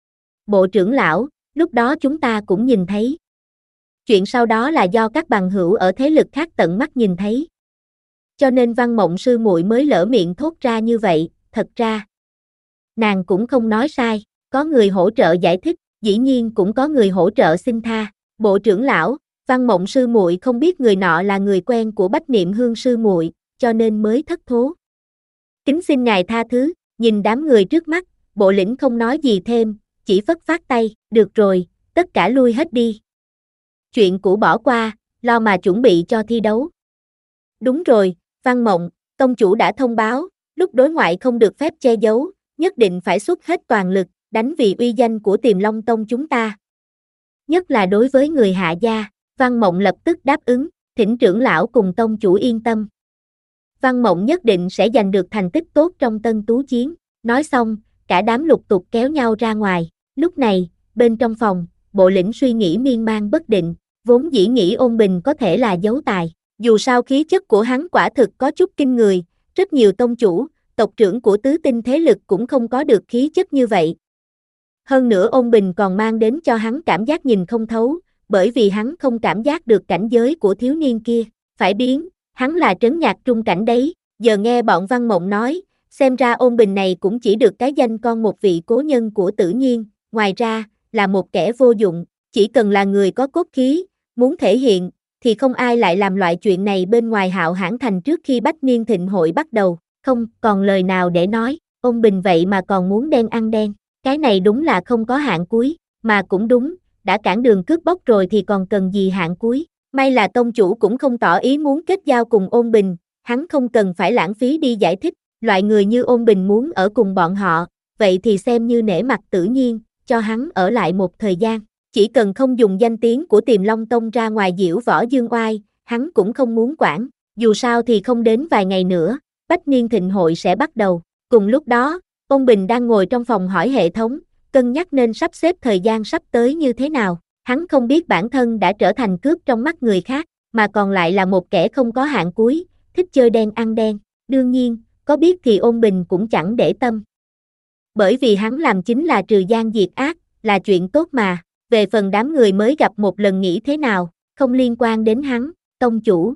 Bộ trưởng lão, lúc đó chúng ta cũng nhìn thấy. Chuyện sau đó là do các bằng hữu ở thế lực khác tận mắt nhìn thấy. Cho nên Văn Mộng sư muội mới lỡ miệng thốt ra như vậy, thật ra. Nàng cũng không nói sai, có người hỗ trợ giải thích, dĩ nhiên cũng có người hỗ trợ xin tha. Bộ trưởng lão, Văn Mộng sư muội không biết người nọ là người quen của Bách Niệm Hương sư muội, cho nên mới thất thố. Kính xin ngài tha thứ, nhìn đám người trước mắt, bộ lĩnh không nói gì thêm, chỉ phất phát tay, được rồi, tất cả lui hết đi. Chuyện cũ bỏ qua, lo mà chuẩn bị cho thi đấu. Đúng rồi, Văn Mộng, tông chủ đã thông báo, lúc đối ngoại không được phép che giấu, nhất định phải xuất hết toàn lực, đánh vì uy danh của Tiềm Long Tông chúng ta. Nhất là đối với người Hạ gia, Văn Mộng lập tức đáp ứng, thỉnh trưởng lão cùng tông chủ yên tâm. Văn Mộng nhất định sẽ giành được thành tích tốt trong tân tú chiến. Nói xong, cả đám lục tục kéo nhau ra ngoài. Lúc này, bên trong phòng, bộ lĩnh suy nghĩ miên man bất định, vốn dĩ nghĩ Ôn Bình có thể là dấu tài. Dù sao khí chất của hắn quả thực có chút kinh người, rất nhiều tông chủ, tộc trưởng của tứ tinh thế lực cũng không có được khí chất như vậy. Hơn nữa Ôn Bình còn mang đến cho hắn cảm giác nhìn không thấu, bởi vì hắn không cảm giác được cảnh giới của thiếu niên kia. Phải biến, hắn là trấn nhạc trung cảnh đấy. Giờ nghe bọn Văn Mộng nói, xem ra Ôn Bình này cũng chỉ được cái danh con một vị cố nhân của Tử Nhiên, ngoài ra, là một kẻ vô dụng, chỉ cần là người có cốt khí, muốn thể hiện, thì không ai lại làm loại chuyện này bên ngoài Hạo Hãn Thành trước khi Bách Niên Thịnh hội bắt đầu. Không còn lời nào để nói, Ôn Bình vậy mà còn muốn đen ăn đen, cái này đúng là không có hạn cuối, mà cũng đúng, đã cản đường cướp bóc rồi thì còn cần gì hạn cuối. May là tông chủ cũng không tỏ ý muốn kết giao cùng Ôn Bình, hắn không cần phải lãng phí đi giải thích, loại người như Ôn Bình muốn ở cùng bọn họ, vậy thì xem như nể mặt Tử Nhiên, cho hắn ở lại một thời gian, chỉ cần không dùng danh tiếng của Tiềm Long Tông ra ngoài diễu võ dương oai, hắn cũng không muốn quản, dù sao thì không đến vài ngày nữa, Bách Niên Thịnh hội sẽ bắt đầu. Cùng lúc đó, Ôn Bình đang ngồi trong phòng hỏi hệ thống, cân nhắc nên sắp xếp thời gian sắp tới như thế nào. Hắn không biết bản thân đã trở thành cướp trong mắt người khác, mà còn lại là một kẻ không có hạn cuối, thích chơi đen ăn đen. Đương nhiên, có biết thì Ôn Bình cũng chẳng để tâm. Bởi vì hắn làm chính là trừ gian diệt ác, là chuyện tốt mà. Về phần đám người mới gặp một lần nghĩ thế nào, không liên quan đến hắn, tông chủ.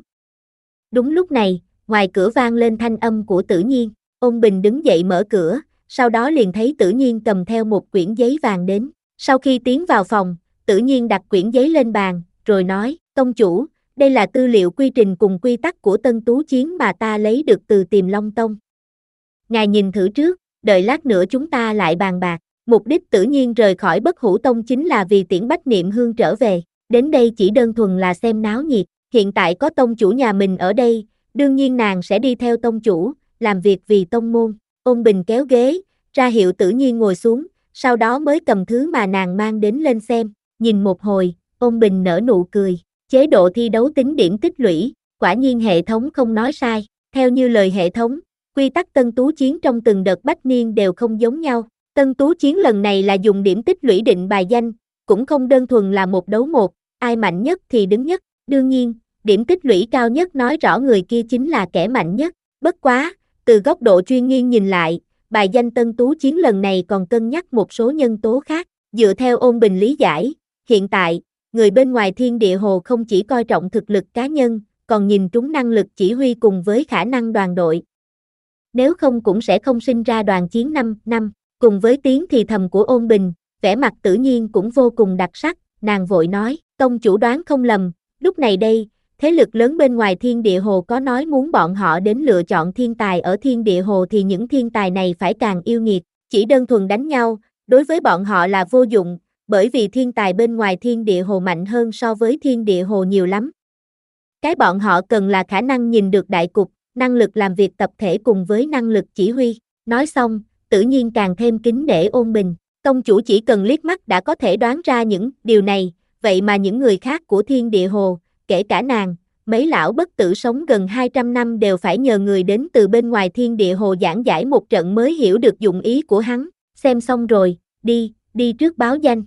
Đúng lúc này, ngoài cửa vang lên thanh âm của Tử Nhiên, Ôn Bình đứng dậy mở cửa, sau đó liền thấy Tử Nhiên cầm theo một quyển giấy vàng đến. Sau khi tiến vào phòng, Tử Nhiên đặt quyển giấy lên bàn, rồi nói, tông chủ, đây là tư liệu quy trình cùng quy tắc của tân tú chiến mà ta lấy được từ Tiềm Long Tông. Ngài nhìn thử trước, đợi lát nữa chúng ta lại bàn bạc. Mục đích Tử Nhiên rời khỏi Bất Hủ Tông chính là vì tiễn Bách Niệm Hương trở về, đến đây chỉ đơn thuần là xem náo nhiệt, hiện tại có tông chủ nhà mình ở đây, đương nhiên nàng sẽ đi theo tông chủ, làm việc vì tông môn. Ôn Bình kéo ghế, ra hiệu Tử Nhiên ngồi xuống, sau đó mới cầm thứ mà nàng mang đến lên xem, nhìn một hồi, Ôn Bình nở nụ cười, chế độ thi đấu tính điểm tích lũy, quả nhiên hệ thống không nói sai, theo như lời hệ thống, quy tắc tân tú chiến trong từng đợt bách niên đều không giống nhau. Tân tú chiến lần này là dùng điểm tích lũy định bài danh, cũng không đơn thuần là một đấu một, ai mạnh nhất thì đứng nhất, đương nhiên, điểm tích lũy cao nhất nói rõ người kia chính là kẻ mạnh nhất. Bất quá, từ góc độ chuyên nghiên nhìn lại, bài danh Tân Tú Chiến lần này còn cân nhắc một số nhân tố khác. Dựa theo Ôn Bình lý giải, hiện tại, người bên ngoài Thiên Địa Hồ không chỉ coi trọng thực lực cá nhân, còn nhìn trúng năng lực chỉ huy cùng với khả năng đoàn đội. Nếu không cũng sẽ không sinh ra đoàn chiến năm năm. Cùng với tiếng thì thầm của Ôn Bình, vẻ mặt Tử Nhiên cũng vô cùng đặc sắc, nàng vội nói, tông chủ đoán không lầm, lúc này đây, thế lực lớn bên ngoài Thiên Địa Hồ có nói muốn bọn họ đến lựa chọn thiên tài ở Thiên Địa Hồ thì những thiên tài này phải càng yêu nghiệt, chỉ đơn thuần đánh nhau, đối với bọn họ là vô dụng, bởi vì thiên tài bên ngoài Thiên Địa Hồ mạnh hơn so với Thiên Địa Hồ nhiều lắm. Cái bọn họ cần là khả năng nhìn được đại cục, năng lực làm việc tập thể cùng với năng lực chỉ huy. Nói xong, Tử Nhiên càng thêm kính nể Ôn Bình. Tông chủ chỉ cần liếc mắt đã có thể đoán ra những điều này, vậy mà những người khác của Thiên Địa Hồ, kể cả nàng, mấy lão bất tử sống gần hai trăm năm đều phải nhờ người đến từ bên ngoài Thiên Địa Hồ giảng giải một trận mới hiểu được dụng ý của hắn. Xem xong rồi, đi, đi trước báo danh.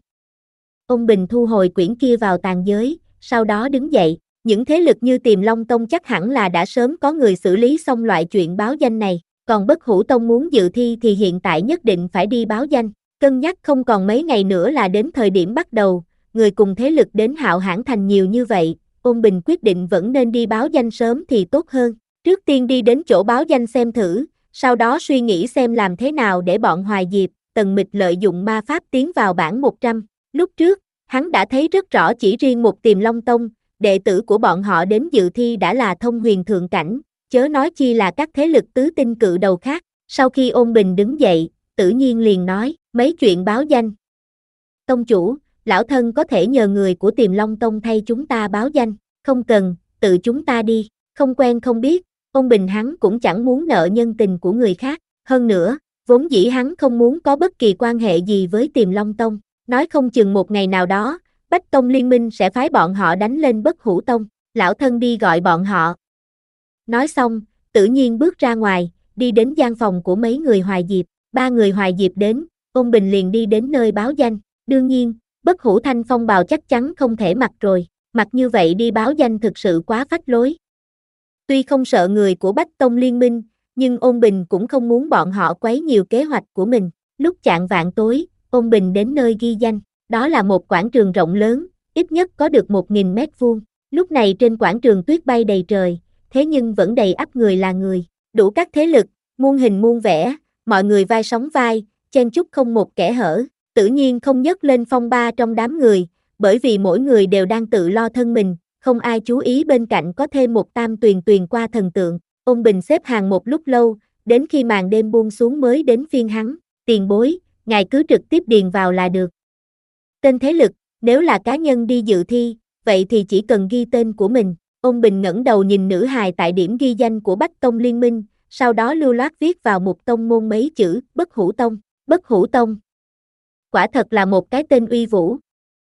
Ôn Bình thu hồi quyển kia vào tàn giới, sau đó đứng dậy. Những thế lực như Tiềm Long Tông chắc hẳn là đã sớm có người xử lý xong loại chuyện báo danh này, còn Bất Hủ Tông muốn dự thi thì hiện tại nhất định phải đi báo danh. Cân nhắc không còn mấy ngày nữa là đến thời điểm bắt đầu, người cùng thế lực đến Hạo Hãn Thành nhiều như vậy, Ôn Bình quyết định vẫn nên đi báo danh sớm thì tốt hơn. Trước tiên đi đến chỗ báo danh xem thử, sau đó suy nghĩ xem làm thế nào để bọn Hoài Diệp, Tần Mịch lợi dụng ma pháp tiến vào bảng một trăm. Lúc trước, hắn đã thấy rất rõ chỉ riêng một Tiềm Long Tông, đệ tử của bọn họ đến dự thi đã là thông huyền thượng cảnh, chớ nói chi là các thế lực tứ tinh cự đầu khác. Sau khi Ôn Bình đứng dậy, Tử Nhiên liền nói, mấy chuyện báo danh. Tông chủ, lão thân có thể nhờ người của Tiềm Long Tông thay chúng ta báo danh, không cần, tự chúng ta đi, không quen không biết, Ôn Bình hắn cũng chẳng muốn nợ nhân tình của người khác, hơn nữa, vốn dĩ hắn không muốn có bất kỳ quan hệ gì với Tiềm Long Tông, nói không chừng một ngày nào đó, Bách Tông Liên minh sẽ phái bọn họ đánh lên Bất Hủ Tông, lão thân đi gọi bọn họ. Nói xong, Tử Nhiên bước ra ngoài, đi đến gian phòng của mấy người Hoài Diệp, ba người Hoài Diệp đến, Ôn Bình liền đi đến nơi báo danh, đương nhiên, Bất Hủ Thanh Phong bào chắc chắn không thể mặc rồi, mặc như vậy đi báo danh thực sự quá phách lối. Tuy không sợ người của Bách Tông Liên minh, nhưng Ôn Bình cũng không muốn bọn họ quấy nhiều kế hoạch của mình. Lúc chạng vạng tối, Ôn Bình đến nơi ghi danh, đó là một quảng trường rộng lớn, ít nhất có được một nghìn mét vuông. Lúc này trên quảng trường tuyết bay đầy trời, thế nhưng vẫn đầy ắp người là người, đủ các thế lực, muôn hình muôn vẻ, mọi người vai sóng vai, chen chúc không một kẽ hở. Tự nhiên không nhấc lên phong ba trong đám người, bởi vì mỗi người đều đang tự lo thân mình, không ai chú ý bên cạnh có thêm một tam tuyền tuyền qua thần tượng. Ôn Bình xếp hàng một lúc lâu, đến khi màn đêm buông xuống mới đến phiên hắn, tiền bối, ngài cứ trực tiếp điền vào là được. Tên thế lực, nếu là cá nhân đi dự thi, vậy thì chỉ cần ghi tên của mình. Ôn Bình ngẩng đầu nhìn nữ hài tại điểm ghi danh của Bách Tông Liên minh, sau đó lưu loát viết vào một tông môn mấy chữ, Bất Hủ Tông, Bất Hủ Tông. Quả thật là một cái tên uy vũ.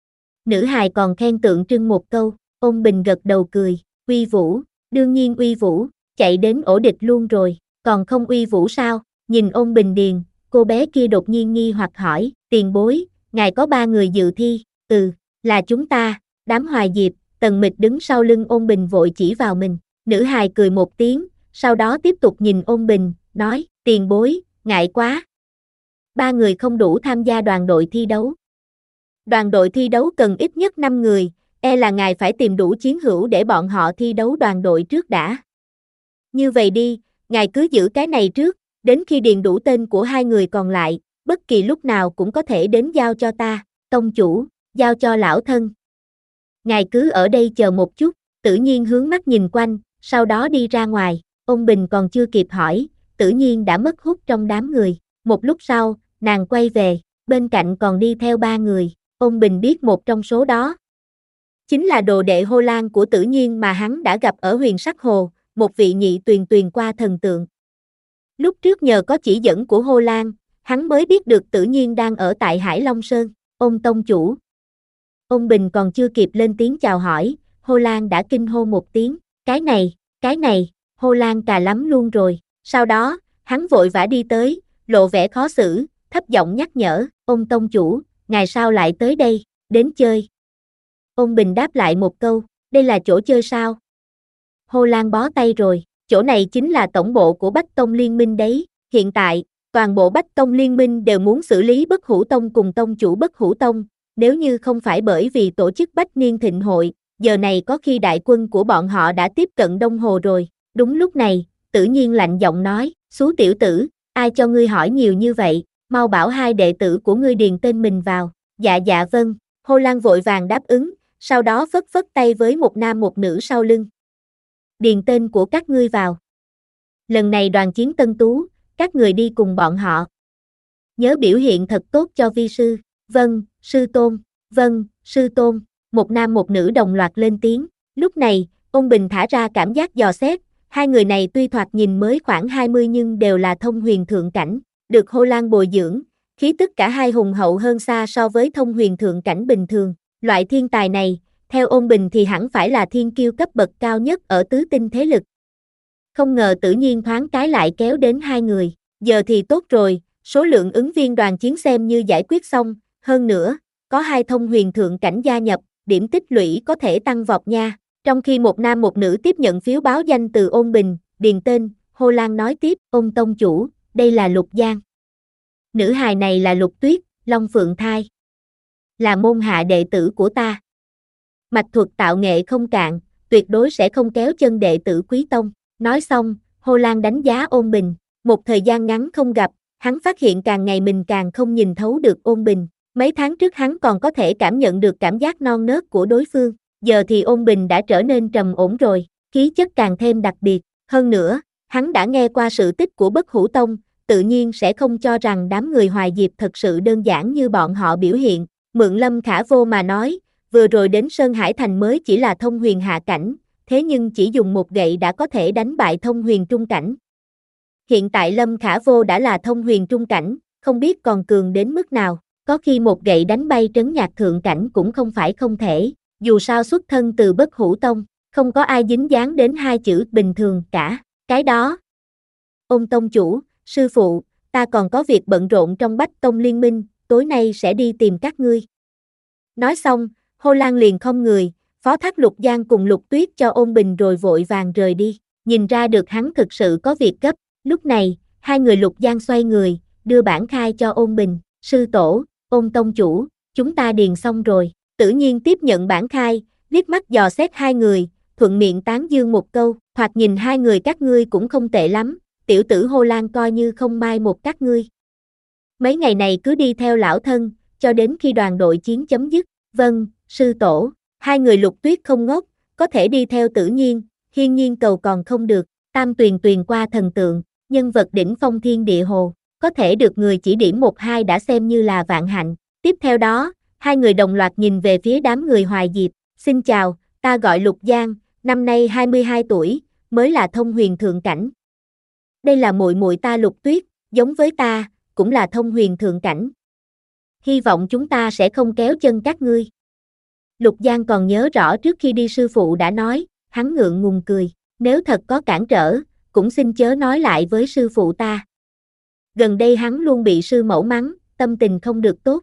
Nữ hài còn khen tượng trưng một câu, Ôn Bình gật đầu cười, uy vũ, đương nhiên uy vũ, chạy đến ổ địch luôn rồi, còn không uy vũ sao? Nhìn Ôn Bình điền, cô bé kia đột nhiên nghi hoặc hỏi, tiền bối, ngài có ba người dự thi, ừ, là chúng ta, đám Hoài Diệp, Tần Mịch đứng sau lưng Ôn Bình vội chỉ vào mình, nữ hài cười một tiếng, sau đó tiếp tục nhìn Ôn Bình, nói, tiền bối, ngại quá. Ba người không đủ tham gia đoàn đội thi đấu. Đoàn đội thi đấu cần ít nhất năm người, e là ngài phải tìm đủ chiến hữu để bọn họ thi đấu đoàn đội trước đã. Như vậy đi, ngài cứ giữ cái này trước, đến khi điền đủ tên của hai người còn lại, bất kỳ lúc nào cũng có thể đến giao cho ta, tông chủ, giao cho lão thân. Ngài cứ ở đây chờ một chút, Tự Nhiên hướng mắt nhìn quanh, sau đó đi ra ngoài, Ôn Bình còn chưa kịp hỏi, Tự Nhiên đã mất hút trong đám người. Một lúc sau, nàng quay về, bên cạnh còn đi theo ba người, Ôn Bình biết một trong số đó chính là đồ đệ Hô Lan của Tự Nhiên mà hắn đã gặp ở Huyền Sắc Hồ, một vị nhị tuyền tuyền qua thần tượng. Lúc trước nhờ có chỉ dẫn của Hô Lan, hắn mới biết được Tự Nhiên đang ở tại Hải Long Sơn. Ôn tông chủ. Ôn Bình còn chưa kịp lên tiếng chào hỏi, Hô Lan đã kinh hô một tiếng, cái này, cái này, Hô Lan cà lắm luôn rồi. Sau đó, hắn vội vã đi tới, lộ vẻ khó xử, thấp giọng nhắc nhở, Ôn tông chủ, ngài sao lại tới đây, đến chơi. Ôn Bình đáp lại một câu, đây là chỗ chơi sao? Hồ Lan bó tay rồi, chỗ này chính là tổng bộ của Bách Tông Liên minh đấy, hiện tại, toàn bộ Bách Tông Liên minh đều muốn xử lý Bất Hủ Tông cùng tông chủ Bất Hủ Tông, nếu như không phải bởi vì tổ chức Bách Niên Thịnh Hội, giờ này có khi đại quân của bọn họ đã tiếp cận Đông Hồ rồi. Đúng lúc này, Tử Nhiên lạnh giọng nói, Xú tiểu tử, ai cho ngươi hỏi nhiều như vậy, mau bảo hai đệ tử của ngươi điền tên mình vào. Dạ dạ vâng, Hồ Lan vội vàng đáp ứng, sau đó phất phất tay với một nam một nữ sau lưng. Điền tên của các ngươi vào. Lần này đoàn chiến Tân Tú, các người đi cùng bọn họ. Nhớ biểu hiện thật tốt cho vi sư. Vâng, sư tôn. Vâng, sư tôn. Một nam một nữ đồng loạt lên tiếng. Lúc này, Ôn Bình thả ra cảm giác dò xét. Hai người này tuy thoạt nhìn mới khoảng hai mươi nhưng đều là thông huyền thượng cảnh. Được Hồ Lan bồi dưỡng, khí tức cả hai hùng hậu hơn xa so với thông huyền thượng cảnh bình thường. Loại thiên tài này, theo Ôn Bình thì hẳn phải là thiên kiêu cấp bậc cao nhất ở tứ tinh thế lực. Không ngờ Tử Nhiên thoáng cái lại kéo đến hai người. Giờ thì tốt rồi, số lượng ứng viên đoàn chiến xem như giải quyết xong. Hơn nữa, có hai thông huyền thượng cảnh gia nhập, điểm tích lũy có thể tăng vọt nha. Trong khi một nam một nữ tiếp nhận phiếu báo danh từ Ôn Bình, điền tên, Hồ Lan nói tiếp, Ôn tông chủ, đây là Lục Giang. Nữ hài này là Lục Tuyết, Long Phượng Thai. Là môn hạ đệ tử của ta. Mạch thuật tạo nghệ không cạn, tuyệt đối sẽ không kéo chân đệ tử Quý Tông. Nói xong, Hồ Lan đánh giá Ôn Bình. Một thời gian ngắn không gặp, hắn phát hiện càng ngày mình càng không nhìn thấu được Ôn Bình. Mấy tháng trước hắn còn có thể cảm nhận được cảm giác non nớt của đối phương. Giờ thì Ôn Bình đã trở nên trầm ổn rồi, khí chất càng thêm đặc biệt. Hơn nữa, hắn đã nghe qua sự tích của Bất Hủ Tông, tự nhiên sẽ không cho rằng đám người Hoài Diệp thật sự đơn giản như bọn họ biểu hiện. Mượn Lâm Khả Vô mà nói, vừa rồi đến Sơn Hải Thành mới chỉ là thông huyền hạ cảnh, thế nhưng chỉ dùng một gậy đã có thể đánh bại thông huyền trung cảnh. Hiện tại Lâm Khả Vô đã là thông huyền trung cảnh, không biết còn cường đến mức nào, có khi một gậy đánh bay trấn nhạc thượng cảnh cũng không phải không thể, dù sao xuất thân từ Bất Hủ Tông, không có ai dính dáng đến hai chữ bình thường cả, cái đó. Ôn tông chủ, sư phụ, ta còn có việc bận rộn trong Bách Tông Liên minh, tối nay sẽ đi tìm các ngươi. Nói xong, Hồ Lan liền không người, phó thác Lục Giang cùng Lục Tuyết cho Ôn Bình rồi vội vàng rời đi, nhìn ra được hắn thực sự có việc gấp. Lúc này, hai người Lục Giang xoay người, đưa bản khai cho Ôn Bình, sư tổ, Ôn tông chủ, chúng ta điền xong rồi. Tự nhiên tiếp nhận bản khai, liếc mắt dò xét hai người, thuận miệng tán dương một câu, thoạt nhìn hai người các ngươi cũng không tệ lắm, tiểu tử Hồ Lan coi như không mai một các ngươi. Mấy ngày này cứ đi theo lão thân, cho đến khi đoàn đội chiến chấm dứt. Vâng, sư tổ. Hai người Lục Tuyết không ngốc, có thể đi theo Tử Nhiên, Hiên Nhiên cầu còn không được. Tam Tuyền Tuyền qua thần tượng, nhân vật đỉnh phong thiên địa hồ, có thể được người chỉ điểm một hai đã xem như là vạn hạnh. Tiếp theo đó, hai người đồng loạt nhìn về phía đám người Hoài Diệp. Xin chào, ta gọi Lục Giang, năm nay hai mươi hai tuổi, mới là thông huyền thượng cảnh. Đây là muội muội ta Lục Tuyết, giống với ta, cũng là thông huyền thượng cảnh. Hy vọng chúng ta sẽ không kéo chân các ngươi. Lục Giang còn nhớ rõ trước khi đi sư phụ đã nói, hắn ngượng ngùng cười, nếu thật có cản trở, cũng xin chớ nói lại với sư phụ ta. Gần đây hắn luôn bị sư mẫu mắng, tâm tình không được tốt.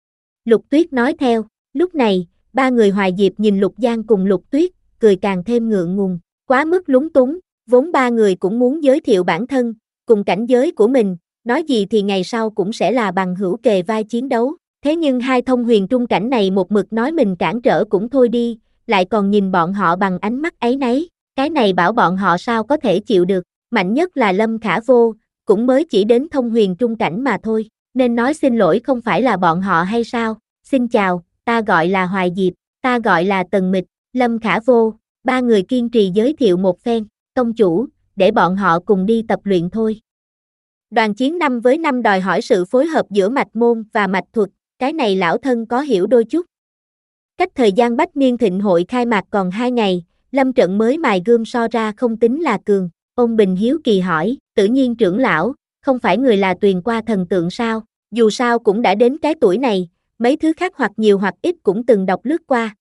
Lục Tuyết nói theo, lúc này, ba người Hoài Diệp nhìn Lục Giang cùng Lục Tuyết, cười càng thêm ngượng ngùng, quá mức lúng túng, vốn ba người cũng muốn giới thiệu bản thân, cùng cảnh giới của mình, nói gì thì ngày sau cũng sẽ là bằng hữu kề vai chiến đấu, thế nhưng hai thông huyền trung cảnh này một mực nói mình cản trở cũng thôi đi, lại còn nhìn bọn họ bằng ánh mắt áy náy, cái này bảo bọn họ sao có thể chịu được, mạnh nhất là Lâm Khả Vô, cũng mới chỉ đến thông huyền trung cảnh mà thôi, nên nói xin lỗi không phải là bọn họ hay sao, xin chào, ta gọi là Hoài Diệp, ta gọi là Tần Mịch, Lâm Khả Vô, ba người kiên trì giới thiệu một phen, tông chủ, để bọn họ cùng đi tập luyện thôi. Đoàn chiến năm với năm đòi hỏi sự phối hợp giữa mạch môn và mạch thuật, cái này lão thân có hiểu đôi chút. Cách thời gian Bách Niên Thịnh Hội khai mạc còn hai ngày, lâm trận mới mài gươm so ra không tính là cường. Ôn Bình hiếu kỳ hỏi, Tự Nhiên trưởng lão, không phải người là Tuyền qua thần tượng sao, dù sao cũng đã đến cái tuổi này, mấy thứ khác hoặc nhiều hoặc ít cũng từng đọc lướt qua.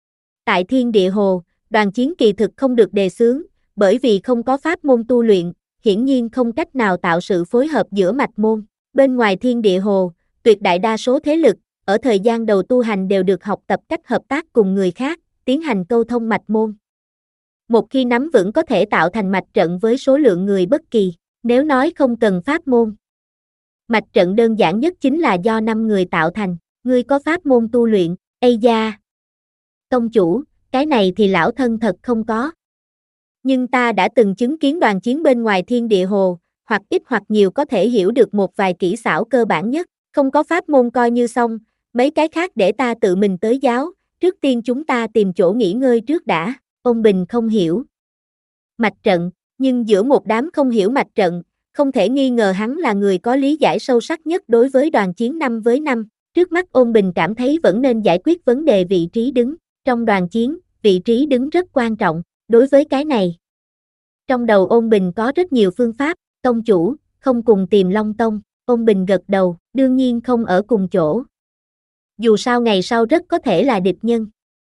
Tại Thiên Địa Hồ, đoàn chiến kỳ thực không được đề xướng, bởi vì không có pháp môn tu luyện, hiển nhiên không cách nào tạo sự phối hợp giữa mạch môn. Bên ngoài Thiên Địa Hồ, tuyệt đại đa số thế lực, ở thời gian đầu tu hành đều được học tập cách hợp tác cùng người khác, tiến hành câu thông mạch môn. một khi nắm vững có thể tạo thành mạch trận với số lượng người bất kỳ, nếu nói không cần pháp môn. Mạch trận đơn giản nhất chính là do năm người tạo thành, ngươi có pháp môn tu luyện, ây da. Tông chủ, cái này thì lão thân thật không có. Nhưng ta đã từng chứng kiến đoàn chiến bên ngoài thiên địa hồ, hoặc ít hoặc nhiều có thể hiểu được một vài kỹ xảo cơ bản nhất, không có pháp môn coi như xong, mấy cái khác để ta tự mình tới giáo, trước tiên chúng ta tìm chỗ nghỉ ngơi trước đã. Ông Bình không hiểu mạch trận, nhưng giữa một đám không hiểu mạch trận, không thể nghi ngờ hắn là người có lý giải sâu sắc nhất đối với đoàn chiến năm với năm. Trước mắt Ôn Bình cảm thấy vẫn nên giải quyết vấn đề vị trí đứng. Trong đoàn chiến, vị trí đứng rất quan trọng. Đối với cái này, trong đầu Ôn Bình có rất nhiều phương pháp. Tông chủ, không cùng tìm Long Tông. Ôn Bình gật đầu, đương nhiên không ở cùng chỗ. Dù sao ngày sau rất có thể là địch nhân.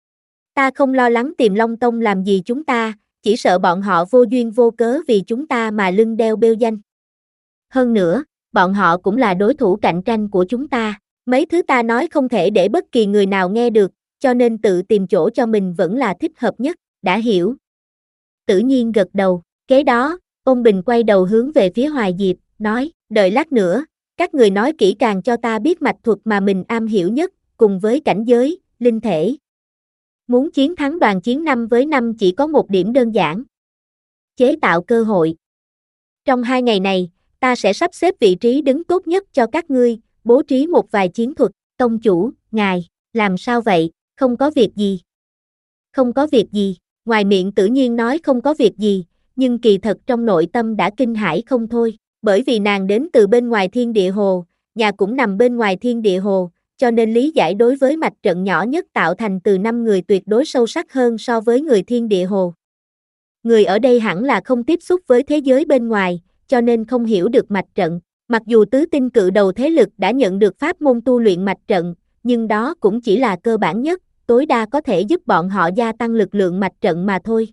Ta không lo lắng tìm Long Tông làm gì chúng ta, chỉ sợ bọn họ vô duyên vô cớ vì chúng ta mà lưng đeo bêu danh. Hơn nữa, bọn họ cũng là đối thủ cạnh tranh của chúng ta. Mấy thứ ta nói không thể để bất kỳ người nào nghe được, cho nên tự tìm chỗ cho mình vẫn là thích hợp nhất, đã hiểu. Tự nhiên gật đầu, kế đó, Ôn Bình quay đầu hướng về phía Hoài Diệp, nói, đợi lát nữa, các người nói kỹ càng cho ta biết mạch thuật mà mình am hiểu nhất, cùng với cảnh giới, linh thể. Muốn chiến thắng đoàn chiến năm với năm chỉ có một điểm đơn giản. Chế tạo cơ hội. Trong hai ngày này, ta sẽ sắp xếp vị trí đứng tốt nhất cho các ngươi, bố trí một vài chiến thuật. Tông chủ, ngài, làm sao vậy, không có việc gì. Không có việc gì, ngoài miệng tự nhiên nói không có việc gì, nhưng kỳ thật trong nội tâm đã kinh hãi không thôi, bởi vì nàng đến từ bên ngoài thiên địa hồ, nhà cũng nằm bên ngoài thiên địa hồ, cho nên lý giải đối với mạch trận nhỏ nhất tạo thành từ năm người tuyệt đối sâu sắc hơn so với người thiên địa hồ. Người ở đây hẳn là không tiếp xúc với thế giới bên ngoài, cho nên không hiểu được mạch trận. Mặc dù tứ tinh cự đầu thế lực đã nhận được pháp môn tu luyện mạch trận, nhưng đó cũng chỉ là cơ bản nhất, tối đa có thể giúp bọn họ gia tăng lực lượng mạch trận mà thôi.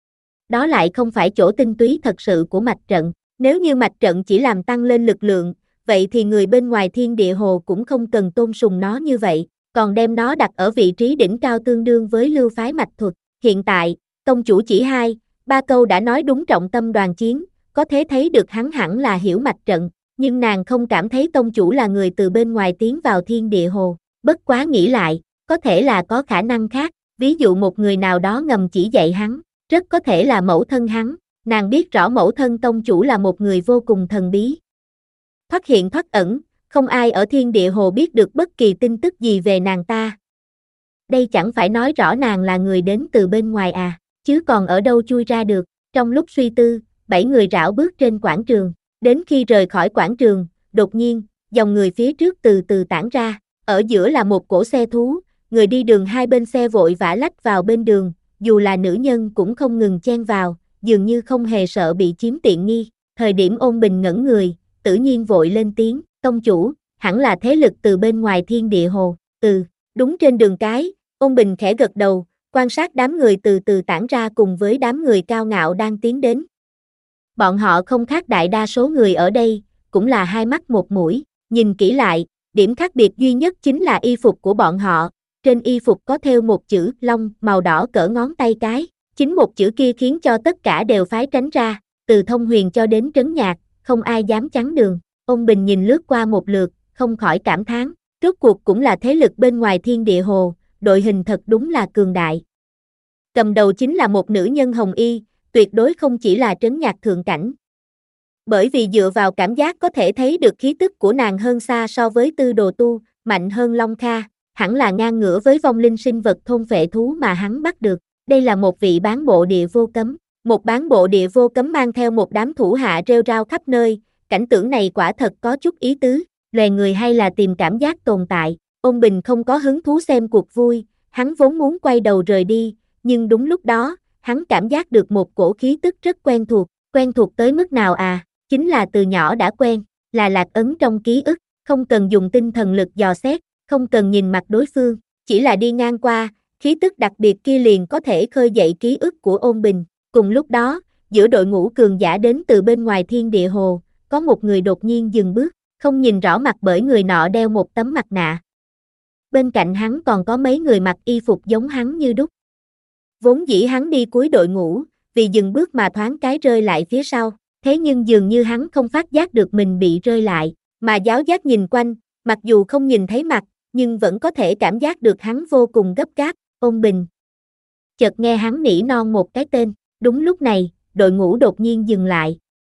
Đó lại không phải chỗ tinh túy thật sự của mạch trận. Nếu như mạch trận chỉ làm tăng lên lực lượng, vậy thì người bên ngoài thiên địa hồ cũng không cần tôn sùng nó như vậy, còn đem nó đặt ở vị trí đỉnh cao tương đương với lưu phái mạch thuật. Hiện tại, tông chủ chỉ hai, ba câu đã nói đúng trọng tâm đoàn chiến, có thể thấy được hắn hẳn là hiểu mạch trận, nhưng nàng không cảm thấy tông chủ là người từ bên ngoài tiến vào thiên địa hồ. Bất quá nghĩ lại, có thể là có khả năng khác, ví dụ một người nào đó ngầm chỉ dạy hắn, rất có thể là mẫu thân hắn. Nàng biết rõ mẫu thân tông chủ là một người vô cùng thần bí. Thoát hiện thoát ẩn, không ai ở thiên địa hồ biết được bất kỳ tin tức gì về nàng ta. Đây chẳng phải nói rõ nàng là người đến từ bên ngoài à, chứ còn ở đâu chui ra được. Trong lúc suy tư, bảy người rảo bước trên quảng trường. Đến khi rời khỏi quảng trường, đột nhiên, dòng người phía trước từ từ tản ra. Ở giữa là một cỗ xe thú, người đi đường hai bên xe vội vã lách vào bên đường, dù là nữ nhân cũng không ngừng chen vào, dường như không hề sợ bị chiếm tiện nghi. Thời điểm Ôn Bình ngẩn người, tự nhiên vội lên tiếng, tông chủ, hẳn là thế lực từ bên ngoài thiên địa hồ. Ừ, đúng. Trên đường cái, Ôn Bình khẽ gật đầu, quan sát đám người từ từ tản ra cùng với đám người cao ngạo đang tiến đến. Bọn họ không khác đại đa số người ở đây, cũng là hai mắt một mũi. Nhìn kỹ lại, điểm khác biệt duy nhất chính là y phục của bọn họ. Trên y phục có thêu một chữ long màu đỏ cỡ ngón tay cái. Chính một chữ kia khiến cho tất cả đều phái tránh ra, từ Thông Huyền cho đến Trấn Nhạc, không ai dám chắn đường. Ôn Bình nhìn lướt qua một lượt, không khỏi cảm thán, rốt cuộc cũng là thế lực bên ngoài thiên địa hồ, đội hình thật đúng là cường đại. Cầm đầu chính là một nữ nhân hồng y, tuyệt đối không chỉ là Trấn Nhạc thượng cảnh. Bởi vì dựa vào cảm giác có thể thấy được khí tức của nàng hơn xa so với Tư Đồ Tu, mạnh hơn Long Kha, hẳn là ngang ngửa với vong linh sinh vật thôn phệ thú mà hắn bắt được. Đây là một vị bán bộ địa vô cấm, một bán bộ địa vô cấm mang theo một đám thủ hạ rêu rao khắp nơi, cảnh tượng này quả thật có chút ý tứ, loài người hay là tìm cảm giác tồn tại. Ôn Bình không có hứng thú xem cuộc vui, hắn vốn muốn quay đầu rời đi, nhưng đúng lúc đó, hắn cảm giác được một cổ khí tức rất quen thuộc, quen thuộc tới mức nào à, chính là từ nhỏ đã quen, là lạc ấn trong ký ức, không cần dùng tinh thần lực dò xét, không cần nhìn mặt đối phương, chỉ là đi ngang qua, khí tức đặc biệt kia liền có thể khơi dậy ký ức của Ôn Bình. Cùng lúc đó, giữa đội ngũ cường giả đến từ bên ngoài thiên địa hồ, có một người đột nhiên dừng bước, không nhìn rõ mặt bởi người nọ đeo một tấm mặt nạ. Bên cạnh hắn còn có mấy người mặc y phục giống hắn như đúc. Vốn dĩ hắn đi cuối đội ngũ, vì dừng bước mà thoáng cái rơi lại phía sau. Thế nhưng dường như hắn không phát giác được mình bị rơi lại, mà giáo giác nhìn quanh, mặc dù không nhìn thấy mặt, nhưng vẫn có thể cảm giác được hắn vô cùng gấp gáp. Ôn Bình. Chợt nghe hắn nỉ non một cái tên. Đúng lúc này, đội ngũ đột nhiên dừng lại.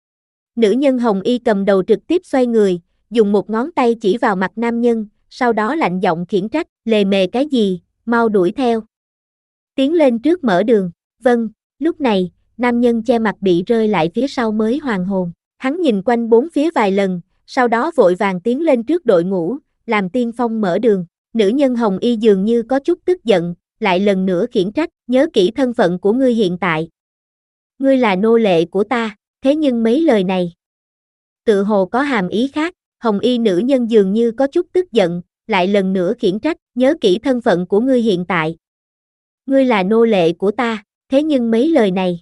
Nữ nhân hồng y cầm đầu trực tiếp xoay người, dùng một ngón tay chỉ vào mặt nam nhân, sau đó lạnh giọng khiển trách, lề mề cái gì, mau đuổi theo. Tiến lên trước mở đường. Vâng. Lúc này, nam nhân che mặt bị rơi lại phía sau mới hoàn hồn. Hắn nhìn quanh bốn phía vài lần, sau đó vội vàng tiến lên trước đội ngũ, làm tiên phong mở đường. Nữ nhân hồng y dường như có chút tức giận, lại lần nữa khiển trách, nhớ kỹ thân phận của ngươi hiện tại. Ngươi là nô lệ của ta, thế nhưng mấy lời này tự hồ có hàm ý khác. Hồng y nữ nhân dường như có chút tức giận, lại lần nữa khiển trách, nhớ kỹ thân phận của ngươi hiện tại. Ngươi là nô lệ của ta, thế nhưng mấy lời này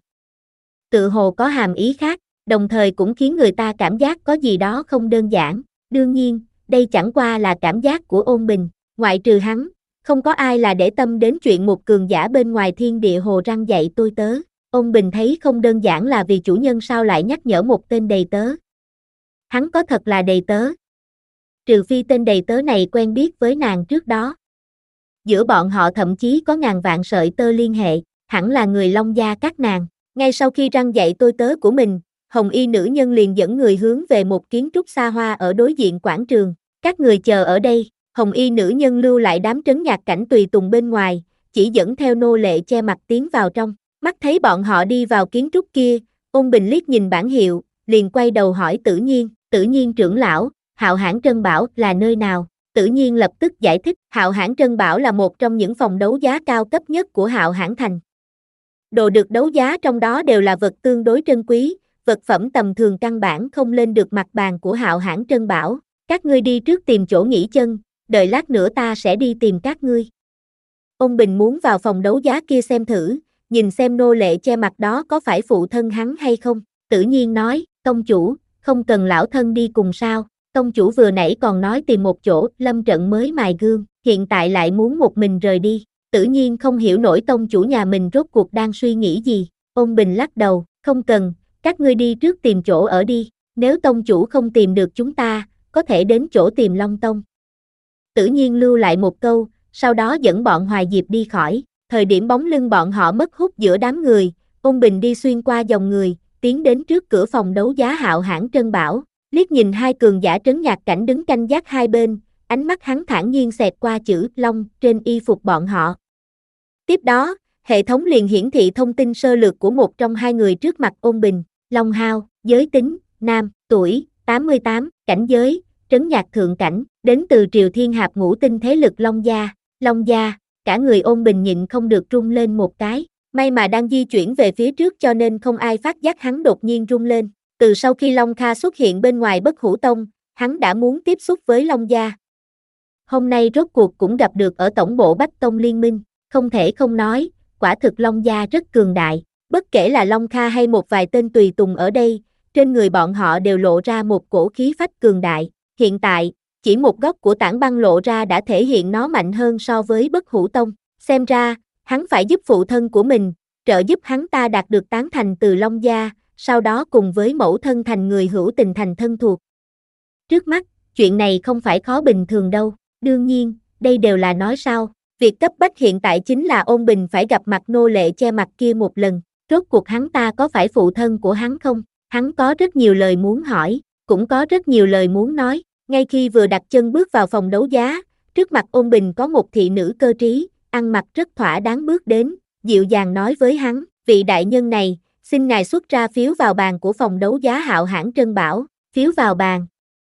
tự hồ có hàm ý khác, đồng thời cũng khiến người ta cảm giác có gì đó không đơn giản. Đương nhiên, đây chẳng qua là cảm giác của Ôn Bình, ngoại trừ hắn, không có ai là để tâm đến chuyện một cường giả bên ngoài thiên địa hồ răng dạy tôi tớ. Ôn Bình thấy không đơn giản là vì chủ nhân sao lại nhắc nhở một tên đầy tớ. Hắn có thật là đầy tớ. Trừ phi tên đầy tớ này quen biết với nàng trước đó. Giữa bọn họ thậm chí có ngàn vạn sợi tơ liên hệ, hẳn là người Long gia các nàng. Ngay sau khi răng dạy tôi tớ của mình, hồng y nữ nhân liền dẫn người hướng về một kiến trúc xa hoa ở đối diện quảng trường. Các người chờ ở đây. Hồng y nữ nhân lưu lại đám trấn nhạc cảnh tùy tùng bên ngoài, chỉ dẫn theo nô lệ che mặt tiến vào trong. Mắt thấy bọn họ đi vào kiến trúc kia, Ôn Bình liếc nhìn bảng hiệu, liền quay đầu hỏi Tử Nhiên, Tử Nhiên trưởng lão, Hạo Hãn Trân Bảo là nơi nào? Tử Nhiên lập tức giải thích, Hạo Hãn Trân Bảo là một trong những phòng đấu giá cao cấp nhất của Hạo Hãn Thành. Đồ được đấu giá trong đó đều là vật tương đối trân quý, vật phẩm tầm thường căn bản không lên được mặt bàn của Hạo Hãn Trân Bảo. Các ngươi đi trước tìm chỗ nghỉ chân, đợi lát nữa ta sẽ đi tìm các ngươi. Ôn Bình muốn vào phòng đấu giá kia xem thử, nhìn xem nô lệ che mặt đó có phải phụ thân hắn hay không. Tử Nhiên nói, công chủ, không cần lão thân đi cùng sao? Công chủ vừa nãy còn nói tìm một chỗ lâm trận mới mài gương, hiện tại lại muốn một mình rời đi. Tử Nhiên không hiểu nổi tông chủ nhà mình rốt cuộc đang suy nghĩ gì. Ôn Bình lắc đầu, không cần, các ngươi đi trước tìm chỗ ở đi, nếu tông chủ không tìm được chúng ta, có thể đến chỗ tìm Long Tông. Tử Nhiên lưu lại một câu, sau đó dẫn bọn Hoài Diệp đi khỏi. Thời điểm bóng lưng bọn họ mất hút giữa đám người, Ôn Bình đi xuyên qua dòng người, tiến đến trước cửa phòng đấu giá Hạo Hãn Trân Bảo, liếc nhìn hai cường giả trấn nhạc cảnh đứng canh gác hai bên, ánh mắt hắn thản nhiên xẹt qua chữ Long trên y phục bọn họ. Tiếp đó, hệ thống liền hiển thị thông tin sơ lược của một trong hai người trước mặt Ôn Bình. Long Hao, giới tính, nam, tuổi, tám mươi tám, cảnh giới, trấn nhạc thượng cảnh, đến từ Triều Thiên Hạp Ngũ Tinh thế lực Long gia. Long gia, cả người Ôn Bình nhịn không được rung lên một cái, may mà đang di chuyển về phía trước cho nên không ai phát giác hắn đột nhiên rung lên. Từ sau khi Long Kha xuất hiện bên ngoài Bất Hủ Tông, hắn đã muốn tiếp xúc với Long gia. Hôm nay rốt cuộc cũng gặp được ở tổng bộ Bách Tông Liên Minh, không thể không nói, quả thực Long gia rất cường đại, bất kể là Long Kha hay một vài tên tùy tùng ở đây, trên người bọn họ đều lộ ra một cổ khí phách cường đại. Hiện tại, chỉ một góc của tảng băng lộ ra đã thể hiện nó mạnh hơn so với Bất Hủ Tông, xem ra, hắn phải giúp phụ thân của mình, trợ giúp hắn ta đạt được tán thành từ Long gia, sau đó cùng với mẫu thân thành người hữu tình thành thân thuộc. Trước mắt, chuyện này không phải khó bình thường đâu, đương nhiên, đây đều là nói sau. Việc cấp bách hiện tại chính là Ôn Bình phải gặp mặt nô lệ che mặt kia một lần, rốt cuộc hắn ta có phải phụ thân của hắn không? Hắn có rất nhiều lời muốn hỏi, cũng có rất nhiều lời muốn nói. Ngay khi vừa đặt chân bước vào phòng đấu giá, trước mặt Ôn Bình có một thị nữ cơ trí, ăn mặc rất thỏa đáng bước đến, dịu dàng nói với hắn, vị đại nhân này, xin ngài xuất ra phiếu vào bàn của phòng đấu giá Hạo Hãn Trân Bảo. Phiếu vào bàn.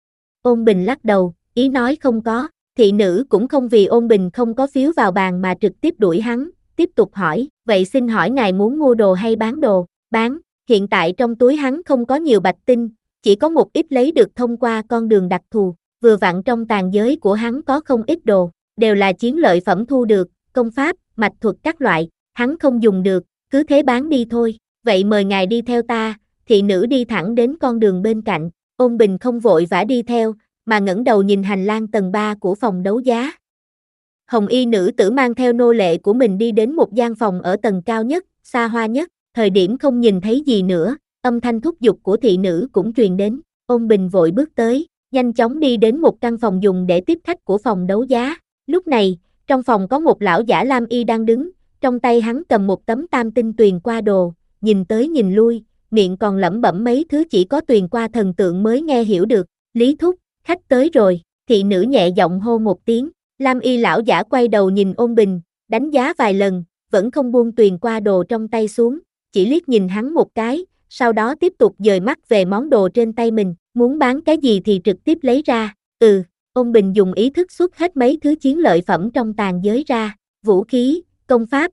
Ôn Bình lắc đầu, ý nói không có. Thị nữ cũng không vì Ôn Bình không có phiếu vào bàn mà trực tiếp đuổi hắn, tiếp tục hỏi, vậy xin hỏi ngài muốn mua đồ hay bán đồ? Bán, hiện tại trong túi hắn không có nhiều bạch tinh, chỉ có một ít lấy được thông qua con đường đặc thù, vừa vặn trong tàn giới của hắn có không ít đồ, đều là chiến lợi phẩm thu được, công pháp, mạch thuật các loại, hắn không dùng được, cứ thế bán đi thôi, vậy mời ngài đi theo ta. Thị nữ đi thẳng đến con đường bên cạnh, Ôn Bình không vội vã đi theo, mà ngẩng đầu nhìn hành lang tầng ba của phòng đấu giá. Hồng y nữ tử mang theo nô lệ của mình đi đến một gian phòng ở tầng cao nhất, xa hoa nhất, Thời điểm không nhìn thấy gì nữa, âm thanh thúc giục của thị nữ cũng truyền đến, Ôn Bình vội bước tới, nhanh chóng đi đến một căn phòng dùng để tiếp khách của phòng đấu giá. Lúc này, trong phòng có một lão giả lam y đang đứng, trong tay hắn cầm một tấm tam tinh tuyền qua đồ, nhìn tới nhìn lui, miệng còn lẩm bẩm mấy thứ chỉ có tuyền qua thần tượng mới nghe hiểu được. Lý thúc, khách tới rồi, thị nữ nhẹ giọng hô một tiếng, lam y lão giả quay đầu nhìn Ôn Bình, đánh giá vài lần, vẫn không buông tuyền qua đồ trong tay xuống, chỉ liếc nhìn hắn một cái, sau đó tiếp tục dời mắt về món đồ trên tay mình, muốn bán cái gì thì trực tiếp lấy ra. Ừ, Ôn Bình dùng ý thức xuất hết mấy thứ chiến lợi phẩm trong tàn giới ra, vũ khí, công pháp,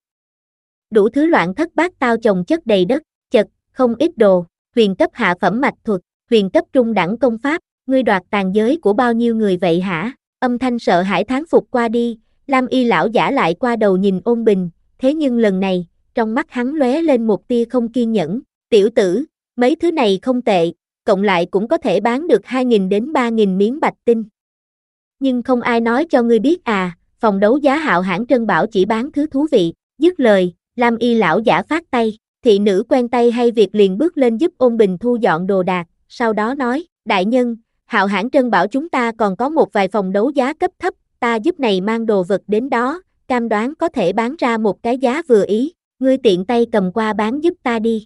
đủ thứ loạn thất bát tao chồng chất đầy đất, chật, không ít đồ, huyền cấp hạ phẩm mạch thuật, huyền cấp trung đẳng công pháp, ngươi đoạt tàn giới của bao nhiêu người vậy hả? Âm thanh sợ hãi thán phục qua đi, lam y lão giả lại qua đầu nhìn Ôn Bình, thế nhưng lần này, trong mắt hắn lóe lên một tia không kiên nhẫn, tiểu tử, mấy thứ này không tệ, cộng lại cũng có thể bán được hai nghìn đến ba nghìn miếng bạch tinh. Nhưng không ai nói cho ngươi biết à, phòng đấu giá Hạo Hãn Trân Bảo chỉ bán thứ thú vị, dứt lời, lam y lão giả phát tay, thị nữ quen tay hay việc liền bước lên giúp Ôn Bình thu dọn đồ đạc, sau đó nói, đại nhân, Hạo Hãn Trân Bảo chúng ta còn có một vài phòng đấu giá cấp thấp, ta giúp này mang đồ vật đến đó, cam đoán có thể bán ra một cái giá vừa ý, ngươi tiện tay cầm qua bán giúp ta đi.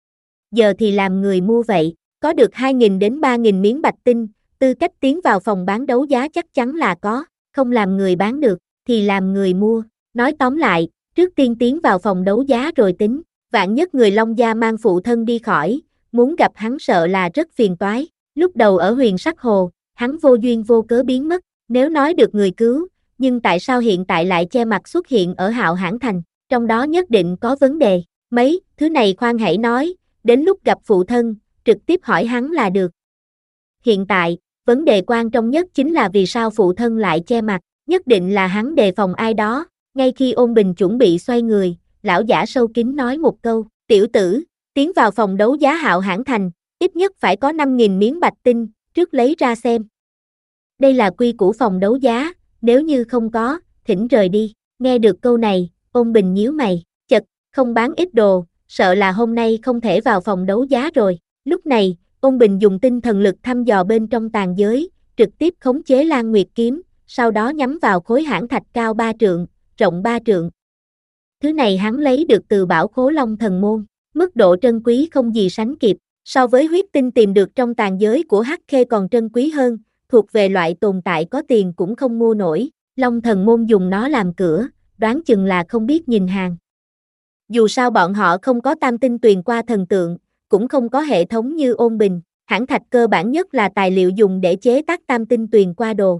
Giờ thì làm người mua vậy, có được hai nghìn đến ba nghìn miếng bạch tinh, tư cách tiến vào phòng bán đấu giá chắc chắn là có, không làm người bán được, thì làm người mua. Nói tóm lại, trước tiên tiến vào phòng đấu giá rồi tính, vạn nhất người Long gia mang phụ thân đi khỏi, muốn gặp hắn sợ là rất phiền toái. Lúc đầu ở Huyền Sắc Hồ, hắn vô duyên vô cớ biến mất, nếu nói được người cứu, nhưng tại sao hiện tại lại che mặt xuất hiện ở Hạo Hãn Thành, trong đó nhất định có vấn đề. Mấy thứ này khoan hãy nói, đến lúc gặp phụ thân, trực tiếp hỏi hắn là được. Hiện tại, vấn đề quan trọng nhất chính là vì sao phụ thân lại che mặt, nhất định là hắn đề phòng ai đó. Ngay khi Ôn Bình chuẩn bị xoay người, lão giả sâu kín nói một câu, tiểu tử, tiến vào phòng đấu giá Hạo Hãn Thành, ít nhất phải có năm nghìn miếng bạch tinh, trước lấy ra xem. Đây là quy củ phòng đấu giá, nếu như không có, thỉnh rời đi. Nghe được câu này, Ôn Bình nhíu mày, chật, không bán ít đồ, sợ là hôm nay không thể vào phòng đấu giá rồi. Lúc này, Ôn Bình dùng tinh thần lực thăm dò bên trong tàn giới, trực tiếp khống chế Lan Nguyệt kiếm, sau đó nhắm vào khối hãn thạch cao ba trượng, rộng ba trượng. Thứ này hắn lấy được từ bảo khố Long Thần Môn, mức độ trân quý không gì sánh kịp, so với huyết tinh tìm được trong tàn giới của Hắc Khê còn trân quý hơn, thuộc về loại tồn tại có tiền cũng không mua nổi. Long Thần Môn dùng nó làm cửa, đoán chừng là không biết nhìn hàng. Dù sao bọn họ không có tam tinh tuyền qua thần tượng, cũng không có hệ thống như Ôn Bình, hãn thạch cơ bản nhất là tài liệu dùng để chế tác tam tinh tuyền qua đồ.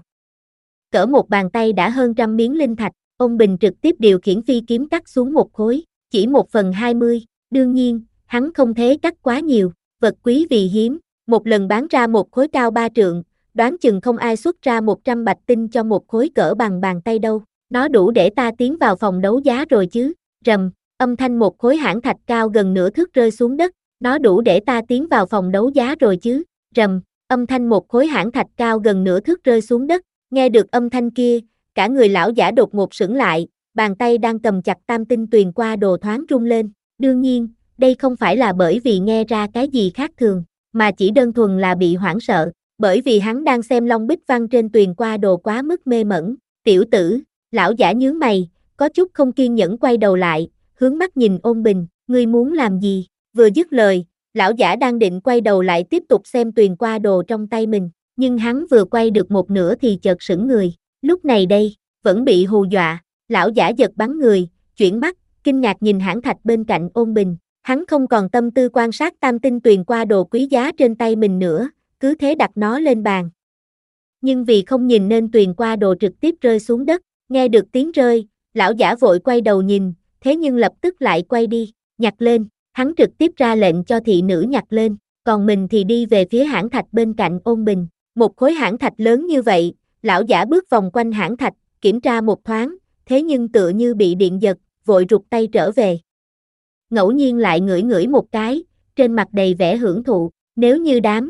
Cỡ một bàn tay đã hơn trăm miếng linh thạch, Ôn Bình trực tiếp điều khiển phi kiếm cắt xuống một khối, chỉ một phần hai mươi, đương nhiên, hắn không thể cắt quá nhiều, vật quý vì hiếm, một lần bán ra một khối cao ba trượng, đoán chừng không ai xuất ra một trăm bạch tinh cho một khối cỡ bằng bàn tay đâu, nó đủ để ta tiến vào phòng đấu giá rồi chứ. Rầm, âm thanh một khối hãn thạch cao gần nửa thước rơi xuống đất, nó đủ để ta tiến vào phòng đấu giá rồi chứ. Rầm, âm thanh một khối hãn thạch cao gần nửa thước rơi xuống đất, nghe được âm thanh kia, cả người lão giả đột ngột sững lại, bàn tay đang cầm chặt tam tinh tuyền qua đồ thoáng rung lên. Đương nhiên, đây không phải là bởi vì nghe ra cái gì khác thường, mà chỉ đơn thuần là bị hoảng sợ, bởi vì hắn đang xem long bích văn trên tuyền qua đồ quá mức mê mẩn. Tiểu tử, lão giả nhướng mày, có chút không kiên nhẫn quay đầu lại, hướng mắt nhìn Ôn Bình, ngươi muốn làm gì? Vừa dứt lời, lão giả đang định quay đầu lại tiếp tục xem tuyền qua đồ trong tay mình, nhưng hắn vừa quay được một nửa thì chợt sững người. Lúc này đây, vẫn bị hù dọa, lão giả giật bắn người, chuyển mắt, kinh ngạc nhìn hãn thạch bên cạnh Ôn Bình. Hắn không còn tâm tư quan sát tam tinh tuyền qua đồ quý giá trên tay mình nữa, cứ thế đặt nó lên bàn. Nhưng vì không nhìn nên tuyền qua đồ trực tiếp rơi xuống đất, nghe được tiếng rơi, lão giả vội quay đầu nhìn, thế nhưng lập tức lại quay đi, nhặt lên, hắn trực tiếp ra lệnh cho thị nữ nhặt lên, còn mình thì đi về phía hãn thạch bên cạnh Ôn Bình. Một khối hãn thạch lớn như vậy, lão giả bước vòng quanh hãn thạch, kiểm tra một thoáng, thế nhưng tựa như bị điện giật, vội rụt tay trở về. Ngẫu nhiên lại ngửi ngửi một cái, trên mặt đầy vẻ hưởng thụ, nếu như đám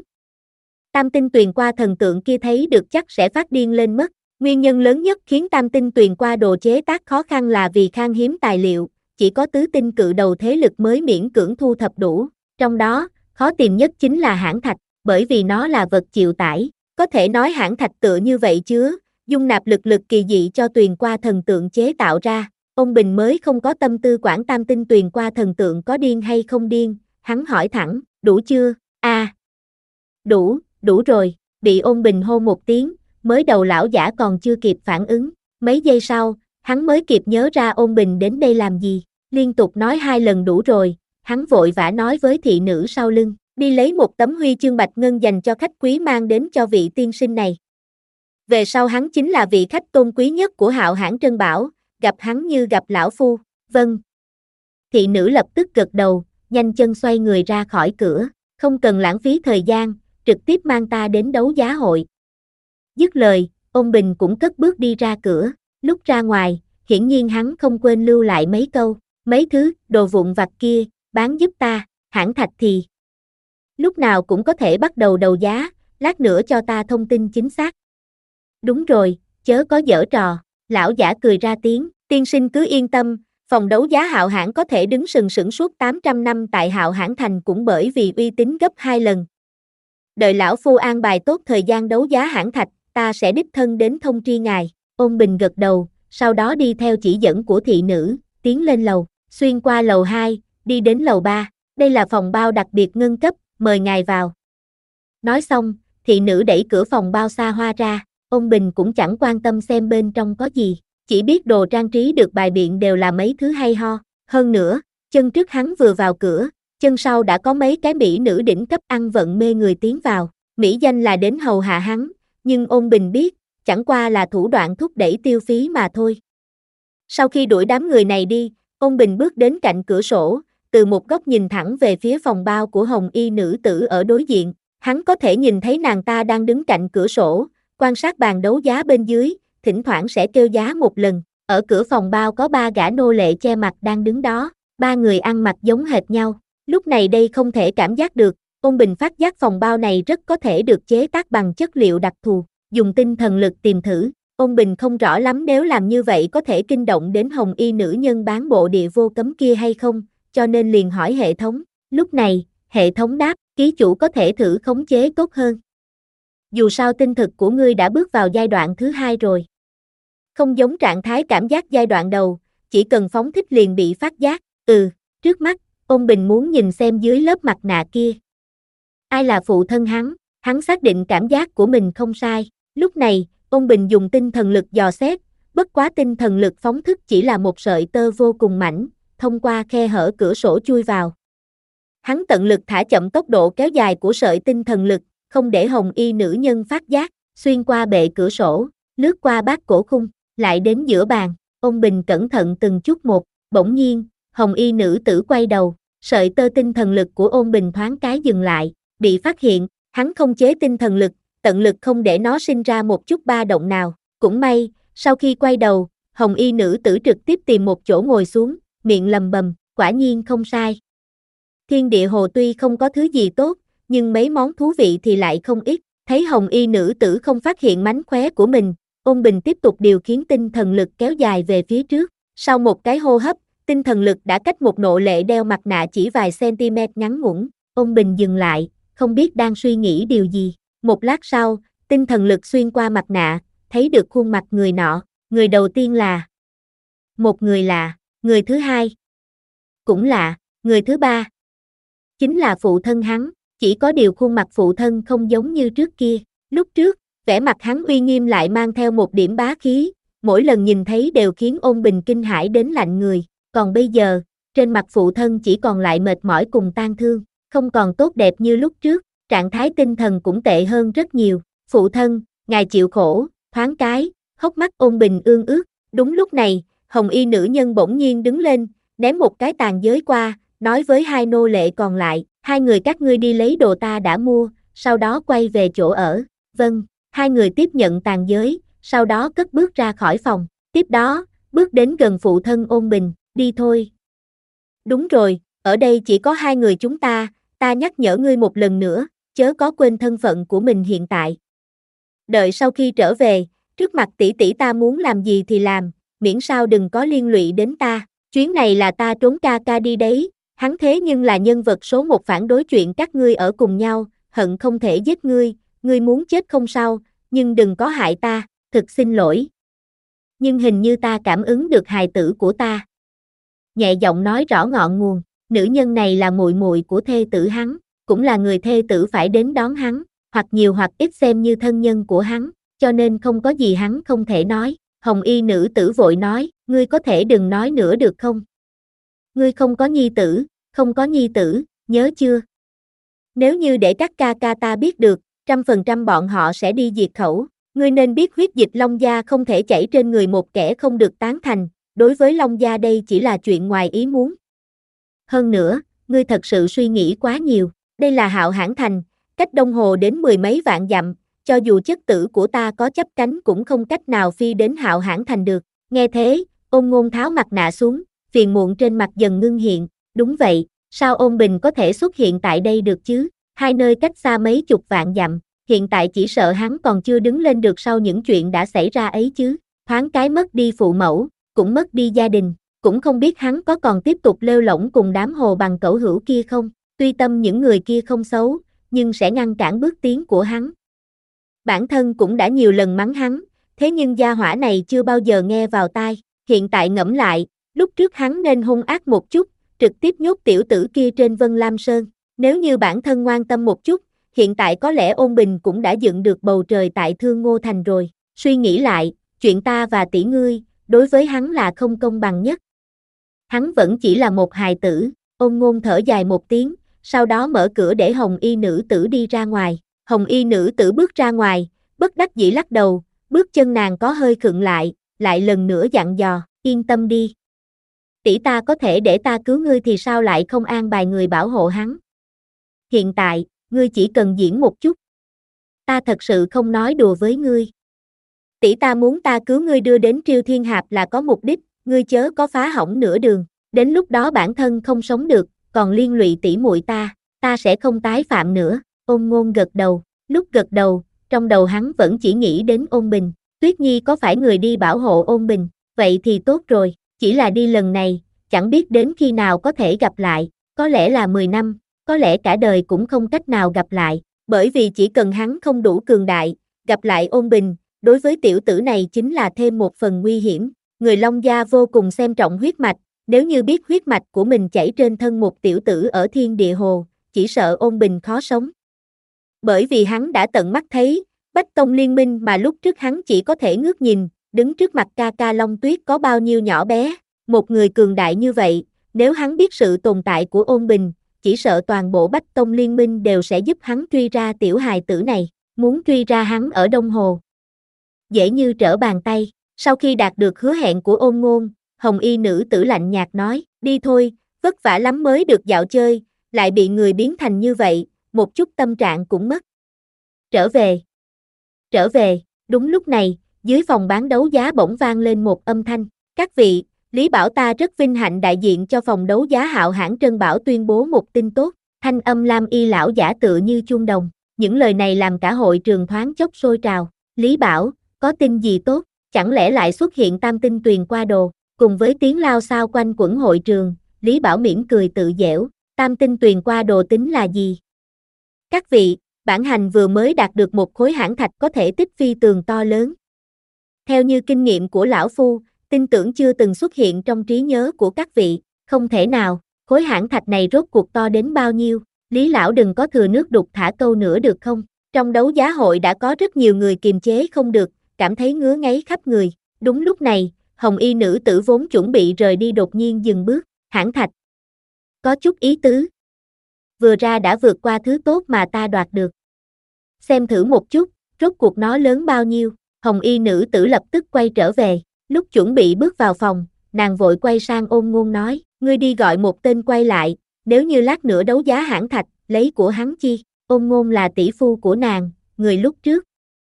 tam tinh tuyền qua thần tượng kia thấy được chắc sẽ phát điên lên mất. Nguyên nhân lớn nhất khiến tam tinh tuyền qua đồ chế tác khó khăn là vì khan hiếm tài liệu, chỉ có tứ tinh cự đầu thế lực mới miễn cưỡng thu thập đủ, trong đó, khó tìm nhất chính là hãn thạch, bởi vì nó là vật chịu tải, có thể nói hãn thạch tựa như vậy chứa, dung nạp lực lực kỳ dị cho tuyền qua thần tượng chế tạo ra, ông Bình mới không có tâm tư quản tam tinh tuyền qua thần tượng có điên hay không điên, hắn hỏi thẳng, đủ chưa, a à, đủ, đủ rồi, bị ôn Bình hô một tiếng, mới đầu lão giả còn chưa kịp phản ứng, mấy giây sau, hắn mới kịp nhớ ra ôn Bình đến đây làm gì, liên tục nói hai lần đủ rồi, hắn vội vã nói với thị nữ sau lưng, đi lấy một tấm huy chương bạch ngân dành cho khách quý mang đến cho vị tiên sinh này. Về sau hắn chính là vị khách tôn quý nhất của Hạo Hãn Trân Bảo, gặp hắn như gặp lão phu, vâng. Thị nữ lập tức gật đầu, nhanh chân xoay người ra khỏi cửa, không cần lãng phí thời gian, trực tiếp mang ta đến đấu giá hội. Dứt lời, ôn Bình cũng cất bước đi ra cửa, lúc ra ngoài, hiển nhiên hắn không quên lưu lại mấy câu, mấy thứ, đồ vụn vặt kia, bán giúp ta, hãn thạch thì lúc nào cũng có thể bắt đầu đấu giá, lát nữa cho ta thông tin chính xác. Đúng rồi, chớ có giở trò, lão giả cười ra tiếng, tiên sinh cứ yên tâm, phòng đấu giá Hạo Hãn có thể đứng sừng sững suốt tám trăm năm tại Hạo Hãn Thành cũng bởi vì uy tín gấp hai lần. Đợi lão phu an bài tốt thời gian đấu giá hãn thạch, ta sẽ đích thân đến thông tri ngài. Ôn Bình gật đầu, sau đó đi theo chỉ dẫn của thị nữ, tiến lên lầu, xuyên qua lầu hai, đi đến lầu ba. Đây là phòng bao đặc biệt ngân cấp, mời ngài vào. Nói xong, thị nữ đẩy cửa phòng bao xa hoa ra, ôn Bình cũng chẳng quan tâm xem bên trong có gì, chỉ biết đồ trang trí được bài biện đều là mấy thứ hay ho. Hơn nữa, chân trước hắn vừa vào cửa, chân sau đã có mấy cái mỹ nữ đỉnh cấp ăn vận mê người tiến vào, mỹ danh là đến hầu hạ hắn, nhưng ôn Bình biết, chẳng qua là thủ đoạn thúc đẩy tiêu phí mà thôi. Sau khi đuổi đám người này đi, ôn Bình bước đến cạnh cửa sổ, từ một góc nhìn thẳng về phía phòng bao của hồng y nữ tử ở đối diện, hắn có thể nhìn thấy nàng ta đang đứng cạnh cửa sổ, quan sát bàn đấu giá bên dưới, thỉnh thoảng sẽ kêu giá một lần, ở cửa phòng bao có ba gã nô lệ che mặt đang đứng đó, ba người ăn mặc giống hệt nhau. Lúc này đây không thể cảm giác được, ôn Bình phát giác phòng bao này rất có thể được chế tác bằng chất liệu đặc thù, dùng tinh thần lực tìm thử, ôn Bình không rõ lắm nếu làm như vậy có thể kinh động đến hồng y nữ nhân bán bộ địa vô cấm kia hay không, cho nên liền hỏi hệ thống, lúc này, hệ thống đáp, ký chủ có thể thử khống chế tốt hơn. Dù sao tinh thực của ngươi đã bước vào giai đoạn thứ hai rồi. Không giống trạng thái cảm giác giai đoạn đầu, chỉ cần phóng thích liền bị phát giác, ừ, trước mắt, ôn Bình muốn nhìn xem dưới lớp mặt nạ kia. Ai là phụ thân hắn, hắn xác định cảm giác của mình không sai. Lúc này, ôn Bình dùng tinh thần lực dò xét, bất quá tinh thần lực phóng thức chỉ là một sợi tơ vô cùng mảnh, thông qua khe hở cửa sổ chui vào. Hắn tận lực thả chậm tốc độ kéo dài của sợi tinh thần lực, không để hồng y nữ nhân phát giác, xuyên qua bệ cửa sổ, lướt qua bát cổ khung, lại đến giữa bàn, ôn Bình cẩn thận từng chút một, bỗng nhiên, hồng y nữ tử quay đầu, sợi tơ tinh thần lực của ôn Bình thoáng cái dừng lại, bị phát hiện, hắn không chế tinh thần lực, tận lực không để nó sinh ra một chút ba động nào, cũng may, sau khi quay đầu, hồng y nữ tử trực tiếp tìm một chỗ ngồi xuống, miệng lầm bầm, quả nhiên không sai. Thiên địa hồ tuy không có thứ gì tốt, nhưng mấy món thú vị thì lại không ít, thấy hồng y nữ tử không phát hiện mánh khóe của mình, ôn Bình tiếp tục điều khiển tinh thần lực kéo dài về phía trước, sau một cái hô hấp, tinh thần lực đã cách một nộ lệ đeo mặt nạ chỉ vài cm ngắn ngủn, ôn Bình dừng lại, không biết đang suy nghĩ điều gì, một lát sau, tinh thần lực xuyên qua mặt nạ, thấy được khuôn mặt người nọ, người đầu tiên là một người lạ, người thứ hai cũng lạ, người thứ ba chính là phụ thân hắn, chỉ có điều khuôn mặt phụ thân không giống như trước kia, lúc trước, vẻ mặt hắn uy nghiêm lại mang theo một điểm bá khí, mỗi lần nhìn thấy đều khiến ôn Bình kinh hãi đến lạnh người, còn bây giờ, trên mặt phụ thân chỉ còn lại mệt mỏi cùng tang thương, không còn tốt đẹp như lúc trước, trạng thái tinh thần cũng tệ hơn rất nhiều, phụ thân, ngài chịu khổ, thoáng cái, hốc mắt ôn Bình ương ướt, đúng lúc này, hồng y nữ nhân bỗng nhiên đứng lên, ném một cái tàn giới qua, nói với hai nô lệ còn lại, hai người các ngươi đi lấy đồ ta đã mua, sau đó quay về chỗ ở, vâng, hai người tiếp nhận tàn giới, sau đó cất bước ra khỏi phòng, tiếp đó, bước đến gần phụ thân ôn Bình, đi thôi. Đúng rồi, ở đây chỉ có hai người chúng ta, ta nhắc nhở ngươi một lần nữa, chớ có quên thân phận của mình hiện tại. Đợi sau khi trở về, trước mặt tỷ tỷ ta muốn làm gì thì làm, miễn sao đừng có liên lụy đến ta, Chuyến này là ta trốn ca ca đi đấy, hắn thế nhưng là nhân vật số một phản đối chuyện các ngươi ở cùng nhau, hận không thể giết ngươi, ngươi muốn chết không sao, nhưng đừng có hại ta, thực xin lỗi. Nhưng hình như ta cảm ứng được hài tử của ta. Nhẹ giọng nói rõ ngọn nguồn, nữ nhân này là muội muội của thê tử hắn, cũng là người thê tử phải đến đón hắn, hoặc nhiều hoặc ít xem như thân nhân của hắn, cho nên không có gì hắn không thể nói. Hồng y nữ tử vội nói, ngươi có thể đừng nói nữa được không? Ngươi không có nhi tử, không có nhi tử, nhớ chưa? Nếu như để các ca ca ta biết được, trăm phần trăm bọn họ sẽ đi diệt khẩu. Ngươi nên biết huyết dịch Long Gia không thể chảy trên người một kẻ không được tán thành, đối với Long Gia đây chỉ là chuyện ngoài ý muốn. Hơn nữa, ngươi thật sự suy nghĩ quá nhiều, đây là Hạo Hãn Thành, cách Đông Hồ đến mười mấy vạn dặm, cho dù chất tử của ta có chấp cánh cũng không cách nào phi đến Hạo Hãn Thành được. Nghe thế, Ôn Ngôn tháo mặt nạ xuống, phiền muộn trên mặt dần ngưng hiện, đúng vậy, sao Ôn Bình có thể xuất hiện tại đây được chứ, hai nơi cách xa mấy chục vạn dặm, hiện tại chỉ sợ hắn còn chưa đứng lên được sau những chuyện đã xảy ra ấy chứ, thoáng cái mất đi phụ mẫu, cũng mất đi gia đình, cũng không biết hắn có còn tiếp tục lêu lổng cùng đám hồ bằng cẩu hữu kia không, tuy tâm những người kia không xấu, nhưng sẽ ngăn cản bước tiến của hắn. Bản thân cũng đã nhiều lần mắng hắn, thế nhưng gia hỏa này chưa bao giờ nghe vào tai, hiện tại ngẫm lại, lúc trước hắn nên hung ác một chút, trực tiếp nhốt tiểu tử kia trên Vân Lam Sơn, nếu như bản thân ngoan tâm một chút, hiện tại có lẽ Ôn Bình cũng đã dựng được bầu trời tại Thương Ngô Thành rồi, suy nghĩ lại, chuyện ta và tỷ ngươi, đối với hắn là không công bằng nhất. Hắn vẫn chỉ là một hài tử, Ôn Ngôn thở dài một tiếng, sau đó mở cửa để Hồng y nữ tử đi ra ngoài. Hồng y nữ tử bước ra ngoài, bất đắc dĩ lắc đầu, bước chân nàng có hơi khựng lại, lại lần nữa dặn dò, yên tâm đi. Tỷ ta có thể để ta cứu ngươi thì sao lại không an bài người bảo hộ hắn. Hiện tại, ngươi chỉ cần diễn một chút. Ta thật sự không nói đùa với ngươi. Tỷ ta muốn ta cứu ngươi đưa đến Triêu Thiên Hạp là có mục đích, ngươi chớ có phá hỏng nửa đường, đến lúc đó bản thân không sống được, còn liên lụy tỷ muội ta, ta sẽ không tái phạm nữa. Ôn Ngôn gật đầu, lúc gật đầu, trong đầu hắn vẫn chỉ nghĩ đến Ôn Bình, Tuyết Nhi có phải người đi bảo hộ Ôn Bình, vậy thì tốt rồi, chỉ là đi lần này, chẳng biết đến khi nào có thể gặp lại, có lẽ là mười năm, có lẽ cả đời cũng không cách nào gặp lại, bởi vì chỉ cần hắn không đủ cường đại, gặp lại Ôn Bình, đối với tiểu tử này chính là thêm một phần nguy hiểm, người Long Gia vô cùng xem trọng huyết mạch, nếu như biết huyết mạch của mình chảy trên thân một tiểu tử ở Thiên Địa Hồ, chỉ sợ Ôn Bình khó sống. Bởi vì hắn đã tận mắt thấy, Bách Tông liên minh mà lúc trước hắn chỉ có thể ngước nhìn, đứng trước mặt ca ca Long Tuyết có bao nhiêu nhỏ bé, một người cường đại như vậy, nếu hắn biết sự tồn tại của Ôn Bình, chỉ sợ toàn bộ Bách Tông liên minh đều sẽ giúp hắn truy ra tiểu hài tử này, muốn truy ra hắn ở Đông Hồ. Dễ như trở bàn tay, sau khi đạt được hứa hẹn của Ôn Ngôn, Hồng y nữ tử lạnh nhạt nói, đi thôi, vất vả lắm mới được dạo chơi, lại bị người biến thành như vậy, một chút tâm trạng cũng mất. Trở về. Trở về, đúng lúc này, dưới phòng bán đấu giá bỗng vang lên một âm thanh, các vị, Lý Bảo ta rất vinh hạnh đại diện cho phòng đấu giá Hạo Hãn Trân Bảo tuyên bố một tin tốt, thanh âm lam y lão giả tựa như chuông đồng, những lời này làm cả hội trường thoáng chốc sôi trào, Lý Bảo, có tin gì tốt, chẳng lẽ lại xuất hiện tam tinh tuyền qua đồ, cùng với tiếng lao xao quanh quẩn hội trường, Lý Bảo mỉm cười tự giễu, tam tinh tuyền qua đồ tính là gì? Các vị, bản hành vừa mới đạt được một khối hãn thạch có thể tích phi tường to lớn. Theo như kinh nghiệm của lão phu, tin tưởng chưa từng xuất hiện trong trí nhớ của các vị, không thể nào, khối hãn thạch này rốt cuộc to đến bao nhiêu, Lý lão đừng có thừa nước đục thả câu nữa được không? Trong đấu giá hội đã có rất nhiều người kiềm chế không được, cảm thấy ngứa ngáy khắp người. Đúng lúc này, Hồng y nữ tử vốn chuẩn bị rời đi đột nhiên dừng bước, hãn thạch. Có chút ý tứ. Vừa ra đã vượt qua thứ tốt mà ta đoạt được. Xem thử một chút, rốt cuộc nó lớn bao nhiêu, Hồng y nữ tử lập tức quay trở về, lúc chuẩn bị bước vào phòng, nàng vội quay sang Ôn Ngôn nói, ngươi đi gọi một tên quay lại, nếu như lát nữa đấu giá hãn thạch, lấy của hắn chi, Ôn Ngôn là tỷ phu của nàng, người lúc trước.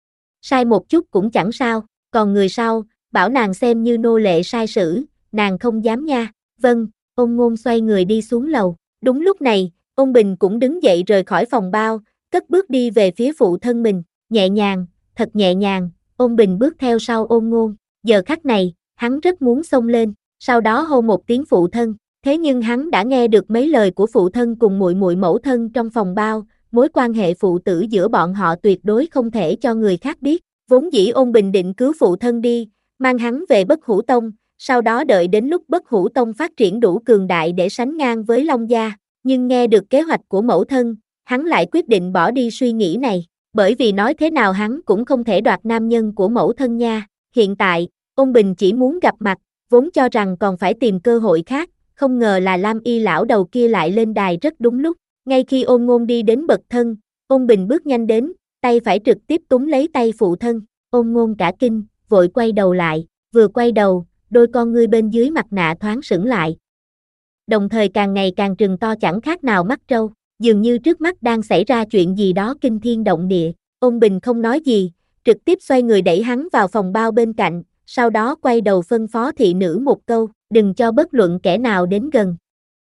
Sai một chút cũng chẳng sao, còn người sau, bảo nàng xem như nô lệ sai sử, nàng không dám nha, vâng, Ôn Ngôn xoay người đi xuống lầu, đúng lúc này, Ôn Bình cũng đứng dậy rời khỏi phòng bao, cất bước đi về phía phụ thân mình, nhẹ nhàng, thật nhẹ nhàng, Ôn Bình bước theo sau Ôn Ngôn, giờ khắc này, hắn rất muốn xông lên, sau đó hô một tiếng phụ thân. Thế nhưng hắn đã nghe được mấy lời của phụ thân cùng muội muội mẫu thân trong phòng bao, mối quan hệ phụ tử giữa bọn họ tuyệt đối không thể cho người khác biết. Vốn dĩ Ôn Bình định cứu phụ thân đi, mang hắn về Bất Hủ Tông, sau đó đợi đến lúc Bất Hủ Tông phát triển đủ cường đại để sánh ngang với Long Gia, nhưng nghe được kế hoạch của mẫu thân, hắn lại quyết định bỏ đi suy nghĩ này, bởi vì nói thế nào hắn cũng không thể đoạt nam nhân của mẫu thân nha. Hiện tại, Ôn Bình chỉ muốn gặp mặt, vốn cho rằng còn phải tìm cơ hội khác, không ngờ là Lam Y lão đầu kia lại lên đài rất đúng lúc. Ngay khi Ôn Ngôn đi đến bậc thân, Ôn Bình bước nhanh đến, tay phải trực tiếp túm lấy tay phụ thân. Ôn Ngôn cả kinh, vội quay đầu lại, vừa quay đầu, đôi con ngươi bên dưới mặt nạ thoáng sững lại. Đồng thời càng ngày càng trừng to chẳng khác nào mắt trâu, dường như trước mắt đang xảy ra chuyện gì đó kinh thiên động địa. Ôn Bình không nói gì, trực tiếp xoay người đẩy hắn vào phòng bao bên cạnh, sau đó quay đầu phân phó thị nữ một câu, đừng cho bất luận kẻ nào đến gần.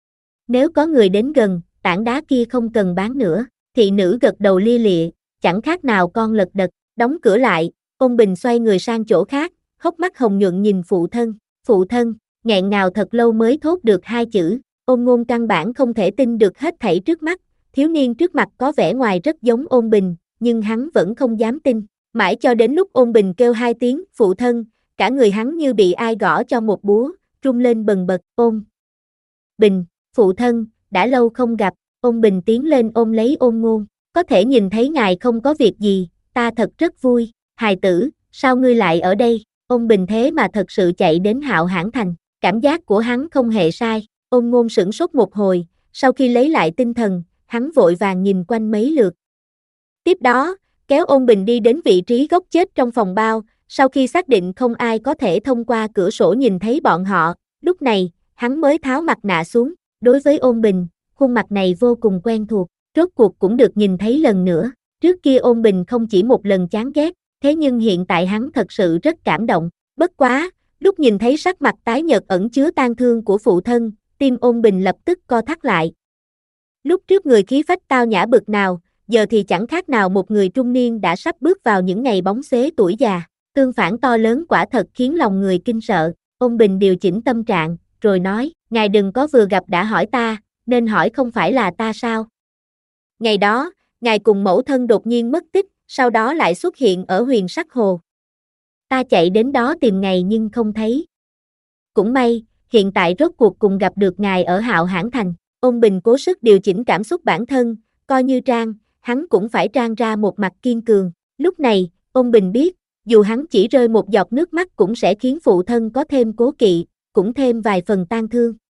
Nếu có người đến gần, tảng đá kia không cần bán nữa. Thị nữ gật đầu lia lịa, chẳng khác nào con lật đật, đóng cửa lại. Ôn Bình xoay người sang chỗ khác, hốc mắt hồng nhuận nhìn phụ thân. Phụ thân, nghẹn ngào thật lâu mới thốt được hai chữ. Ôn Ngôn căn bản không thể tin được hết thảy trước mắt. Thiếu niên trước mặt có vẻ ngoài rất giống Ôn Bình, nhưng hắn vẫn không dám tin. Mãi cho đến lúc Ôn Bình kêu hai tiếng phụ thân, cả người hắn như bị ai gõ cho một búa, rung lên bần bật. Ôn Bình, phụ thân, đã lâu không gặp. Ôn Bình tiến lên ôm lấy Ôn Ngôn, có thể nhìn thấy ngài không có việc gì, ta thật rất vui. Hài tử, sao ngươi lại ở đây? Ôn Bình thế mà thật sự chạy đến Hạo Hãn Thành, cảm giác của hắn không hề sai. Ôn Ngôn sửng sốt một hồi, sau khi lấy lại tinh thần, hắn vội vàng nhìn quanh mấy lượt. Tiếp đó, kéo Ôn Bình đi đến vị trí góc chết trong phòng bao, sau khi xác định không ai có thể thông qua cửa sổ nhìn thấy bọn họ, lúc này, hắn mới tháo mặt nạ xuống. Đối với Ôn Bình, khuôn mặt này vô cùng quen thuộc, rốt cuộc cũng được nhìn thấy lần nữa. Trước kia Ôn Bình không chỉ một lần chán ghét, thế nhưng hiện tại hắn thật sự rất cảm động. Bất quá, lúc nhìn thấy sắc mặt tái nhợt ẩn chứa tang thương của phụ thân, tim Ôn Bình lập tức co thắt lại. Lúc trước người khí phách tao nhã bực nào, giờ thì chẳng khác nào một người trung niên đã sắp bước vào những ngày bóng xế tuổi già. Tương phản to lớn quả thật khiến lòng người kinh sợ. Ôn Bình điều chỉnh tâm trạng, rồi nói, ngài đừng có vừa gặp đã hỏi ta, nên hỏi không phải là ta sao? Ngày đó, ngài cùng mẫu thân đột nhiên mất tích, sau đó lại xuất hiện ở Huyền Sắc Hồ. Ta chạy đến đó tìm ngài nhưng không thấy. Cũng may, hiện tại rốt cuộc cùng gặp được ngài ở Hạo Hãn Thành. Ôn Bình cố sức điều chỉnh cảm xúc bản thân, coi như trang, hắn cũng phải trang ra một mặt kiên cường. Lúc này, Ôn Bình biết, dù hắn chỉ rơi một giọt nước mắt cũng sẽ khiến phụ thân có thêm cố kỵ, cũng thêm vài phần tang thương.